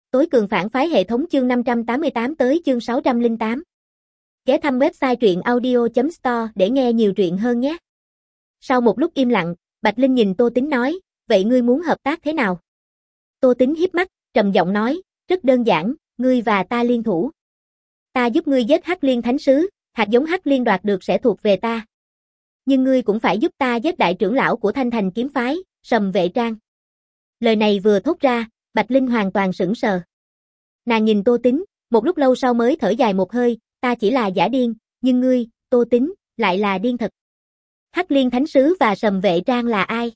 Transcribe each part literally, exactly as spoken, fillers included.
Tối cường phản phái hệ thống chương năm trăm tám mươi tám tới chương sáu trăm lẻ tám. Ghé thăm website truyện audio chấm store để nghe nhiều truyện hơn nhé. Sau một lúc im lặng, Bạch Linh nhìn Tô Tính nói, vậy ngươi muốn hợp tác thế nào? Tô Tính híp mắt, trầm giọng nói, rất đơn giản, ngươi và ta liên thủ. Ta giúp ngươi giết Hắc Liên Thánh Sứ, hạt giống Hắc Liên đoạt được sẽ thuộc về ta. Nhưng ngươi cũng phải giúp ta giết đại trưởng lão của Thanh Thành kiếm phái, Sầm Vệ Trang. Lời này vừa thốt ra, Bạch Linh hoàn toàn sững sờ. Nàng nhìn Tô Tính, một lúc lâu sau mới thở dài một hơi, ta chỉ là giả điên, nhưng ngươi, Tô Tính, lại là điên thật. Hắc Liên Thánh Sứ và Sầm Vệ Trang là ai?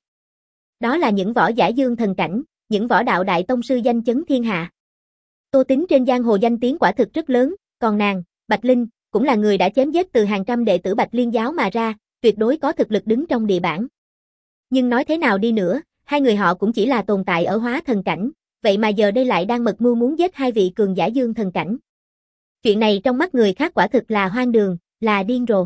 Đó là những võ giả dương thần cảnh, những võ đạo đại tông sư danh chấn thiên hạ. Tô Tính trên giang hồ danh tiếng quả thực rất lớn, còn nàng, Bạch Linh, cũng là người đã chém giết từ hàng trăm đệ tử Bạch Liên giáo mà ra, tuyệt đối có thực lực đứng trong địa bảng. Nhưng nói thế nào đi nữa, hai người họ cũng chỉ là tồn tại ở hóa thần cảnh, vậy mà giờ đây lại đang mật mưu muốn giết hai vị cường giả dương thần cảnh. Chuyện này trong mắt người khác quả thực là hoang đường, là điên rồ.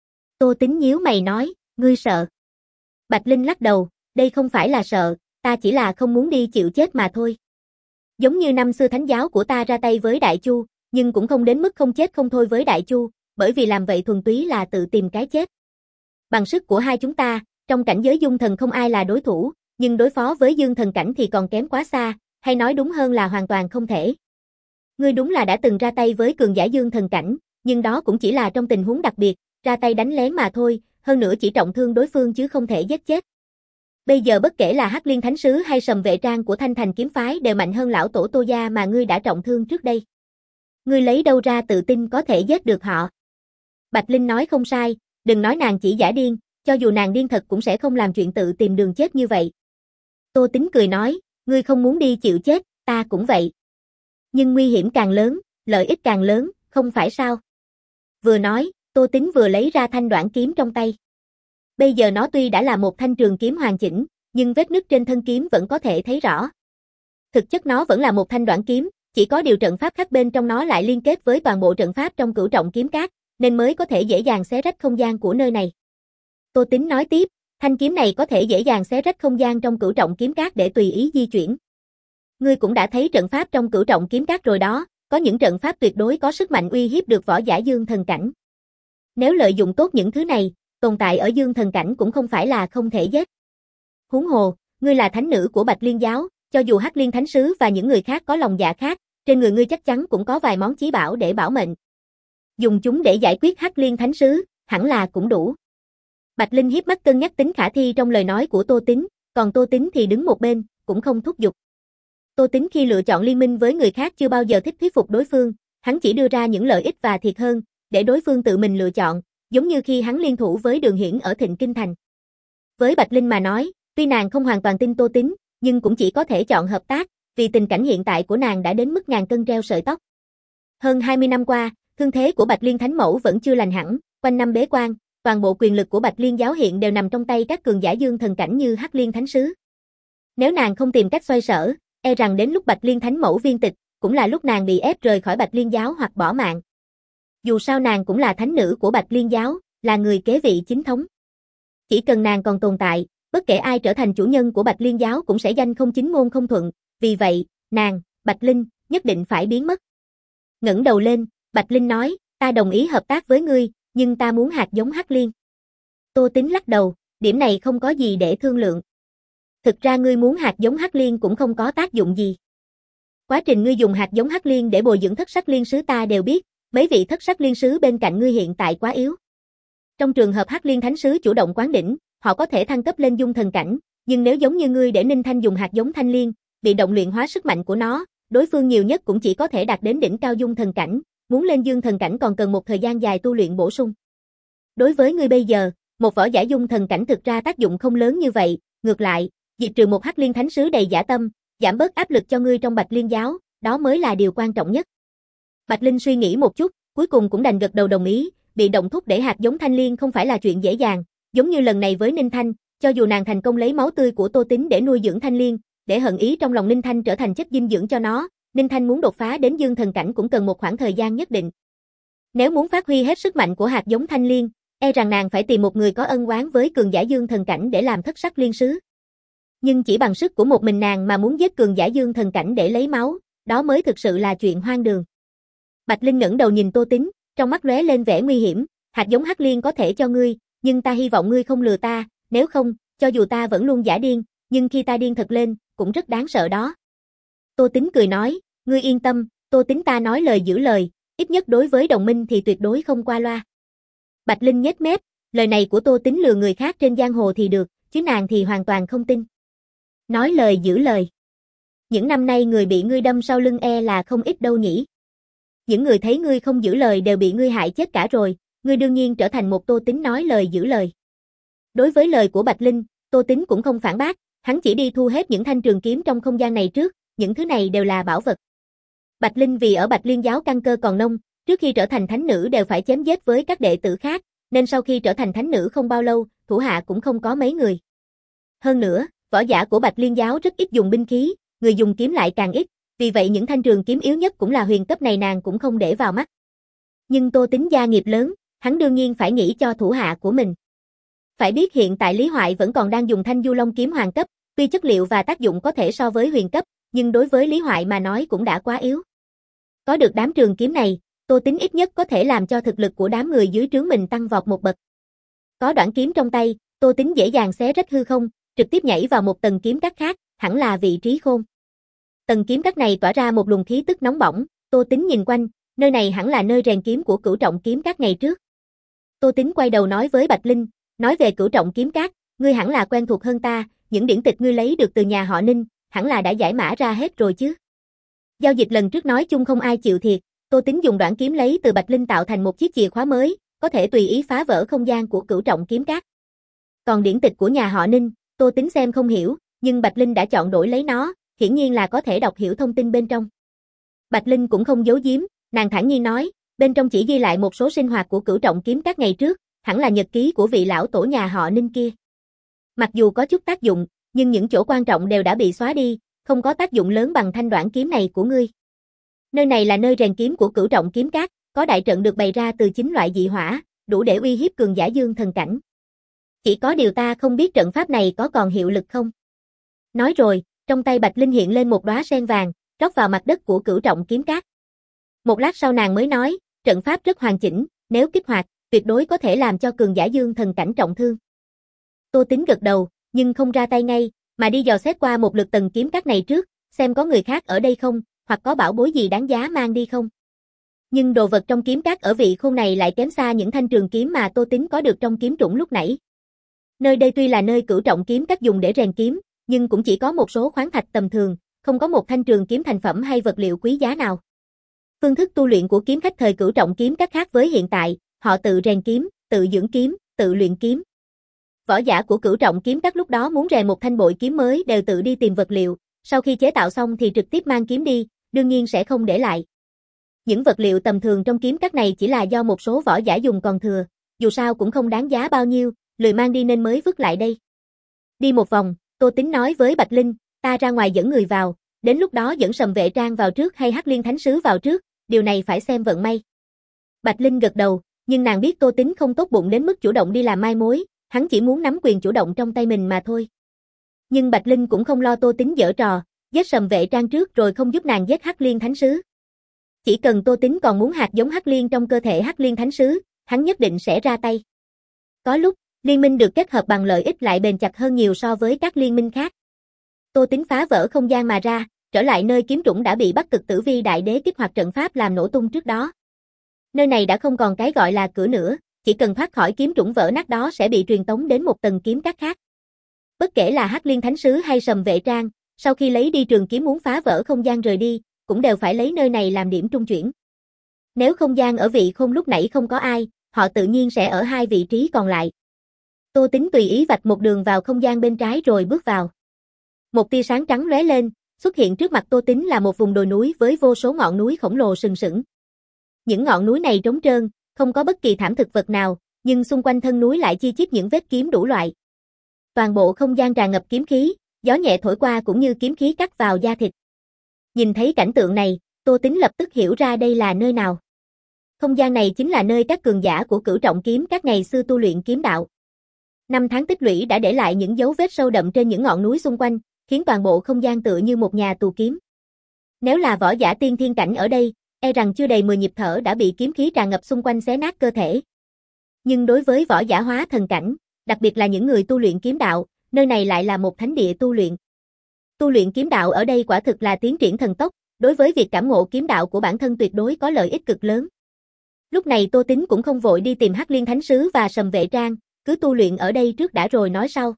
Tô Tính nhíu mày nói, ngươi sợ. Bạch Linh lắc đầu, đây không phải là sợ, ta chỉ là không muốn đi chịu chết mà thôi. Giống như năm xưa thánh giáo của ta ra tay với Đại Chu, nhưng cũng không đến mức không chết không thôi với Đại Chu, bởi vì làm vậy thuần túy là tự tìm cái chết. Bằng sức của hai chúng ta, trong cảnh giới dung thần không ai là đối thủ, nhưng đối phó với dương thần cảnh thì còn kém quá xa, hay nói đúng hơn là hoàn toàn không thể. Ngươi đúng là đã từng ra tay với cường giả dương thần cảnh, nhưng đó cũng chỉ là trong tình huống đặc biệt, ra tay đánh lén mà thôi, hơn nữa chỉ trọng thương đối phương chứ không thể giết chết. Bây giờ bất kể là Hắc Liên Thánh Sứ hay Sầm Vệ Trang của Thanh Thành kiếm phái đều mạnh hơn lão tổ Tô gia mà ngươi đã trọng thương trước đây. Ngươi lấy đâu ra tự tin có thể giết được họ? Bạch Linh nói không sai, đừng nói nàng chỉ giả điên, cho dù nàng điên thật cũng sẽ không làm chuyện tự tìm đường chết như vậy. Tô Tính cười nói, ngươi không muốn đi chịu chết, ta cũng vậy. Nhưng nguy hiểm càng lớn, lợi ích càng lớn, không phải sao? Vừa nói, Tô Tính vừa lấy ra thanh đoản kiếm trong tay. Bây giờ nó tuy đã là một thanh trường kiếm hoàn chỉnh, nhưng vết nứt trên thân kiếm vẫn có thể thấy rõ. Thực chất nó vẫn là một thanh đoản kiếm, chỉ có điều trận pháp khác bên trong nó lại liên kết với toàn bộ trận pháp trong Cửu Trọng Kiếm Các, nên mới có thể dễ dàng xé rách không gian của nơi này. Tô Tính nói tiếp, thanh kiếm này có thể dễ dàng xé rách không gian trong Cửu Trọng Kiếm Các để tùy ý di chuyển. Ngươi cũng đã thấy trận pháp trong Cửu Trọng Kiếm Các rồi đó, có những trận pháp tuyệt đối có sức mạnh uy hiếp được võ giả dương thần cảnh. Nếu lợi dụng tốt những thứ này, tồn tại ở dương thần cảnh cũng không phải là không thể giết. Huống hồ, ngươi là thánh nữ của Bạch Liên giáo, cho dù Hắc Liên Thánh Sứ và những người khác có lòng dạ khác, trên người ngươi chắc chắn cũng có vài món chí bảo để bảo mệnh. Dùng chúng để giải quyết Hắc Liên Thánh Sứ, hẳn là cũng đủ. Bạch Linh hiếp mắt cân nhắc tính khả thi trong lời nói của Tô Tính, còn Tô Tính thì đứng một bên, cũng không thúc giục. Tô Tính khi lựa chọn liên minh với người khác chưa bao giờ thích thuyết phục đối phương, hắn chỉ đưa ra những lợi ích và thiệt hơn, để đối phương tự mình lựa chọn, giống như khi hắn liên thủ với Đường Hiển ở Thịnh Kinh Thành. Với Bạch Linh mà nói, tuy nàng không hoàn toàn tin Tô Tính, nhưng cũng chỉ có thể chọn hợp tác, vì tình cảnh hiện tại của nàng đã đến mức ngàn cân treo sợi tóc. Hơn hai mươi năm qua, thương thế của Bạch Liên Thánh Mẫu vẫn chưa lành hẳn, quanh năm bế quan, toàn bộ quyền lực của Bạch Liên giáo hiện đều nằm trong tay các cường giả dương thần cảnh như Hắc Liên Thánh Sứ. Nếu nàng không tìm cách xoay sở, e rằng đến lúc Bạch Liên Thánh Mẫu viên tịch, cũng là lúc nàng bị ép rời khỏi Bạch Liên giáo hoặc bỏ mạng. Dù sao nàng cũng là thánh nữ của Bạch Liên giáo, là người kế vị chính thống. Chỉ cần nàng còn tồn tại, bất kể ai trở thành chủ nhân của Bạch Liên giáo cũng sẽ danh không chính ngôn không thuận, vì vậy, nàng, Bạch Linh, nhất định phải biến mất. Ngẩng đầu lên, Bạch Linh nói, ta đồng ý hợp tác với ngươi, nhưng ta muốn hạt giống Hắc Liên. Tô Tính lắc đầu, điểm này không có gì để thương lượng. Thực ra ngươi muốn hạt giống Hắc Liên cũng không có tác dụng gì. Quá trình ngươi dùng hạt giống Hắc Liên để bồi dưỡng thất sắc liên sứ ta đều biết, mấy vị thất sắc liên sứ bên cạnh ngươi hiện tại quá yếu. Trong trường hợp Hắc Liên Thánh Sứ chủ động quán đỉnh, họ có thể thăng cấp lên dung thần cảnh, nhưng nếu giống như ngươi để Ninh Thanh dùng hạt giống Thanh Liên, bị động luyện hóa sức mạnh của nó, đối phương nhiều nhất cũng chỉ có thể đạt đến đỉnh cao dung thần cảnh, muốn lên dương thần cảnh còn cần một thời gian dài tu luyện bổ sung. Đối với ngươi bây giờ, một võ giả dung thần cảnh thực ra tác dụng không lớn như vậy, ngược lại, diệt trừ một Hắc Liên Thánh Sứ đầy dã tâm, giảm bớt áp lực cho ngươi trong Bạch Liên giáo, đó mới là điều quan trọng nhất. Bạch Linh suy nghĩ một chút, cuối cùng cũng đành gật đầu đồng ý, bị động thúc để hạt giống Thanh Liên không phải là chuyện dễ dàng, giống như lần này với Ninh Thanh, cho dù nàng thành công lấy máu tươi của Tô Tính để nuôi dưỡng Thanh Liên, để hận ý trong lòng Ninh Thanh trở thành chất dinh dưỡng cho nó, Ninh Thanh muốn đột phá đến dương thần cảnh cũng cần một khoảng thời gian nhất định. Nếu muốn phát huy hết sức mạnh của hạt giống Thanh Liên, e rằng nàng phải tìm một người có ân oán với cường giả dương thần cảnh để làm thất sắc liên sứ. Nhưng chỉ bằng sức của một mình nàng mà muốn giết cường giả dương thần cảnh để lấy máu, đó mới thực sự là chuyện hoang đường. Bạch Linh ngẩng đầu nhìn Tô Tín, trong mắt lóe lên vẻ nguy hiểm, hạt giống hắc liên có thể cho ngươi, nhưng ta hy vọng ngươi không lừa ta, nếu không, cho dù ta vẫn luôn giả điên, nhưng khi ta điên thật lên, cũng rất đáng sợ đó. Tô Tín cười nói, ngươi yên tâm, Tô Tín ta nói lời giữ lời, ít nhất đối với đồng minh thì tuyệt đối không qua loa. Bạch Linh nhếch mép, lời này của Tô Tín lừa người khác trên giang hồ thì được, chứ nàng thì hoàn toàn không tin. Nói lời giữ lời. Những năm nay người bị ngươi đâm sau lưng e là không ít đâu nhỉ. Những người thấy ngươi không giữ lời đều bị ngươi hại chết cả rồi, ngươi đương nhiên trở thành một Tô Tín nói lời giữ lời. Đối với lời của Bạch Linh, Tô Tín cũng không phản bác, hắn chỉ đi thu hết những thanh trường kiếm trong không gian này trước, những thứ này đều là bảo vật. Bạch Linh vì ở Bạch Liên giáo căn cơ còn nông, trước khi trở thành thánh nữ đều phải chém giết với các đệ tử khác, nên sau khi trở thành thánh nữ không bao lâu, thủ hạ cũng không có mấy người. Hơn nữa, võ giả của Bạch Liên giáo rất ít dùng binh khí, người dùng kiếm lại càng ít, vì vậy những thanh trường kiếm yếu nhất cũng là huyền cấp này nàng cũng không để vào mắt. Nhưng Tô Tín gia nghiệp lớn, hắn đương nhiên phải nghĩ cho thủ hạ của mình. Phải biết hiện tại Lý Hoại vẫn còn đang dùng thanh Du Long kiếm hoàng cấp, tuy chất liệu và tác dụng có thể so với huyền cấp, nhưng đối với Lý Hoại mà nói cũng đã quá yếu. Có được đám trường kiếm này, Tô Tín ít nhất có thể làm cho thực lực của đám người dưới trướng mình tăng vọt một bậc. Có đoạn kiếm trong tay, Tô Tín dễ dàng xé rách hư không, trực tiếp nhảy vào một tầng kiếm cắt khác, hẳn là vị trí khôn. Tầng kiếm cắt này tỏa ra một luồng khí tức nóng bỏng, Tô Tín nhìn quanh, nơi này hẳn là nơi rèn kiếm của Cửu Trọng kiếm cắt ngày trước. Tô Tín quay đầu nói với Bạch Linh, nói về Cửu Trọng kiếm cắt, ngươi hẳn là quen thuộc hơn ta, những điển tịch ngươi lấy được từ nhà họ Ninh, hẳn là đã giải mã ra hết rồi chứ. Giao dịch lần trước nói chung không ai chịu thiệt, Tô Tín dùng đoạn kiếm lấy từ Bạch Linh tạo thành một chiếc chìa khóa mới, có thể tùy ý phá vỡ không gian của Cửu Trọng kiếm cắt. Còn điển tịch của nhà họ Ninh, Tô Tín xem không hiểu, nhưng Bạch Linh đã chọn đổi lấy nó, hiển nhiên là có thể đọc hiểu thông tin bên trong. Bạch Linh cũng không giấu giếm, nàng thản nhiên nói, bên trong chỉ ghi lại một số sinh hoạt của Cửu Trọng kiếm cắt ngày trước, hẳn là nhật ký của vị lão tổ nhà họ Ninh kia. Mặc dù có chút tác dụng, nhưng những chỗ quan trọng đều đã bị xóa đi, không có tác dụng lớn bằng thanh đoạn kiếm này của ngươi. Nơi này là nơi rèn kiếm của Cửu Trọng kiếm cắt, có đại trận được bày ra từ chín loại dị hỏa, đủ để uy hiếp cường giả dương thần cảnh. Chỉ có điều ta không biết trận pháp này có còn hiệu lực không. Nói rồi, trong tay Bạch Linh hiện lên một đóa sen vàng, rót vào mặt đất của Cửu Trọng kiếm cắt. Một lát sau nàng mới nói, trận pháp rất hoàn chỉnh, nếu kích hoạt, tuyệt đối có thể làm cho cường giả dương thần cảnh trọng thương. Tô Tín gật đầu, nhưng không ra tay ngay, mà đi dò xét qua một lượt tầng kiếm cắt này trước, xem có người khác ở đây không, hoặc có bảo bối gì đáng giá mang đi không. Nhưng đồ vật trong kiếm cắt ở vị khôn này lại kém xa những thanh trường kiếm mà Tô Tín có được trong kiếm trũng lúc nãy. Nơi đây tuy là nơi Cửu Trọng kiếm cắt dùng để rèn kiếm, nhưng cũng chỉ có một số khoáng thạch tầm thường, không có một thanh trường kiếm thành phẩm hay vật liệu quý giá nào. Phương thức tu luyện của kiếm khách thời Cửu Trọng kiếm cắt khác với hiện tại, họ tự rèn kiếm, tự dưỡng kiếm, tự luyện kiếm. Võ giả của Cửu Trọng kiếm cắt lúc đó muốn rèn một thanh bội kiếm mới đều tự đi tìm vật liệu, sau khi chế tạo xong thì trực tiếp mang kiếm đi, đương nhiên sẽ không để lại. Những vật liệu tầm thường trong kiếm cắt này chỉ là do một số võ giả dùng còn thừa, dù sao cũng không đáng giá bao nhiêu, lười mang đi nên mới vứt lại đây. Đi một vòng, Tô Tín nói với Bạch Linh, ta ra ngoài dẫn người vào, đến lúc đó dẫn Sầm Vệ Trang vào trước hay Hắc Liên Thánh Sứ vào trước, điều này phải xem vận may. Bạch Linh gật đầu, nhưng nàng biết Tô Tín không tốt bụng đến mức chủ động đi làm mai mối, hắn chỉ muốn nắm quyền chủ động trong tay mình mà thôi. Nhưng Bạch Linh cũng không lo Tô Tín giở trò, giết Sầm Vệ Trang trước rồi không giúp nàng giết Hắc Liên Thánh Sứ. Chỉ cần Tô Tín còn muốn hạt giống Hắc Liên trong cơ thể Hắc Liên Thánh Sứ, hắn nhất định sẽ ra tay. Có lúc, liên minh được kết hợp bằng lợi ích lại bền chặt hơn nhiều so với các liên minh khác. Tô Tín phá vỡ không gian mà ra, trở lại nơi kiếm trũng đã bị Bắc Cực Tử Vi Đại Đế kích hoạt trận pháp làm nổ tung trước đó. Nơi này đã không còn cái gọi là cửa nữa, chỉ cần thoát khỏi kiếm trũng vỡ nát đó sẽ bị truyền tống đến một tầng kiếm cắt khác. Bất kể là Hắc Liên Thánh Sứ hay Sầm Vệ Trang, sau khi lấy đi trường kiếm muốn phá vỡ không gian rời đi, cũng đều phải lấy nơi này làm điểm trung chuyển. Nếu không gian ở vị khôn lúc nãy không có ai, họ tự nhiên sẽ ở hai vị trí còn lại. Tô Tín tùy ý vạch một đường vào không gian bên trái rồi bước vào. Một tia sáng trắng lóe lên, xuất hiện trước mặt Tô Tín là một vùng đồi núi với vô số ngọn núi khổng lồ sừng sững. Những ngọn núi này trống trơn, không có bất kỳ thảm thực vật nào, nhưng xung quanh thân núi lại chi chít những vết kiếm đủ loại. Toàn bộ không gian tràn ngập kiếm khí, gió nhẹ thổi qua cũng như kiếm khí cắt vào da thịt. Nhìn thấy cảnh tượng này, Tô Tín lập tức hiểu ra đây là nơi nào. Không gian này chính là nơi các cường giả của Cửu Trọng kiếm các ngày xưa tu luyện kiếm đạo. Năm tháng tích lũy đã để lại những dấu vết sâu đậm trên những ngọn núi xung quanh, khiến toàn bộ không gian tựa như một nhà tù kiếm. Nếu là võ giả tiên thiên cảnh ở đây, e rằng chưa đầy mười nhịp thở đã bị kiếm khí tràn ngập xung quanh xé nát cơ thể. Nhưng đối với võ giả hóa thần cảnh, đặc biệt là những người tu luyện kiếm đạo, nơi này lại là một thánh địa tu luyện. Tu luyện kiếm đạo ở đây quả thực là tiến triển thần tốc, đối với việc cảm ngộ kiếm đạo của bản thân tuyệt đối có lợi ích cực lớn. Lúc này Tô Tính cũng không vội đi tìm Hắc Liên Thánh Sứ và Sầm Vệ Trang, cứ tu luyện ở đây trước đã rồi nói sau.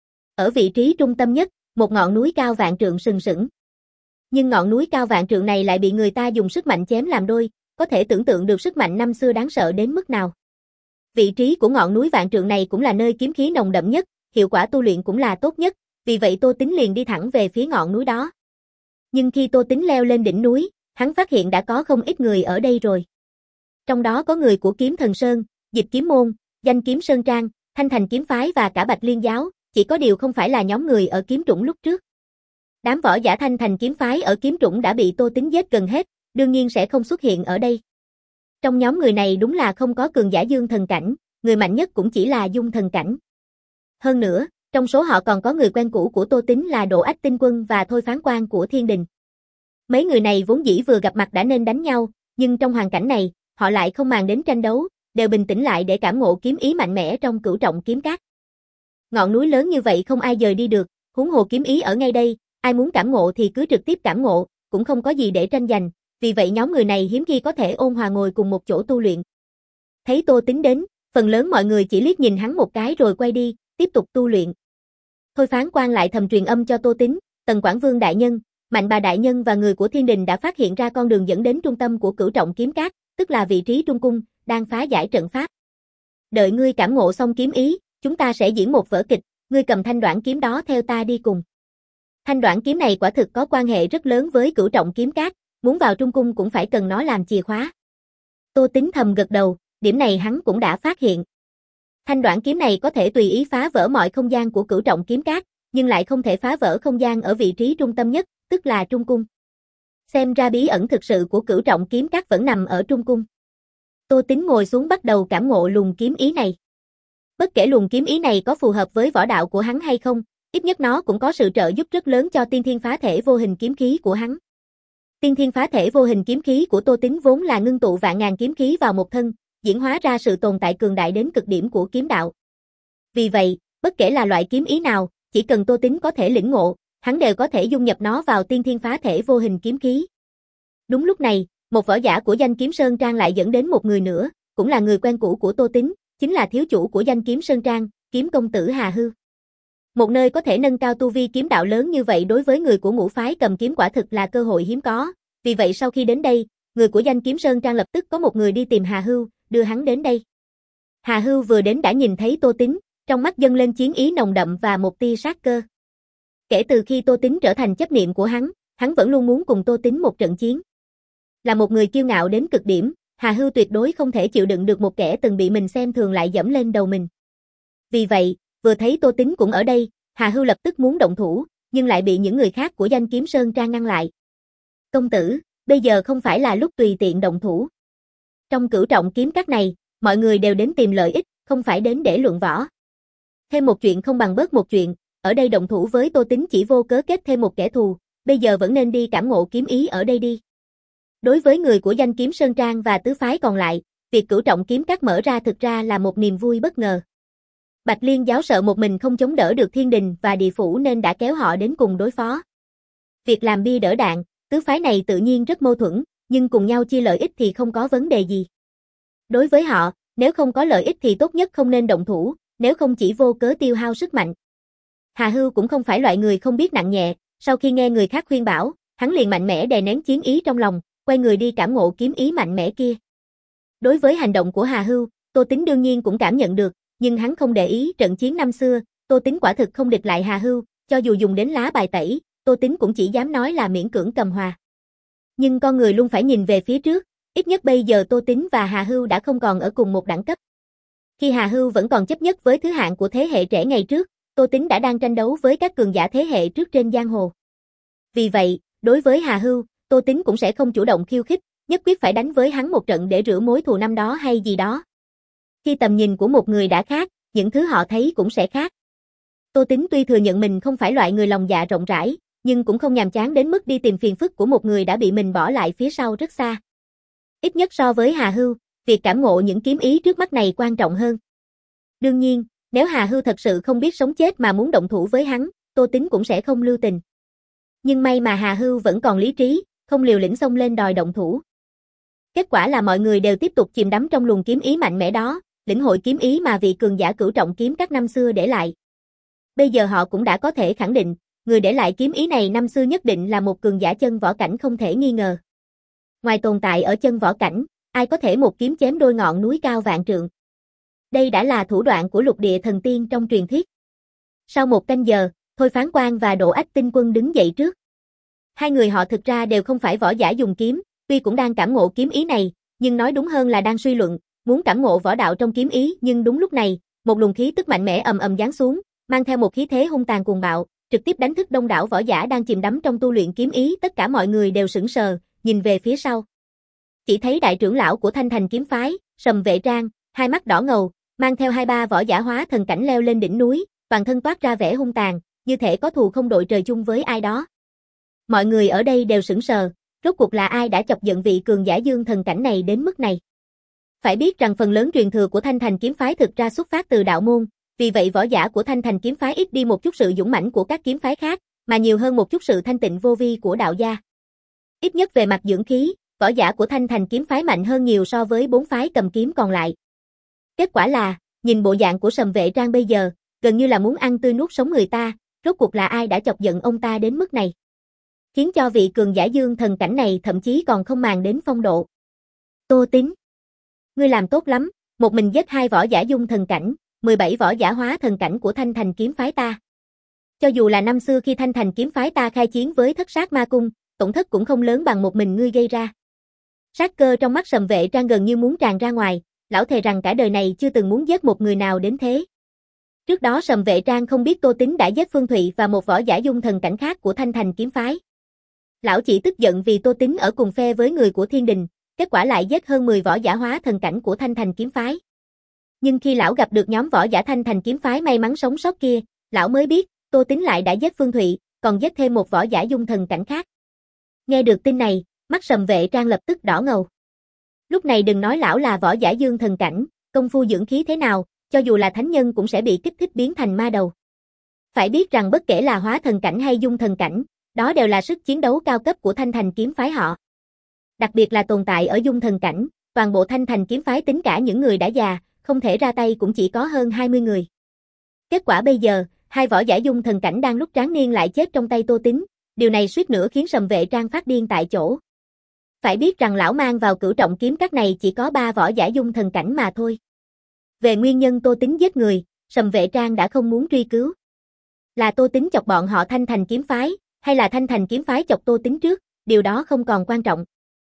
Ở vị trí trung tâm nhất, một ngọn núi cao vạn trượng sừng sững. Nhưng ngọn núi cao vạn trượng này lại bị người ta dùng sức mạnh chém làm đôi, có thể tưởng tượng được sức mạnh năm xưa đáng sợ đến mức nào. Vị trí của ngọn núi vạn trượng này cũng là nơi kiếm khí nồng đậm nhất, hiệu quả tu luyện cũng là tốt nhất, vì vậy Tô Tính liền đi thẳng về phía ngọn núi đó. Nhưng khi Tô Tính leo lên đỉnh núi, hắn phát hiện đã có không ít người ở đây rồi. Trong đó có người của Kiếm Thần Sơn, Dịch Kiếm Môn, Danh Kiếm Sơn Trang, Thanh Thành Kiếm Phái và cả Bạch Liên Giáo, chỉ có điều không phải là nhóm người ở Kiếm Trũng lúc trước. Đám võ giả Thanh Thành Kiếm Phái ở Kiếm Trũng đã bị Tô Tính giết gần hết, đương nhiên sẽ không xuất hiện ở đây. Trong nhóm người này đúng là không có cường giả dương thần cảnh, người mạnh nhất cũng chỉ là dung thần cảnh. Hơn nữa, trong số họ còn có người quen cũ của Tô Tính là Độ Ách Tinh Quân và Thôi Phán Quan của Thiên Đình. Mấy người này vốn dĩ vừa gặp mặt đã nên đánh nhau, nhưng trong hoàn cảnh này, họ lại không màng đến tranh đấu, đều bình tĩnh lại để cảm ngộ kiếm ý mạnh mẽ trong Cửu Trọng Kiếm Cát. Ngọn núi lớn như vậy không ai dời đi được, huống hồ kiếm ý ở ngay đây, ai muốn cảm ngộ thì cứ trực tiếp cảm ngộ, cũng không có gì để tranh giành, vì vậy nhóm người này hiếm khi có thể ôn hòa ngồi cùng một chỗ tu luyện. Thấy Tô Tính đến, phần lớn mọi người chỉ liếc nhìn hắn một cái rồi quay đi, tiếp tục tu luyện. Thôi Phán Quan lại thầm truyền âm cho Tô Tính, Tần Quảng Vương đại nhân, Mạnh Bà đại nhân và người của Thiên Đình đã phát hiện ra con đường dẫn đến trung tâm của Cửu Trọng Kiếm Cát, tức là vị trí trung cung, đang phá giải trận pháp. Đợi ngươi cảm ngộ xong kiếm ý, chúng ta sẽ diễn một vở kịch, ngươi cầm thanh đoản kiếm đó theo ta đi cùng. Thanh đoản kiếm này quả thực có quan hệ rất lớn với Cửu Trọng Kiếm Cát, muốn vào trung cung cũng phải cần nó làm chìa khóa. Tô Tính thầm gật đầu, điểm này hắn cũng đã phát hiện. Thanh đoản kiếm này có thể tùy ý phá vỡ mọi không gian của Cửu Trọng Kiếm Cát, nhưng lại không thể phá vỡ không gian ở vị trí trung tâm nhất, tức là trung cung. Xem ra bí ẩn thực sự của Cửu Trọng Kiếm Cát vẫn nằm ở trung cung. Tô Tính ngồi xuống bắt đầu cảm ngộ luồng kiếm ý này. Bất kể luồng kiếm ý này có phù hợp với võ đạo của hắn hay không, ít nhất nó cũng có sự trợ giúp rất lớn cho tiên thiên phá thể vô hình kiếm khí của hắn. Tiên thiên phá thể vô hình kiếm khí của Tô Tính vốn là ngưng tụ vạn ngàn kiếm khí vào một thân, diễn hóa ra sự tồn tại cường đại đến cực điểm của kiếm đạo. Vì vậy, bất kể là loại kiếm ý nào, chỉ cần Tô Tính có thể lĩnh ngộ, hắn đều có thể dung nhập nó vào tiên thiên phá thể vô hình kiếm khí. Đúng lúc này, một võ giả của Danh Kiếm Sơn Trang lại dẫn đến một người nữa, cũng là người quen cũ của Tô Tính, chính là thiếu chủ của Danh Kiếm Sơn Trang, Kiếm công tử Hà Hưu. Một nơi có thể nâng cao tu vi kiếm đạo lớn như vậy đối với người của ngũ phái cầm kiếm quả thực là cơ hội hiếm có, vì vậy sau khi đến đây, người của Danh Kiếm Sơn Trang lập tức có một người đi tìm Hà Hưu, đưa hắn đến đây. Hà Hưu vừa đến đã nhìn thấy Tô Tính, trong mắt dâng lên chiến ý nồng đậm và một tia sát cơ. Kể từ khi Tô Tính trở thành chấp niệm của hắn, hắn vẫn luôn muốn cùng Tô Tính một trận chiến. Là một người kiêu ngạo đến cực điểm, Hà Hưu tuyệt đối không thể chịu đựng được một kẻ từng bị mình xem thường lại dẫm lên đầu mình. Vì vậy, vừa thấy Tô Tính cũng ở đây, Hà Hưu lập tức muốn động thủ, nhưng lại bị những người khác của Danh Kiếm Sơn Trang ngăn lại. Công tử, bây giờ không phải là lúc tùy tiện động thủ. Trong Cửu Trọng Kiếm Cát này, mọi người đều đến tìm lợi ích, không phải đến để luận võ. Thêm một chuyện không bằng bớt một chuyện, ở đây động thủ với Tô Tính chỉ vô cớ kết thêm một kẻ thù, bây giờ vẫn nên đi cảm ngộ kiếm ý ở đây đi. Đối với người của Danh Kiếm Sơn Trang và tứ phái còn lại, việc Cửu Trọng Kiếm Cát mở ra thực ra là một niềm vui bất ngờ. Bạch Liên Giáo sợ một mình không chống đỡ được Thiên Đình và Địa Phủ nên đã kéo họ đến cùng đối phó. Việc làm bia đỡ đạn, tứ phái này tự nhiên rất mâu thuẫn, nhưng cùng nhau chia lợi ích thì không có vấn đề gì. Đối với họ, nếu không có lợi ích thì tốt nhất không nên động thủ, nếu không chỉ vô cớ tiêu hao sức mạnh. Hà Hưu cũng không phải loại người không biết nặng nhẹ, sau khi nghe người khác khuyên bảo, hắn liền mạnh mẽ đè nén chiến ý trong lòng, quay người đi cảm ngộ kiếm ý mạnh mẽ kia. Đối với hành động của Hà Hưu, Tô Tính đương nhiên cũng cảm nhận được, nhưng hắn không để ý trận chiến năm xưa, Tô Tính quả thực không địch lại Hà Hưu, cho dù dùng đến lá bài tẩy, Tô Tính cũng chỉ dám nói là miễn cưỡng cầm hòa. Nhưng con người luôn phải nhìn về phía trước, ít nhất bây giờ Tô Tính và Hà Hưu đã không còn ở cùng một đẳng cấp. Khi Hà Hưu vẫn còn chấp nhất với thứ hạng của thế hệ trẻ ngày trước, Tô Tính đã đang tranh đấu với các cường giả thế hệ trước trên giang hồ. Vì vậy, đối với Hà Hưu, Tô Tính cũng sẽ không chủ động khiêu khích, nhất quyết phải đánh với hắn một trận để rửa mối thù năm đó hay gì đó. Khi tầm nhìn của một người đã khác, những thứ họ thấy cũng sẽ khác. Tô Tính tuy thừa nhận mình không phải loại người lòng dạ rộng rãi, nhưng cũng không nhàm chán đến mức đi tìm phiền phức của một người đã bị mình bỏ lại phía sau rất xa. Ít nhất so với Hà Hưu, việc cảm ngộ những kiếm ý trước mắt này quan trọng hơn. Đương nhiên, nếu Hà Hưu thật sự không biết sống chết mà muốn động thủ với hắn, Tô Tín cũng sẽ không lưu tình. Nhưng may mà Hà Hưu vẫn còn lý trí, không liều lĩnh xông lên đòi động thủ. Kết quả là mọi người đều tiếp tục chìm đắm trong luồng kiếm ý mạnh mẽ đó, lĩnh hội kiếm ý mà vị cường giả cửu trọng kiếm các năm xưa để lại. Bây giờ họ cũng đã có thể khẳng định, người để lại kiếm ý này năm xưa nhất định là một cường giả chân võ cảnh không thể nghi ngờ. Ngoài tồn tại ở chân võ cảnh, ai có thể một kiếm chém đôi ngọn núi cao vạn trượng. Đây đã là thủ đoạn của lục địa thần tiên trong truyền thuyết. Sau một canh giờ, Thôi Phán Quan và Độ Ách Tinh Quân đứng dậy trước. Hai người họ thực ra đều không phải võ giả dùng kiếm, tuy cũng đang cảm ngộ kiếm ý này, nhưng nói đúng hơn là đang suy luận, muốn cảm ngộ võ đạo trong kiếm ý, nhưng đúng lúc này, một luồng khí tức mạnh mẽ ầm ầm giáng xuống, mang theo một khí thế hung tàn cuồng bạo, trực tiếp đánh thức đông đảo võ giả đang chìm đắm trong tu luyện kiếm ý, tất cả mọi người đều sững sờ, nhìn về phía sau. Chỉ thấy đại trưởng lão của Thanh Thành kiếm phái, Sầm Vệ Trang, hai mắt đỏ ngầu, mang theo hai ba võ giả hóa thần cảnh leo lên đỉnh núi, toàn thân toát ra vẻ hung tàn, như thể có thù không đội trời chung với ai đó. Mọi người ở đây đều sững sờ, rốt cuộc là ai đã chọc giận vị cường giả dương thần cảnh này đến mức này. Phải biết rằng phần lớn truyền thừa của Thanh Thành kiếm phái thực ra xuất phát từ đạo môn, vì vậy võ giả của Thanh Thành kiếm phái ít đi một chút sự dũng mãnh của các kiếm phái khác, mà nhiều hơn một chút sự thanh tịnh vô vi của đạo gia. Ít nhất về mặt dưỡng khí, võ giả của Thanh Thành kiếm phái mạnh hơn nhiều so với bốn phái cầm kiếm còn lại. Kết quả là, nhìn bộ dạng của Sầm Vệ Trang bây giờ, gần như là muốn ăn tươi nuốt sống người ta, rốt cuộc là ai đã chọc giận ông ta đến mức này. Khiến cho vị cường giả dương thần cảnh này thậm chí còn không màng đến phong độ. Tô Tín, ngươi làm tốt lắm, một mình giết hai võ giả dung thần cảnh, mười bảy võ giả hóa thần cảnh của Thanh Thành kiếm phái ta. Cho dù là năm xưa khi Thanh Thành kiếm phái ta khai chiến với Thất Sát Ma Cung, tổn thất cũng không lớn bằng một mình ngươi gây ra. Sát cơ trong mắt Sầm Vệ Trang gần như muốn tràn ra ngoài, lão thề rằng cả đời này chưa từng muốn giết một người nào đến thế. Trước đó Sầm Vệ Trang không biết Tô Tín đã giết Phương Thụy và một võ giả dung thần cảnh khác của Thanh Thành kiếm phái. Lão chỉ tức giận vì Tô Tín ở cùng phe với người của Thiên Đình, kết quả lại giết hơn mười võ giả hóa thần cảnh của Thanh Thành kiếm phái. Nhưng khi lão gặp được nhóm võ giả Thanh Thành kiếm phái may mắn sống sót kia, lão mới biết, Tô Tín lại đã giết Phương Thụy, còn giết thêm một võ giả dung thần cảnh khác. Nghe được tin này, mắt Sầm Vệ Trang lập tức đỏ ngầu. Lúc này đừng nói lão là võ giả dương thần cảnh, công phu dưỡng khí thế nào, cho dù là thánh nhân cũng sẽ bị kích thích biến thành ma đầu. Phải biết rằng bất kể là hóa thần cảnh hay dung thần cảnh, đó đều là sức chiến đấu cao cấp của Thanh Thành kiếm phái họ. Đặc biệt là tồn tại ở dung thần cảnh, toàn bộ Thanh Thành kiếm phái tính cả những người đã già, không thể ra tay cũng chỉ có hơn hai mươi người. Kết quả bây giờ, hai võ giả dung thần cảnh đang lúc tráng niên lại chết trong tay Tô Tín, điều này suýt nữa khiến Sầm Vệ Trang phát điên tại chỗ. Phải biết rằng lão mang vào cửu trọng kiếm các này chỉ có ba võ giả dung thần cảnh mà thôi. Về nguyên nhân Tô Tín giết người, Sầm Vệ Trang đã không muốn truy cứu. Là Tô Tín chọc bọn họ Thanh Thành kiếm phái, hay là Thanh Thành kiếm phái chọc Tô Tín trước, điều đó không còn quan trọng.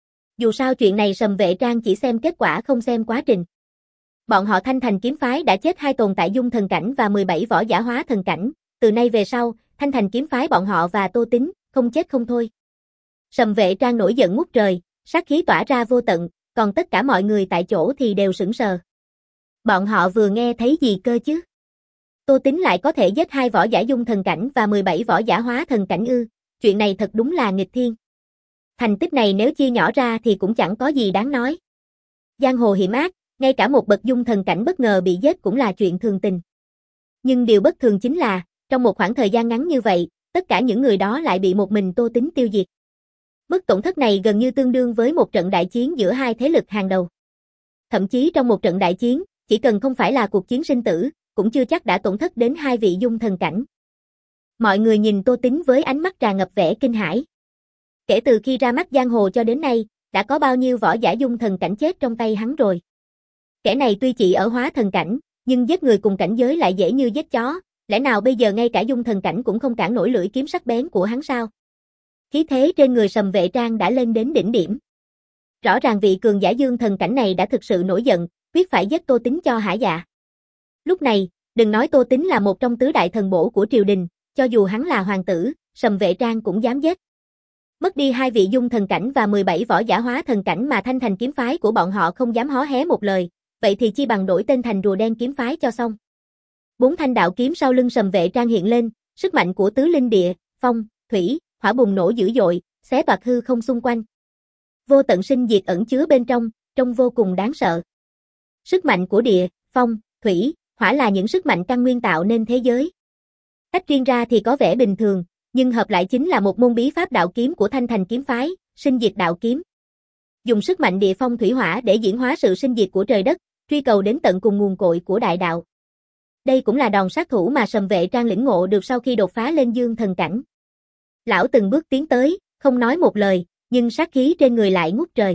Dù sao chuyện này Sầm Vệ Trang chỉ xem kết quả không xem quá trình. Bọn họ Thanh Thành kiếm phái đã chết hai tồn tại dung thần cảnh và mười bảy võ giả hóa thần cảnh, từ nay về sau, Thanh Thành kiếm phái bọn họ và Tô Tín, không chết không thôi. Sầm Vệ Trang nổi giận ngút trời, sát khí tỏa ra vô tận, còn tất cả mọi người tại chỗ thì đều sững sờ. Bọn họ vừa nghe thấy gì cơ chứ? Tô Tín lại có thể giết hai võ giả dung thần cảnh và mười bảy võ giả hóa thần cảnh ư, chuyện này thật đúng là nghịch thiên. Thành tích này nếu chia nhỏ ra thì cũng chẳng có gì đáng nói. Giang hồ hiểm ác, ngay cả một bậc dung thần cảnh bất ngờ bị giết cũng là chuyện thường tình. Nhưng điều bất thường chính là, trong một khoảng thời gian ngắn như vậy, tất cả những người đó lại bị một mình Tô Tín tiêu diệt. Mức tổn thất này gần như tương đương với một trận đại chiến giữa hai thế lực hàng đầu. Thậm chí trong một trận đại chiến, chỉ cần không phải là cuộc chiến sinh tử, cũng chưa chắc đã tổn thất đến hai vị dung thần cảnh. Mọi người nhìn Tô Tín với ánh mắt tràn ngập vẻ kinh hãi. Kể từ khi ra mắt giang hồ cho đến nay, đã có bao nhiêu võ giả dung thần cảnh chết trong tay hắn rồi. Kẻ này tuy chỉ ở hóa thần cảnh, nhưng giết người cùng cảnh giới lại dễ như giết chó, lẽ nào bây giờ ngay cả dung thần cảnh cũng không cản nổi lưỡi kiếm sắc bén của hắn sao? Khí thế trên người Sầm Vệ Trang đã lên đến đỉnh điểm. Rõ ràng vị cường giả dương thần cảnh này đã thực sự nổi giận, quyết phải giết Tô Tín cho hả dạ. Lúc này, đừng nói Tô Tín là một trong tứ đại thần bổ của triều đình, cho dù hắn là hoàng tử, Sầm Vệ Trang cũng dám giết. Mất đi hai vị dung thần cảnh và mười bảy võ giả hóa thần cảnh mà Thanh Thành kiếm phái của bọn họ không dám hó hé một lời, vậy thì chi bằng đổi tên thành Rùa Đen kiếm phái cho xong. Bốn thanh đạo kiếm sau lưng Sầm Vệ Trang hiện lên, sức mạnh của tứ linh địa, phong, thủy, hỏa bùng nổ dữ dội, xé toạc hư không xung quanh. Vô tận sinh diệt ẩn chứa bên trong, trông vô cùng đáng sợ. Sức mạnh của địa, phong, thủy, hỏa là những sức mạnh căn nguyên tạo nên thế giới. Tách riêng ra thì có vẻ bình thường, nhưng hợp lại chính là một môn bí pháp đạo kiếm của Thanh Thành kiếm phái, sinh diệt đạo kiếm. Dùng sức mạnh địa phong thủy hỏa để diễn hóa sự sinh diệt của trời đất, truy cầu đến tận cùng nguồn cội của đại đạo. Đây cũng là đòn sát thủ mà Sầm Vệ Trang lĩnh ngộ được sau khi đột phá lên dương thần cảnh. Lão từng bước tiến tới, không nói một lời, nhưng sát khí trên người lại ngút trời.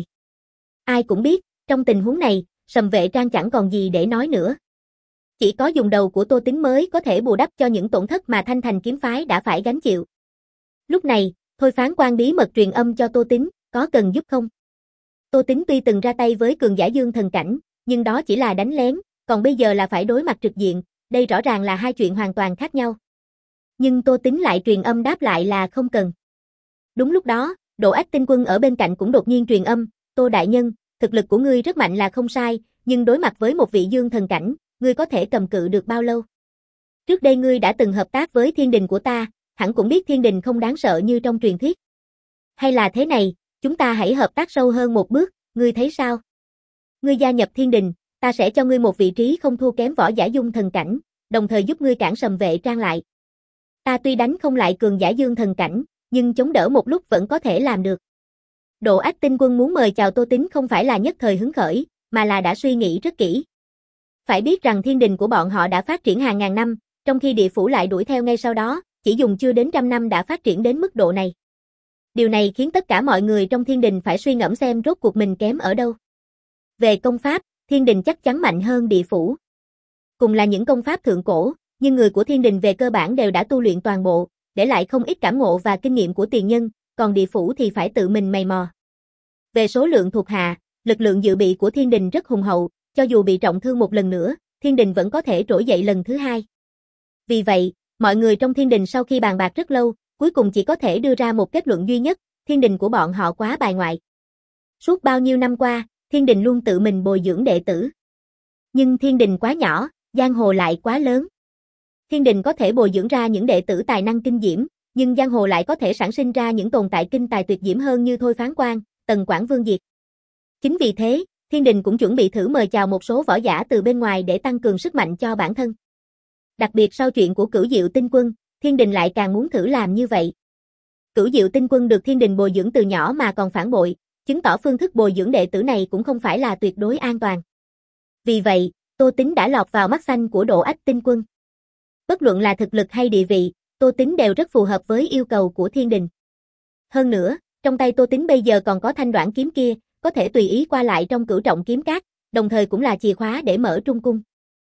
Ai cũng biết, trong tình huống này, Sầm Vệ Trang chẳng còn gì để nói nữa. Chỉ có dùng đầu của Tô Tín mới có thể bù đắp cho những tổn thất mà Thanh Thành kiếm phái đã phải gánh chịu. Lúc này, Thôi Phán Quan bí mật truyền âm cho Tô Tín, có cần giúp không? Tô Tín tuy từng ra tay với cường giả dương thần cảnh, nhưng đó chỉ là đánh lén, còn bây giờ là phải đối mặt trực diện, đây rõ ràng là hai chuyện hoàn toàn khác nhau. Nhưng Tô Tín lại truyền âm đáp lại là không cần. Đúng lúc đó, Độ Ách Tinh Quân ở bên cạnh cũng đột nhiên truyền âm, Tô Đại Nhân, thực lực của ngươi rất mạnh là không sai, nhưng đối mặt với một vị dương thần cảnh, ngươi có thể cầm cự được bao lâu? Trước đây ngươi đã từng hợp tác với thiên đình của ta, hẳn cũng biết thiên đình không đáng sợ như trong truyền thuyết. Hay là thế này, chúng ta hãy hợp tác sâu hơn một bước, ngươi thấy sao? Ngươi gia nhập thiên đình, ta sẽ cho ngươi một vị trí không thua kém võ giả dung thần cảnh, đồng thời giúp ngươi cản Sầm Vệ Trang lại. Ta tuy đánh không lại cường giả dương thần cảnh, nhưng chống đỡ một lúc vẫn có thể làm được. Độ Ách Tinh Quân muốn mời chào Tô Tín không phải là nhất thời hứng khởi, mà là đã suy nghĩ rất kỹ. Phải biết rằng thiên đình của bọn họ đã phát triển hàng ngàn năm, trong khi địa phủ lại đuổi theo ngay sau đó, chỉ dùng chưa đến trăm năm đã phát triển đến mức độ này. Điều này khiến tất cả mọi người trong thiên đình phải suy ngẫm xem rốt cuộc mình kém ở đâu. Về công pháp, thiên đình chắc chắn mạnh hơn địa phủ. Cùng là những công pháp thượng cổ, nhưng người của thiên đình về cơ bản đều đã tu luyện toàn bộ, để lại không ít cảm ngộ và kinh nghiệm của tiền nhân, còn địa phủ thì phải tự mình mày mò. Về số lượng thuộc hạ, lực lượng dự bị của thiên đình rất hùng hậu, cho dù bị trọng thương một lần nữa, thiên đình vẫn có thể trỗi dậy lần thứ hai. Vì vậy, mọi người trong thiên đình sau khi bàn bạc rất lâu, cuối cùng chỉ có thể đưa ra một kết luận duy nhất, thiên đình của bọn họ quá bài ngoại. Suốt bao nhiêu năm qua, thiên đình luôn tự mình bồi dưỡng đệ tử. Nhưng thiên đình quá nhỏ, giang hồ lại quá lớn. Thiên đình có thể bồi dưỡng ra những đệ tử tài năng kinh diễm, nhưng giang hồ lại có thể sản sinh ra những tồn tại kinh tài tuyệt diễm hơn như Thôi Phán Quan, Tần Quảng Vương Diệt. Chính vì thế, thiên đình cũng chuẩn bị thử mời chào một số võ giả từ bên ngoài để tăng cường sức mạnh cho bản thân. Đặc biệt sau chuyện của Cửu Diệu Tinh Quân, thiên đình lại càng muốn thử làm như vậy. Cửu Diệu Tinh Quân được thiên đình bồi dưỡng từ nhỏ mà còn phản bội, chứng tỏ phương thức bồi dưỡng đệ tử này cũng không phải là tuyệt đối an toàn. Vì vậy, Tô Tín đã lọt vào mắt xanh của Độ Ách Tinh Quân. Bất luận là thực lực hay địa vị, Tô Tín đều rất phù hợp với yêu cầu của thiên đình. Hơn nữa, trong tay Tô Tín bây giờ còn có thanh đoản kiếm kia, có thể tùy ý qua lại trong cửu trọng kiếm cát, đồng thời cũng là chìa khóa để mở trung cung.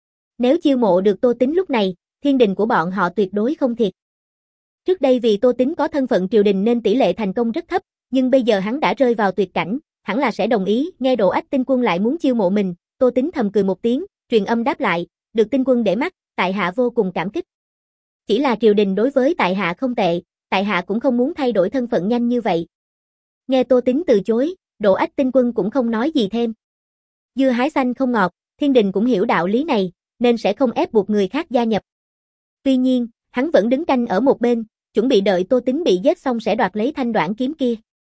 Nếu chiêu mộ được Tô Tín lúc này, thiên đình của bọn họ tuyệt đối không thiệt. Trước đây vì Tô Tín có thân phận triều đình nên tỷ lệ thành công rất thấp, nhưng bây giờ hắn đã rơi vào tuyệt cảnh, hẳn là sẽ đồng ý. Nghe Độ Ách Tinh Quân lại muốn chiêu mộ mình, Tô Tín thầm cười một tiếng, truyền âm đáp lại, được Tinh Quân để mắt, tại hạ vô cùng cảm kích. Chỉ là triều đình đối với tại hạ không tệ, tại hạ cũng không muốn thay đổi thân phận nhanh như vậy. Nghe Tô Tín từ chối, Độ Ách Tinh Quân cũng không nói gì thêm. Dưa hái xanh không ngọt, thiên đình cũng hiểu đạo lý này, nên sẽ không ép buộc người khác gia nhập. Tuy nhiên, hắn vẫn đứng canh ở một bên, chuẩn bị đợi Tô Tín bị giết xong sẽ đoạt lấy thanh đoản kiếm kia.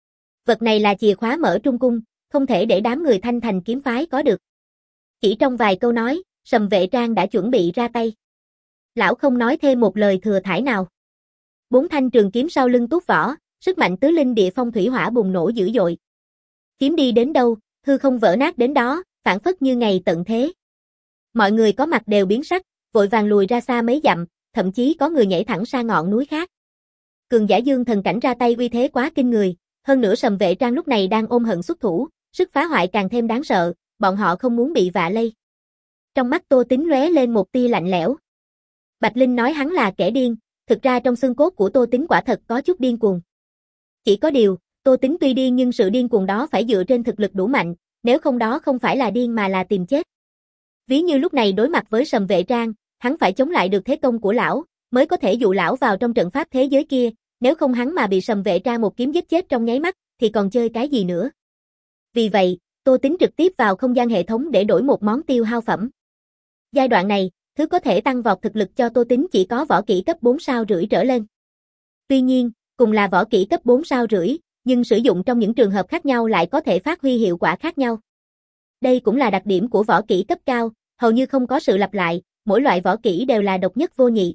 Vật này là chìa khóa mở trung cung, không thể để đám người Thanh Thành kiếm phái có được. Chỉ trong vài câu nói, Sầm Vệ Trang đã chuẩn bị ra tay. Lão không nói thêm một lời thừa thãi nào. Bốn thanh trường kiếm sau lưng tuốt vỏ, sức mạnh tứ linh địa phong thủy hỏa bùng nổ dữ dội. Kiếm đi đến đâu, hư không vỡ nát đến đó, phản phất như ngày tận thế. Mọi người có mặt đều biến sắc, vội vàng lùi ra xa mấy dặm, thậm chí có người nhảy thẳng sang ngọn núi khác. Cường giả dương thần cảnh ra tay uy thế quá kinh người, hơn nữa Sầm Vệ Trang lúc này đang ôm hận xuất thủ, sức phá hoại càng thêm đáng sợ, bọn họ không muốn bị vạ lây. Trong mắt Tô Tín lóe lên một tia lạnh lẽo. Bạch Linh nói hắn là kẻ điên, thực ra trong xương cốt của Tô Tín quả thật có chút điên cuồng. Chỉ có điều, Tô Tín tuy điên nhưng sự điên cuồng đó phải dựa trên thực lực đủ mạnh, nếu không đó không phải là điên mà là tìm chết. Ví như lúc này đối mặt với Sầm Vệ Trang, hắn phải chống lại được thế công của lão, mới có thể dụ lão vào trong trận pháp thế giới kia, nếu không hắn mà bị Sầm Vệ Trang một kiếm giết chết trong nháy mắt, thì còn chơi cái gì nữa. Vì vậy, Tô Tín trực tiếp vào không gian hệ thống để đổi một món tiêu hao phẩm. Giai đoạn này, thứ có thể tăng vọt thực lực cho Tô Tín chỉ có võ kỹ cấp bốn sao rưỡi trở lên. Tuy nhiên, Cùng là võ kỹ cấp bốn sao rưỡi, nhưng sử dụng trong những trường hợp khác nhau lại có thể phát huy hiệu quả khác nhau. Đây cũng là đặc điểm của võ kỹ cấp cao, hầu như không có sự lặp lại, mỗi loại võ kỹ đều là độc nhất vô nhị.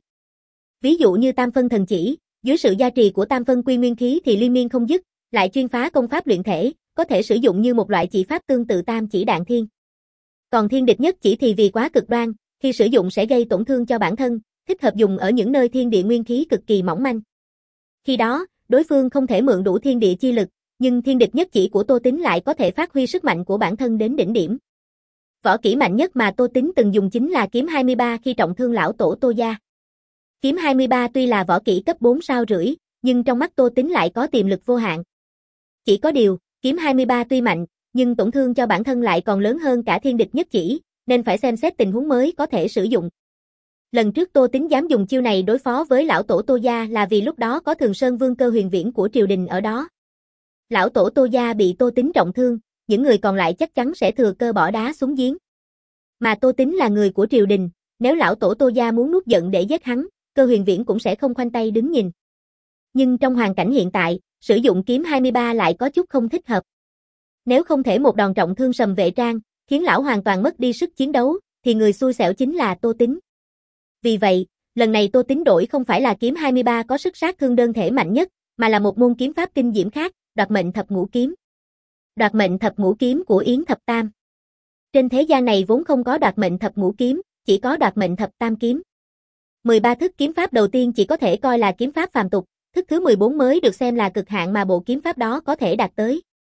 Ví dụ như tam phân thần chỉ, dưới sự gia trì của tam phân quy nguyên khí thì liên miên không dứt, lại chuyên phá công pháp luyện thể, có thể sử dụng như một loại chỉ pháp tương tự tam chỉ đạn thiên. Còn thiên địch nhất chỉ thì vì quá cực đoan, khi sử dụng sẽ gây tổn thương cho bản thân, thích hợp dùng ở những nơi thiên địa nguyên khí cực kỳ mỏng manh. Khi đó, đối phương không thể mượn đủ thiên địa chi lực, nhưng thiên địch nhất chỉ của Tô Tín lại có thể phát huy sức mạnh của bản thân đến đỉnh điểm. Võ kỹ mạnh nhất mà Tô Tín từng dùng chính là kiếm hai mươi ba khi trọng thương lão tổ Tô gia. Kiếm hai mươi ba tuy là võ kỹ cấp bốn sao rưỡi, nhưng trong mắt Tô Tín lại có tiềm lực vô hạn. Chỉ có điều, kiếm hai mươi ba tuy mạnh, nhưng tổn thương cho bản thân lại còn lớn hơn cả thiên địch nhất chỉ, nên phải xem xét tình huống mới có thể sử dụng. Lần trước Tô Tín dám dùng chiêu này đối phó với lão tổ Tô gia là vì lúc đó có Thường Sơn Vương Cơ Huyền Viễn của triều đình ở đó. Lão tổ Tô gia bị Tô Tín trọng thương, những người còn lại chắc chắn sẽ thừa cơ bỏ đá xuống giếng. Mà Tô Tín là người của triều đình, nếu lão tổ Tô gia muốn nuốt giận để giết hắn, Cơ Huyền Viễn cũng sẽ không khoanh tay đứng nhìn. Nhưng trong hoàn cảnh hiện tại, sử dụng kiếm hai mươi ba lại có chút không thích hợp. Nếu không thể một đòn trọng thương Sầm Vệ Trang, khiến lão hoàn toàn mất đi sức chiến đấu, thì người xui xẻo chính là Tô Tín. Vì vậy, lần này Tô Tín đổi không phải là kiếm hai mươi ba có sức sát thương đơn thể mạnh nhất, mà là một môn kiếm pháp kinh diễm khác, Đoạt Mệnh Thập Ngũ Kiếm. Đoạt Mệnh Thập Ngũ Kiếm của Yến Thập Tam. Trên thế gian này vốn không có Đoạt Mệnh Thập Ngũ Kiếm, chỉ có Đoạt Mệnh Thập Tam Kiếm. mười ba thức kiếm pháp đầu tiên chỉ có thể coi là kiếm pháp phàm tục, thức thứ mười bốn mới được xem là cực hạn mà bộ kiếm pháp đó có thể đạt tới.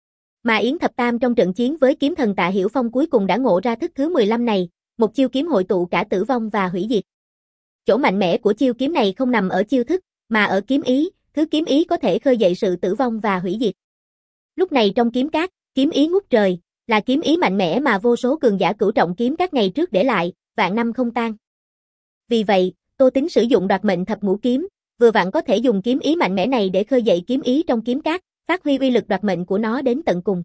Mà Yến Thập Tam trong trận chiến với kiếm thần Tạ Hiểu Phong cuối cùng đã ngộ ra thức thứ mười lăm này, một chiêu kiếm hội tụ cả tử vong và hủy diệt. Chỗ mạnh mẽ của chiêu kiếm này không nằm ở chiêu thức, mà ở kiếm ý, thứ kiếm ý có thể khơi dậy sự tử vong và hủy diệt. Lúc này trong kiếm cát, kiếm ý ngút trời, là kiếm ý mạnh mẽ mà vô số cường giả cửu trọng kiếm các ngày trước để lại, vạn năm không tan. Vì vậy, Tô Tín sử dụng Đoạt Mệnh Thập Ngũ Kiếm, vừa vặn có thể dùng kiếm ý mạnh mẽ này để khơi dậy kiếm ý trong kiếm cát, phát huy uy lực đoạt mệnh của nó đến tận cùng.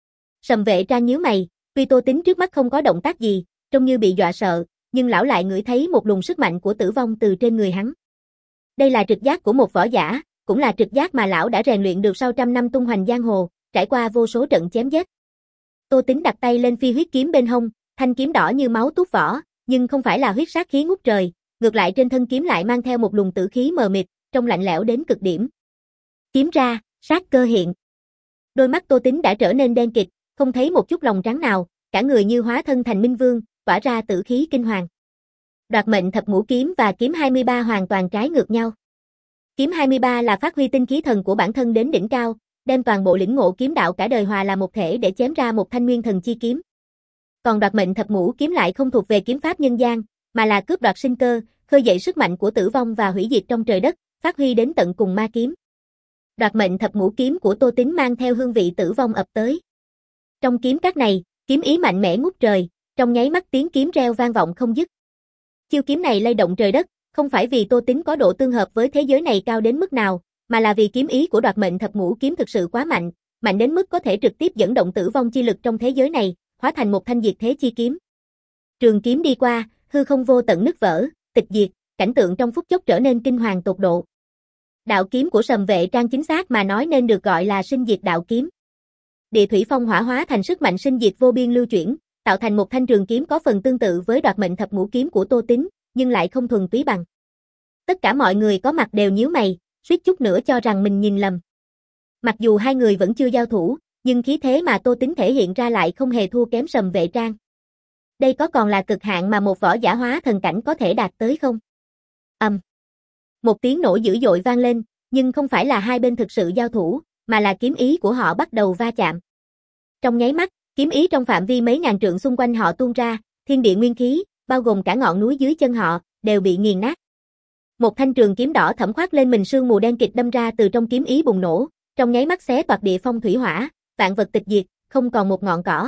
Sầm Vệ Trang nhíu mày, tuy Tô Tín trước mắt không có động tác gì, trông như bị dọa sợ, nhưng lão lại ngửi thấy một luồng sức mạnh của tử vong từ trên người hắn. Đây là trực giác của một võ giả, cũng là trực giác mà lão đã rèn luyện được sau trăm năm tung hoành giang hồ, trải qua vô số trận chém giết. Tô Tín đặt tay lên phi huyết kiếm bên hông, thanh kiếm đỏ như máu tút vỏ, nhưng không phải là huyết sát khí ngút trời, ngược lại trên thân kiếm lại mang theo một luồng tử khí mờ mịt, trông lạnh lẽo đến cực điểm. Kiếm ra, sát cơ hiện. Đôi mắt Tô Tín đã trở nên đen kịt, không thấy một chút lòng trắng nào, cả người như hóa thân thành minh vương, tỏa ra tử khí kinh hoàng. Đoạt Mệnh Thập Ngũ Kiếm và kiếm hai mươi ba hoàn toàn trái ngược nhau. Kiếm hai mươi ba là phát huy tinh khí thần của bản thân đến đỉnh cao, đem toàn bộ lĩnh ngộ kiếm đạo cả đời hòa là một thể để chém ra một thanh nguyên thần chi kiếm. Còn Đoạt Mệnh Thập Ngũ Kiếm lại không thuộc về kiếm pháp nhân gian, mà là cướp đoạt sinh cơ, khơi dậy sức mạnh của tử vong và hủy diệt trong trời đất, phát huy đến tận cùng ma kiếm. Đoạt Mệnh Thập Ngũ Kiếm của Tô Tín mang theo hương vị tử vong ập tới. Trong kiếm các này, kiếm ý mạnh mẽ ngút trời, trong nháy mắt tiếng kiếm reo vang vọng không dứt. Chiêu kiếm này lay động trời đất, không phải vì Tô Tín có độ tương hợp với thế giới này cao đến mức nào, mà là vì kiếm ý của Đoạt Mệnh Thập Ngũ Kiếm thực sự quá mạnh, mạnh đến mức có thể trực tiếp dẫn động tử vong chi lực trong thế giới này, hóa thành một thanh diệt thế chi kiếm. Trường kiếm đi qua, hư không vô tận nứt vỡ, tịch diệt, cảnh tượng trong phút chốc trở nên kinh hoàng tột độ. Đạo kiếm của Sầm Vệ Trang chính xác mà nói nên được gọi là sinh diệt đạo kiếm. Địa thủy phong hỏa hóa thành sức mạnh sinh diệt vô biên lưu chuyển, tạo thành một thanh trường kiếm có phần tương tự với Đoạt Mệnh Thập Ngũ Kiếm của Tô Tín, nhưng lại không thuần túy bằng. Tất cả mọi người có mặt đều nhíu mày, suýt chút nữa cho rằng mình nhìn lầm. Mặc dù hai người vẫn chưa giao thủ, nhưng khí thế mà Tô Tín thể hiện ra lại không hề thua kém Sầm Vệ Trang. Đây có còn là cực hạn mà một võ giả hóa thần cảnh có thể đạt tới không? Ầm. Um. Một tiếng nổ dữ dội vang lên, nhưng không phải là hai bên thực sự giao thủ, mà là kiếm ý của họ bắt đầu va chạm. Trong nháy mắt, kiếm ý trong phạm vi mấy ngàn trượng xung quanh họ tuôn ra, thiên địa nguyên khí, bao gồm cả ngọn núi dưới chân họ, đều bị nghiền nát. Một thanh trường kiếm đỏ thẫm khoác lên mình sương mù đen kịt đâm ra từ trong kiếm ý bùng nổ, trong nháy mắt xé toạc địa phong thủy hỏa, vạn vật tịch diệt, không còn một ngọn cỏ.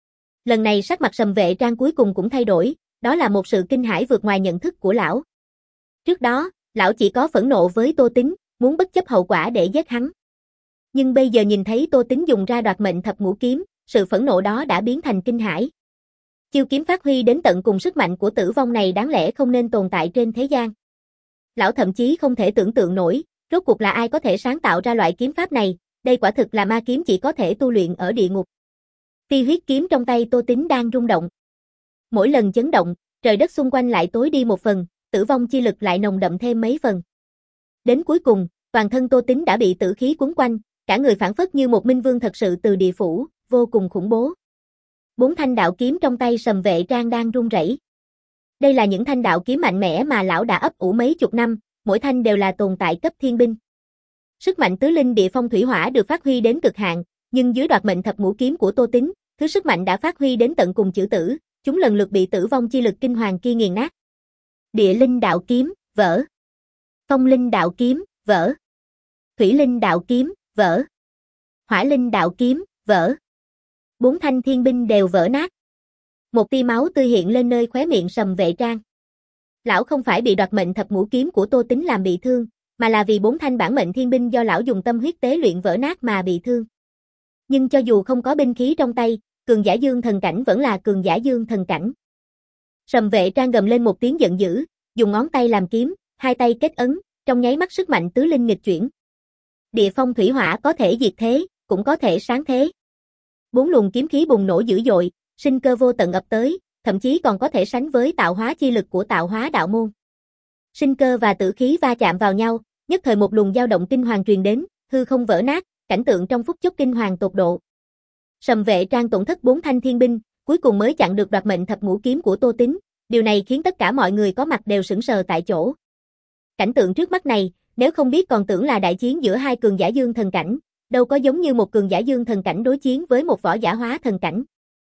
Lần này sắc mặt Sầm Vệ Trang cuối cùng cũng thay đổi, đó là một sự kinh hãi vượt ngoài nhận thức của lão. Trước đó, lão chỉ có phẫn nộ với Tô Tín, muốn bất chấp hậu quả để giết hắn. Nhưng bây giờ nhìn thấy Tô Tín dùng ra Đoạt Mệnh Thập Ngũ Kiếm, sự phẫn nộ đó đã biến thành kinh hãi. Chiêu kiếm phát huy đến tận cùng sức mạnh của tử vong này đáng lẽ không nên tồn tại trên thế gian. Lão thậm chí không thể tưởng tượng nổi, Rốt cuộc là ai có thể sáng tạo ra loại kiếm pháp này, đây quả thực là ma kiếm chỉ có thể tu luyện ở địa ngục. Ti huyết kiếm trong tay Tô Tính đang rung động. Mỗi lần chấn động, trời đất xung quanh lại tối đi một phần, tử vong chi lực lại nồng đậm thêm mấy phần. Đến cuối cùng, toàn thân Tô Tính đã bị tử khí quấn quanh, cả người phảng phất như một minh vương thật sự từ địa phủ, vô cùng khủng bố. Bốn thanh đạo kiếm trong tay Sầm Vệ Trang đang run rẩy. Đây là những thanh đạo kiếm mạnh mẽ mà lão đã ấp ủ mấy chục năm, mỗi thanh đều là tồn tại cấp thiên binh. Sức mạnh tứ linh địa phong thủy hỏa được phát huy đến cực hạn, nhưng dưới đoạt mệnh thập ngũ kiếm của Tô Tính, thứ sức mạnh đã phát huy đến tận cùng chữ tử, chúng lần lượt bị tử vong chi lực kinh hoàng kia nghiền nát. Địa linh đạo kiếm, vỡ. Phong linh đạo kiếm, vỡ. Thủy linh đạo kiếm, vỡ. Hỏa linh đạo kiếm, vỡ. Bốn thanh thiên binh đều vỡ nát. Một tia máu tươi hiện lên nơi khóe miệng Sầm Vệ Trang. Lão không phải bị đoạt mệnh thập ngũ kiếm của Tô Tính làm bị thương, mà là vì bốn thanh bản mệnh thiên binh do lão dùng tâm huyết tế luyện vỡ nát mà bị thương. Nhưng cho dù không có binh khí trong tay, cường giả dương thần cảnh vẫn là cường giả dương thần cảnh. Sầm Vệ Trang gầm lên một tiếng giận dữ, dùng ngón tay làm kiếm, hai tay kết ấn, trong nháy mắt sức mạnh tứ linh nghịch chuyển. Địa phong thủy hỏa có thể diệt thế, cũng có thể sáng thế. Bốn luồng kiếm khí bùng nổ dữ dội, sinh cơ vô tận ập tới, thậm chí còn có thể sánh với tạo hóa chi lực của tạo hóa đạo môn. Sinh cơ và tử khí va chạm vào nhau, nhất thời một luồng dao động kinh hoàng truyền đến, hư không vỡ nát, cảnh tượng trong phút chốc kinh hoàng tột độ. Sầm Vệ Trang tổn thất bốn thanh thiên binh, cuối cùng mới chặn được đoạt mệnh thập ngũ kiếm của Tô Tính, điều này khiến tất cả mọi người có mặt đều sững sờ tại chỗ. Cảnh tượng trước mắt này, nếu không biết còn tưởng là đại chiến giữa hai cường giả dương thần cảnh, đâu có giống như một cường giả dương thần cảnh đối chiến với một võ giả hóa thần cảnh.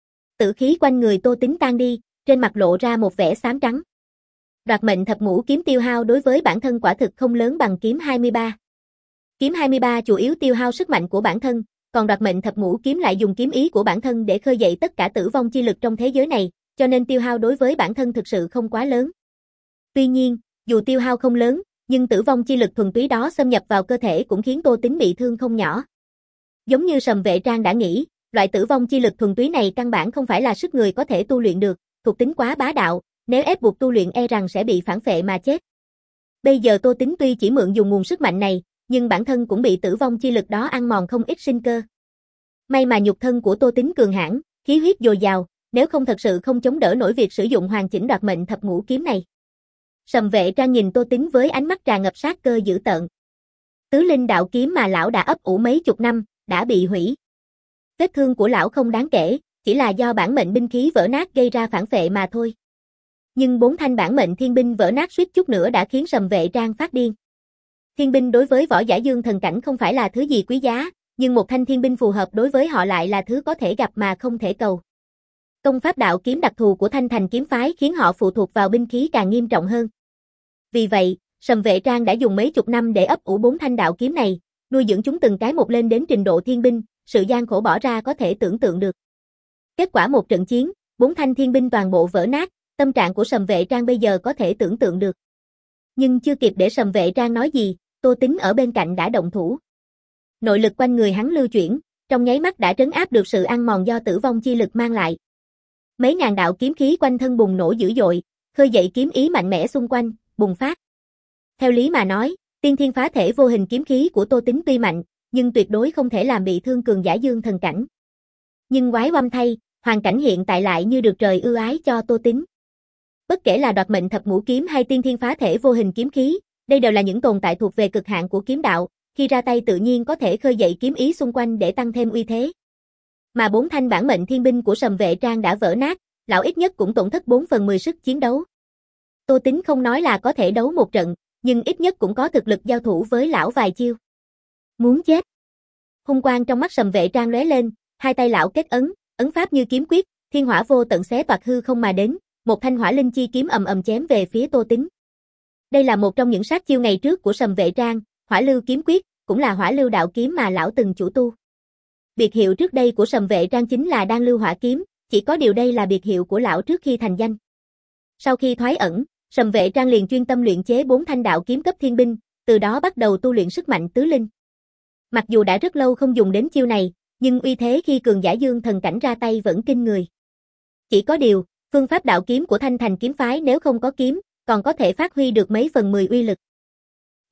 Tử khí quanh người Tô Tính tan đi, trên mặt lộ ra một vẻ xám trắng. Đoạt mệnh thập ngũ kiếm tiêu hao đối với bản thân quả thực không lớn bằng kiếm hai mươi ba. Kiếm hai mươi ba chủ yếu tiêu hao sức mạnh của bản thân, còn đoạt mệnh thập ngũ kiếm lại dùng kiếm ý của bản thân để khơi dậy tất cả tử vong chi lực trong thế giới này, cho nên tiêu hao đối với bản thân thực sự không quá lớn. Tuy nhiên, dù tiêu hao không lớn, nhưng tử vong chi lực thuần túy đó xâm nhập vào cơ thể cũng khiến Tô Tính bị thương không nhỏ. Giống như Sầm Vệ Trang đã nghĩ, loại tử vong chi lực thuần túy này căn bản không phải là sức người có thể tu luyện được, thuộc tính quá bá đạo, nếu ép buộc tu luyện e rằng sẽ bị phản phệ mà chết. Bây giờ Tô Tính tuy chỉ mượn dùng nguồn sức mạnh này, nhưng bản thân cũng bị tử vong chi lực đó ăn mòn không ít sinh cơ. May mà nhục thân của Tô Tính cường hãn, khí huyết dồi dào, nếu không thật sự không chống đỡ nổi việc sử dụng hoàn chỉnh đoạt mệnh thập ngũ kiếm này. Sầm Vệ Trang nhìn Tô Tính với ánh mắt tràn ngập sát cơ dữ tợn. Tứ linh đạo kiếm mà lão đã ấp ủ mấy chục năm, đã bị hủy. Vết thương của lão không đáng kể, chỉ là do bản mệnh binh khí vỡ nát gây ra phản phệ mà thôi. Nhưng bốn thanh bản mệnh thiên binh vỡ nát suýt chút nữa đã khiến Sầm Vệ Trang phát điên. Thiên binh đối với võ giả dương thần cảnh không phải là thứ gì quý giá, nhưng một thanh thiên binh phù hợp đối với họ lại là thứ có thể gặp mà không thể cầu. Công pháp đạo kiếm đặc thù của Thanh Thành kiếm phái khiến họ phụ thuộc vào binh khí càng nghiêm trọng hơn. Vì vậy, Sầm Vệ Trang đã dùng mấy chục năm để ấp ủ bốn thanh đạo kiếm này, nuôi dưỡng chúng từng cái một lên đến trình độ thiên binh, sự gian khổ bỏ ra có thể tưởng tượng được. Kết quả một trận chiến, bốn thanh thiên binh toàn bộ vỡ nát, tâm trạng của Sầm Vệ Trang bây giờ có thể tưởng tượng được. Nhưng chưa kịp để Sầm Vệ Trang nói gì, Tô Tính ở bên cạnh đã động thủ. Nội lực quanh người hắn lưu chuyển, trong nháy mắt đã trấn áp được sự ăn mòn do tử vong chi lực mang lại. Mấy ngàn đạo kiếm khí quanh thân bùng nổ dữ dội, khơi dậy kiếm ý mạnh mẽ xung quanh, bùng phát. Theo lý mà nói, tiên thiên phá thể vô hình kiếm khí của Tô Tính tuy mạnh, nhưng tuyệt đối không thể làm bị thương cường giả dương thần cảnh. Nhưng quái oăm thay, hoàn cảnh hiện tại lại như được trời ưu ái cho Tô Tính. Bất kể là đoạt mệnh thập ngũ kiếm hay tiên thiên phá thể vô hình kiếm khí, đây đều là những tồn tại thuộc về cực hạn của kiếm đạo, khi ra tay tự nhiên có thể khơi dậy kiếm ý xung quanh để tăng thêm uy thế. Mà bốn thanh bản mệnh thiên binh của Sầm Vệ Trang đã vỡ nát, lão ít nhất cũng tổn thất bốn phần mười sức chiến đấu. Tô Tính không nói là có thể đấu một trận, nhưng ít nhất cũng có thực lực giao thủ với lão vài chiêu. Muốn chết. Hung quang trong mắt Sầm Vệ Trang lóe lên, hai tay lão kết ấn, ấn pháp như kiếm quyết, thiên hỏa vô tận xé toạc hư không mà đến, một thanh hỏa linh chi kiếm ầm ầm chém về phía Tô Tính. Đây là một trong những sát chiêu ngày trước của Sầm Vệ Trang, Hỏa Lưu kiếm quyết, cũng là Hỏa Lưu đạo kiếm mà lão từng chủ tu. Biệt hiệu trước đây của Sầm Vệ Trang chính là Đan Lưu Hỏa kiếm, chỉ có điều đây là biệt hiệu của lão trước khi thành danh. Sau khi thoái ẩn, Sầm Vệ Trang liền chuyên tâm luyện chế bốn thanh đạo kiếm cấp thiên binh, từ đó bắt đầu tu luyện sức mạnh tứ linh. Mặc dù đã rất lâu không dùng đến chiêu này, nhưng uy thế khi cường giả dương thần cảnh ra tay vẫn kinh người. Chỉ có điều, phương pháp đạo kiếm của Thanh Thành kiếm phái nếu không có kiếm, còn có thể phát huy được mấy phần mười uy lực.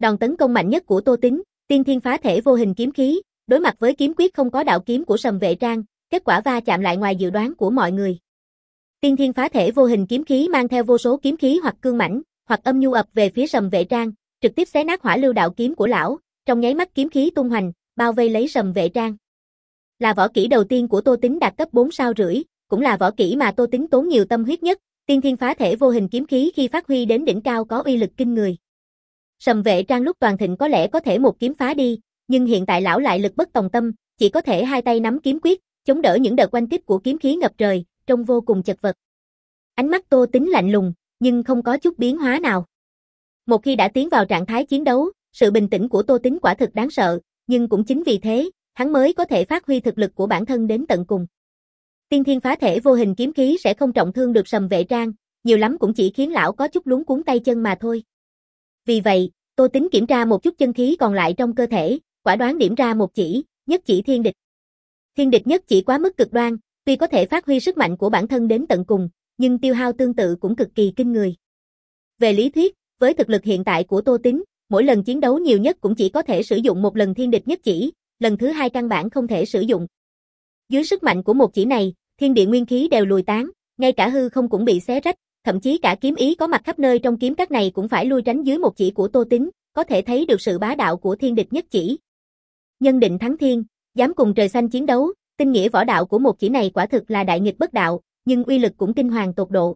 Đòn tấn công mạnh nhất của Tô Tín, tiên thiên phá thể vô hình kiếm khí, đối mặt với kiếm quyết không có đạo kiếm của Sầm Vệ Trang, kết quả va chạm lại ngoài dự đoán của mọi người. Tiên thiên phá thể vô hình kiếm khí mang theo vô số kiếm khí hoặc cương mãnh, hoặc âm nhu ập về phía Sầm Vệ Trang, trực tiếp xé nát hỏa lưu đạo kiếm của lão, trong nháy mắt kiếm khí tung hoành, bao vây lấy Sầm Vệ Trang. Là võ kỹ đầu tiên của Tô Tín đạt cấp bốn sao rưỡi, cũng là võ kỹ mà Tô Tín tốn nhiều tâm huyết nhất, tiên thiên phá thể vô hình kiếm khí khi phát huy đến đỉnh cao có uy lực kinh người. Sầm Vệ Trang lúc toàn thịnh có lẽ có thể một kiếm phá đi, nhưng hiện tại lão lại lực bất tòng tâm, chỉ có thể hai tay nắm kiếm quyết, chống đỡ những đợt oanh kích của kiếm khí ngập trời, trông vô cùng chật vật. Ánh mắt Tô Tín lạnh lùng, nhưng không có chút biến hóa nào. Một khi đã tiến vào trạng thái chiến đấu, sự bình tĩnh của Tô Tín quả thực đáng sợ, nhưng cũng chính vì thế, hắn mới có thể phát huy thực lực của bản thân đến tận cùng. Tiên thiên phá thể vô hình kiếm khí sẽ không trọng thương được Sầm Vệ Trang, nhiều lắm cũng chỉ khiến lão có chút luống cuống tay chân mà thôi. Vì vậy, Tô Tín kiểm tra một chút chân khí còn lại trong cơ thể, quả đoán điểm ra một chỉ, nhất chỉ thiên địch. Thiên địch nhất chỉ quá mức cực đoan, tuy có thể phát huy sức mạnh của bản thân đến tận cùng, nhưng tiêu hao tương tự cũng cực kỳ kinh người. Về lý thuyết, với thực lực hiện tại của Tô Tín, mỗi lần chiến đấu nhiều nhất cũng chỉ có thể sử dụng một lần thiên địch nhất chỉ, lần thứ hai căn bản không thể sử dụng. Dưới sức mạnh của một chỉ này, thiên địa nguyên khí đều lùi tán, ngay cả hư không cũng bị xé rách, thậm chí cả kiếm ý có mặt khắp nơi trong kiếm các này cũng phải lui tránh dưới một chỉ của Tô Tín, có thể thấy được sự bá đạo của thiên địch nhất chỉ. Nhân định thắng thiên, dám cùng trời xanh chiến đấu, tinh nghĩa võ đạo của một chỉ này quả thực là đại nghịch bất đạo, nhưng uy lực cũng kinh hoàng tột độ.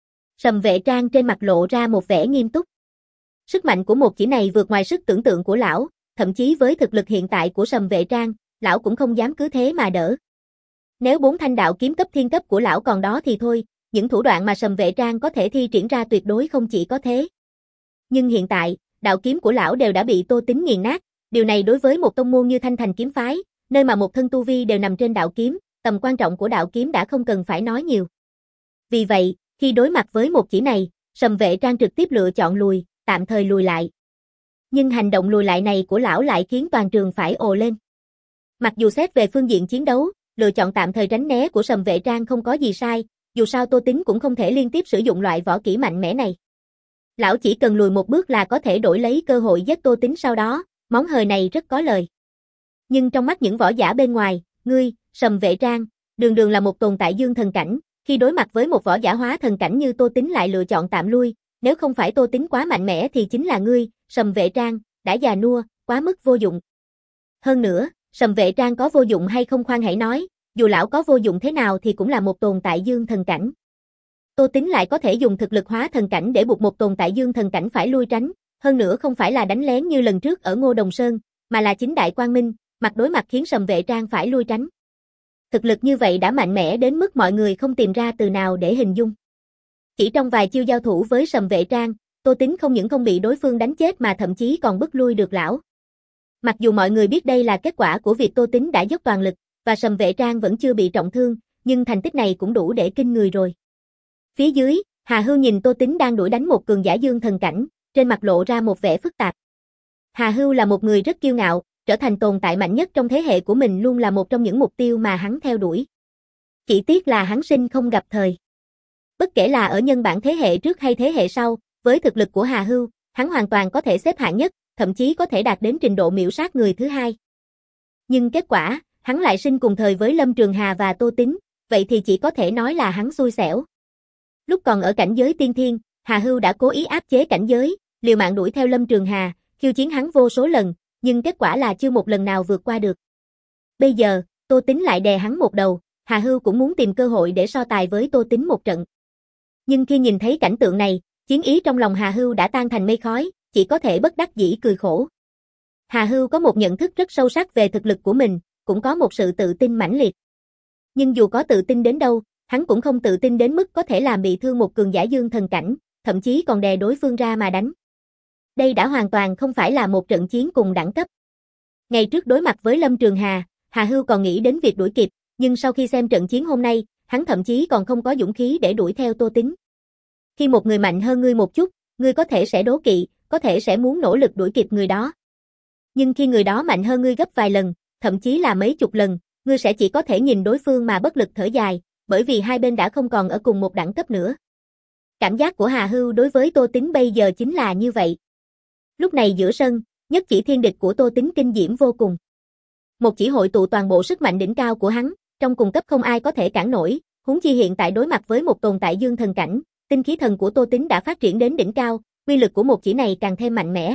Sầm Vệ Trang trên mặt lộ ra một vẻ nghiêm túc. Sức mạnh của một chỉ này vượt ngoài sức tưởng tượng của lão, thậm chí với thực lực hiện tại của Sầm Vệ Trang, lão cũng không dám cứ thế mà đỡ. Nếu bốn thanh đạo kiếm cấp thiên cấp của lão còn đó thì thôi, những thủ đoạn mà Sầm Vệ Trang có thể thi triển ra tuyệt đối không chỉ có thế. Nhưng hiện tại, đạo kiếm của lão đều đã bị Tô Tín nghiền nát, điều này đối với một tông môn như Thanh Thành kiếm phái, nơi mà một thân tu vi đều nằm trên đạo kiếm, tầm quan trọng của đạo kiếm đã không cần phải nói nhiều. Vì vậy, khi đối mặt với một chỉ này, Sầm Vệ Trang trực tiếp lựa chọn lùi, tạm thời lùi lại. Nhưng hành động lùi lại này của lão lại khiến toàn trường phải ồ lên. Mặc dù xét về phương diện chiến đấu, lựa chọn tạm thời tránh né của Sầm Vệ Trang không có gì sai, dù sao Tô Tín cũng không thể liên tiếp sử dụng loại võ kỹ mạnh mẽ này. Lão chỉ cần lùi một bước là có thể đổi lấy cơ hội giết Tô Tín sau đó, món hời này rất có lời. Nhưng trong mắt những võ giả bên ngoài, ngươi, Sầm Vệ Trang, đường đường là một tồn tại dương thần cảnh, khi đối mặt với một võ giả hóa thần cảnh như Tô Tín lại lựa chọn tạm lui, nếu không phải Tô Tín quá mạnh mẽ thì chính là ngươi, Sầm Vệ Trang, đã già nua, quá mức vô dụng. Hơn nữa, Sầm Vệ Trang có vô dụng hay không khoan hãy nói, dù lão có vô dụng thế nào thì cũng là một tồn tại dương thần cảnh. Tô Tín lại có thể dùng thực lực hóa thần cảnh để buộc một tồn tại dương thần cảnh phải lui tránh, hơn nữa không phải là đánh lén như lần trước ở Ngô Đồng Sơn, mà là chính đại quang minh, mặt đối mặt khiến Sầm Vệ Trang phải lui tránh. Thực lực như vậy đã mạnh mẽ đến mức mọi người không tìm ra từ nào để hình dung. Chỉ trong vài chiêu giao thủ với Sầm Vệ Trang, Tô Tín không những không bị đối phương đánh chết mà thậm chí còn bức lui được lão. Mặc dù mọi người biết đây là kết quả của việc Tô Tín đã dốc toàn lực, và Sầm Vệ Trang vẫn chưa bị trọng thương, nhưng thành tích này cũng đủ để kinh người rồi. Phía dưới, Hà Hưu nhìn Tô Tín đang đuổi đánh một cường giả dương thần cảnh, trên mặt lộ ra một vẻ phức tạp. Hà Hưu là một người rất kiêu ngạo, trở thành tồn tại mạnh nhất trong thế hệ của mình luôn là một trong những mục tiêu mà hắn theo đuổi. Chỉ tiếc là hắn sinh không gặp thời. Bất kể là ở nhân bản thế hệ trước hay thế hệ sau, với thực lực của Hà Hưu, hắn hoàn toàn có thể xếp hạng nhất, thậm chí có thể đạt đến trình độ miểu sát người thứ hai. Nhưng kết quả, hắn lại sinh cùng thời với Lâm Trường Hà và Tô Tín, vậy thì chỉ có thể nói là hắn xui xẻo. Lúc còn ở cảnh giới tiên thiên, Hà Hưu đã cố ý áp chế cảnh giới, liều mạng đuổi theo Lâm Trường Hà, khiêu chiến hắn vô số lần, nhưng kết quả là chưa một lần nào vượt qua được. Bây giờ, Tô Tín lại đè hắn một đầu, Hà Hưu cũng muốn tìm cơ hội để so tài với Tô Tín một trận. Nhưng khi nhìn thấy cảnh tượng này, chiến ý trong lòng Hà Hưu đã tan thành mây khói, chỉ có thể bất đắc dĩ cười khổ. Hà Hưu có một nhận thức rất sâu sắc về thực lực của mình, cũng có một sự tự tin mãnh liệt. Nhưng dù có tự tin đến đâu, hắn cũng không tự tin đến mức có thể làm bị thương một cường giả dương thần cảnh, thậm chí còn đè đối phương ra mà đánh. Đây đã hoàn toàn không phải là một trận chiến cùng đẳng cấp. Ngày trước đối mặt với Lâm Trường Hà, Hà Hưu còn nghĩ đến việc đuổi kịp, nhưng sau khi xem trận chiến hôm nay, hắn thậm chí còn không có dũng khí để đuổi theo Tô Tín. Khi một người mạnh hơn ngươi một chút, ngươi có thể sẽ đố kỵ, có thể sẽ muốn nỗ lực đuổi kịp người đó. Nhưng khi người đó mạnh hơn ngươi gấp vài lần, thậm chí là mấy chục lần, ngươi sẽ chỉ có thể nhìn đối phương mà bất lực thở dài, bởi vì hai bên đã không còn ở cùng một đẳng cấp nữa. Cảm giác của Hà Hưu đối với Tô Tín bây giờ chính là như vậy. Lúc này giữa sân, nhất chỉ thiên địch của Tô Tính kinh diễm vô cùng. Một chỉ hội tụ toàn bộ sức mạnh đỉnh cao của hắn, trong cùng cấp không ai có thể cản nổi, huống chi hiện tại đối mặt với một tồn tại dương thần cảnh, tinh khí thần của Tô Tính đã phát triển đến đỉnh cao, uy lực của một chỉ này càng thêm mạnh mẽ.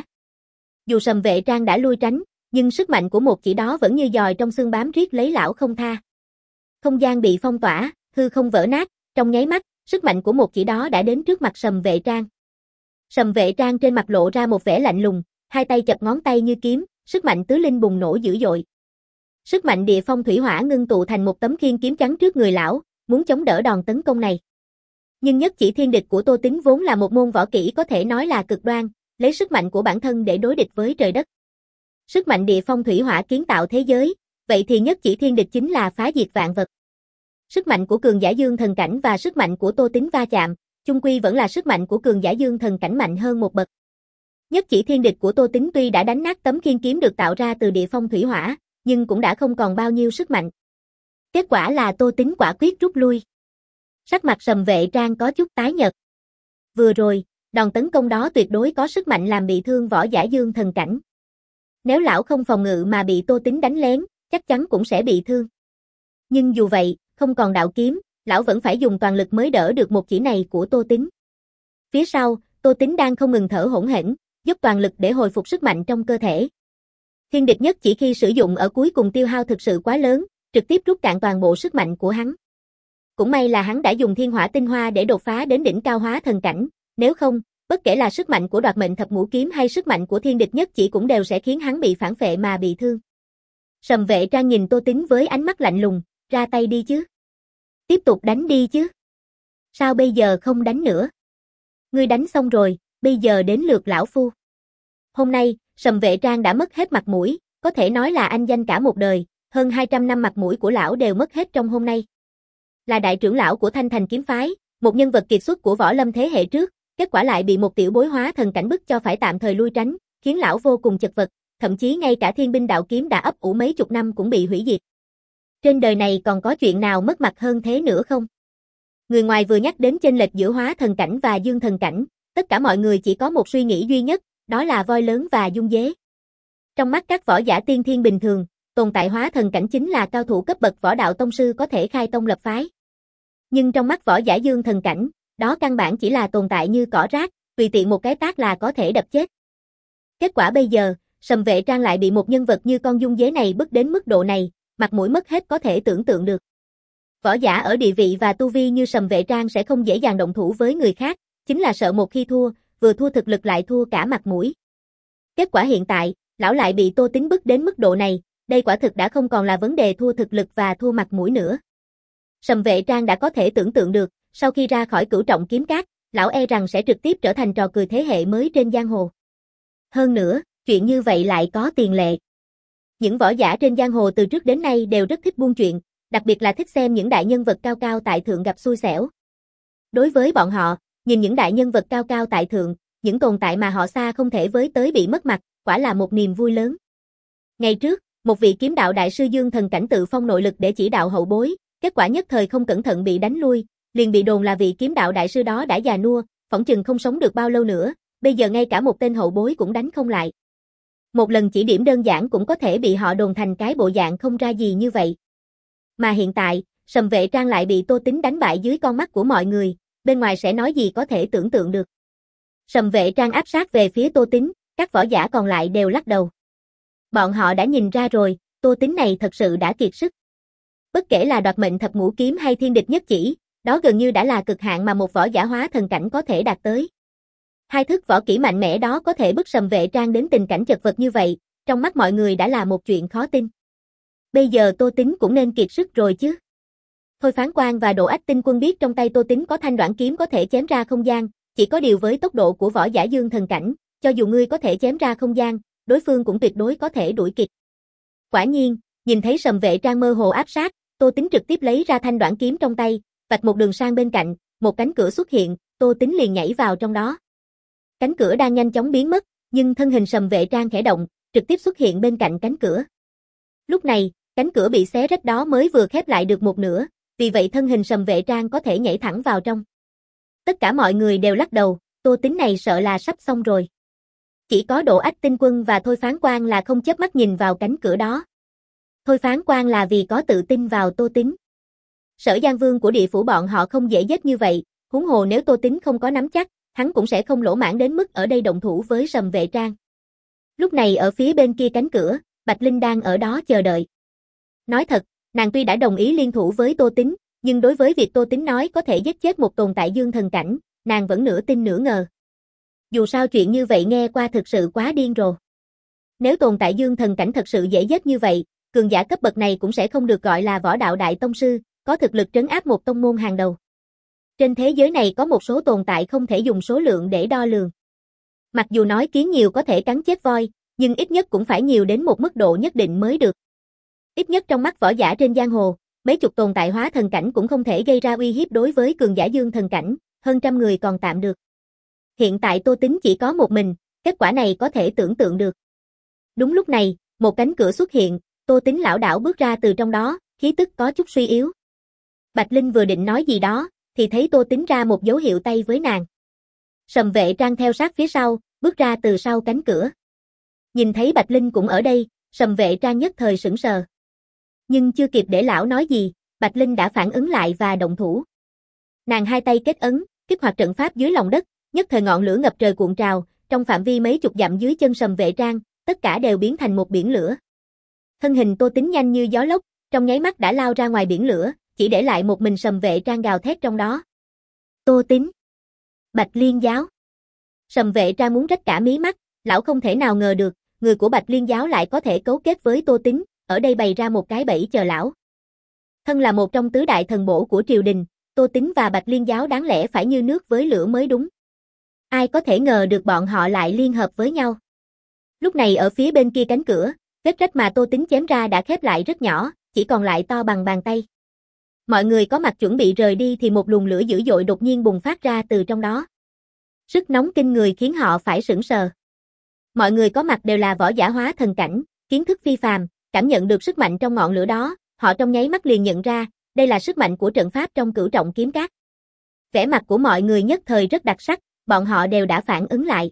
Dù Sầm Vệ Trang đã lui tránh, nhưng sức mạnh của một chỉ đó vẫn như giòi trong xương bám riết lấy lão không tha. Không gian bị phong tỏa, hư không vỡ nát, trong nháy mắt, sức mạnh của một chỉ đó đã đến trước mặt Sầm Vệ Trang. Sầm Vệ Trang trên mặt lộ ra một vẻ lạnh lùng, hai tay chập ngón tay như kiếm, sức mạnh tứ linh bùng nổ dữ dội. Sức mạnh địa phong thủy hỏa ngưng tụ thành một tấm khiên kiếm chắn trước người lão, muốn chống đỡ đòn tấn công này. Nhưng nhất chỉ thiên địch của Tô Tính vốn là một môn võ kỹ có thể nói là cực đoan, lấy sức mạnh của bản thân để đối địch với trời đất. Sức mạnh địa phong thủy hỏa kiến tạo thế giới, vậy thì nhất chỉ thiên địch chính là phá diệt vạn vật. Sức mạnh của cường giả dương thần cảnh và sức mạnh của Tô Tính va chạm, chung quy vẫn là sức mạnh của cường giả dương thần cảnh mạnh hơn một bậc. Nhất chỉ thiên địch của Tô Tính tuy đã đánh nát tấm khiên kiếm được tạo ra từ địa phong thủy hỏa, nhưng cũng đã không còn bao nhiêu sức mạnh. Kết quả là Tô Tính quả quyết rút lui. Sắc mặt Sầm Vệ Trang có chút tái nhợt. Vừa rồi, đòn tấn công đó tuyệt đối có sức mạnh làm bị thương võ giả dương thần cảnh. Nếu lão không phòng ngự mà bị Tô Tính đánh lén, chắc chắn cũng sẽ bị thương. Nhưng dù vậy, không còn đạo kiếm, lão vẫn phải dùng toàn lực mới đỡ được một chỉ này của Tô Tính. Phía sau, Tô Tính đang không ngừng thở hổn hển, dốc toàn lực để hồi phục sức mạnh trong cơ thể. Thiên địch nhất chỉ khi sử dụng ở cuối cùng tiêu hao thực sự quá lớn, trực tiếp rút cạn toàn bộ sức mạnh của hắn. Cũng may là hắn đã dùng thiên hỏa tinh hoa để đột phá đến đỉnh cao hóa thần cảnh, nếu không, bất kể là sức mạnh của đoạt mệnh thập ngũ kiếm hay sức mạnh của thiên địch nhất chỉ cũng đều sẽ khiến hắn bị phản phệ mà bị thương. Sầm Vệ Trang nhìn Tô Tính với ánh mắt lạnh lùng, ra tay đi chứ. Tiếp tục đánh đi chứ. Sao bây giờ không đánh nữa? Ngươi đánh xong rồi, bây giờ đến lượt lão phu. Hôm nay, Sầm Vệ Trang đã mất hết mặt mũi, có thể nói là anh danh cả một đời, hơn hai trăm năm mặt mũi của lão đều mất hết trong hôm nay. Là đại trưởng lão của Thanh Thành kiếm phái, một nhân vật kiệt xuất của võ lâm thế hệ trước, kết quả lại bị một tiểu bối hóa thần cảnh bức cho phải tạm thời lui tránh, khiến lão vô cùng chật vật, thậm chí ngay cả Thiên binh đạo kiếm đã ấp ủ mấy chục năm cũng bị hủy diệt. Trên đời này còn có chuyện nào mất mặt hơn thế nữa không? Người ngoài vừa nhắc đến chênh lệch giữa hóa thần cảnh và dương thần cảnh, tất cả mọi người chỉ có một suy nghĩ duy nhất, đó là voi lớn và dung dế. Trong mắt các võ giả tiên thiên bình thường, tồn tại hóa thần cảnh chính là cao thủ cấp bậc võ đạo tông sư có thể khai tông lập phái. Nhưng trong mắt võ giả dương thần cảnh, đó căn bản chỉ là tồn tại như cỏ rác, tùy tiện một cái tát là có thể đập chết. Kết quả bây giờ, Sầm Vệ Trang lại bị một nhân vật như con dung dế này bức đến mức độ này, mặt mũi mất hết có thể tưởng tượng được. Võ giả ở địa vị và tu vi như Sầm Vệ Trang sẽ không dễ dàng động thủ với người khác, chính là sợ một khi thua, vừa thua thực lực lại thua cả mặt mũi. Kết quả hiện tại, lão lại bị Tô Tính bức đến mức độ này, đây quả thực đã không còn là vấn đề thua thực lực và thua mặt mũi nữa. Sầm Vệ Trang đã có thể tưởng tượng được, sau khi ra khỏi cửu trọng kiếm cát, lão e rằng sẽ trực tiếp trở thành trò cười thế hệ mới trên giang hồ. Hơn nữa, chuyện như vậy lại có tiền lệ. Những võ giả trên giang hồ từ trước đến nay đều rất thích buôn chuyện, đặc biệt là thích xem những đại nhân vật cao cao tại thượng gặp xui xẻo. Đối với bọn họ, nhìn những đại nhân vật cao cao tại thượng, những tồn tại mà họ xa không thể với tới bị mất mặt, quả là một niềm vui lớn. Ngày trước, một vị kiếm đạo đại sư dương thần cảnh tự phong nội lực để chỉ đạo hậu bối, kết quả nhất thời không cẩn thận bị đánh lui, liền bị đồn là vị kiếm đạo đại sư đó đã già nua, phỏng chừng không sống được bao lâu nữa, bây giờ ngay cả một tên hậu bối cũng đánh không lại. Một lần chỉ điểm đơn giản cũng có thể bị họ đồn thành cái bộ dạng không ra gì như vậy. Mà hiện tại, Sầm Vệ Trang lại bị Tô Tính đánh bại dưới con mắt của mọi người, bên ngoài sẽ nói gì có thể tưởng tượng được. Sầm Vệ Trang áp sát về phía Tô Tính, các võ giả còn lại đều lắc đầu. Bọn họ đã nhìn ra rồi, Tô Tính này thật sự đã kiệt sức. Bất kể là đoạt mệnh thập ngũ kiếm hay thiên địch nhất chỉ, đó gần như đã là cực hạn mà một võ giả hóa thần cảnh có thể đạt tới. Hai thức võ kỹ mạnh mẽ đó có thể bức Sầm Vệ Trang đến tình cảnh chật vật như vậy, trong mắt mọi người đã là một chuyện khó tin. Bây giờ Tô Tính cũng nên kiệt sức rồi chứ. Thôi Phán Quan và Độ Ách Tinh Quân biết trong tay Tô Tính có thanh đoạn kiếm có thể chém ra không gian, chỉ có điều với tốc độ của võ giả dương thần cảnh, cho dù ngươi có thể chém ra không gian, đối phương cũng tuyệt đối có thể đuổi kịp. Quả nhiên, nhìn thấy Sầm Vệ Trang mơ hồ áp sát, Tô Tính trực tiếp lấy ra thanh đoạn kiếm trong tay, vạch một đường sang bên cạnh, một cánh cửa xuất hiện, Tô Tính liền nhảy vào trong đó. Cánh cửa đang nhanh chóng biến mất, nhưng thân hình Sầm Vệ Trang khẽ động, trực tiếp xuất hiện bên cạnh cánh cửa. Lúc này, cánh cửa bị xé rách đó mới vừa khép lại được một nửa, vì vậy thân hình Sầm Vệ Trang có thể nhảy thẳng vào trong. Tất cả mọi người đều lắc đầu, Tô Tính này sợ là sắp xong rồi. Chỉ có Độ Ách Tinh Quân và Thôi Phán Quang là không chớp mắt nhìn vào cánh cửa đó. Thôi Phán Quang là vì có tự tin vào Tô Tín. Sở Giang Vương của địa phủ bọn họ không dễ giết như vậy, huống hồ nếu Tô Tín không có nắm chắc, hắn cũng sẽ không lỗ mãng đến mức ở đây động thủ với Sầm Vệ Trang. Lúc này ở phía bên kia cánh cửa, Bạch Linh đang ở đó chờ đợi. Nói thật, nàng tuy đã đồng ý liên thủ với Tô Tín, nhưng đối với việc Tô Tín nói có thể giết chết một tồn tại dương thần cảnh, nàng vẫn nửa tin nửa ngờ. Dù sao chuyện như vậy nghe qua thực sự quá điên rồ. Nếu tồn tại dương thần cảnh thật sự dễ giết như vậy, cường giả cấp bậc này cũng sẽ không được gọi là võ đạo đại tông sư, có thực lực trấn áp một tông môn hàng đầu. Trên thế giới này có một số tồn tại không thể dùng số lượng để đo lường. Mặc dù nói kiến nhiều có thể cắn chết voi, nhưng ít nhất cũng phải nhiều đến một mức độ nhất định mới được. Ít nhất trong mắt võ giả trên giang hồ, mấy chục tồn tại hóa thần cảnh cũng không thể gây ra uy hiếp đối với cường giả dương thần cảnh, hơn trăm người còn tạm được. Hiện tại Tô Tín chỉ có một mình, kết quả này có thể tưởng tượng được. Đúng lúc này, một cánh cửa xuất hiện, Tô Tín lảo đảo bước ra từ trong đó, khí tức có chút suy yếu. Bạch Linh vừa định nói gì đó, thì thấy Tô Tín ra một dấu hiệu tay với nàng. Sầm Vệ Trang theo sát phía sau, bước ra từ sau cánh cửa. Nhìn thấy Bạch Linh cũng ở đây, Sầm Vệ Trang nhất thời sững sờ. Nhưng chưa kịp để lão nói gì, Bạch Linh đã phản ứng lại và động thủ. Nàng hai tay kết ấn, kích hoạt trận pháp dưới lòng đất, nhất thời ngọn lửa ngập trời cuộn trào, trong phạm vi mấy chục dặm dưới chân Sầm Vệ Trang, tất cả đều biến thành một biển lửa. Thân hình Tô Tín nhanh như gió lốc, trong nháy mắt đã lao ra ngoài biển lửa, chỉ để lại một mình Sầm Vệ Trang gào thét trong đó. Tô Tín, Bạch Liên Giáo. Sầm Vệ Trang muốn rách cả mí mắt, lão không thể nào ngờ được, người của Bạch Liên Giáo lại có thể cấu kết với Tô Tín, ở đây bày ra một cái bẫy chờ lão. Thân là một trong tứ đại thần bổ của triều đình, Tô Tín và Bạch Liên Giáo đáng lẽ phải như nước với lửa mới đúng. Ai có thể ngờ được bọn họ lại liên hợp với nhau. Lúc này ở phía bên kia cánh cửa, vết rách mà Tô Tín chém ra đã khép lại rất nhỏ, chỉ còn lại to bằng bàn tay. Mọi người có mặt chuẩn bị rời đi thì một luồng lửa dữ dội đột nhiên bùng phát ra từ trong đó. Sức nóng kinh người khiến họ phải sững sờ. Mọi người có mặt đều là võ giả hóa thần cảnh, kiến thức phi phàm, cảm nhận được sức mạnh trong ngọn lửa đó, họ trong nháy mắt liền nhận ra, đây là sức mạnh của trận pháp trong Cửu Trọng Kiếm Các. Vẻ mặt của mọi người nhất thời rất đặc sắc, bọn họ đều đã phản ứng lại.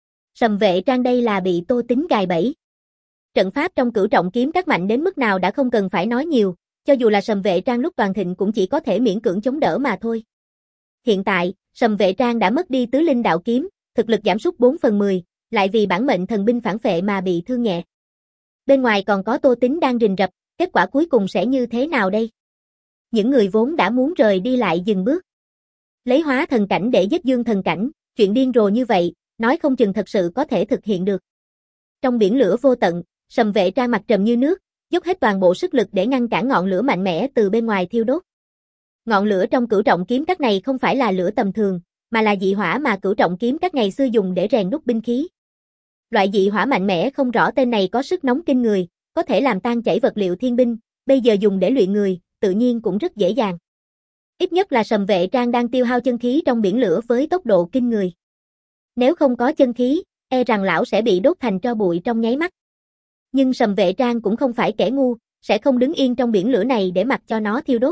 Sầm Vệ Trang đây là bị Tô Tín gài bẫy. Trận pháp trong Cửu Trọng Kiếm Các mạnh đến mức nào đã không cần phải nói nhiều, cho dù là Sầm Vệ Trang lúc toàn thịnh cũng chỉ có thể miễn cưỡng chống đỡ mà thôi. Hiện tại, Sầm Vệ Trang đã mất đi tứ linh đạo kiếm, thực lực giảm sút bốn phần mười, lại vì bản mệnh thần binh phản phệ mà bị thương nhẹ. Bên ngoài còn có Tô Tín đang rình rập, kết quả cuối cùng sẽ như thế nào đây? Những người vốn đã muốn rời đi lại dừng bước. Lấy hóa thần cảnh để giết dương thần cảnh, chuyện điên rồ như vậy, nói không chừng thật sự có thể thực hiện được. Trong biển lửa vô tận, Sầm Vệ Trang mặt trầm như nước, dốc hết toàn bộ sức lực để ngăn cản ngọn lửa mạnh mẽ từ bên ngoài thiêu đốt. Ngọn lửa trong Cửu Trọng Kiếm Các này không phải là lửa tầm thường, mà là dị hỏa mà Cửu Trọng Kiếm Các ngày xưa dùng để rèn đúc binh khí. Loại dị hỏa mạnh mẽ không rõ tên này có sức nóng kinh người, có thể làm tan chảy vật liệu thiên binh, bây giờ dùng để luyện người, tự nhiên cũng rất dễ dàng. Ít nhất là Sầm Vệ Trang đang tiêu hao chân khí trong biển lửa với tốc độ kinh người. Nếu không có chân khí, e rằng lão sẽ bị đốt thành tro bụi trong nháy mắt. Nhưng Sầm Vệ Trang cũng không phải kẻ ngu, sẽ không đứng yên trong biển lửa này để mặc cho nó thiêu đốt.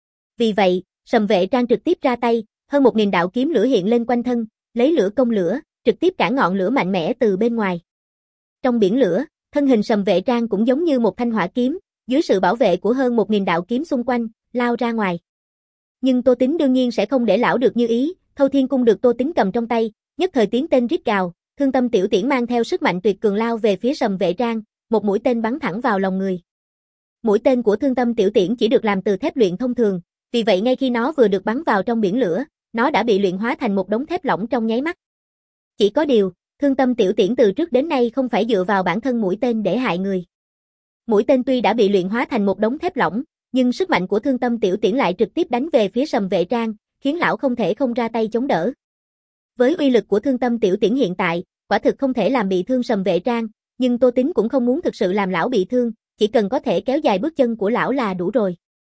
Vì vậy, Sầm Vệ Trang trực tiếp ra tay, hơn một nghìn đạo kiếm lửa hiện lên quanh thân, lấy lửa công lửa, trực tiếp cản ngọn lửa mạnh mẽ từ bên ngoài. Trong biển lửa, thân hình Sầm Vệ Trang cũng giống như một thanh hỏa kiếm, dưới sự bảo vệ của hơn một nghìn đạo kiếm xung quanh, lao ra ngoài. Nhưng Tô Tín đương nhiên sẽ không để lão được như ý, Thâu Thiên Cung được Tô Tín cầm trong tay, nhất thời tiếng tên rít gào, Thương Tâm Tiểu Tiễn mang theo sức mạnh tuyệt cường lao về phía Sầm Vệ Trang, một mũi tên bắn thẳng vào lòng người. Mũi tên của Thương Tâm Tiểu Tiễn chỉ được làm từ thép luyện thông thường, vì vậy ngay khi nó vừa được bắn vào trong biển lửa, nó đã bị luyện hóa thành một đống thép lỏng trong nháy mắt. Chỉ có điều, Thương Tâm Tiểu Tiễn từ trước đến nay không phải dựa vào bản thân mũi tên để hại người. Mũi tên tuy đã bị luyện hóa thành một đống thép lỏng, nhưng sức mạnh của Thương Tâm Tiểu Tiễn lại trực tiếp đánh về phía Sầm Vệ Trang, khiến lão không thể không ra tay chống đỡ. Với uy lực của Thương Tâm Tiểu Tiễn hiện tại, quả thực không thể làm bị thương Sầm Vệ Trang, nhưng Tô Tín cũng không muốn thực sự làm lão bị thương, chỉ cần có thể kéo dài bước chân của lão là đủ rồi.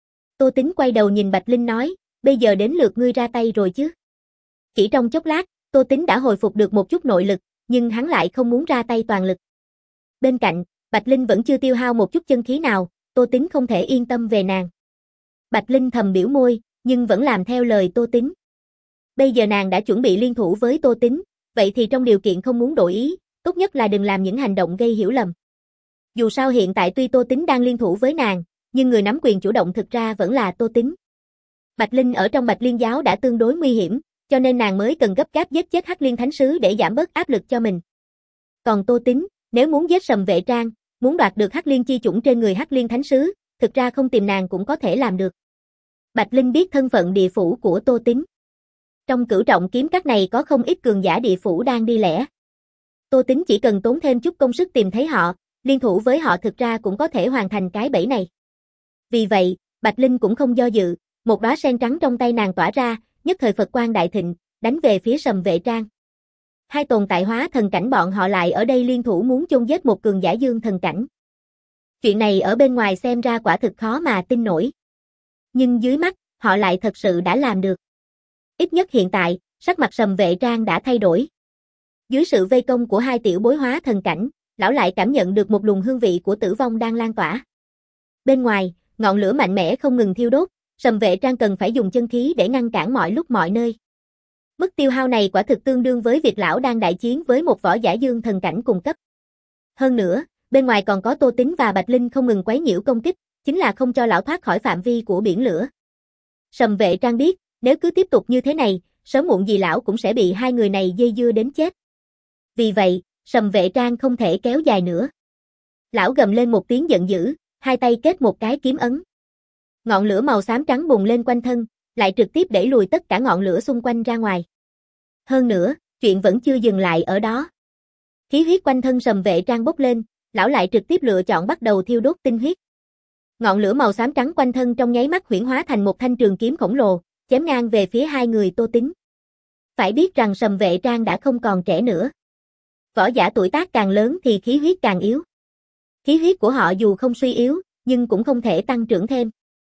Tô Tín quay đầu nhìn Bạch Linh nói, bây giờ đến lượt ngươi ra tay rồi chứ. Chỉ trong chốc lát, Tô Tín đã hồi phục được một chút nội lực, nhưng hắn lại không muốn ra tay toàn lực. Bên cạnh, Bạch Linh vẫn chưa tiêu hao một chút chân khí nào, Tô Tín không thể yên tâm về nàng. Bạch Linh thầm biểu môi, nhưng vẫn làm theo lời Tô Tín. Bây giờ nàng đã chuẩn bị liên thủ với Tô Tín, vậy thì trong điều kiện không muốn đổi ý, tốt nhất là đừng làm những hành động gây hiểu lầm. Dù sao hiện tại tuy Tô Tính đang liên thủ với nàng, nhưng người nắm quyền chủ động thực ra vẫn là Tô Tính. Bạch Linh ở trong Bạch Liên giáo đã tương đối nguy hiểm, cho nên nàng mới cần gấp gáp giết chết Hắc Liên Thánh Sứ để giảm bớt áp lực cho mình. Còn Tô Tính, nếu muốn giết Sầm Vệ Trang, muốn đoạt được Hắc Liên chi chủng trên người Hắc Liên Thánh Sứ, thực ra không tìm nàng cũng có thể làm được. Bạch Linh biết thân phận địa phủ của Tô Tính. Trong Cửu Trọng kiếm các này có không ít cường giả địa phủ đang đi lẻ. Tô Tính chỉ cần tốn thêm chút công sức tìm thấy họ, liên thủ với họ thực ra cũng có thể hoàn thành cái bẫy này. Vì vậy, Bạch Linh cũng không do dự, một đóa sen trắng trong tay nàng tỏa ra, nhất thời Phật quang đại thịnh, đánh về phía Sầm Vệ Trang. Hai tồn tại hóa thần cảnh bọn họ lại ở đây liên thủ muốn chôn giết một cường giả dương thần cảnh. Chuyện này ở bên ngoài xem ra quả thực khó mà tin nổi. Nhưng dưới mắt, họ lại thật sự đã làm được. Ít nhất hiện tại, sắc mặt Sầm Vệ Trang đã thay đổi. Dưới sự vây công của hai tiểu bối hóa thần cảnh, lão lại cảm nhận được một luồng hương vị của tử vong đang lan tỏa. Bên ngoài, ngọn lửa mạnh mẽ không ngừng thiêu đốt, Sầm Vệ Trang cần phải dùng chân khí để ngăn cản mọi lúc mọi nơi. Mức tiêu hao này quả thực tương đương với việc lão đang đại chiến với một võ giả dương thần cảnh cùng cấp. Hơn nữa, bên ngoài còn có Tô Tính và Bạch Linh không ngừng quấy nhiễu công kích, chính là không cho lão thoát khỏi phạm vi của biển lửa. Sầm Vệ Trang biết, nếu cứ tiếp tục như thế này, sớm muộn gì lão cũng sẽ bị hai người này dây dưa đến chết. Vì vậy, Sầm Vệ Trang không thể kéo dài nữa. Lão gầm lên một tiếng giận dữ, hai tay kết một cái kiếm ấn. Ngọn lửa màu xám trắng bùng lên quanh thân, lại trực tiếp đẩy lùi tất cả ngọn lửa xung quanh ra ngoài. Hơn nữa, chuyện vẫn chưa dừng lại ở đó. Khí huyết quanh thân Sầm Vệ Trang bốc lên, lão lại trực tiếp lựa chọn bắt đầu thiêu đốt tinh huyết. Ngọn lửa màu xám trắng quanh thân trong nháy mắt huyễn hóa thành một thanh trường kiếm khổng lồ, chém ngang về phía hai người Tô Tính. Phải biết rằng Sầm Vệ Trang đã không còn trẻ nữa. Võ giả tuổi tác càng lớn thì khí huyết càng yếu. Khí huyết của họ dù không suy yếu, nhưng cũng không thể tăng trưởng thêm.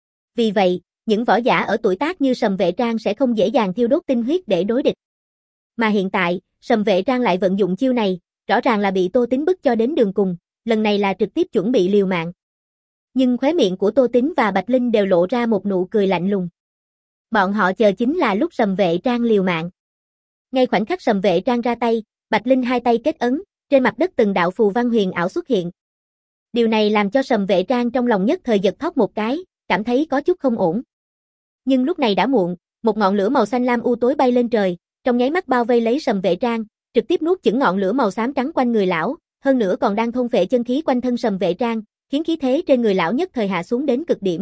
Vì vậy, những võ giả ở tuổi tác như Sầm Vệ Trang sẽ không dễ dàng thiêu đốt tinh huyết để đối địch. Mà hiện tại, Sầm Vệ Trang lại vận dụng chiêu này, rõ ràng là bị Tô Tính bức cho đến đường cùng, lần này là trực tiếp chuẩn bị liều mạng. Nhưng khóe miệng của Tô Tính và Bạch Linh đều lộ ra một nụ cười lạnh lùng. Bọn họ chờ chính là lúc Sầm Vệ Trang liều mạng. Ngay khoảnh khắc Sầm Vệ Trang ra tay, Bạch Linh hai tay kết ấn, trên mặt đất từng đạo phù văn huyền ảo xuất hiện. Điều này làm cho Sầm Vệ Trang trong lòng nhất thời giật thót một cái, cảm thấy có chút không ổn. Nhưng lúc này đã muộn, một ngọn lửa màu xanh lam u tối bay lên trời, trong nháy mắt bao vây lấy Sầm Vệ Trang, trực tiếp nuốt chửng ngọn lửa màu xám trắng quanh người lão, hơn nữa còn đang thôn phệ chân khí quanh thân Sầm Vệ Trang, khiến khí thế trên người lão nhất thời hạ xuống đến cực điểm.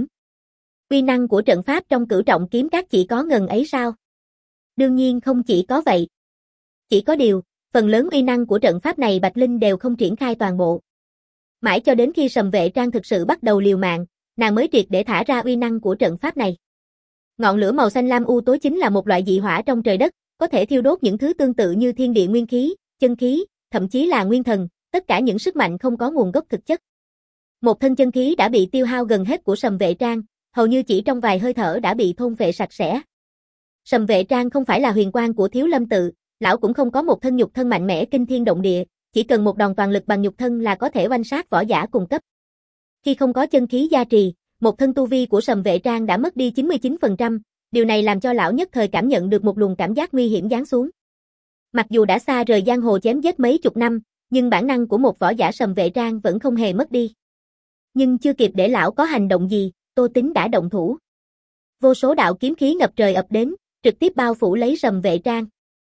Uy năng của trận pháp trong Cửu Trọng kiếm các chỉ có ngần ấy sao? Đương nhiên không chỉ có vậy. Chỉ có điều, phần lớn uy năng của trận pháp này Bạch Linh đều không triển khai toàn bộ. Mãi cho đến khi Sầm Vệ Trang thực sự bắt đầu liều mạng, nàng mới triệt để thả ra uy năng của trận pháp này. Ngọn lửa màu xanh lam u tối chính là một loại dị hỏa trong trời đất, có thể thiêu đốt những thứ tương tự như thiên địa nguyên khí, chân khí, thậm chí là nguyên thần, tất cả những sức mạnh không có nguồn gốc thực chất. Một thân chân khí đã bị tiêu hao gần hết của Sầm Vệ Trang, hầu như chỉ trong vài hơi thở đã bị thôn phệ sạch sẽ. Sầm Vệ Trang không phải là huyền quan của Thiếu Lâm tự, lão cũng không có một thân nhục thân mạnh mẽ kinh thiên động địa, chỉ cần một đòn toàn lực bằng nhục thân là có thể oanh sát võ giả cùng cấp. Khi không có chân khí gia trì, một thân tu vi của Sầm Vệ Trang đã mất đi chín mươi chín phần trăm, điều này làm cho lão nhất thời cảm nhận được một luồng cảm giác nguy hiểm giáng xuống. Mặc dù đã xa rời giang hồ chém giết mấy chục năm, nhưng bản năng của một võ giả Sầm Vệ Trang vẫn không hề mất đi. Nhưng chưa kịp để lão có hành động gì, Tô Tính đã động thủ. Vô số đạo kiếm khí ngập trời ập đến, trực tiếp bao phủ lấy Sầm Vệ Trang.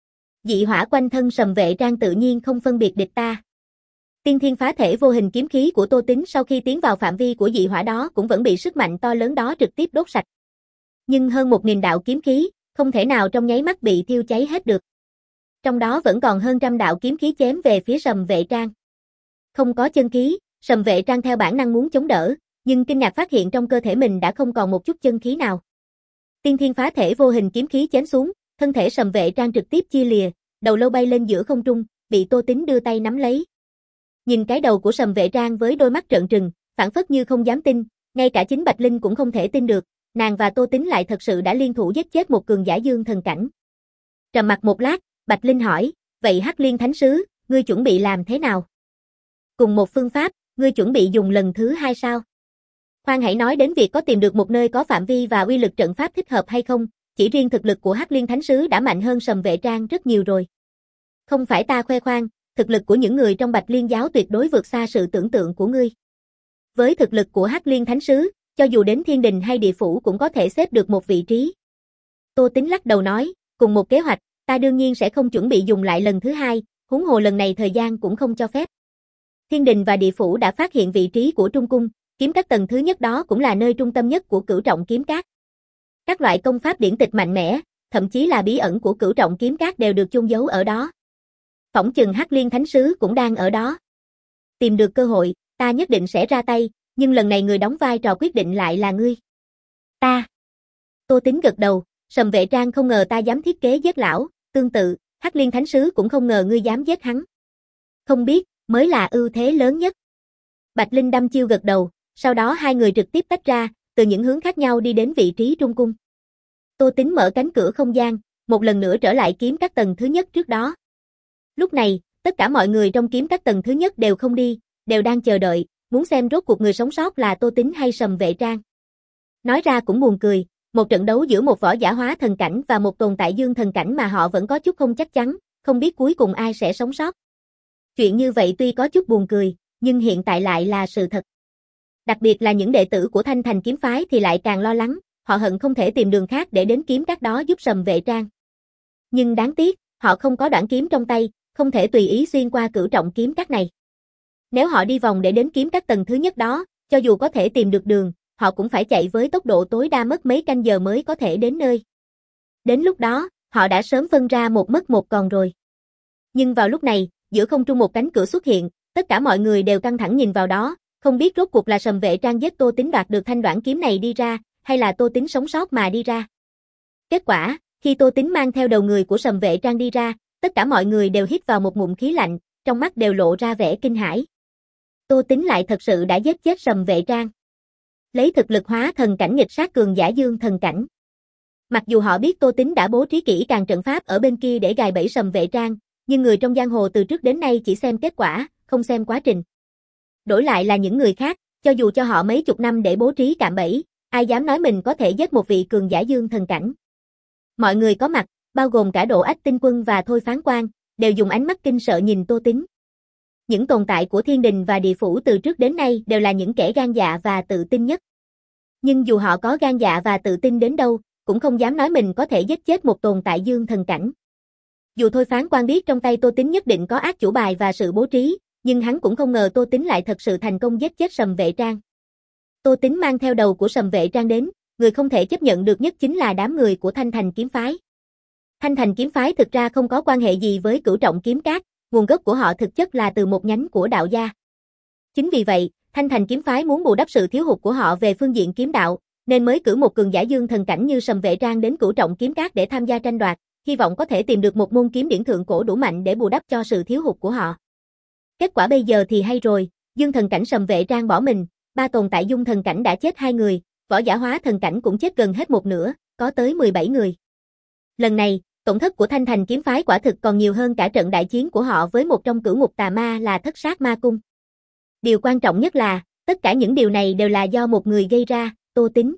Dị hỏa quanh thân Sầm Vệ Trang tự nhiên không phân biệt địch ta. Tiên thiên phá thể vô hình kiếm khí của Tô Tính sau khi tiến vào phạm vi của dị hỏa đó cũng vẫn bị sức mạnh to lớn đó trực tiếp đốt sạch. Nhưng hơn một nghìn đạo kiếm khí, không thể nào trong nháy mắt bị thiêu cháy hết được. Trong đó vẫn còn hơn trăm đạo kiếm khí chém về phía Sầm Vệ Trang. Không có chân khí, Sầm Vệ Trang theo bản năng muốn chống đỡ, nhưng kinh ngạc phát hiện trong cơ thể mình đã không còn một chút chân khí nào. Tiên thiên phá thể vô hình kiếm khí chém xuống, thân thể Sầm Vệ Trang trực tiếp chia lìa, đầu lâu bay lên giữa không trung, bị Tô Tính đưa tay nắm lấy. Nhìn cái đầu của Sầm Vệ Trang với đôi mắt trợn trừng, phảng phất như không dám tin, ngay cả chính Bạch Linh cũng không thể tin được, nàng và Tô Tính lại thật sự đã liên thủ giết chết một cường giả dương thần cảnh. Trầm mặc một lát, Bạch Linh hỏi, vậy Hắc Liên Thánh Sứ, ngươi chuẩn bị làm thế nào? Cùng một phương pháp, ngươi chuẩn bị dùng lần thứ hai sao? Khoan hãy nói đến việc có tìm được một nơi có phạm vi và uy lực trận pháp thích hợp hay không, chỉ riêng thực lực của Hắc Liên Thánh Sứ đã mạnh hơn Sầm Vệ Trang rất nhiều rồi. Không phải ta khoe khoang, thực lực của những người trong Bạch Liên giáo tuyệt đối vượt xa sự tưởng tượng của ngươi. Với thực lực của Hắc Liên Thánh Sứ, cho dù đến thiên đình hay địa phủ cũng có thể xếp được một vị trí. Tô Tính lắc đầu nói, cùng một kế hoạch, ta đương nhiên sẽ không chuẩn bị dùng lại lần thứ hai, huống hồ lần này thời gian cũng không cho phép. Thiên đình và địa phủ đã phát hiện vị trí của Trung Cung, kiếm các tầng thứ nhất đó cũng là nơi trung tâm nhất của Cửu Trọng Kiếm Các. Các loại công pháp điển tịch mạnh mẽ, thậm chí là bí ẩn của Cửu Trọng Kiếm Các đều được chôn giấu ở đó. Phỏng chừng Hắc Liên Thánh Sứ cũng đang ở đó. Tìm được cơ hội, ta nhất định sẽ ra tay, nhưng lần này người đóng vai trò quyết định lại là ngươi. Ta. Tô Tính gật đầu, Sầm Vệ Trang không ngờ ta dám thiết kế giết lão, tương tự, Hắc Liên Thánh Sứ cũng không ngờ ngươi dám giết hắn. Không biết, mới là ưu thế lớn nhất. Bạch Linh đăm chiêu gật đầu, sau đó hai người trực tiếp tách ra, từ những hướng khác nhau đi đến vị trí Trung Cung. Tô Tính mở cánh cửa không gian, một lần nữa trở lại kiếm các tầng thứ nhất trước đó. Lúc này, tất cả mọi người trong kiếm các tầng thứ nhất đều không đi, đều đang chờ đợi, muốn xem rốt cuộc người sống sót là Tô Tính hay Sầm Vệ Trang. Nói ra cũng buồn cười, một trận đấu giữa một võ giả hóa thần cảnh và một tồn tại dương thần cảnh mà họ vẫn có chút không chắc chắn, không biết cuối cùng ai sẽ sống sót. Chuyện như vậy tuy có chút buồn cười, nhưng hiện tại lại là sự thật. Đặc biệt là những đệ tử của Thanh Thành kiếm phái thì lại càng lo lắng, họ hận không thể tìm đường khác để đến kiếm các đó giúp Sầm Vệ Trang. Nhưng đáng tiếc, họ không có đoạn kiếm trong tay, không thể tùy ý xuyên qua Cửu Trọng Kiếm Các này. Nếu họ đi vòng để đến kiếm các tầng thứ nhất đó, cho dù có thể tìm được đường, họ cũng phải chạy với tốc độ tối đa mất mấy canh giờ mới có thể đến nơi. Đến lúc đó, họ đã sớm phân ra một mất một còn rồi. Nhưng vào lúc này, giữa không trung một cánh cửa xuất hiện, tất cả mọi người đều căng thẳng nhìn vào đó, không biết rốt cuộc là Sầm Vệ Trang giết Tô Tính đoạt được thanh đoạn kiếm này đi ra, hay là Tô Tính sống sót mà đi ra. Kết quả, khi Tô Tính mang theo đầu người của Sầm Vệ Trang đi ra, tất cả mọi người đều hít vào một ngụm khí lạnh, trong mắt đều lộ ra vẻ kinh hãi. Tô Tính lại thật sự đã giết chết Sầm Vệ Trang. Lấy thực lực hóa thần cảnh nghịch sát cường giả dương thần cảnh. Mặc dù họ biết Tô Tính đã bố trí kỹ càng trận pháp ở bên kia để gài bẫy Sầm Vệ Trang, nhưng người trong giang hồ từ trước đến nay chỉ xem kết quả, không xem quá trình. Đổi lại là những người khác, cho dù cho họ mấy chục năm để bố trí cạm bẫy, ai dám nói mình có thể giết một vị cường giả dương thần cảnh. Mọi người có mặt, bao gồm cả Độ Ách Tinh Quân và Thôi Phán Quan, đều dùng ánh mắt kinh sợ nhìn Tô Tính. Những tồn tại của thiên đình và địa phủ từ trước đến nay đều là những kẻ gan dạ và tự tin nhất. Nhưng dù họ có gan dạ và tự tin đến đâu, cũng không dám nói mình có thể giết chết một tồn tại dương thần cảnh. Dù Thôi Phán Quan biết trong tay Tô Tính nhất định có ác chủ bài và sự bố trí, nhưng hắn cũng không ngờ Tô Tính lại thật sự thành công giết chết Sầm Vệ Trang. Tô Tính mang theo đầu của Sầm Vệ Trang đến, người không thể chấp nhận được nhất chính là đám người của Thanh Thành kiếm phái. Thanh Thành kiếm phái thực ra không có quan hệ gì với Cửu Trọng Kiếm Các, nguồn gốc của họ thực chất là từ một nhánh của đạo gia. Chính vì vậy, Thanh Thành kiếm phái muốn bù đắp sự thiếu hụt của họ về phương diện kiếm đạo, nên mới cử một cường giả dương thần cảnh như Sầm Vệ Trang đến Cửu Trọng Kiếm Các để tham gia tranh đoạt, hy vọng có thể tìm được một môn kiếm điển thượng cổ đủ mạnh để bù đắp cho sự thiếu hụt của họ. Kết quả bây giờ thì hay rồi, dương thần cảnh Sầm Vệ Trang bỏ mình, ba tồn tại dung thần cảnh đã chết hai người, võ giả hóa thần cảnh cũng chết gần hết một nửa, có tới mười bảy người. Lần này, tổn thất của Thanh Thành kiếm phái quả thực còn nhiều hơn cả trận đại chiến của họ với một trong cửu ngục tà ma là Thất Sát Ma Cung. Điều quan trọng nhất là, tất cả những điều này đều là do một người gây ra, Tô Tính.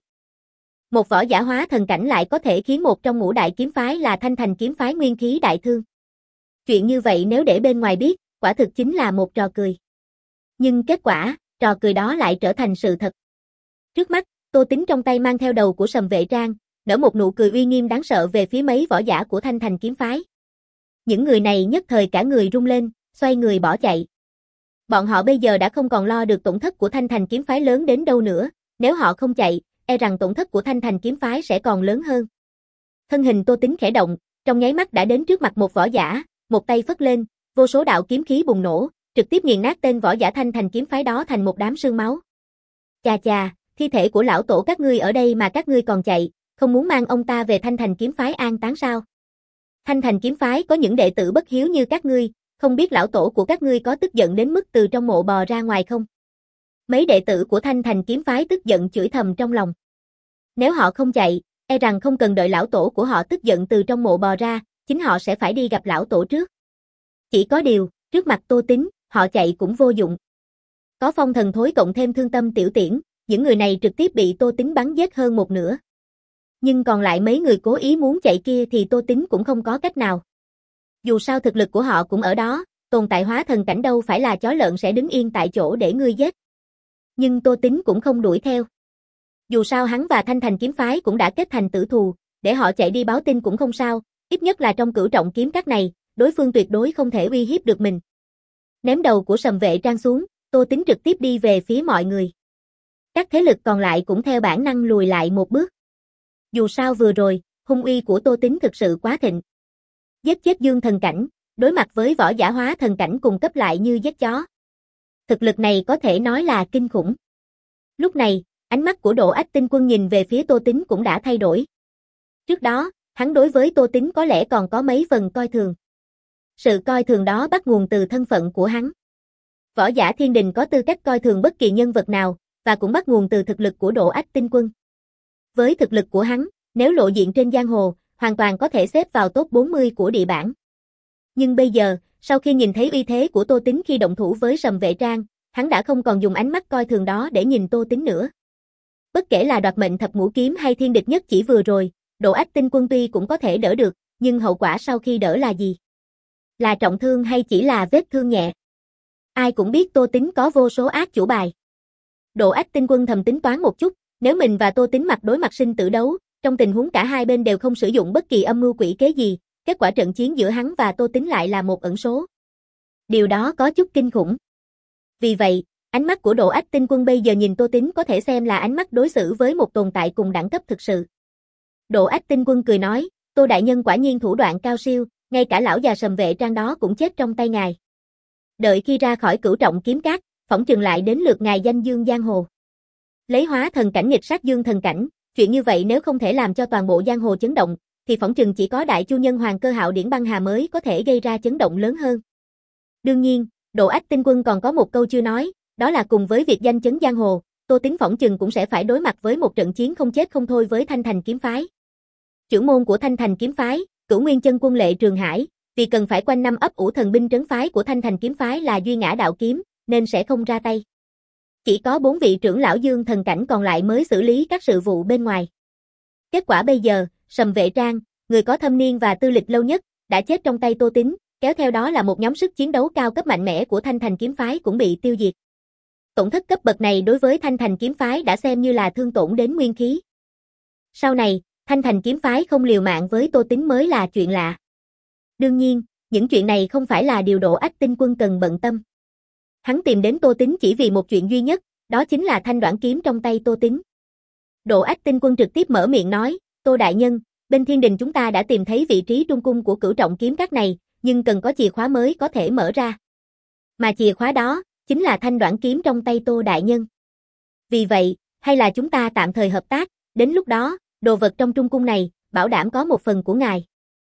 Một võ giả hóa thần cảnh lại có thể khiến một trong ngũ đại kiếm phái là Thanh Thành kiếm phái nguyên khí đại thương. Chuyện như vậy nếu để bên ngoài biết, quả thực chính là một trò cười. Nhưng kết quả, trò cười đó lại trở thành sự thật. Trước mắt, Tô Tính trong tay mang theo đầu của Sầm Vệ Trang, nở một nụ cười uy nghiêm đáng sợ về phía mấy võ giả của Thanh Thành kiếm phái. Những người này nhất thời cả người rung lên, xoay người bỏ chạy. Bọn họ bây giờ đã không còn lo được tổn thất của Thanh Thành kiếm phái lớn đến đâu nữa, nếu họ không chạy, e rằng tổn thất của Thanh Thành kiếm phái sẽ còn lớn hơn. Thân hình Tô Tính khẽ động, trong nháy mắt đã đến trước mặt một võ giả, một tay phất lên, vô số đạo kiếm khí bùng nổ, trực tiếp nghiền nát tên võ giả Thanh Thành kiếm phái đó thành một đám sương máu. Chà chà, thi thể của lão tổ các ngươi ở đây mà các ngươi còn chạy, không muốn mang ông ta về Thanh Thành kiếm phái an táng sao? Thanh Thành kiếm phái có những đệ tử bất hiếu như các ngươi, không biết lão tổ của các ngươi có tức giận đến mức từ trong mộ bò ra ngoài không? Mấy đệ tử của Thanh Thành kiếm phái tức giận chửi thầm trong lòng. Nếu họ không chạy, e rằng không cần đợi lão tổ của họ tức giận từ trong mộ bò ra, chính họ sẽ phải đi gặp lão tổ trước. Chỉ có điều, trước mặt Tô Tính, họ chạy cũng vô dụng. Có phong thần thối cộng thêm thương tâm tiểu tiễn, những người này trực tiếp bị Tô Tính bắn giết hơn một nửa. Nhưng còn lại mấy người cố ý muốn chạy kia thì Tô Tính cũng không có cách nào. Dù sao thực lực của họ cũng ở đó, tồn tại hóa thần cảnh đâu phải là chó lợn sẽ đứng yên tại chỗ để ngươi giết. Nhưng Tô Tính cũng không đuổi theo. Dù sao hắn và Thanh Thành kiếm phái cũng đã kết thành tử thù, để họ chạy đi báo tin cũng không sao, ít nhất là trong Cửu Trọng kiếm các này, đối phương tuyệt đối không thể uy hiếp được mình. Ném đầu của Sầm Vệ Trang xuống, Tô Tính trực tiếp đi về phía mọi người. Các thế lực còn lại cũng theo bản năng lùi lại một bước. Dù sao vừa rồi, hung uy của Tô Tính thực sự quá thịnh. Giết chết dương thần cảnh, đối mặt với võ giả hóa thần cảnh cùng cấp lại như giết chó. Thực lực này có thể nói là kinh khủng. Lúc này, ánh mắt của Độ Ách Tinh Quân nhìn về phía Tô Tính cũng đã thay đổi. Trước đó, hắn đối với Tô Tính có lẽ còn có mấy phần coi thường. Sự coi thường đó bắt nguồn từ thân phận của hắn. Võ giả thiên đình có tư cách coi thường bất kỳ nhân vật nào, và cũng bắt nguồn từ thực lực của Độ Ách Tinh Quân. Với thực lực của hắn, nếu lộ diện trên giang hồ, hoàn toàn có thể xếp vào top bốn mươi của địa bảng. Nhưng bây giờ, sau khi nhìn thấy uy thế của Tô Tính khi động thủ với Sầm Vệ Trang, hắn đã không còn dùng ánh mắt coi thường đó để nhìn Tô Tính nữa. Bất kể là đoạt mệnh thập ngũ kiếm hay thiên địch nhất chỉ vừa rồi, Độ Ách Tinh Quân tuy cũng có thể đỡ được, nhưng hậu quả sau khi đỡ là gì? Là trọng thương hay chỉ là vết thương nhẹ? Ai cũng biết Tô Tính có vô số ác chủ bài. Độ Ách Tinh Quân thầm tính toán một chút, nếu mình và Tô Tính mặt đối mặt sinh tử đấu, trong tình huống cả hai bên đều không sử dụng bất kỳ âm mưu quỷ kế gì, kết quả trận chiến giữa hắn và Tô Tính lại là một ẩn số. Điều đó có chút kinh khủng. Vì vậy, ánh mắt của Độ Ách Tinh Quân bây giờ nhìn Tô Tính có thể xem là ánh mắt đối xử với một tồn tại cùng đẳng cấp thực sự. Độ Ách Tinh Quân cười nói, Tô đại nhân quả nhiên thủ đoạn cao siêu, ngay cả lão già Sầm Vệ Trang đó cũng chết trong tay ngài. Đợi khi ra khỏi Cửu Trọng kiếm cát, phỏng chừng lại đến lượt ngài danh dương giang hồ. Lấy hóa thần cảnh nghịch sát dương thần cảnh, chuyện như vậy nếu không thể làm cho toàn bộ giang hồ chấn động, thì phỏng chừng chỉ có đại chu nhân Hoàng Cơ Hạo Điển Băng Hà mới có thể gây ra chấn động lớn hơn. Đương nhiên, Độ Ách Tinh Quân còn có một câu chưa nói, đó là cùng với việc danh chấn giang hồ, Tô Tính phỏng chừng cũng sẽ phải đối mặt với một trận chiến không chết không thôi với Thanh Thành kiếm phái. Trưởng môn của Thanh Thành kiếm phái, Cửu Nguyên Chân Quân Lệ Trường Hải, vì cần phải quanh năm ấp ủ thần binh trấn phái của Thanh Thành kiếm phái là Duy Ngã đạo kiếm, nên sẽ không ra tay. Chỉ có bốn vị trưởng lão dương thần cảnh còn lại mới xử lý các sự vụ bên ngoài. Kết quả bây giờ, Sầm Vệ Trang, người có thâm niên và tư lịch lâu nhất, đã chết trong tay Tô Tính, kéo theo đó là một nhóm sức chiến đấu cao cấp mạnh mẽ của Thanh Thành kiếm phái cũng bị tiêu diệt. Tổn thất cấp bậc này đối với Thanh Thành kiếm phái đã xem như là thương tổn đến nguyên khí. Sau này, Thanh Thành kiếm phái không liều mạng với Tô Tính mới là chuyện lạ. Đương nhiên, những chuyện này không phải là điều Độ Ách Tinh Quân cần bận tâm. Hắn tìm đến Tô Tính chỉ vì một chuyện duy nhất, đó chính là thanh đoạn kiếm trong tay Tô Tính. Độ Ách Tinh Quân trực tiếp mở miệng nói, Tô đại nhân, bên thiên đình chúng ta đã tìm thấy vị trí trung cung của Cửu Trọng kiếm các này, nhưng cần có chìa khóa mới có thể mở ra. Mà chìa khóa đó, chính là thanh đoạn kiếm trong tay Tô đại nhân. Vì vậy, hay là chúng ta tạm thời hợp tác, đến lúc đó, đồ vật trong trung cung này, bảo đảm có một phần của ngài.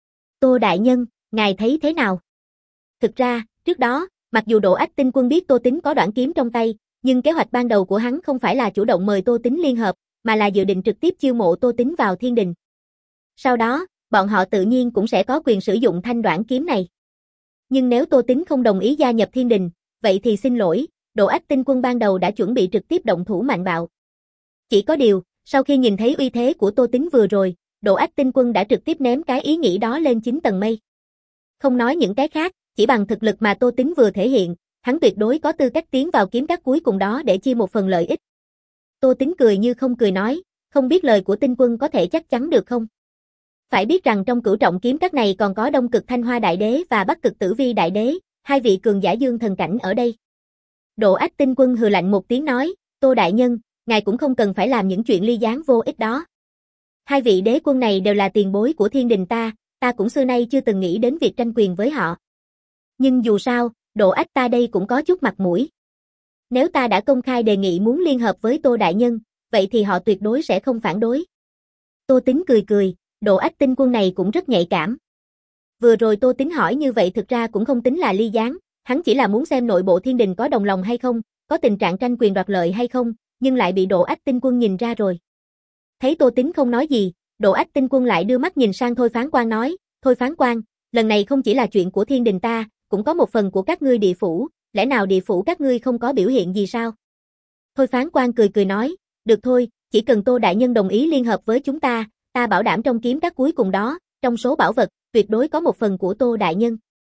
Tô đại nhân, ngài thấy thế nào? Thực ra, trước đó, mặc dù Độ Ách Tinh Quân biết Tô Tính có đoạn kiếm trong tay, nhưng kế hoạch ban đầu của hắn không phải là chủ động mời Tô Tính liên hợp, mà là dự định trực tiếp chiêu mộ Tô Tính vào thiên đình. Sau đó, bọn họ tự nhiên cũng sẽ có quyền sử dụng thanh đoạn kiếm này. Nhưng nếu Tô Tính không đồng ý gia nhập thiên đình, vậy thì xin lỗi, Độ Ách Tinh Quân ban đầu đã chuẩn bị trực tiếp động thủ mạnh bạo. Chỉ có điều, sau khi nhìn thấy uy thế của Tô Tính vừa rồi, Độ Ách Tinh Quân đã trực tiếp ném cái ý nghĩ đó lên chín tầng mây. Không nói những cái khác, chỉ bằng thực lực mà Tô Tính vừa thể hiện, hắn tuyệt đối có tư cách tiến vào kiếm các cuối cùng đó để chia một phần lợi ích. Tô Tính cười như không cười nói, không biết lời của Tinh Quân có thể chắc chắn được không? Phải biết rằng trong Cửu Trọng kiếm các này còn có Đông Cực Thanh Hoa Đại Đế và Bắc Cực Tử Vi Đại Đế, hai vị cường giả dương thần cảnh ở đây. Độ Ách Tinh Quân hừ lạnh một tiếng nói, Tô đại nhân, ngài cũng không cần phải làm những chuyện ly gián vô ích đó. Hai vị đế quân này đều là tiền bối của thiên đình ta, ta cũng xưa nay chưa từng nghĩ đến việc tranh quyền với họ. Nhưng dù sao, Độ Ách ta đây cũng có chút mặt mũi. Nếu ta đã công khai đề nghị muốn liên hợp với Tô đại nhân, vậy thì họ tuyệt đối sẽ không phản đối. Tô Tính cười cười, Độ Ách Tinh Quân này cũng rất nhạy cảm. Vừa rồi Tô Tính hỏi như vậy thực ra cũng không tính là ly gián, hắn chỉ là muốn xem nội bộ thiên đình có đồng lòng hay không, có tình trạng tranh quyền đoạt lợi hay không, nhưng lại bị Độ Ách Tinh Quân nhìn ra rồi. Thấy Tô Tính không nói gì, Độ Ách Tinh Quân lại đưa mắt nhìn sang Thôi Phán Quan nói, Thôi Phán Quan, lần này không chỉ là chuyện của thiên đình ta, cũng có một phần của các ngươi địa phủ, lẽ nào địa phủ các ngươi không có biểu hiện gì sao? Thôi Phán Quan cười cười nói, được thôi, chỉ cần Tô đại nhân đồng ý liên hợp với chúng ta, ta bảo đảm trong kiếm các cuối cùng đó, trong số bảo vật, tuyệt đối có một phần của Tô đại nhân.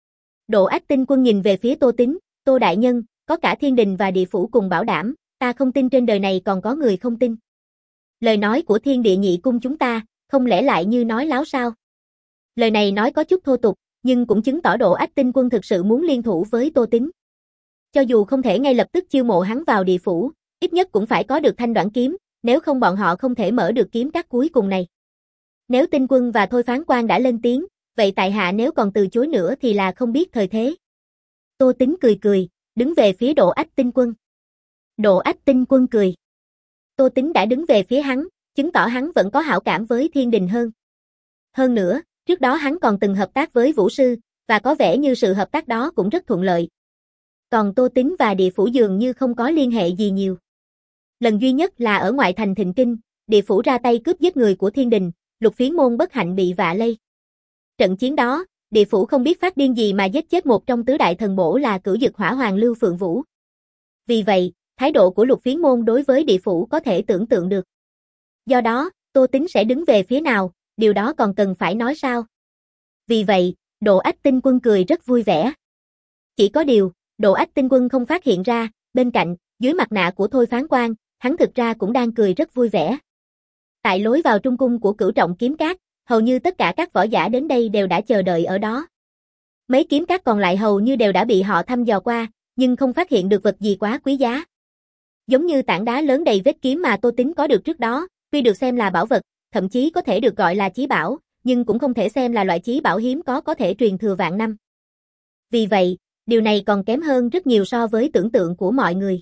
Độ Ách Tinh Quân nhìn về phía Tô Tín, Tô đại nhân, có cả thiên đình và địa phủ cùng bảo đảm, ta không tin trên đời này còn có người không tin. Lời nói của thiên địa nhị cung chúng ta, không lẽ lại như nói láo sao? Lời này nói có chút thô tục, nhưng cũng chứng tỏ Độ Ách Tinh Quân thực sự muốn liên thủ với Tô Tín. Cho dù không thể ngay lập tức chiêu mộ hắn vào địa phủ, ít nhất cũng phải có được thanh đoạn kiếm, nếu không bọn họ không thể mở được kiếm các cuối cùng này. Nếu Tinh Quân và Thôi Phán Quan đã lên tiếng, vậy tại hạ nếu còn từ chối nữa thì là không biết thời thế. Tô Tín cười cười, đứng về phía Độ Ách Tinh Quân. Độ Ách Tinh Quân cười. Tô Tín đã đứng về phía hắn, chứng tỏ hắn vẫn có hảo cảm với thiên đình hơn. Hơn nữa, trước đó hắn còn từng hợp tác với Vũ Sư, và có vẻ như sự hợp tác đó cũng rất thuận lợi. Còn Tô Tín và địa phủ dường như không có liên hệ gì nhiều. Lần duy nhất là ở ngoại thành Thịnh Kinh, địa phủ ra tay cướp giết người của thiên đình, Lục Phiến Môn bất hạnh bị vạ lây. Trận chiến đó, địa phủ không biết phát điên gì mà giết chết một trong tứ đại thần bổ là Cửu Dực Hỏa Hoàng Lưu Phượng Vũ. Vì vậy, thái độ của Lục Phiến Môn đối với địa phủ có thể tưởng tượng được. Do đó, Tô Tín sẽ đứng về phía nào, điều đó còn cần phải nói sao? Vì vậy, Độ Ách Tinh Quân cười rất vui vẻ. Chỉ có điều, Độ Ách Tinh Quân không phát hiện ra, bên cạnh, dưới mặt nạ của Thôi Phán Quan, hắn thực ra cũng đang cười rất vui vẻ. Tại lối vào trung cung của Cửu Trọng Kiếm Các, hầu như tất cả các võ giả đến đây đều đã chờ đợi ở đó. Mấy kiếm các còn lại hầu như đều đã bị họ thăm dò qua, nhưng không phát hiện được vật gì quá quý giá. Giống như tảng đá lớn đầy vết kiếm mà Tô Tín có được trước đó, tuy được xem là bảo vật, thậm chí có thể được gọi là chí bảo, nhưng cũng không thể xem là loại chí bảo hiếm có có thể truyền thừa vạn năm. Vì vậy, điều này còn kém hơn rất nhiều so với tưởng tượng của mọi người.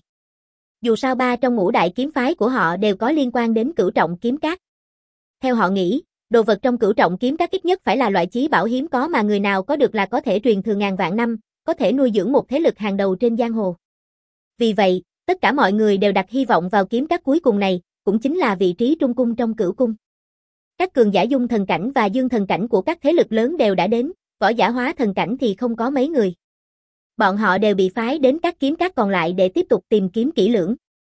Dù sao ba trong ngũ đại kiếm phái của họ đều có liên quan đến Cửu Trọng Kiếm Các. Theo họ nghĩ, đồ vật trong Cửu Trọng Kiếm Các ít nhất phải là loại chí bảo hiếm có mà người nào có được là có thể truyền thừa ngàn vạn năm, có thể nuôi dưỡng một thế lực hàng đầu trên giang hồ. Vì vậy, tất cả mọi người đều đặt hy vọng vào kiếm các cuối cùng này, cũng chính là vị trí trung cung trong Cửu Cung. Các cường giả dung thần cảnh và dương thần cảnh của các thế lực lớn đều đã đến, võ giả hóa thần cảnh thì không có mấy người. Bọn họ đều bị phái đến các kiếm các còn lại để tiếp tục tìm kiếm kỹ lưỡng.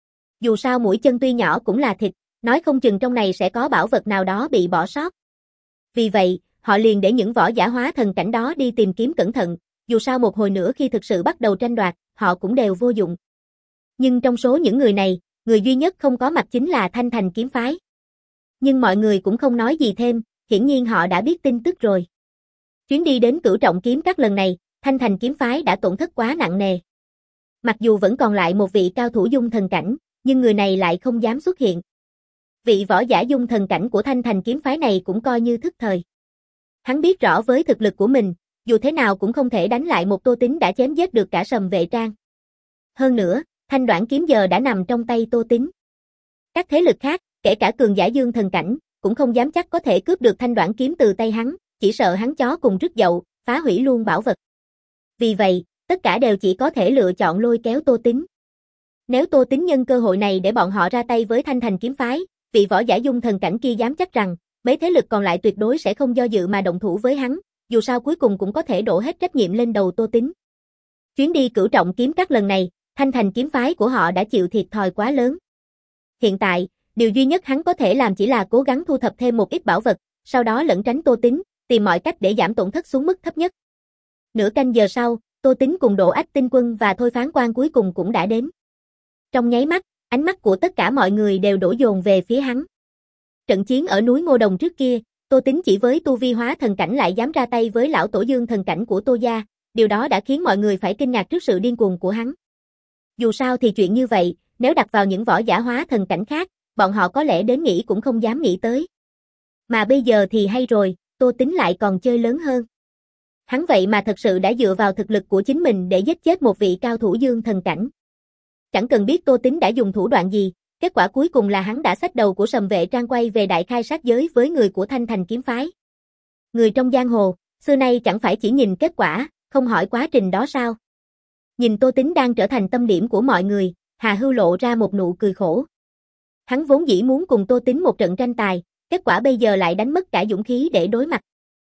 Dù sao mũi chân tuy nhỏ cũng là thịt, nói không chừng trong này sẽ có bảo vật nào đó bị bỏ sót. Vì vậy, họ liền để những võ giả hóa thần cảnh đó đi tìm kiếm cẩn thận, dù sao một hồi nữa khi thực sự bắt đầu tranh đoạt, họ cũng đều vô dụng. Nhưng trong số những người này, người duy nhất không có mặt chính là Thanh Thành kiếm phái. Nhưng mọi người cũng không nói gì thêm, hiển nhiên họ đã biết tin tức rồi. Chuyến đi đến Cửu Trọng Kiếm Các lần này, Thanh Thành kiếm phái đã tổn thất quá nặng nề. Mặc dù vẫn còn lại một vị cao thủ dung thần cảnh, nhưng người này lại không dám xuất hiện. Vị võ giả dung thần cảnh của Thanh Thành kiếm phái này cũng coi như thức thời. Hắn biết rõ với thực lực của mình, dù thế nào cũng không thể đánh lại một Tô Tín đã chém giết được cả Sầm Vệ Trang. Hơn nữa, thanh đoạn kiếm giờ đã nằm trong tay Tô Tín. Các thế lực khác, kể cả cường giả dương thần cảnh, cũng không dám chắc có thể cướp được thanh đoạn kiếm từ tay hắn, chỉ sợ hắn chó cùng rứt dậu, phá hủy luôn bảo vật. Vì vậy, tất cả đều chỉ có thể lựa chọn lôi kéo Tô Tín. Nếu Tô Tín nhân cơ hội này để bọn họ ra tay với Thanh Thành kiếm phái, vị võ giả dung thần cảnh kia dám chắc rằng, mấy thế lực còn lại tuyệt đối sẽ không do dự mà động thủ với hắn, dù sao cuối cùng cũng có thể đổ hết trách nhiệm lên đầu Tô Tín. Chuyến đi Cửu Trọng Kiếm Các lần này, Thanh Thành kiếm phái của họ đã chịu thiệt thòi quá lớn. Hiện tại, điều duy nhất hắn có thể làm chỉ là cố gắng thu thập thêm một ít bảo vật, sau đó lẩn tránh Tô Tín, tìm mọi cách để giảm tổn thất xuống mức thấp nhất. Nửa canh giờ sau, Tô Tín cùng Độ Ách Tinh Quân và Thôi Phán Quan cuối cùng cũng đã đến. Trong nháy mắt, ánh mắt của tất cả mọi người đều đổ dồn về phía hắn. Trận chiến ở núi Ngô Đồng trước kia, Tô Tín chỉ với tu vi hóa thần cảnh lại dám ra tay với lão tổ dương thần cảnh của Tô gia, điều đó đã khiến mọi người phải kinh ngạc trước sự điên cuồng của hắn. Dù sao thì chuyện như vậy, nếu đặt vào những võ giả hóa thần cảnh khác, bọn họ có lẽ đến nghĩ cũng không dám nghĩ tới. Mà bây giờ thì hay rồi, Tô Tín lại còn chơi lớn hơn. Hắn vậy mà thật sự đã dựa vào thực lực của chính mình để giết chết một vị cao thủ dương thần cảnh. Chẳng cần biết Tô Tín đã dùng thủ đoạn gì, kết quả cuối cùng là hắn đã xách đầu của Sầm Vệ Trang quay về đại khai sát giới với người của Thanh Thành kiếm phái. Người trong giang hồ, xưa nay chẳng phải chỉ nhìn kết quả, không hỏi quá trình đó sao? Nhìn Tô Tín đang trở thành tâm điểm của mọi người, Hà Hưu lộ ra một nụ cười khổ. Hắn vốn dĩ muốn cùng Tô Tín một trận tranh tài, kết quả bây giờ lại đánh mất cả dũng khí để đối mặt.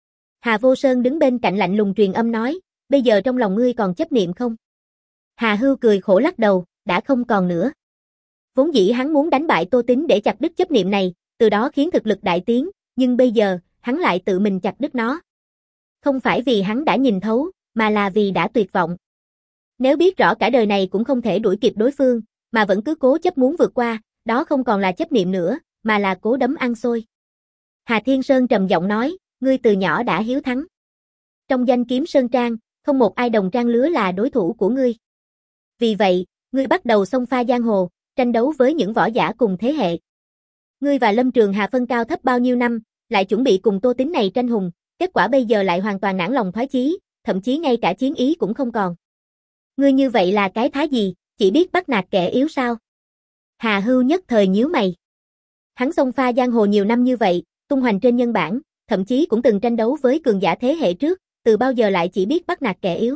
Hà Vô Sơn đứng bên cạnh lạnh lùng truyền âm nói, bây giờ trong lòng ngươi còn chấp niệm không? Hà Hưu cười khổ lắc đầu, đã không còn nữa. Vốn dĩ hắn muốn đánh bại Tô Tín để chặt đứt chấp niệm này, từ đó khiến thực lực đại tiến, nhưng bây giờ, hắn lại tự mình chặt đứt nó. Không phải vì hắn đã nhìn thấu, mà là vì đã tuyệt vọng. Nếu biết rõ cả đời này cũng không thể đuổi kịp đối phương, mà vẫn cứ cố chấp muốn vượt qua, đó không còn là chấp niệm nữa, mà là cố đấm ăn xôi. Hà Thiên Sơn trầm giọng nói, ngươi từ nhỏ đã hiếu thắng. Trong danh kiếm Sơn Trang, không một ai đồng trang lứa là đối thủ của ngươi. Vì vậy, ngươi bắt đầu xông pha giang hồ, tranh đấu với những võ giả cùng thế hệ. Ngươi và Lâm Trường Hà phân cao thấp bao nhiêu năm, lại chuẩn bị cùng Tô Tín này tranh hùng, kết quả bây giờ lại hoàn toàn nản lòng thoái chí, thậm chí ngay cả chiến ý cũng không còn. Ngươi như vậy là cái thái gì, chỉ biết bắt nạt kẻ yếu sao? Hà Hưu nhất thời nhíu mày. Hắn xông pha giang hồ nhiều năm như vậy, tung hoành trên nhân bản, thậm chí cũng từng tranh đấu với cường giả thế hệ trước, từ bao giờ lại chỉ biết bắt nạt kẻ yếu.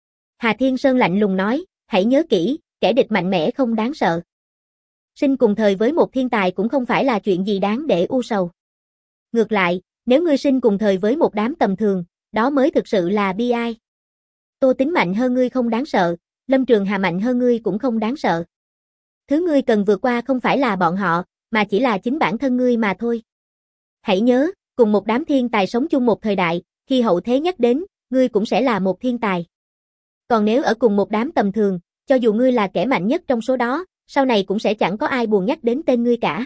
Hà Thiên Sơn lạnh lùng nói, hãy nhớ kỹ, kẻ địch mạnh mẽ không đáng sợ. Sinh cùng thời với một thiên tài cũng không phải là chuyện gì đáng để u sầu. Ngược lại, nếu ngươi sinh cùng thời với một đám tầm thường, đó mới thực sự là bi ai. Tô Tín mạnh hơn ngươi không đáng sợ, Lâm Trường Hà mạnh hơn ngươi cũng không đáng sợ. Thứ ngươi cần vượt qua không phải là bọn họ, mà chỉ là chính bản thân ngươi mà thôi. Hãy nhớ, cùng một đám thiên tài sống chung một thời đại, khi hậu thế nhắc đến, ngươi cũng sẽ là một thiên tài. Còn nếu ở cùng một đám tầm thường, cho dù ngươi là kẻ mạnh nhất trong số đó, sau này cũng sẽ chẳng có ai buồn nhắc đến tên ngươi cả.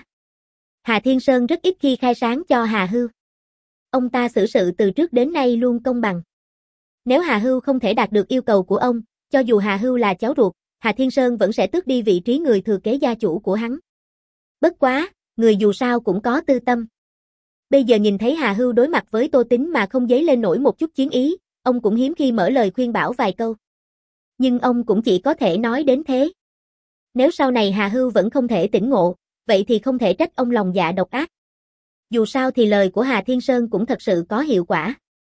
Hà Thiên Sơn rất ít khi khai sáng cho Hà Hưu. Ông ta xử sự từ trước đến nay luôn công bằng. Nếu Hà Hưu không thể đạt được yêu cầu của ông, cho dù Hà Hưu là cháu ruột, Hà Thiên Sơn vẫn sẽ tước đi vị trí người thừa kế gia chủ của hắn. Bất quá, người dù sao cũng có tư tâm. Bây giờ nhìn thấy Hà Hưu đối mặt với Tô Tín mà không dấy lên nổi một chút chiến ý, ông cũng hiếm khi mở lời khuyên bảo vài câu. Nhưng ông cũng chỉ có thể nói đến thế. Nếu sau này Hà Hưu vẫn không thể tỉnh ngộ, vậy thì không thể trách ông lòng dạ độc ác. Dù sao thì lời của Hà Thiên Sơn cũng thật sự có hiệu quả.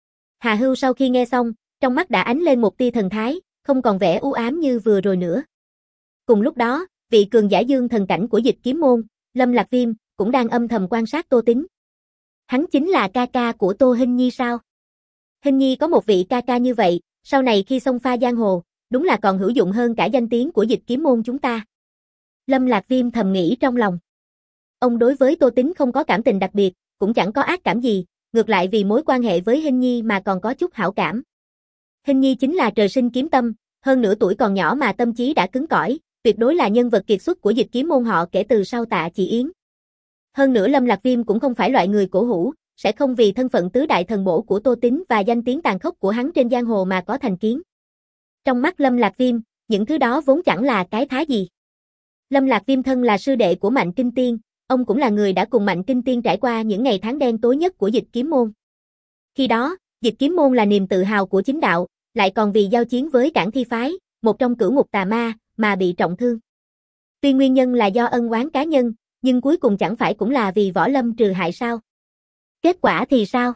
Hà Hưu sau khi nghe xong, trong mắt đã ánh lên một tia thần thái, không còn vẻ u ám như vừa rồi nữa. Cùng lúc đó, vị cường giả dương thần cảnh của Dịch Kiếm Môn, Lâm Lạc Viêm, cũng đang âm thầm quan sát Tô Tín. Hắn chính là ca ca của Tô Hinh Nhi sao? Hinh Nhi có một vị ca ca như vậy, sau này khi xông pha giang hồ, đúng là còn hữu dụng hơn cả danh tiếng của Dịch Kiếm Môn chúng ta. Lâm Lạc Viêm thầm nghĩ trong lòng. Ông đối với Tô Tín không có cảm tình đặc biệt, cũng chẳng có ác cảm gì, ngược lại vì mối quan hệ với Hinh Nhi mà còn có chút hảo cảm. Hinh Nhi chính là trời sinh kiếm tâm, hơn nửa tuổi còn nhỏ mà tâm trí đã cứng cỏi, tuyệt đối là nhân vật kiệt xuất của Dịch Kiếm Môn họ kể từ sau Tạ Chỉ Yến. Hơn nữa Lâm Lạc Viêm cũng không phải loại người cổ hủ, sẽ không vì thân phận tứ đại thần bổ của Tô Tín và danh tiếng tàn khốc của hắn trên giang hồ mà có thành kiến. Trong mắt Lâm Lạc Viêm, những thứ đó vốn chẳng là cái thá gì. Lâm Lạc Viêm thân là sư đệ của Mạnh Kinh Tiên, ông cũng là người đã cùng Mạnh Kinh Tiên trải qua những ngày tháng đen tối nhất của Dịch Kiếm Môn. Khi đó, Dịch Kiếm Môn là niềm tự hào của chính đạo, lại còn vì giao chiến với Cảng Thi Phái, một trong cửu ngục tà ma, mà bị trọng thương. Tuy nguyên nhân là do ân oán cá nhân, nhưng cuối cùng chẳng phải cũng là vì Võ Lâm trừ hại sao? Kết quả thì sao?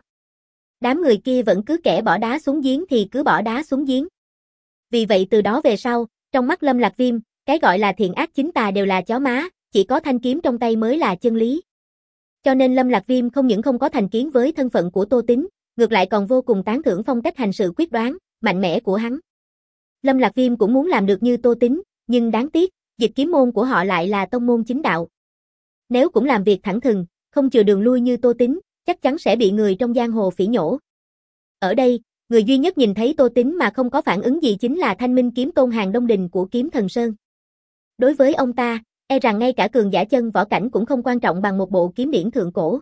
Đám người kia vẫn cứ kẻ bỏ đá xuống giếng thì cứ bỏ đá xuống giếng. Vì vậy từ đó về sau, trong mắt Lâm Lạc Viêm, cái gọi là thiện ác chính tà đều là chó má, chỉ có thanh kiếm trong tay mới là chân lý. Cho nên Lâm Lạc Viêm không những không có thành kiến với thân phận của Tô Tín, ngược lại còn vô cùng tán thưởng phong cách hành sự quyết đoán, mạnh mẽ của hắn. Lâm Lạc Viêm cũng muốn làm được như Tô Tín, nhưng đáng tiếc, Dịch Kiếm Môn của họ lại là tông môn chính đạo. Nếu cũng làm việc thẳng thừng, không chừa đường lui như Tô Tín, chắc chắn sẽ bị người trong giang hồ phỉ nhổ. Ở đây, người duy nhất nhìn thấy Tô Tín mà không có phản ứng gì chính là Thanh Minh Kiếm Tôn Hàng Đông Đình của Kiếm Thần Sơn. Đối với ông ta, e rằng ngay cả cường giả chân võ cảnh cũng không quan trọng bằng một bộ kiếm điển thượng cổ.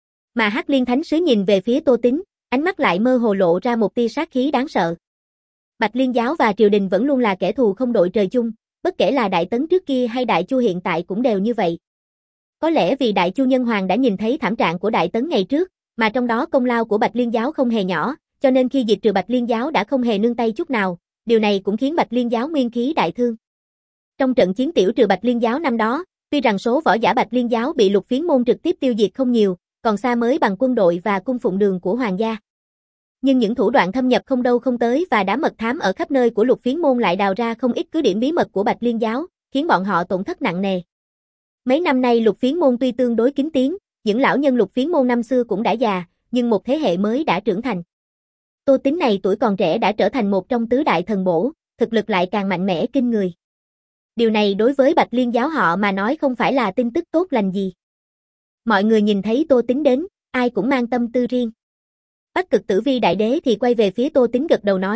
Mà Hắc Liên Thánh Sứ nhìn về phía Tô Tín, ánh mắt lại mơ hồ lộ ra một tia sát khí đáng sợ. Bạch Liên giáo và triều đình vẫn luôn là kẻ thù không đội trời chung, bất kể là Đại Tấn trước kia hay Đại Chu hiện tại cũng đều như vậy. Có lẽ vì Đại Chu Nhân Hoàng đã nhìn thấy thảm trạng của Đại Tấn ngày trước, mà trong đó công lao của Bạch Liên giáo không hề nhỏ, cho nên khi diệt trừ Bạch Liên giáo đã không hề nương tay chút nào, điều này cũng khiến Bạch Liên giáo nguyên khí đại thương. Trong trận chiến tiểu trừ Bạch Liên giáo năm đó, tuy rằng số võ giả Bạch Liên giáo bị Lục Phiến môn trực tiếp tiêu diệt không nhiều, còn xa mới bằng quân đội và cung phụng đường của hoàng gia. Nhưng những thủ đoạn thâm nhập không đâu không tới và đã mật thám ở khắp nơi của Lục Phiến môn lại đào ra không ít cứ điểm bí mật của Bạch Liên giáo, khiến bọn họ tổn thất nặng nề. Mấy năm nay Lục Phiến môn tuy tương đối kín tiếng, những lão nhân Lục Phiến môn năm xưa cũng đã già, nhưng một thế hệ mới đã trưởng thành. Tô Tín này tuổi còn trẻ đã trở thành một trong tứ đại thần bổ, thực lực lại càng mạnh mẽ kinh người. Điều này đối với Bạch Liên giáo họ mà nói không phải là tin tức tốt lành gì. Mọi người nhìn thấy Tô Tín đến, ai cũng mang tâm tư riêng. Bắc Cực Tử Vi đại đế thì quay về phía Tô Tín gật đầu nói,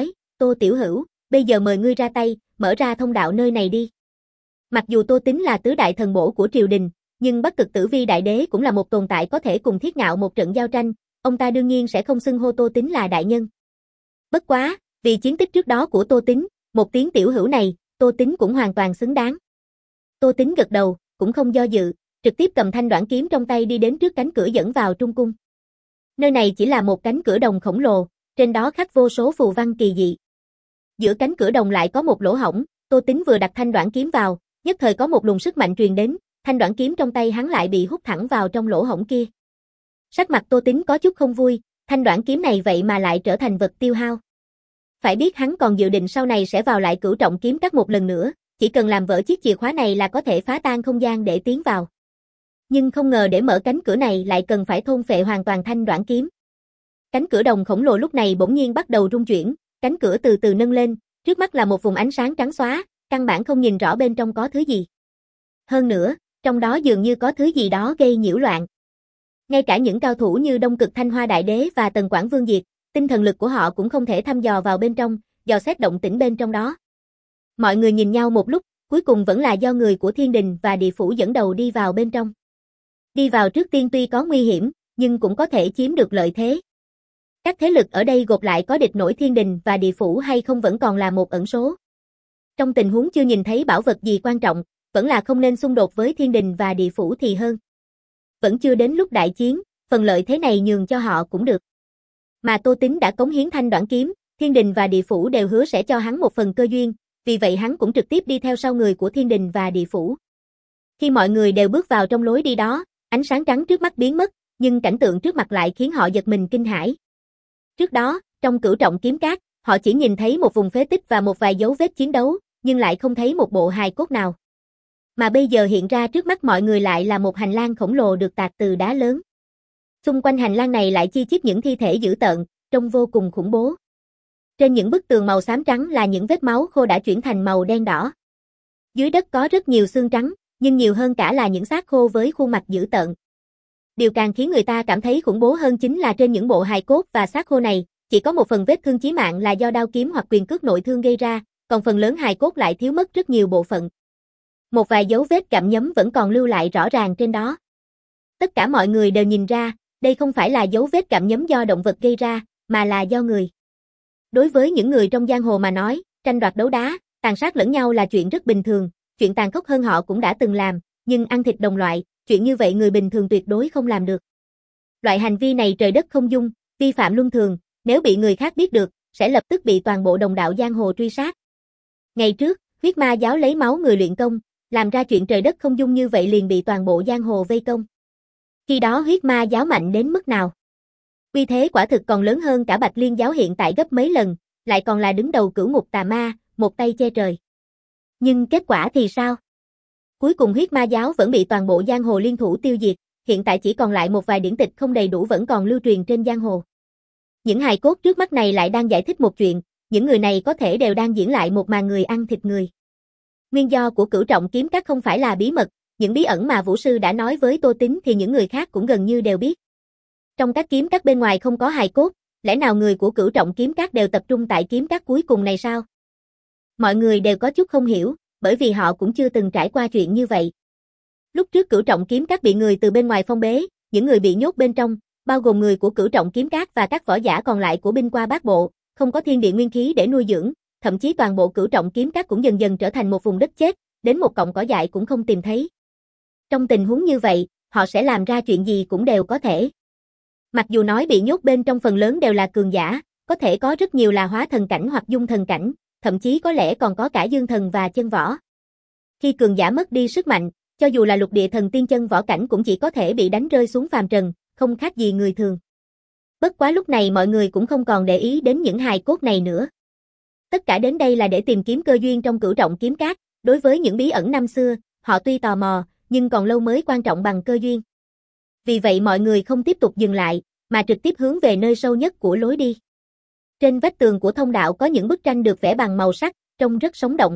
Tô tiểu hữu, bây giờ mời ngươi ra tay, mở ra thông đạo nơi này đi. Mặc dù Tô Tín là tứ đại thần bổ của triều đình, nhưng Bắc Cực Tử Vi Đại Đế cũng là một tồn tại có thể cùng Thiết Ngạo một trận giao tranh, ông ta đương nhiên sẽ không xưng hô Tô Tín là đại nhân. Bất quá, vì chiến tích trước đó của Tô Tín, một tiếng tiểu hữu này, Tô Tín cũng hoàn toàn xứng đáng. Tô Tín gật đầu, cũng không do dự, trực tiếp cầm thanh đoản kiếm trong tay đi đến trước cánh cửa dẫn vào trung cung. Nơi này chỉ là một cánh cửa đồng khổng lồ, trên đó khắc vô số phù văn kỳ dị. Giữa cánh cửa đồng lại có một lỗ hổng, Tô Tín vừa đặt thanh đoản kiếm vào, nhất thời có một luồng sức mạnh truyền đến, thanh đoản kiếm trong tay hắn lại bị hút thẳng vào trong lỗ hổng kia. Sắc mặt Tô Tín có chút không vui, thanh đoản kiếm này vậy mà lại trở thành vật tiêu hao. Phải biết hắn còn dự định sau này sẽ vào lại Cửu Trọng Kiếm Các một lần nữa, chỉ cần làm vỡ chiếc chìa khóa này là có thể phá tan không gian để tiến vào. Nhưng không ngờ để mở cánh cửa này lại cần phải thôn phệ hoàn toàn thanh đoản kiếm. Cánh cửa đồng khổng lồ lúc này bỗng nhiên bắt đầu rung chuyển, cánh cửa từ từ nâng lên, trước mắt là một vùng ánh sáng trắng xóa, căn bản không nhìn rõ bên trong có thứ gì. Hơn nữa, trong đó dường như có thứ gì đó gây nhiễu loạn. Ngay cả những cao thủ như Đông Cực Thanh Hoa Đại Đế và Tần Quảng Vương Diệt, tinh thần lực của họ cũng không thể thăm dò vào bên trong, dò xét động tĩnh bên trong đó. Mọi người nhìn nhau một lúc, cuối cùng vẫn là do người của Thiên Đình và Địa Phủ dẫn đầu đi vào bên trong. Đi vào trước tiên tuy có nguy hiểm, nhưng cũng có thể chiếm được lợi thế. Các thế lực ở đây gộp lại có địch nổi Thiên Đình và Địa Phủ hay không vẫn còn là một ẩn số. Trong tình huống chưa nhìn thấy bảo vật gì quan trọng, vẫn là không nên xung đột với Thiên Đình và Địa Phủ thì hơn. Vẫn chưa đến lúc đại chiến, phần lợi thế này nhường cho họ cũng được. Mà Tô Tín đã cống hiến thanh đoản kiếm, Thiên Đình và Địa Phủ đều hứa sẽ cho hắn một phần cơ duyên, vì vậy hắn cũng trực tiếp đi theo sau người của Thiên Đình và Địa Phủ. Khi mọi người đều bước vào trong lối đi đó, ánh sáng trắng trước mắt biến mất, nhưng cảnh tượng trước mặt lại khiến họ giật mình kinh hãi. Trước đó, trong Cửu Trọng Kiếm Các, họ chỉ nhìn thấy một vùng phế tích và một vài dấu vết chiến đấu, nhưng lại không thấy một bộ hài cốt nào. Mà bây giờ hiện ra trước mắt mọi người lại là một hành lang khổng lồ được tạc từ đá lớn. Xung quanh hành lang này lại chi chít những thi thể dữ tợn, trông vô cùng khủng bố. Trên những bức tường màu xám trắng là những vết máu khô đã chuyển thành màu đen đỏ. Dưới đất có rất nhiều xương trắng, nhưng nhiều hơn cả là những xác khô với khuôn mặt dữ tợn. Điều càng khiến người ta cảm thấy khủng bố hơn chính là trên những bộ hài cốt và xác khô này, chỉ có một phần vết thương chí mạng là do đao kiếm hoặc quyền cước nội thương gây ra, còn phần lớn hài cốt lại thiếu mất rất nhiều bộ phận. Một vài dấu vết gặm nhấm vẫn còn lưu lại rõ ràng trên đó. Tất cả mọi người đều nhìn ra, đây không phải là dấu vết gặm nhấm do động vật gây ra, mà là do người. Đối với những người trong giang hồ mà nói, tranh đoạt đấu đá, tàn sát lẫn nhau là chuyện rất bình thường, chuyện tàn khốc hơn họ cũng đã từng làm, nhưng ăn thịt đồng loại, chuyện như vậy người bình thường tuyệt đối không làm được. Loại hành vi này trời đất không dung, vi phạm luân thường, nếu bị người khác biết được, sẽ lập tức bị toàn bộ đồng đạo giang hồ truy sát. Ngày trước, huyết ma giáo lấy máu người luyện công, làm ra chuyện trời đất không dung như vậy liền bị toàn bộ giang hồ vây công. Khi đó huyết ma giáo mạnh đến mức nào? Uy thế quả thực còn lớn hơn cả Bạch Liên giáo hiện tại gấp mấy lần, lại còn là đứng đầu cửu ngục tà ma, một tay che trời. Nhưng kết quả thì sao? Cuối cùng huyết ma giáo vẫn bị toàn bộ giang hồ liên thủ tiêu diệt, hiện tại chỉ còn lại một vài điển tịch không đầy đủ vẫn còn lưu truyền trên giang hồ. Những hài cốt trước mắt này lại đang giải thích một chuyện, những người này có thể đều đang diễn lại một màn người ăn thịt người. Nguyên do của Cửu Trọng Kiếm Các không phải là bí mật, những bí ẩn mà Vũ sư đã nói với Tô Tín thì những người khác cũng gần như đều biết. Trong các kiếm các bên ngoài không có hài cốt, lẽ nào người của Cửu Trọng Kiếm Các đều tập trung tại kiếm các cuối cùng này sao? Mọi người đều có chút không hiểu, bởi vì họ cũng chưa từng trải qua chuyện như vậy. Lúc trước Cửu Trọng Kiếm Các bị người từ bên ngoài phong bế, những người bị nhốt bên trong, bao gồm người của Cửu Trọng Kiếm Các và các võ giả còn lại của binh qua bát bộ, không có thiên địa nguyên khí để nuôi dưỡng, thậm chí toàn bộ Cửu Trọng Kiếm Các cũng dần dần trở thành một vùng đất chết, đến một cọng cỏ dại cũng không tìm thấy. Trong tình huống như vậy, họ sẽ làm ra chuyện gì cũng đều có thể. Mặc dù nói bị nhốt bên trong phần lớn đều là cường giả, có thể có rất nhiều là hóa thần cảnh hoặc dung thần cảnh, thậm chí có lẽ còn có cả dương thần và chân võ. Khi cường giả mất đi sức mạnh, cho dù là lục địa thần tiên chân võ cảnh cũng chỉ có thể bị đánh rơi xuống phàm trần, không khác gì người thường. Bất quá lúc này mọi người cũng không còn để ý đến những hài cốt này nữa. Tất cả đến đây là để tìm kiếm cơ duyên trong Cửu Trọng Kiếm Các, đối với những bí ẩn năm xưa, họ tuy tò mò, nhưng còn lâu mới quan trọng bằng cơ duyên. Vì vậy mọi người không tiếp tục dừng lại, mà trực tiếp hướng về nơi sâu nhất của lối đi. Trên vách tường của thông đạo có những bức tranh được vẽ bằng màu sắc, trông rất sống động.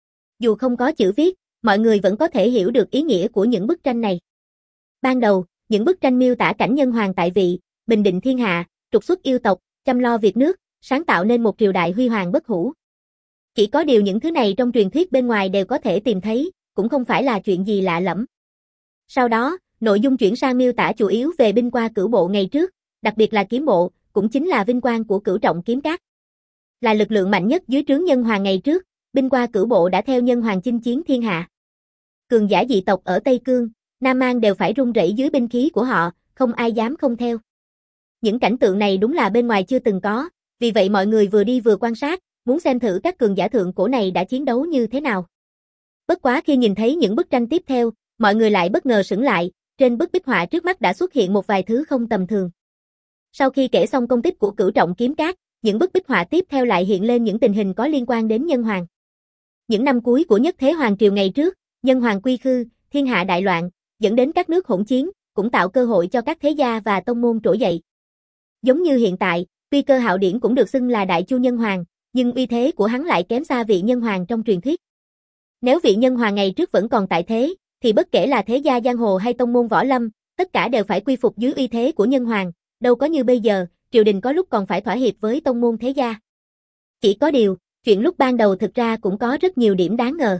Dù không có chữ viết, mọi người vẫn có thể hiểu được ý nghĩa của những bức tranh này. Ban đầu, những bức tranh miêu tả cảnh nhân hoàng tại vị, bình định thiên hạ, trục xuất yêu tộc, chăm lo việc nước, sáng tạo nên một triều đại huy hoàng bất hủ. Chỉ có điều những thứ này trong truyền thuyết bên ngoài đều có thể tìm thấy, cũng không phải là chuyện gì lạ lẫm. Sau đó, nội dung chuyển sang miêu tả chủ yếu về binh qua cửu bộ ngày trước, đặc biệt là kiếm bộ, cũng chính là vinh quang của Cửu Trọng Kiếm Các. Là lực lượng mạnh nhất dưới trướng Nhân Hoàng ngày trước, binh qua cửu bộ đã theo Nhân Hoàng chinh chiến thiên hạ. Cường giả dị tộc ở Tây Cương, Nam Mang đều phải run rẩy dưới binh khí của họ, không ai dám không theo. Những cảnh tượng này đúng là bên ngoài chưa từng có, vì vậy mọi người vừa đi vừa quan sát, muốn xem thử các cường giả thượng cổ này đã chiến đấu như thế nào. Bất quá khi nhìn thấy những bức tranh tiếp theo, mọi người lại bất ngờ sững lại, trên bức bích họa trước mắt đã xuất hiện một vài thứ không tầm thường. Sau khi kể xong công tích của Cửu Trọng Kiếm Các, những bức bích họa tiếp theo lại hiện lên những tình hình có liên quan đến Nhân Hoàng. Những năm cuối của Nhất Thế Hoàng Triều ngày trước, Nhân Hoàng quy khư, thiên hạ đại loạn, dẫn đến các nước hỗn chiến, cũng tạo cơ hội cho các thế gia và tông môn trỗi dậy. Giống như hiện tại, tuy Cơ Hạo Điển cũng được xưng là Đại Chu Nhân Hoàng, nhưng uy thế của hắn lại kém xa vị Nhân Hoàng trong truyền thuyết. Nếu vị Nhân Hoàng ngày trước vẫn còn tại thế, thì bất kể là thế gia giang hồ hay tông môn võ lâm, tất cả đều phải quy phục dưới uy thế của Nhân Hoàng, đâu có như bây giờ, triều đình có lúc còn phải thỏa hiệp với tông môn thế gia. Chỉ có điều, chuyện lúc ban đầu thực ra cũng có rất nhiều điểm đáng ngờ.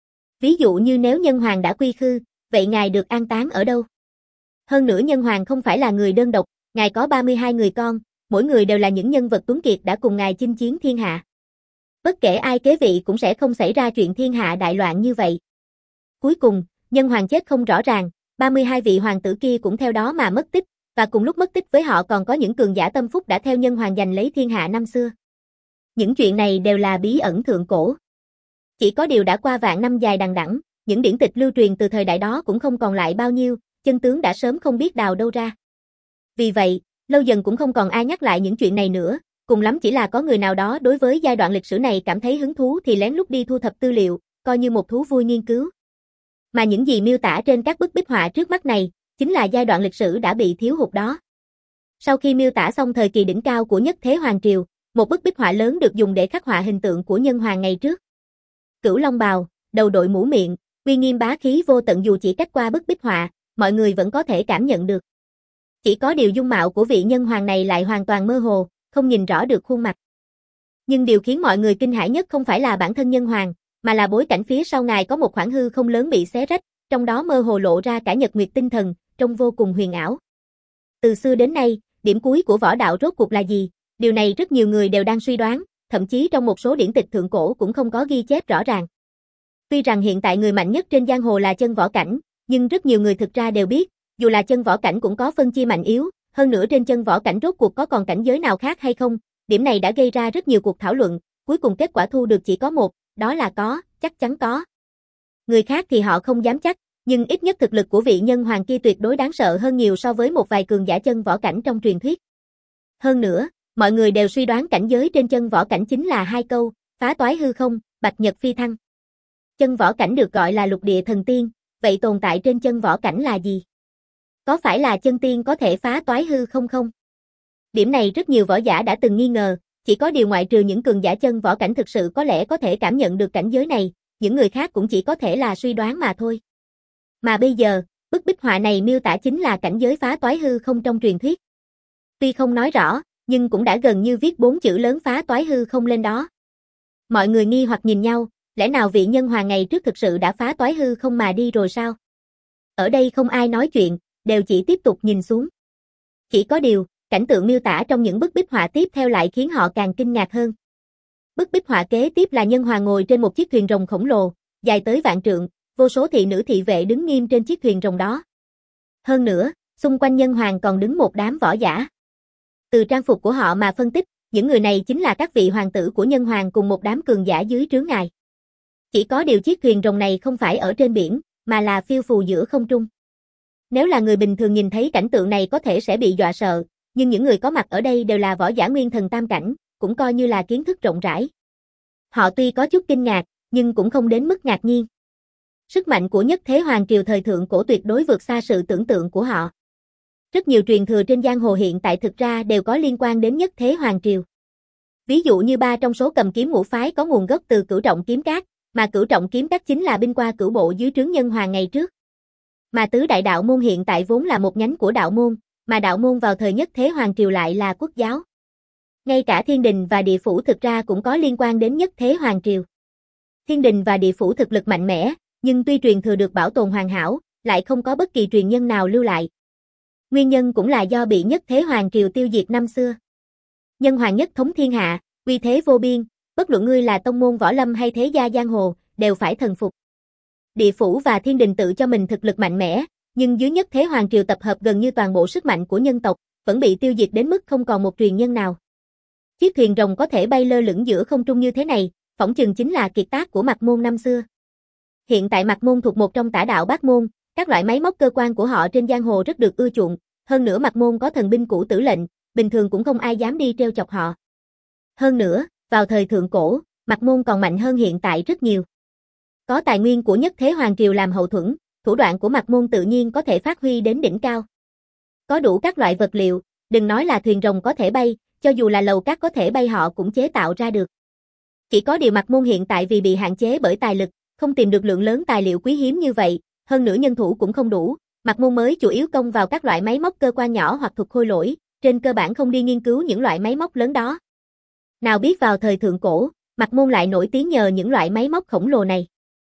Ví dụ như nếu Nhân Hoàng đã quy khư, vậy ngài được an táng ở đâu? Hơn nữa Nhân Hoàng không phải là người đơn độc, ngài có ba mươi hai người con, mỗi người đều là những nhân vật tuấn kiệt đã cùng ngài chinh chiến thiên hạ. Bất kể ai kế vị cũng sẽ không xảy ra chuyện thiên hạ đại loạn như vậy. Cuối cùng, Nhân Hoàng chết không rõ ràng, ba mươi hai vị hoàng tử kia cũng theo đó mà mất tích, và cùng lúc mất tích với họ còn có những cường giả tâm phúc đã theo Nhân Hoàng giành lấy thiên hạ năm xưa. Những chuyện này đều là bí ẩn thượng cổ. Chỉ có điều đã qua vạn năm dài đằng đẵng, những điển tịch lưu truyền từ thời đại đó cũng không còn lại bao nhiêu, chân tướng đã sớm không biết đào đâu ra. Vì vậy, lâu dần cũng không còn ai nhắc lại những chuyện này nữa, cùng lắm chỉ là có người nào đó đối với giai đoạn lịch sử này cảm thấy hứng thú thì lén lút đi thu thập tư liệu, coi như một thú vui nghiên cứu. Mà những gì miêu tả trên các bức bích họa trước mắt này, chính là giai đoạn lịch sử đã bị thiếu hụt đó. Sau khi miêu tả xong thời kỳ đỉnh cao của Nhất Thế Hoàng Triều, một bức bích họa lớn được dùng để khắc họa hình tượng của Nhân Hoàng ngày trước. Cửu Long bào, đầu đội mũ miệng, uy nghiêm bá khí vô tận, dù chỉ cách qua bức bích họa, mọi người vẫn có thể cảm nhận được. Chỉ có điều dung mạo của vị Nhân Hoàng này lại hoàn toàn mơ hồ, không nhìn rõ được khuôn mặt. Nhưng điều khiến mọi người kinh hãi nhất không phải là bản thân Nhân Hoàng, mà là bối cảnh phía sau ngài có một khoảng hư không lớn bị xé rách, trong đó mơ hồ lộ ra cả nhật nguyệt tinh thần, trông vô cùng huyền ảo. Từ xưa đến nay, điểm cuối của võ đạo rốt cuộc là gì? Điều này rất nhiều người đều đang suy đoán, thậm chí trong một số điển tịch thượng cổ cũng không có ghi chép rõ ràng. Tuy rằng hiện tại người mạnh nhất trên giang hồ là chân võ cảnh, nhưng rất nhiều người thực ra đều biết, dù là chân võ cảnh cũng có phân chia mạnh yếu, hơn nữa trên chân võ cảnh rốt cuộc có còn cảnh giới nào khác hay không, điểm này đã gây ra rất nhiều cuộc thảo luận, cuối cùng kết quả thu được chỉ có một, đó là có, chắc chắn có. Người khác thì họ không dám chắc, nhưng ít nhất thực lực của vị Nhân Hoàng kia tuyệt đối đáng sợ hơn nhiều so với một vài cường giả chân võ cảnh trong truyền thuyết. Hơn nữa, mọi người đều suy đoán cảnh giới trên chân võ cảnh chính là hai câu, phá toái hư không, bạch nhật phi thăng. Chân võ cảnh được gọi là lục địa thần tiên, vậy tồn tại trên chân võ cảnh là gì? Có phải là chân tiên có thể phá toái hư không không? Điểm này rất nhiều võ giả đã từng nghi ngờ, chỉ có điều ngoại trừ những cường giả chân võ cảnh thực sự có lẽ có thể cảm nhận được cảnh giới này, những người khác cũng chỉ có thể là suy đoán mà thôi. Mà bây giờ, bức bích họa này miêu tả chính là cảnh giới phá toái hư không trong truyền thuyết. Tuy không nói rõ, nhưng cũng đã gần như viết bốn chữ lớn phá toái hư không lên đó. Mọi người nghi hoặc nhìn nhau, lẽ nào vị Nhân Hoàng ngày trước thực sự đã phá toái hư không mà đi rồi sao? Ở đây không ai nói chuyện, đều chỉ tiếp tục nhìn xuống. Chỉ có điều, cảnh tượng miêu tả trong những bức bích họa tiếp theo lại khiến họ càng kinh ngạc hơn. Bức bích họa kế tiếp là Nhân Hoàng ngồi trên một chiếc thuyền rồng khổng lồ, dài tới vạn trượng, vô số thị nữ thị vệ đứng nghiêm trên chiếc thuyền rồng đó. Hơn nữa, xung quanh Nhân Hoàng còn đứng một đám võ giả. Từ trang phục của họ mà phân tích, những người này chính là các vị hoàng tử của Nhân Hoàng cùng một đám cường giả dưới trướng ngài. Chỉ có điều chiếc thuyền rồng này không phải ở trên biển, mà là phiêu phù giữa không trung. Nếu là người bình thường nhìn thấy cảnh tượng này có thể sẽ bị dọa sợ, nhưng những người có mặt ở đây đều là võ giả nguyên thần tam cảnh, cũng coi như là kiến thức rộng rãi. Họ tuy có chút kinh ngạc, nhưng cũng không đến mức ngạc nhiên. Sức mạnh của Nhất Thế Hoàng Triều thời thượng cổ tuyệt đối vượt xa sự tưởng tượng của họ. Rất nhiều truyền thừa trên giang hồ hiện tại thực ra đều có liên quan đến Nhất Thế Hoàng Triều. Ví dụ như ba trong số cầm kiếm ngũ phái có nguồn gốc từ Cửu Trọng Kiếm Các, mà Cửu Trọng Kiếm Các chính là binh qua cửu bộ dưới trướng Nhân Hoàng ngày trước. Mà tứ đại đạo môn hiện tại vốn là một nhánh của đạo môn, mà đạo môn vào thời Nhất Thế Hoàng Triều lại là quốc giáo. Ngay cả thiên đình và địa phủ thực ra cũng có liên quan đến nhất thế hoàng triều. Thiên đình và địa phủ thực lực mạnh mẽ, nhưng tuy truyền thừa được bảo tồn hoàn hảo, lại không có bất kỳ truyền nhân nào lưu lại. Nguyên nhân cũng là do bị nhất thế hoàng triều tiêu diệt năm xưa. Nhân hoàng nhất thống thiên hạ, uy thế vô biên, bất luận ngươi là tông môn võ lâm hay thế gia giang hồ, đều phải thần phục. Địa phủ và thiên đình tự cho mình thực lực mạnh mẽ, nhưng dưới nhất thế hoàng triều tập hợp gần như toàn bộ sức mạnh của nhân tộc, vẫn bị tiêu diệt đến mức không còn một truyền nhân nào. Chiếc thuyền rồng có thể bay lơ lửng giữa không trung như thế này, phỏng chừng chính là kiệt tác của Mạc Môn năm xưa. Hiện tại Mạc Môn thuộc một trong tả đạo Bát Môn, các loại máy móc cơ quan của họ trên giang hồ rất được ưa chuộng, hơn nữa Mạc Môn có thần binh cửu tử lệnh, bình thường cũng không ai dám đi trêu chọc họ. Hơn nữa, vào thời thượng cổ, Mạc Môn còn mạnh hơn hiện tại rất nhiều. Có tài nguyên của nhất thế hoàng triều làm hậu thuẫn, thủ đoạn của Mạc Môn tự nhiên có thể phát huy đến đỉnh cao. Có đủ các loại vật liệu, đừng nói là thuyền rồng có thể bay, cho dù là lầu cát có thể bay họ cũng chế tạo ra được. Chỉ có điều Mạc Môn hiện tại vì bị hạn chế bởi tài lực, không tìm được lượng lớn tài liệu quý hiếm như vậy, hơn nữa nhân thủ cũng không đủ, Mạc Môn mới chủ yếu công vào các loại máy móc cơ quan nhỏ hoặc thuật khôi lỗi, trên cơ bản không đi nghiên cứu những loại máy móc lớn đó. Nào biết vào thời thượng cổ, Mạc Môn lại nổi tiếng nhờ những loại máy móc khổng lồ này.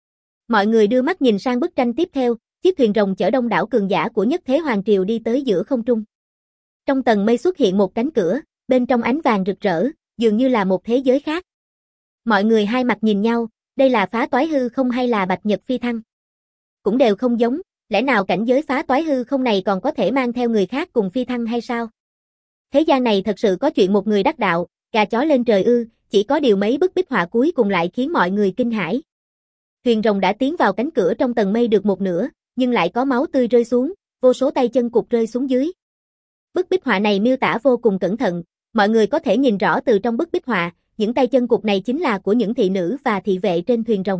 Mọi người đưa mắt nhìn sang bức tranh tiếp theo, chiếc thuyền rồng chở đông đảo cường giả của nhất thế hoàng triều đi tới giữa không trung. Trong tầng mây xuất hiện một cánh cửa, bên trong ánh vàng rực rỡ, dường như là một thế giới khác. Mọi người hai mặt nhìn nhau, đây là phá toái hư không hay là bạch nhật phi thăng? Cũng đều không giống, lẽ nào cảnh giới phá toái hư không này còn có thể mang theo người khác cùng phi thăng hay sao? Thế gian này thật sự có chuyện một người đắc đạo, gà chó lên trời ư, chỉ có điều mấy bức bích họa cuối cùng lại khiến mọi người kinh hãi. Thuyền rồng đã tiến vào cánh cửa trong tầng mây được một nửa, nhưng lại có máu tươi rơi xuống, vô số tay chân cụt rơi xuống dưới. Bức bích họa này miêu tả vô cùng cẩn thận, mọi người có thể nhìn rõ từ trong bức bích họa, những tay chân cụt này chính là của những thị nữ và thị vệ trên thuyền rồng.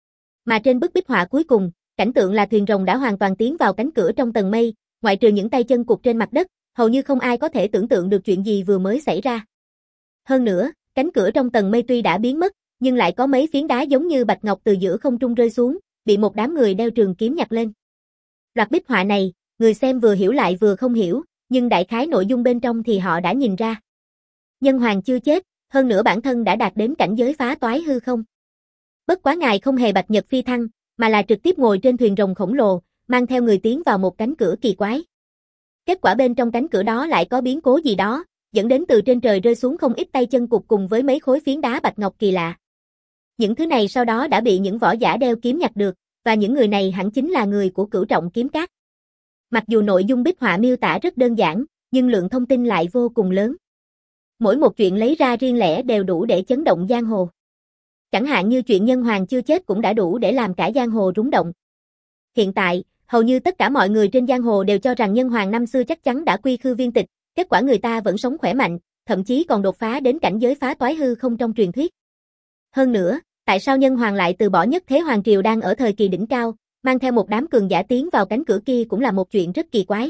Mà trên bức bích họa cuối cùng, cảnh tượng là thuyền rồng đã hoàn toàn tiến vào cánh cửa trong tầng mây, ngoại trừ những tay chân cụt trên mặt đất, hầu như không ai có thể tưởng tượng được chuyện gì vừa mới xảy ra. Hơn nữa, cánh cửa trong tầng mây tuy đã biến mất, nhưng lại có mấy phiến đá giống như bạch ngọc từ giữa không trung rơi xuống, bị một đám người đeo trường kiếm nhặt lên. Loạt bích họa này, người xem vừa hiểu lại vừa không hiểu, nhưng đại khái nội dung bên trong thì họ đã nhìn ra. Nhân hoàng chưa chết, hơn nữa bản thân đã đạt đến cảnh giới phá toái hư không. Bất quá ngài không hề bạch nhật phi thăng, mà là trực tiếp ngồi trên thuyền rồng khổng lồ, mang theo người tiến vào một cánh cửa kỳ quái. Kết quả bên trong cánh cửa đó lại có biến cố gì đó, dẫn đến từ trên trời rơi xuống không ít tay chân cụt cùng với mấy khối phiến đá bạch ngọc kỳ lạ. Những thứ này sau đó đã bị những võ giả đeo kiếm nhặt được, và những người này hẳn chính là người của Cửu Trọng Kiếm Các. Mặc dù nội dung bích họa miêu tả rất đơn giản, nhưng lượng thông tin lại vô cùng lớn. Mỗi một chuyện lấy ra riêng lẻ đều đủ để chấn động giang hồ. Chẳng hạn như chuyện nhân hoàng chưa chết cũng đã đủ để làm cả giang hồ rúng động. Hiện tại, hầu như tất cả mọi người trên giang hồ đều cho rằng nhân hoàng năm xưa chắc chắn đã quy khư viên tịch, kết quả người ta vẫn sống khỏe mạnh, thậm chí còn đột phá đến cảnh giới phá toái hư không trong truyền thuyết. Hơn nữa, tại sao nhân hoàng lại từ bỏ nhất thế hoàng triều đang ở thời kỳ đỉnh cao, mang theo một đám cường giả tiến vào cánh cửa kia cũng là một chuyện rất kỳ quái.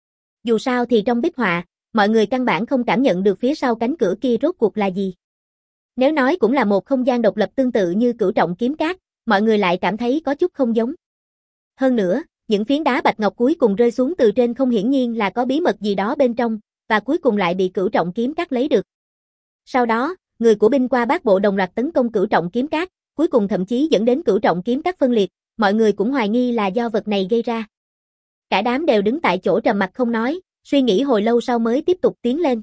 Dù sao thì trong bích họa, mọi người căn bản không cảm nhận được phía sau cánh cửa kia rốt cuộc là gì. Nếu nói cũng là một không gian độc lập tương tự như Cửu Trọng Kiếm Các, mọi người lại cảm thấy có chút không giống. Hơn nữa, những phiến đá bạch ngọc cuối cùng rơi xuống từ trên không hiển nhiên là có bí mật gì đó bên trong, và cuối cùng lại bị Cửu Trọng Kiếm Các lấy được. Sau đó, người của binh qua bát bộ đồng loạt tấn công Cửu Trọng Kiếm Các, cuối cùng thậm chí dẫn đến Cửu Trọng Kiếm Các phân liệt, mọi người cũng hoài nghi là do vật này gây ra. Cả đám đều đứng tại chỗ trầm mặc không nói, suy nghĩ hồi lâu sau mới tiếp tục tiến lên.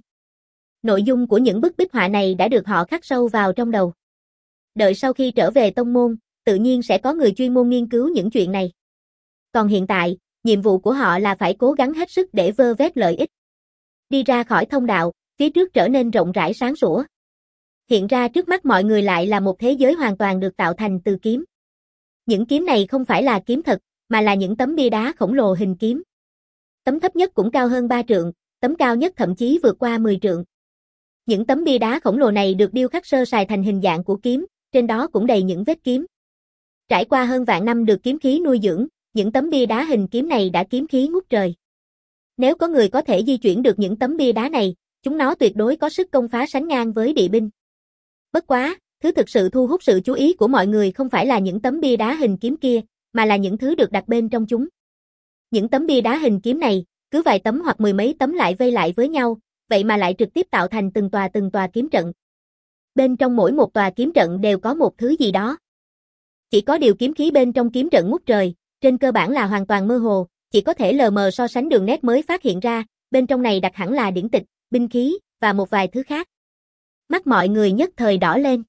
Nội dung của những bức bích họa này đã được họ khắc sâu vào trong đầu. Đợi sau khi trở về tông môn, tự nhiên sẽ có người chuyên môn nghiên cứu những chuyện này. Còn hiện tại, nhiệm vụ của họ là phải cố gắng hết sức để vơ vét lợi ích. Đi ra khỏi thông đạo, phía trước trở nên rộng rãi sáng sủa. Hiện ra trước mắt mọi người lại là một thế giới hoàn toàn được tạo thành từ kiếm. Những kiếm này không phải là kiếm thật, mà là những tấm bia đá khổng lồ hình kiếm. Tấm thấp nhất cũng cao hơn ba trượng, tấm cao nhất thậm chí vượt qua mười trượng. Những tấm bia đá khổng lồ này được điêu khắc sơ sài thành hình dạng của kiếm, trên đó cũng đầy những vết kiếm. Trải qua hơn vạn năm được kiếm khí nuôi dưỡng, những tấm bia đá hình kiếm này đã kiếm khí ngút trời. Nếu có người có thể di chuyển được những tấm bia đá này, chúng nó tuyệt đối có sức công phá sánh ngang với địa binh. Bất quá, thứ thực sự thu hút sự chú ý của mọi người không phải là những tấm bia đá hình kiếm kia, mà là những thứ được đặt bên trong chúng. Những tấm bia đá hình kiếm này, cứ vài tấm hoặc mười mấy tấm lại vây lại với nhau, vậy mà lại trực tiếp tạo thành từng tòa từng tòa kiếm trận. Bên trong mỗi một tòa kiếm trận đều có một thứ gì đó. Chỉ có điều kiếm khí bên trong kiếm trận ngút trời, trên cơ bản là hoàn toàn mơ hồ, chỉ có thể lờ mờ so sánh đường nét mới phát hiện ra, bên trong này đặt hẳn là điển tịch, binh khí, và một vài thứ khác. Mắt mọi người nhất thời đỏ lên.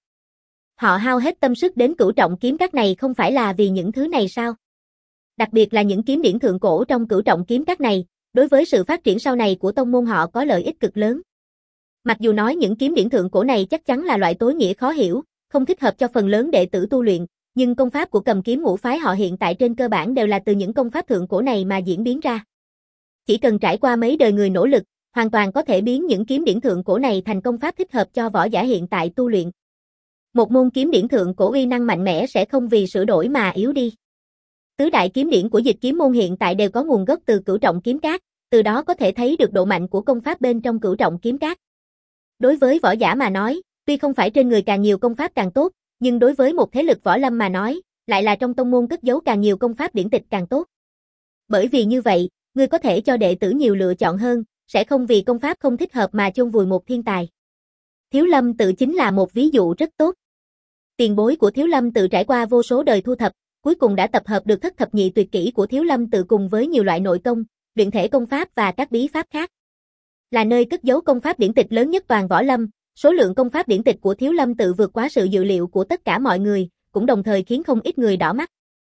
Họ hao hết tâm sức đến cửu trọng kiếm các này không phải là vì những thứ này sao? Đặc biệt là những kiếm điển thượng cổ trong cửu trọng kiếm các này, đối với sự phát triển sau này của tông môn họ có lợi ích cực lớn. Mặc dù nói những kiếm điển thượng cổ này chắc chắn là loại tối nghĩa khó hiểu, không thích hợp cho phần lớn đệ tử tu luyện, nhưng công pháp của Cầm Kiếm Ngũ phái họ hiện tại trên cơ bản đều là từ những công pháp thượng cổ này mà diễn biến ra. Chỉ cần trải qua mấy đời người nỗ lực, hoàn toàn có thể biến những kiếm điển thượng cổ này thành công pháp thích hợp cho võ giả hiện tại tu luyện. Một môn kiếm điển thượng cổ uy năng mạnh mẽ sẽ không vì sửa đổi mà yếu đi. Tứ đại kiếm điển của Dịch Kiếm môn hiện tại đều có nguồn gốc từ cửu trọng kiếm các, từ đó có thể thấy được độ mạnh của công pháp bên trong cửu trọng kiếm các. Đối với võ giả mà nói, tuy không phải trên người càng nhiều công pháp càng tốt, nhưng đối với một thế lực võ lâm mà nói, lại là trong tông môn cất giấu càng nhiều công pháp điển tịch càng tốt. Bởi vì như vậy, ngươi có thể cho đệ tử nhiều lựa chọn hơn, sẽ không vì công pháp không thích hợp mà chôn vùi một thiên tài. Thiếu Lâm Tự chính là một ví dụ rất tốt. Tiền bối của Thiếu Lâm Tự trải qua vô số đời thu thập, cuối cùng đã tập hợp được thất thập nhị tuyệt kỹ của Thiếu Lâm Tự cùng với nhiều loại nội công, luyện thể công pháp và các bí pháp khác. Là nơi cất giấu công pháp điển tịch lớn nhất toàn võ lâm, số lượng công pháp điển tịch của Thiếu Lâm Tự vượt quá sự dự liệu của tất cả mọi người, cũng đồng thời khiến không ít người đỏ mắt.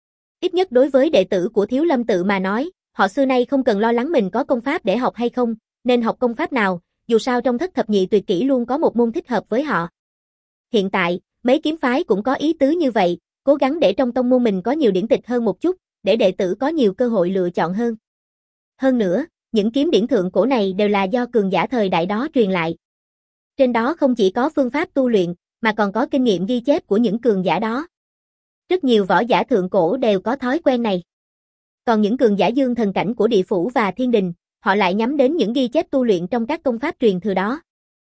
Ít nhất đối với đệ tử của Thiếu Lâm Tự mà nói, họ xưa nay không cần lo lắng mình có công pháp để học hay không, nên học công pháp nào, dù sao trong thất thập nhị tuyệt kỹ luôn có một môn thích hợp với họ. Hiện tại, mấy kiếm phái cũng có ý tứ như vậy, cố gắng để trong tông môn mình có nhiều điển tịch hơn một chút, để đệ tử có nhiều cơ hội lựa chọn hơn. Hơn nữa, những kiếm điển thượng cổ này đều là do cường giả thời đại đó truyền lại. Trên đó không chỉ có phương pháp tu luyện, mà còn có kinh nghiệm ghi chép của những cường giả đó. Rất nhiều võ giả thượng cổ đều có thói quen này. Còn những cường giả dương thần cảnh của địa phủ và thiên đình, họ lại nhắm đến những ghi chép tu luyện trong các công pháp truyền thừa đó.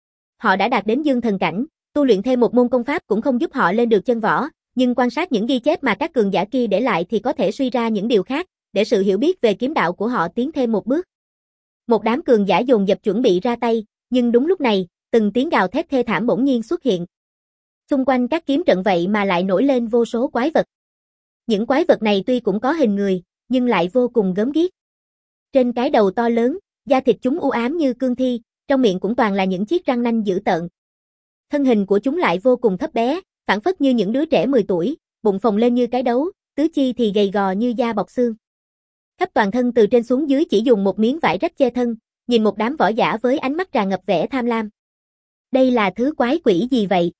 Họ đã đạt đến dương thần cảnh, tu luyện thêm một môn công pháp cũng không giúp họ lên được chân võ, nhưng quan sát những ghi chép mà các cường giả kia để lại thì có thể suy ra những điều khác, để sự hiểu biết về kiếm đạo của họ tiến thêm một bước. Một đám cường giả dồn dập chuẩn bị ra tay, nhưng đúng lúc này, từng tiếng gào thét thê thảm bỗng nhiên xuất hiện. Xung quanh các kiếm trận vậy mà lại nổi lên vô số quái vật. Những quái vật này tuy cũng có hình người, nhưng lại vô cùng gớm ghiếc. Trên cái đầu to lớn, da thịt chúng u ám như cương thi, trong miệng cũng toàn là những chiếc răng nanh dữ tợn. Thân hình của chúng lại vô cùng thấp bé, phảng phất như những đứa trẻ mười tuổi, bụng phồng lên như cái đấu, tứ chi thì gầy gò như da bọc xương. Khắp toàn thân từ trên xuống dưới chỉ dùng một miếng vải rách che thân, nhìn một đám võ giả với ánh mắt tràn ngập vẻ tham lam. Đây là thứ quái quỷ gì vậy?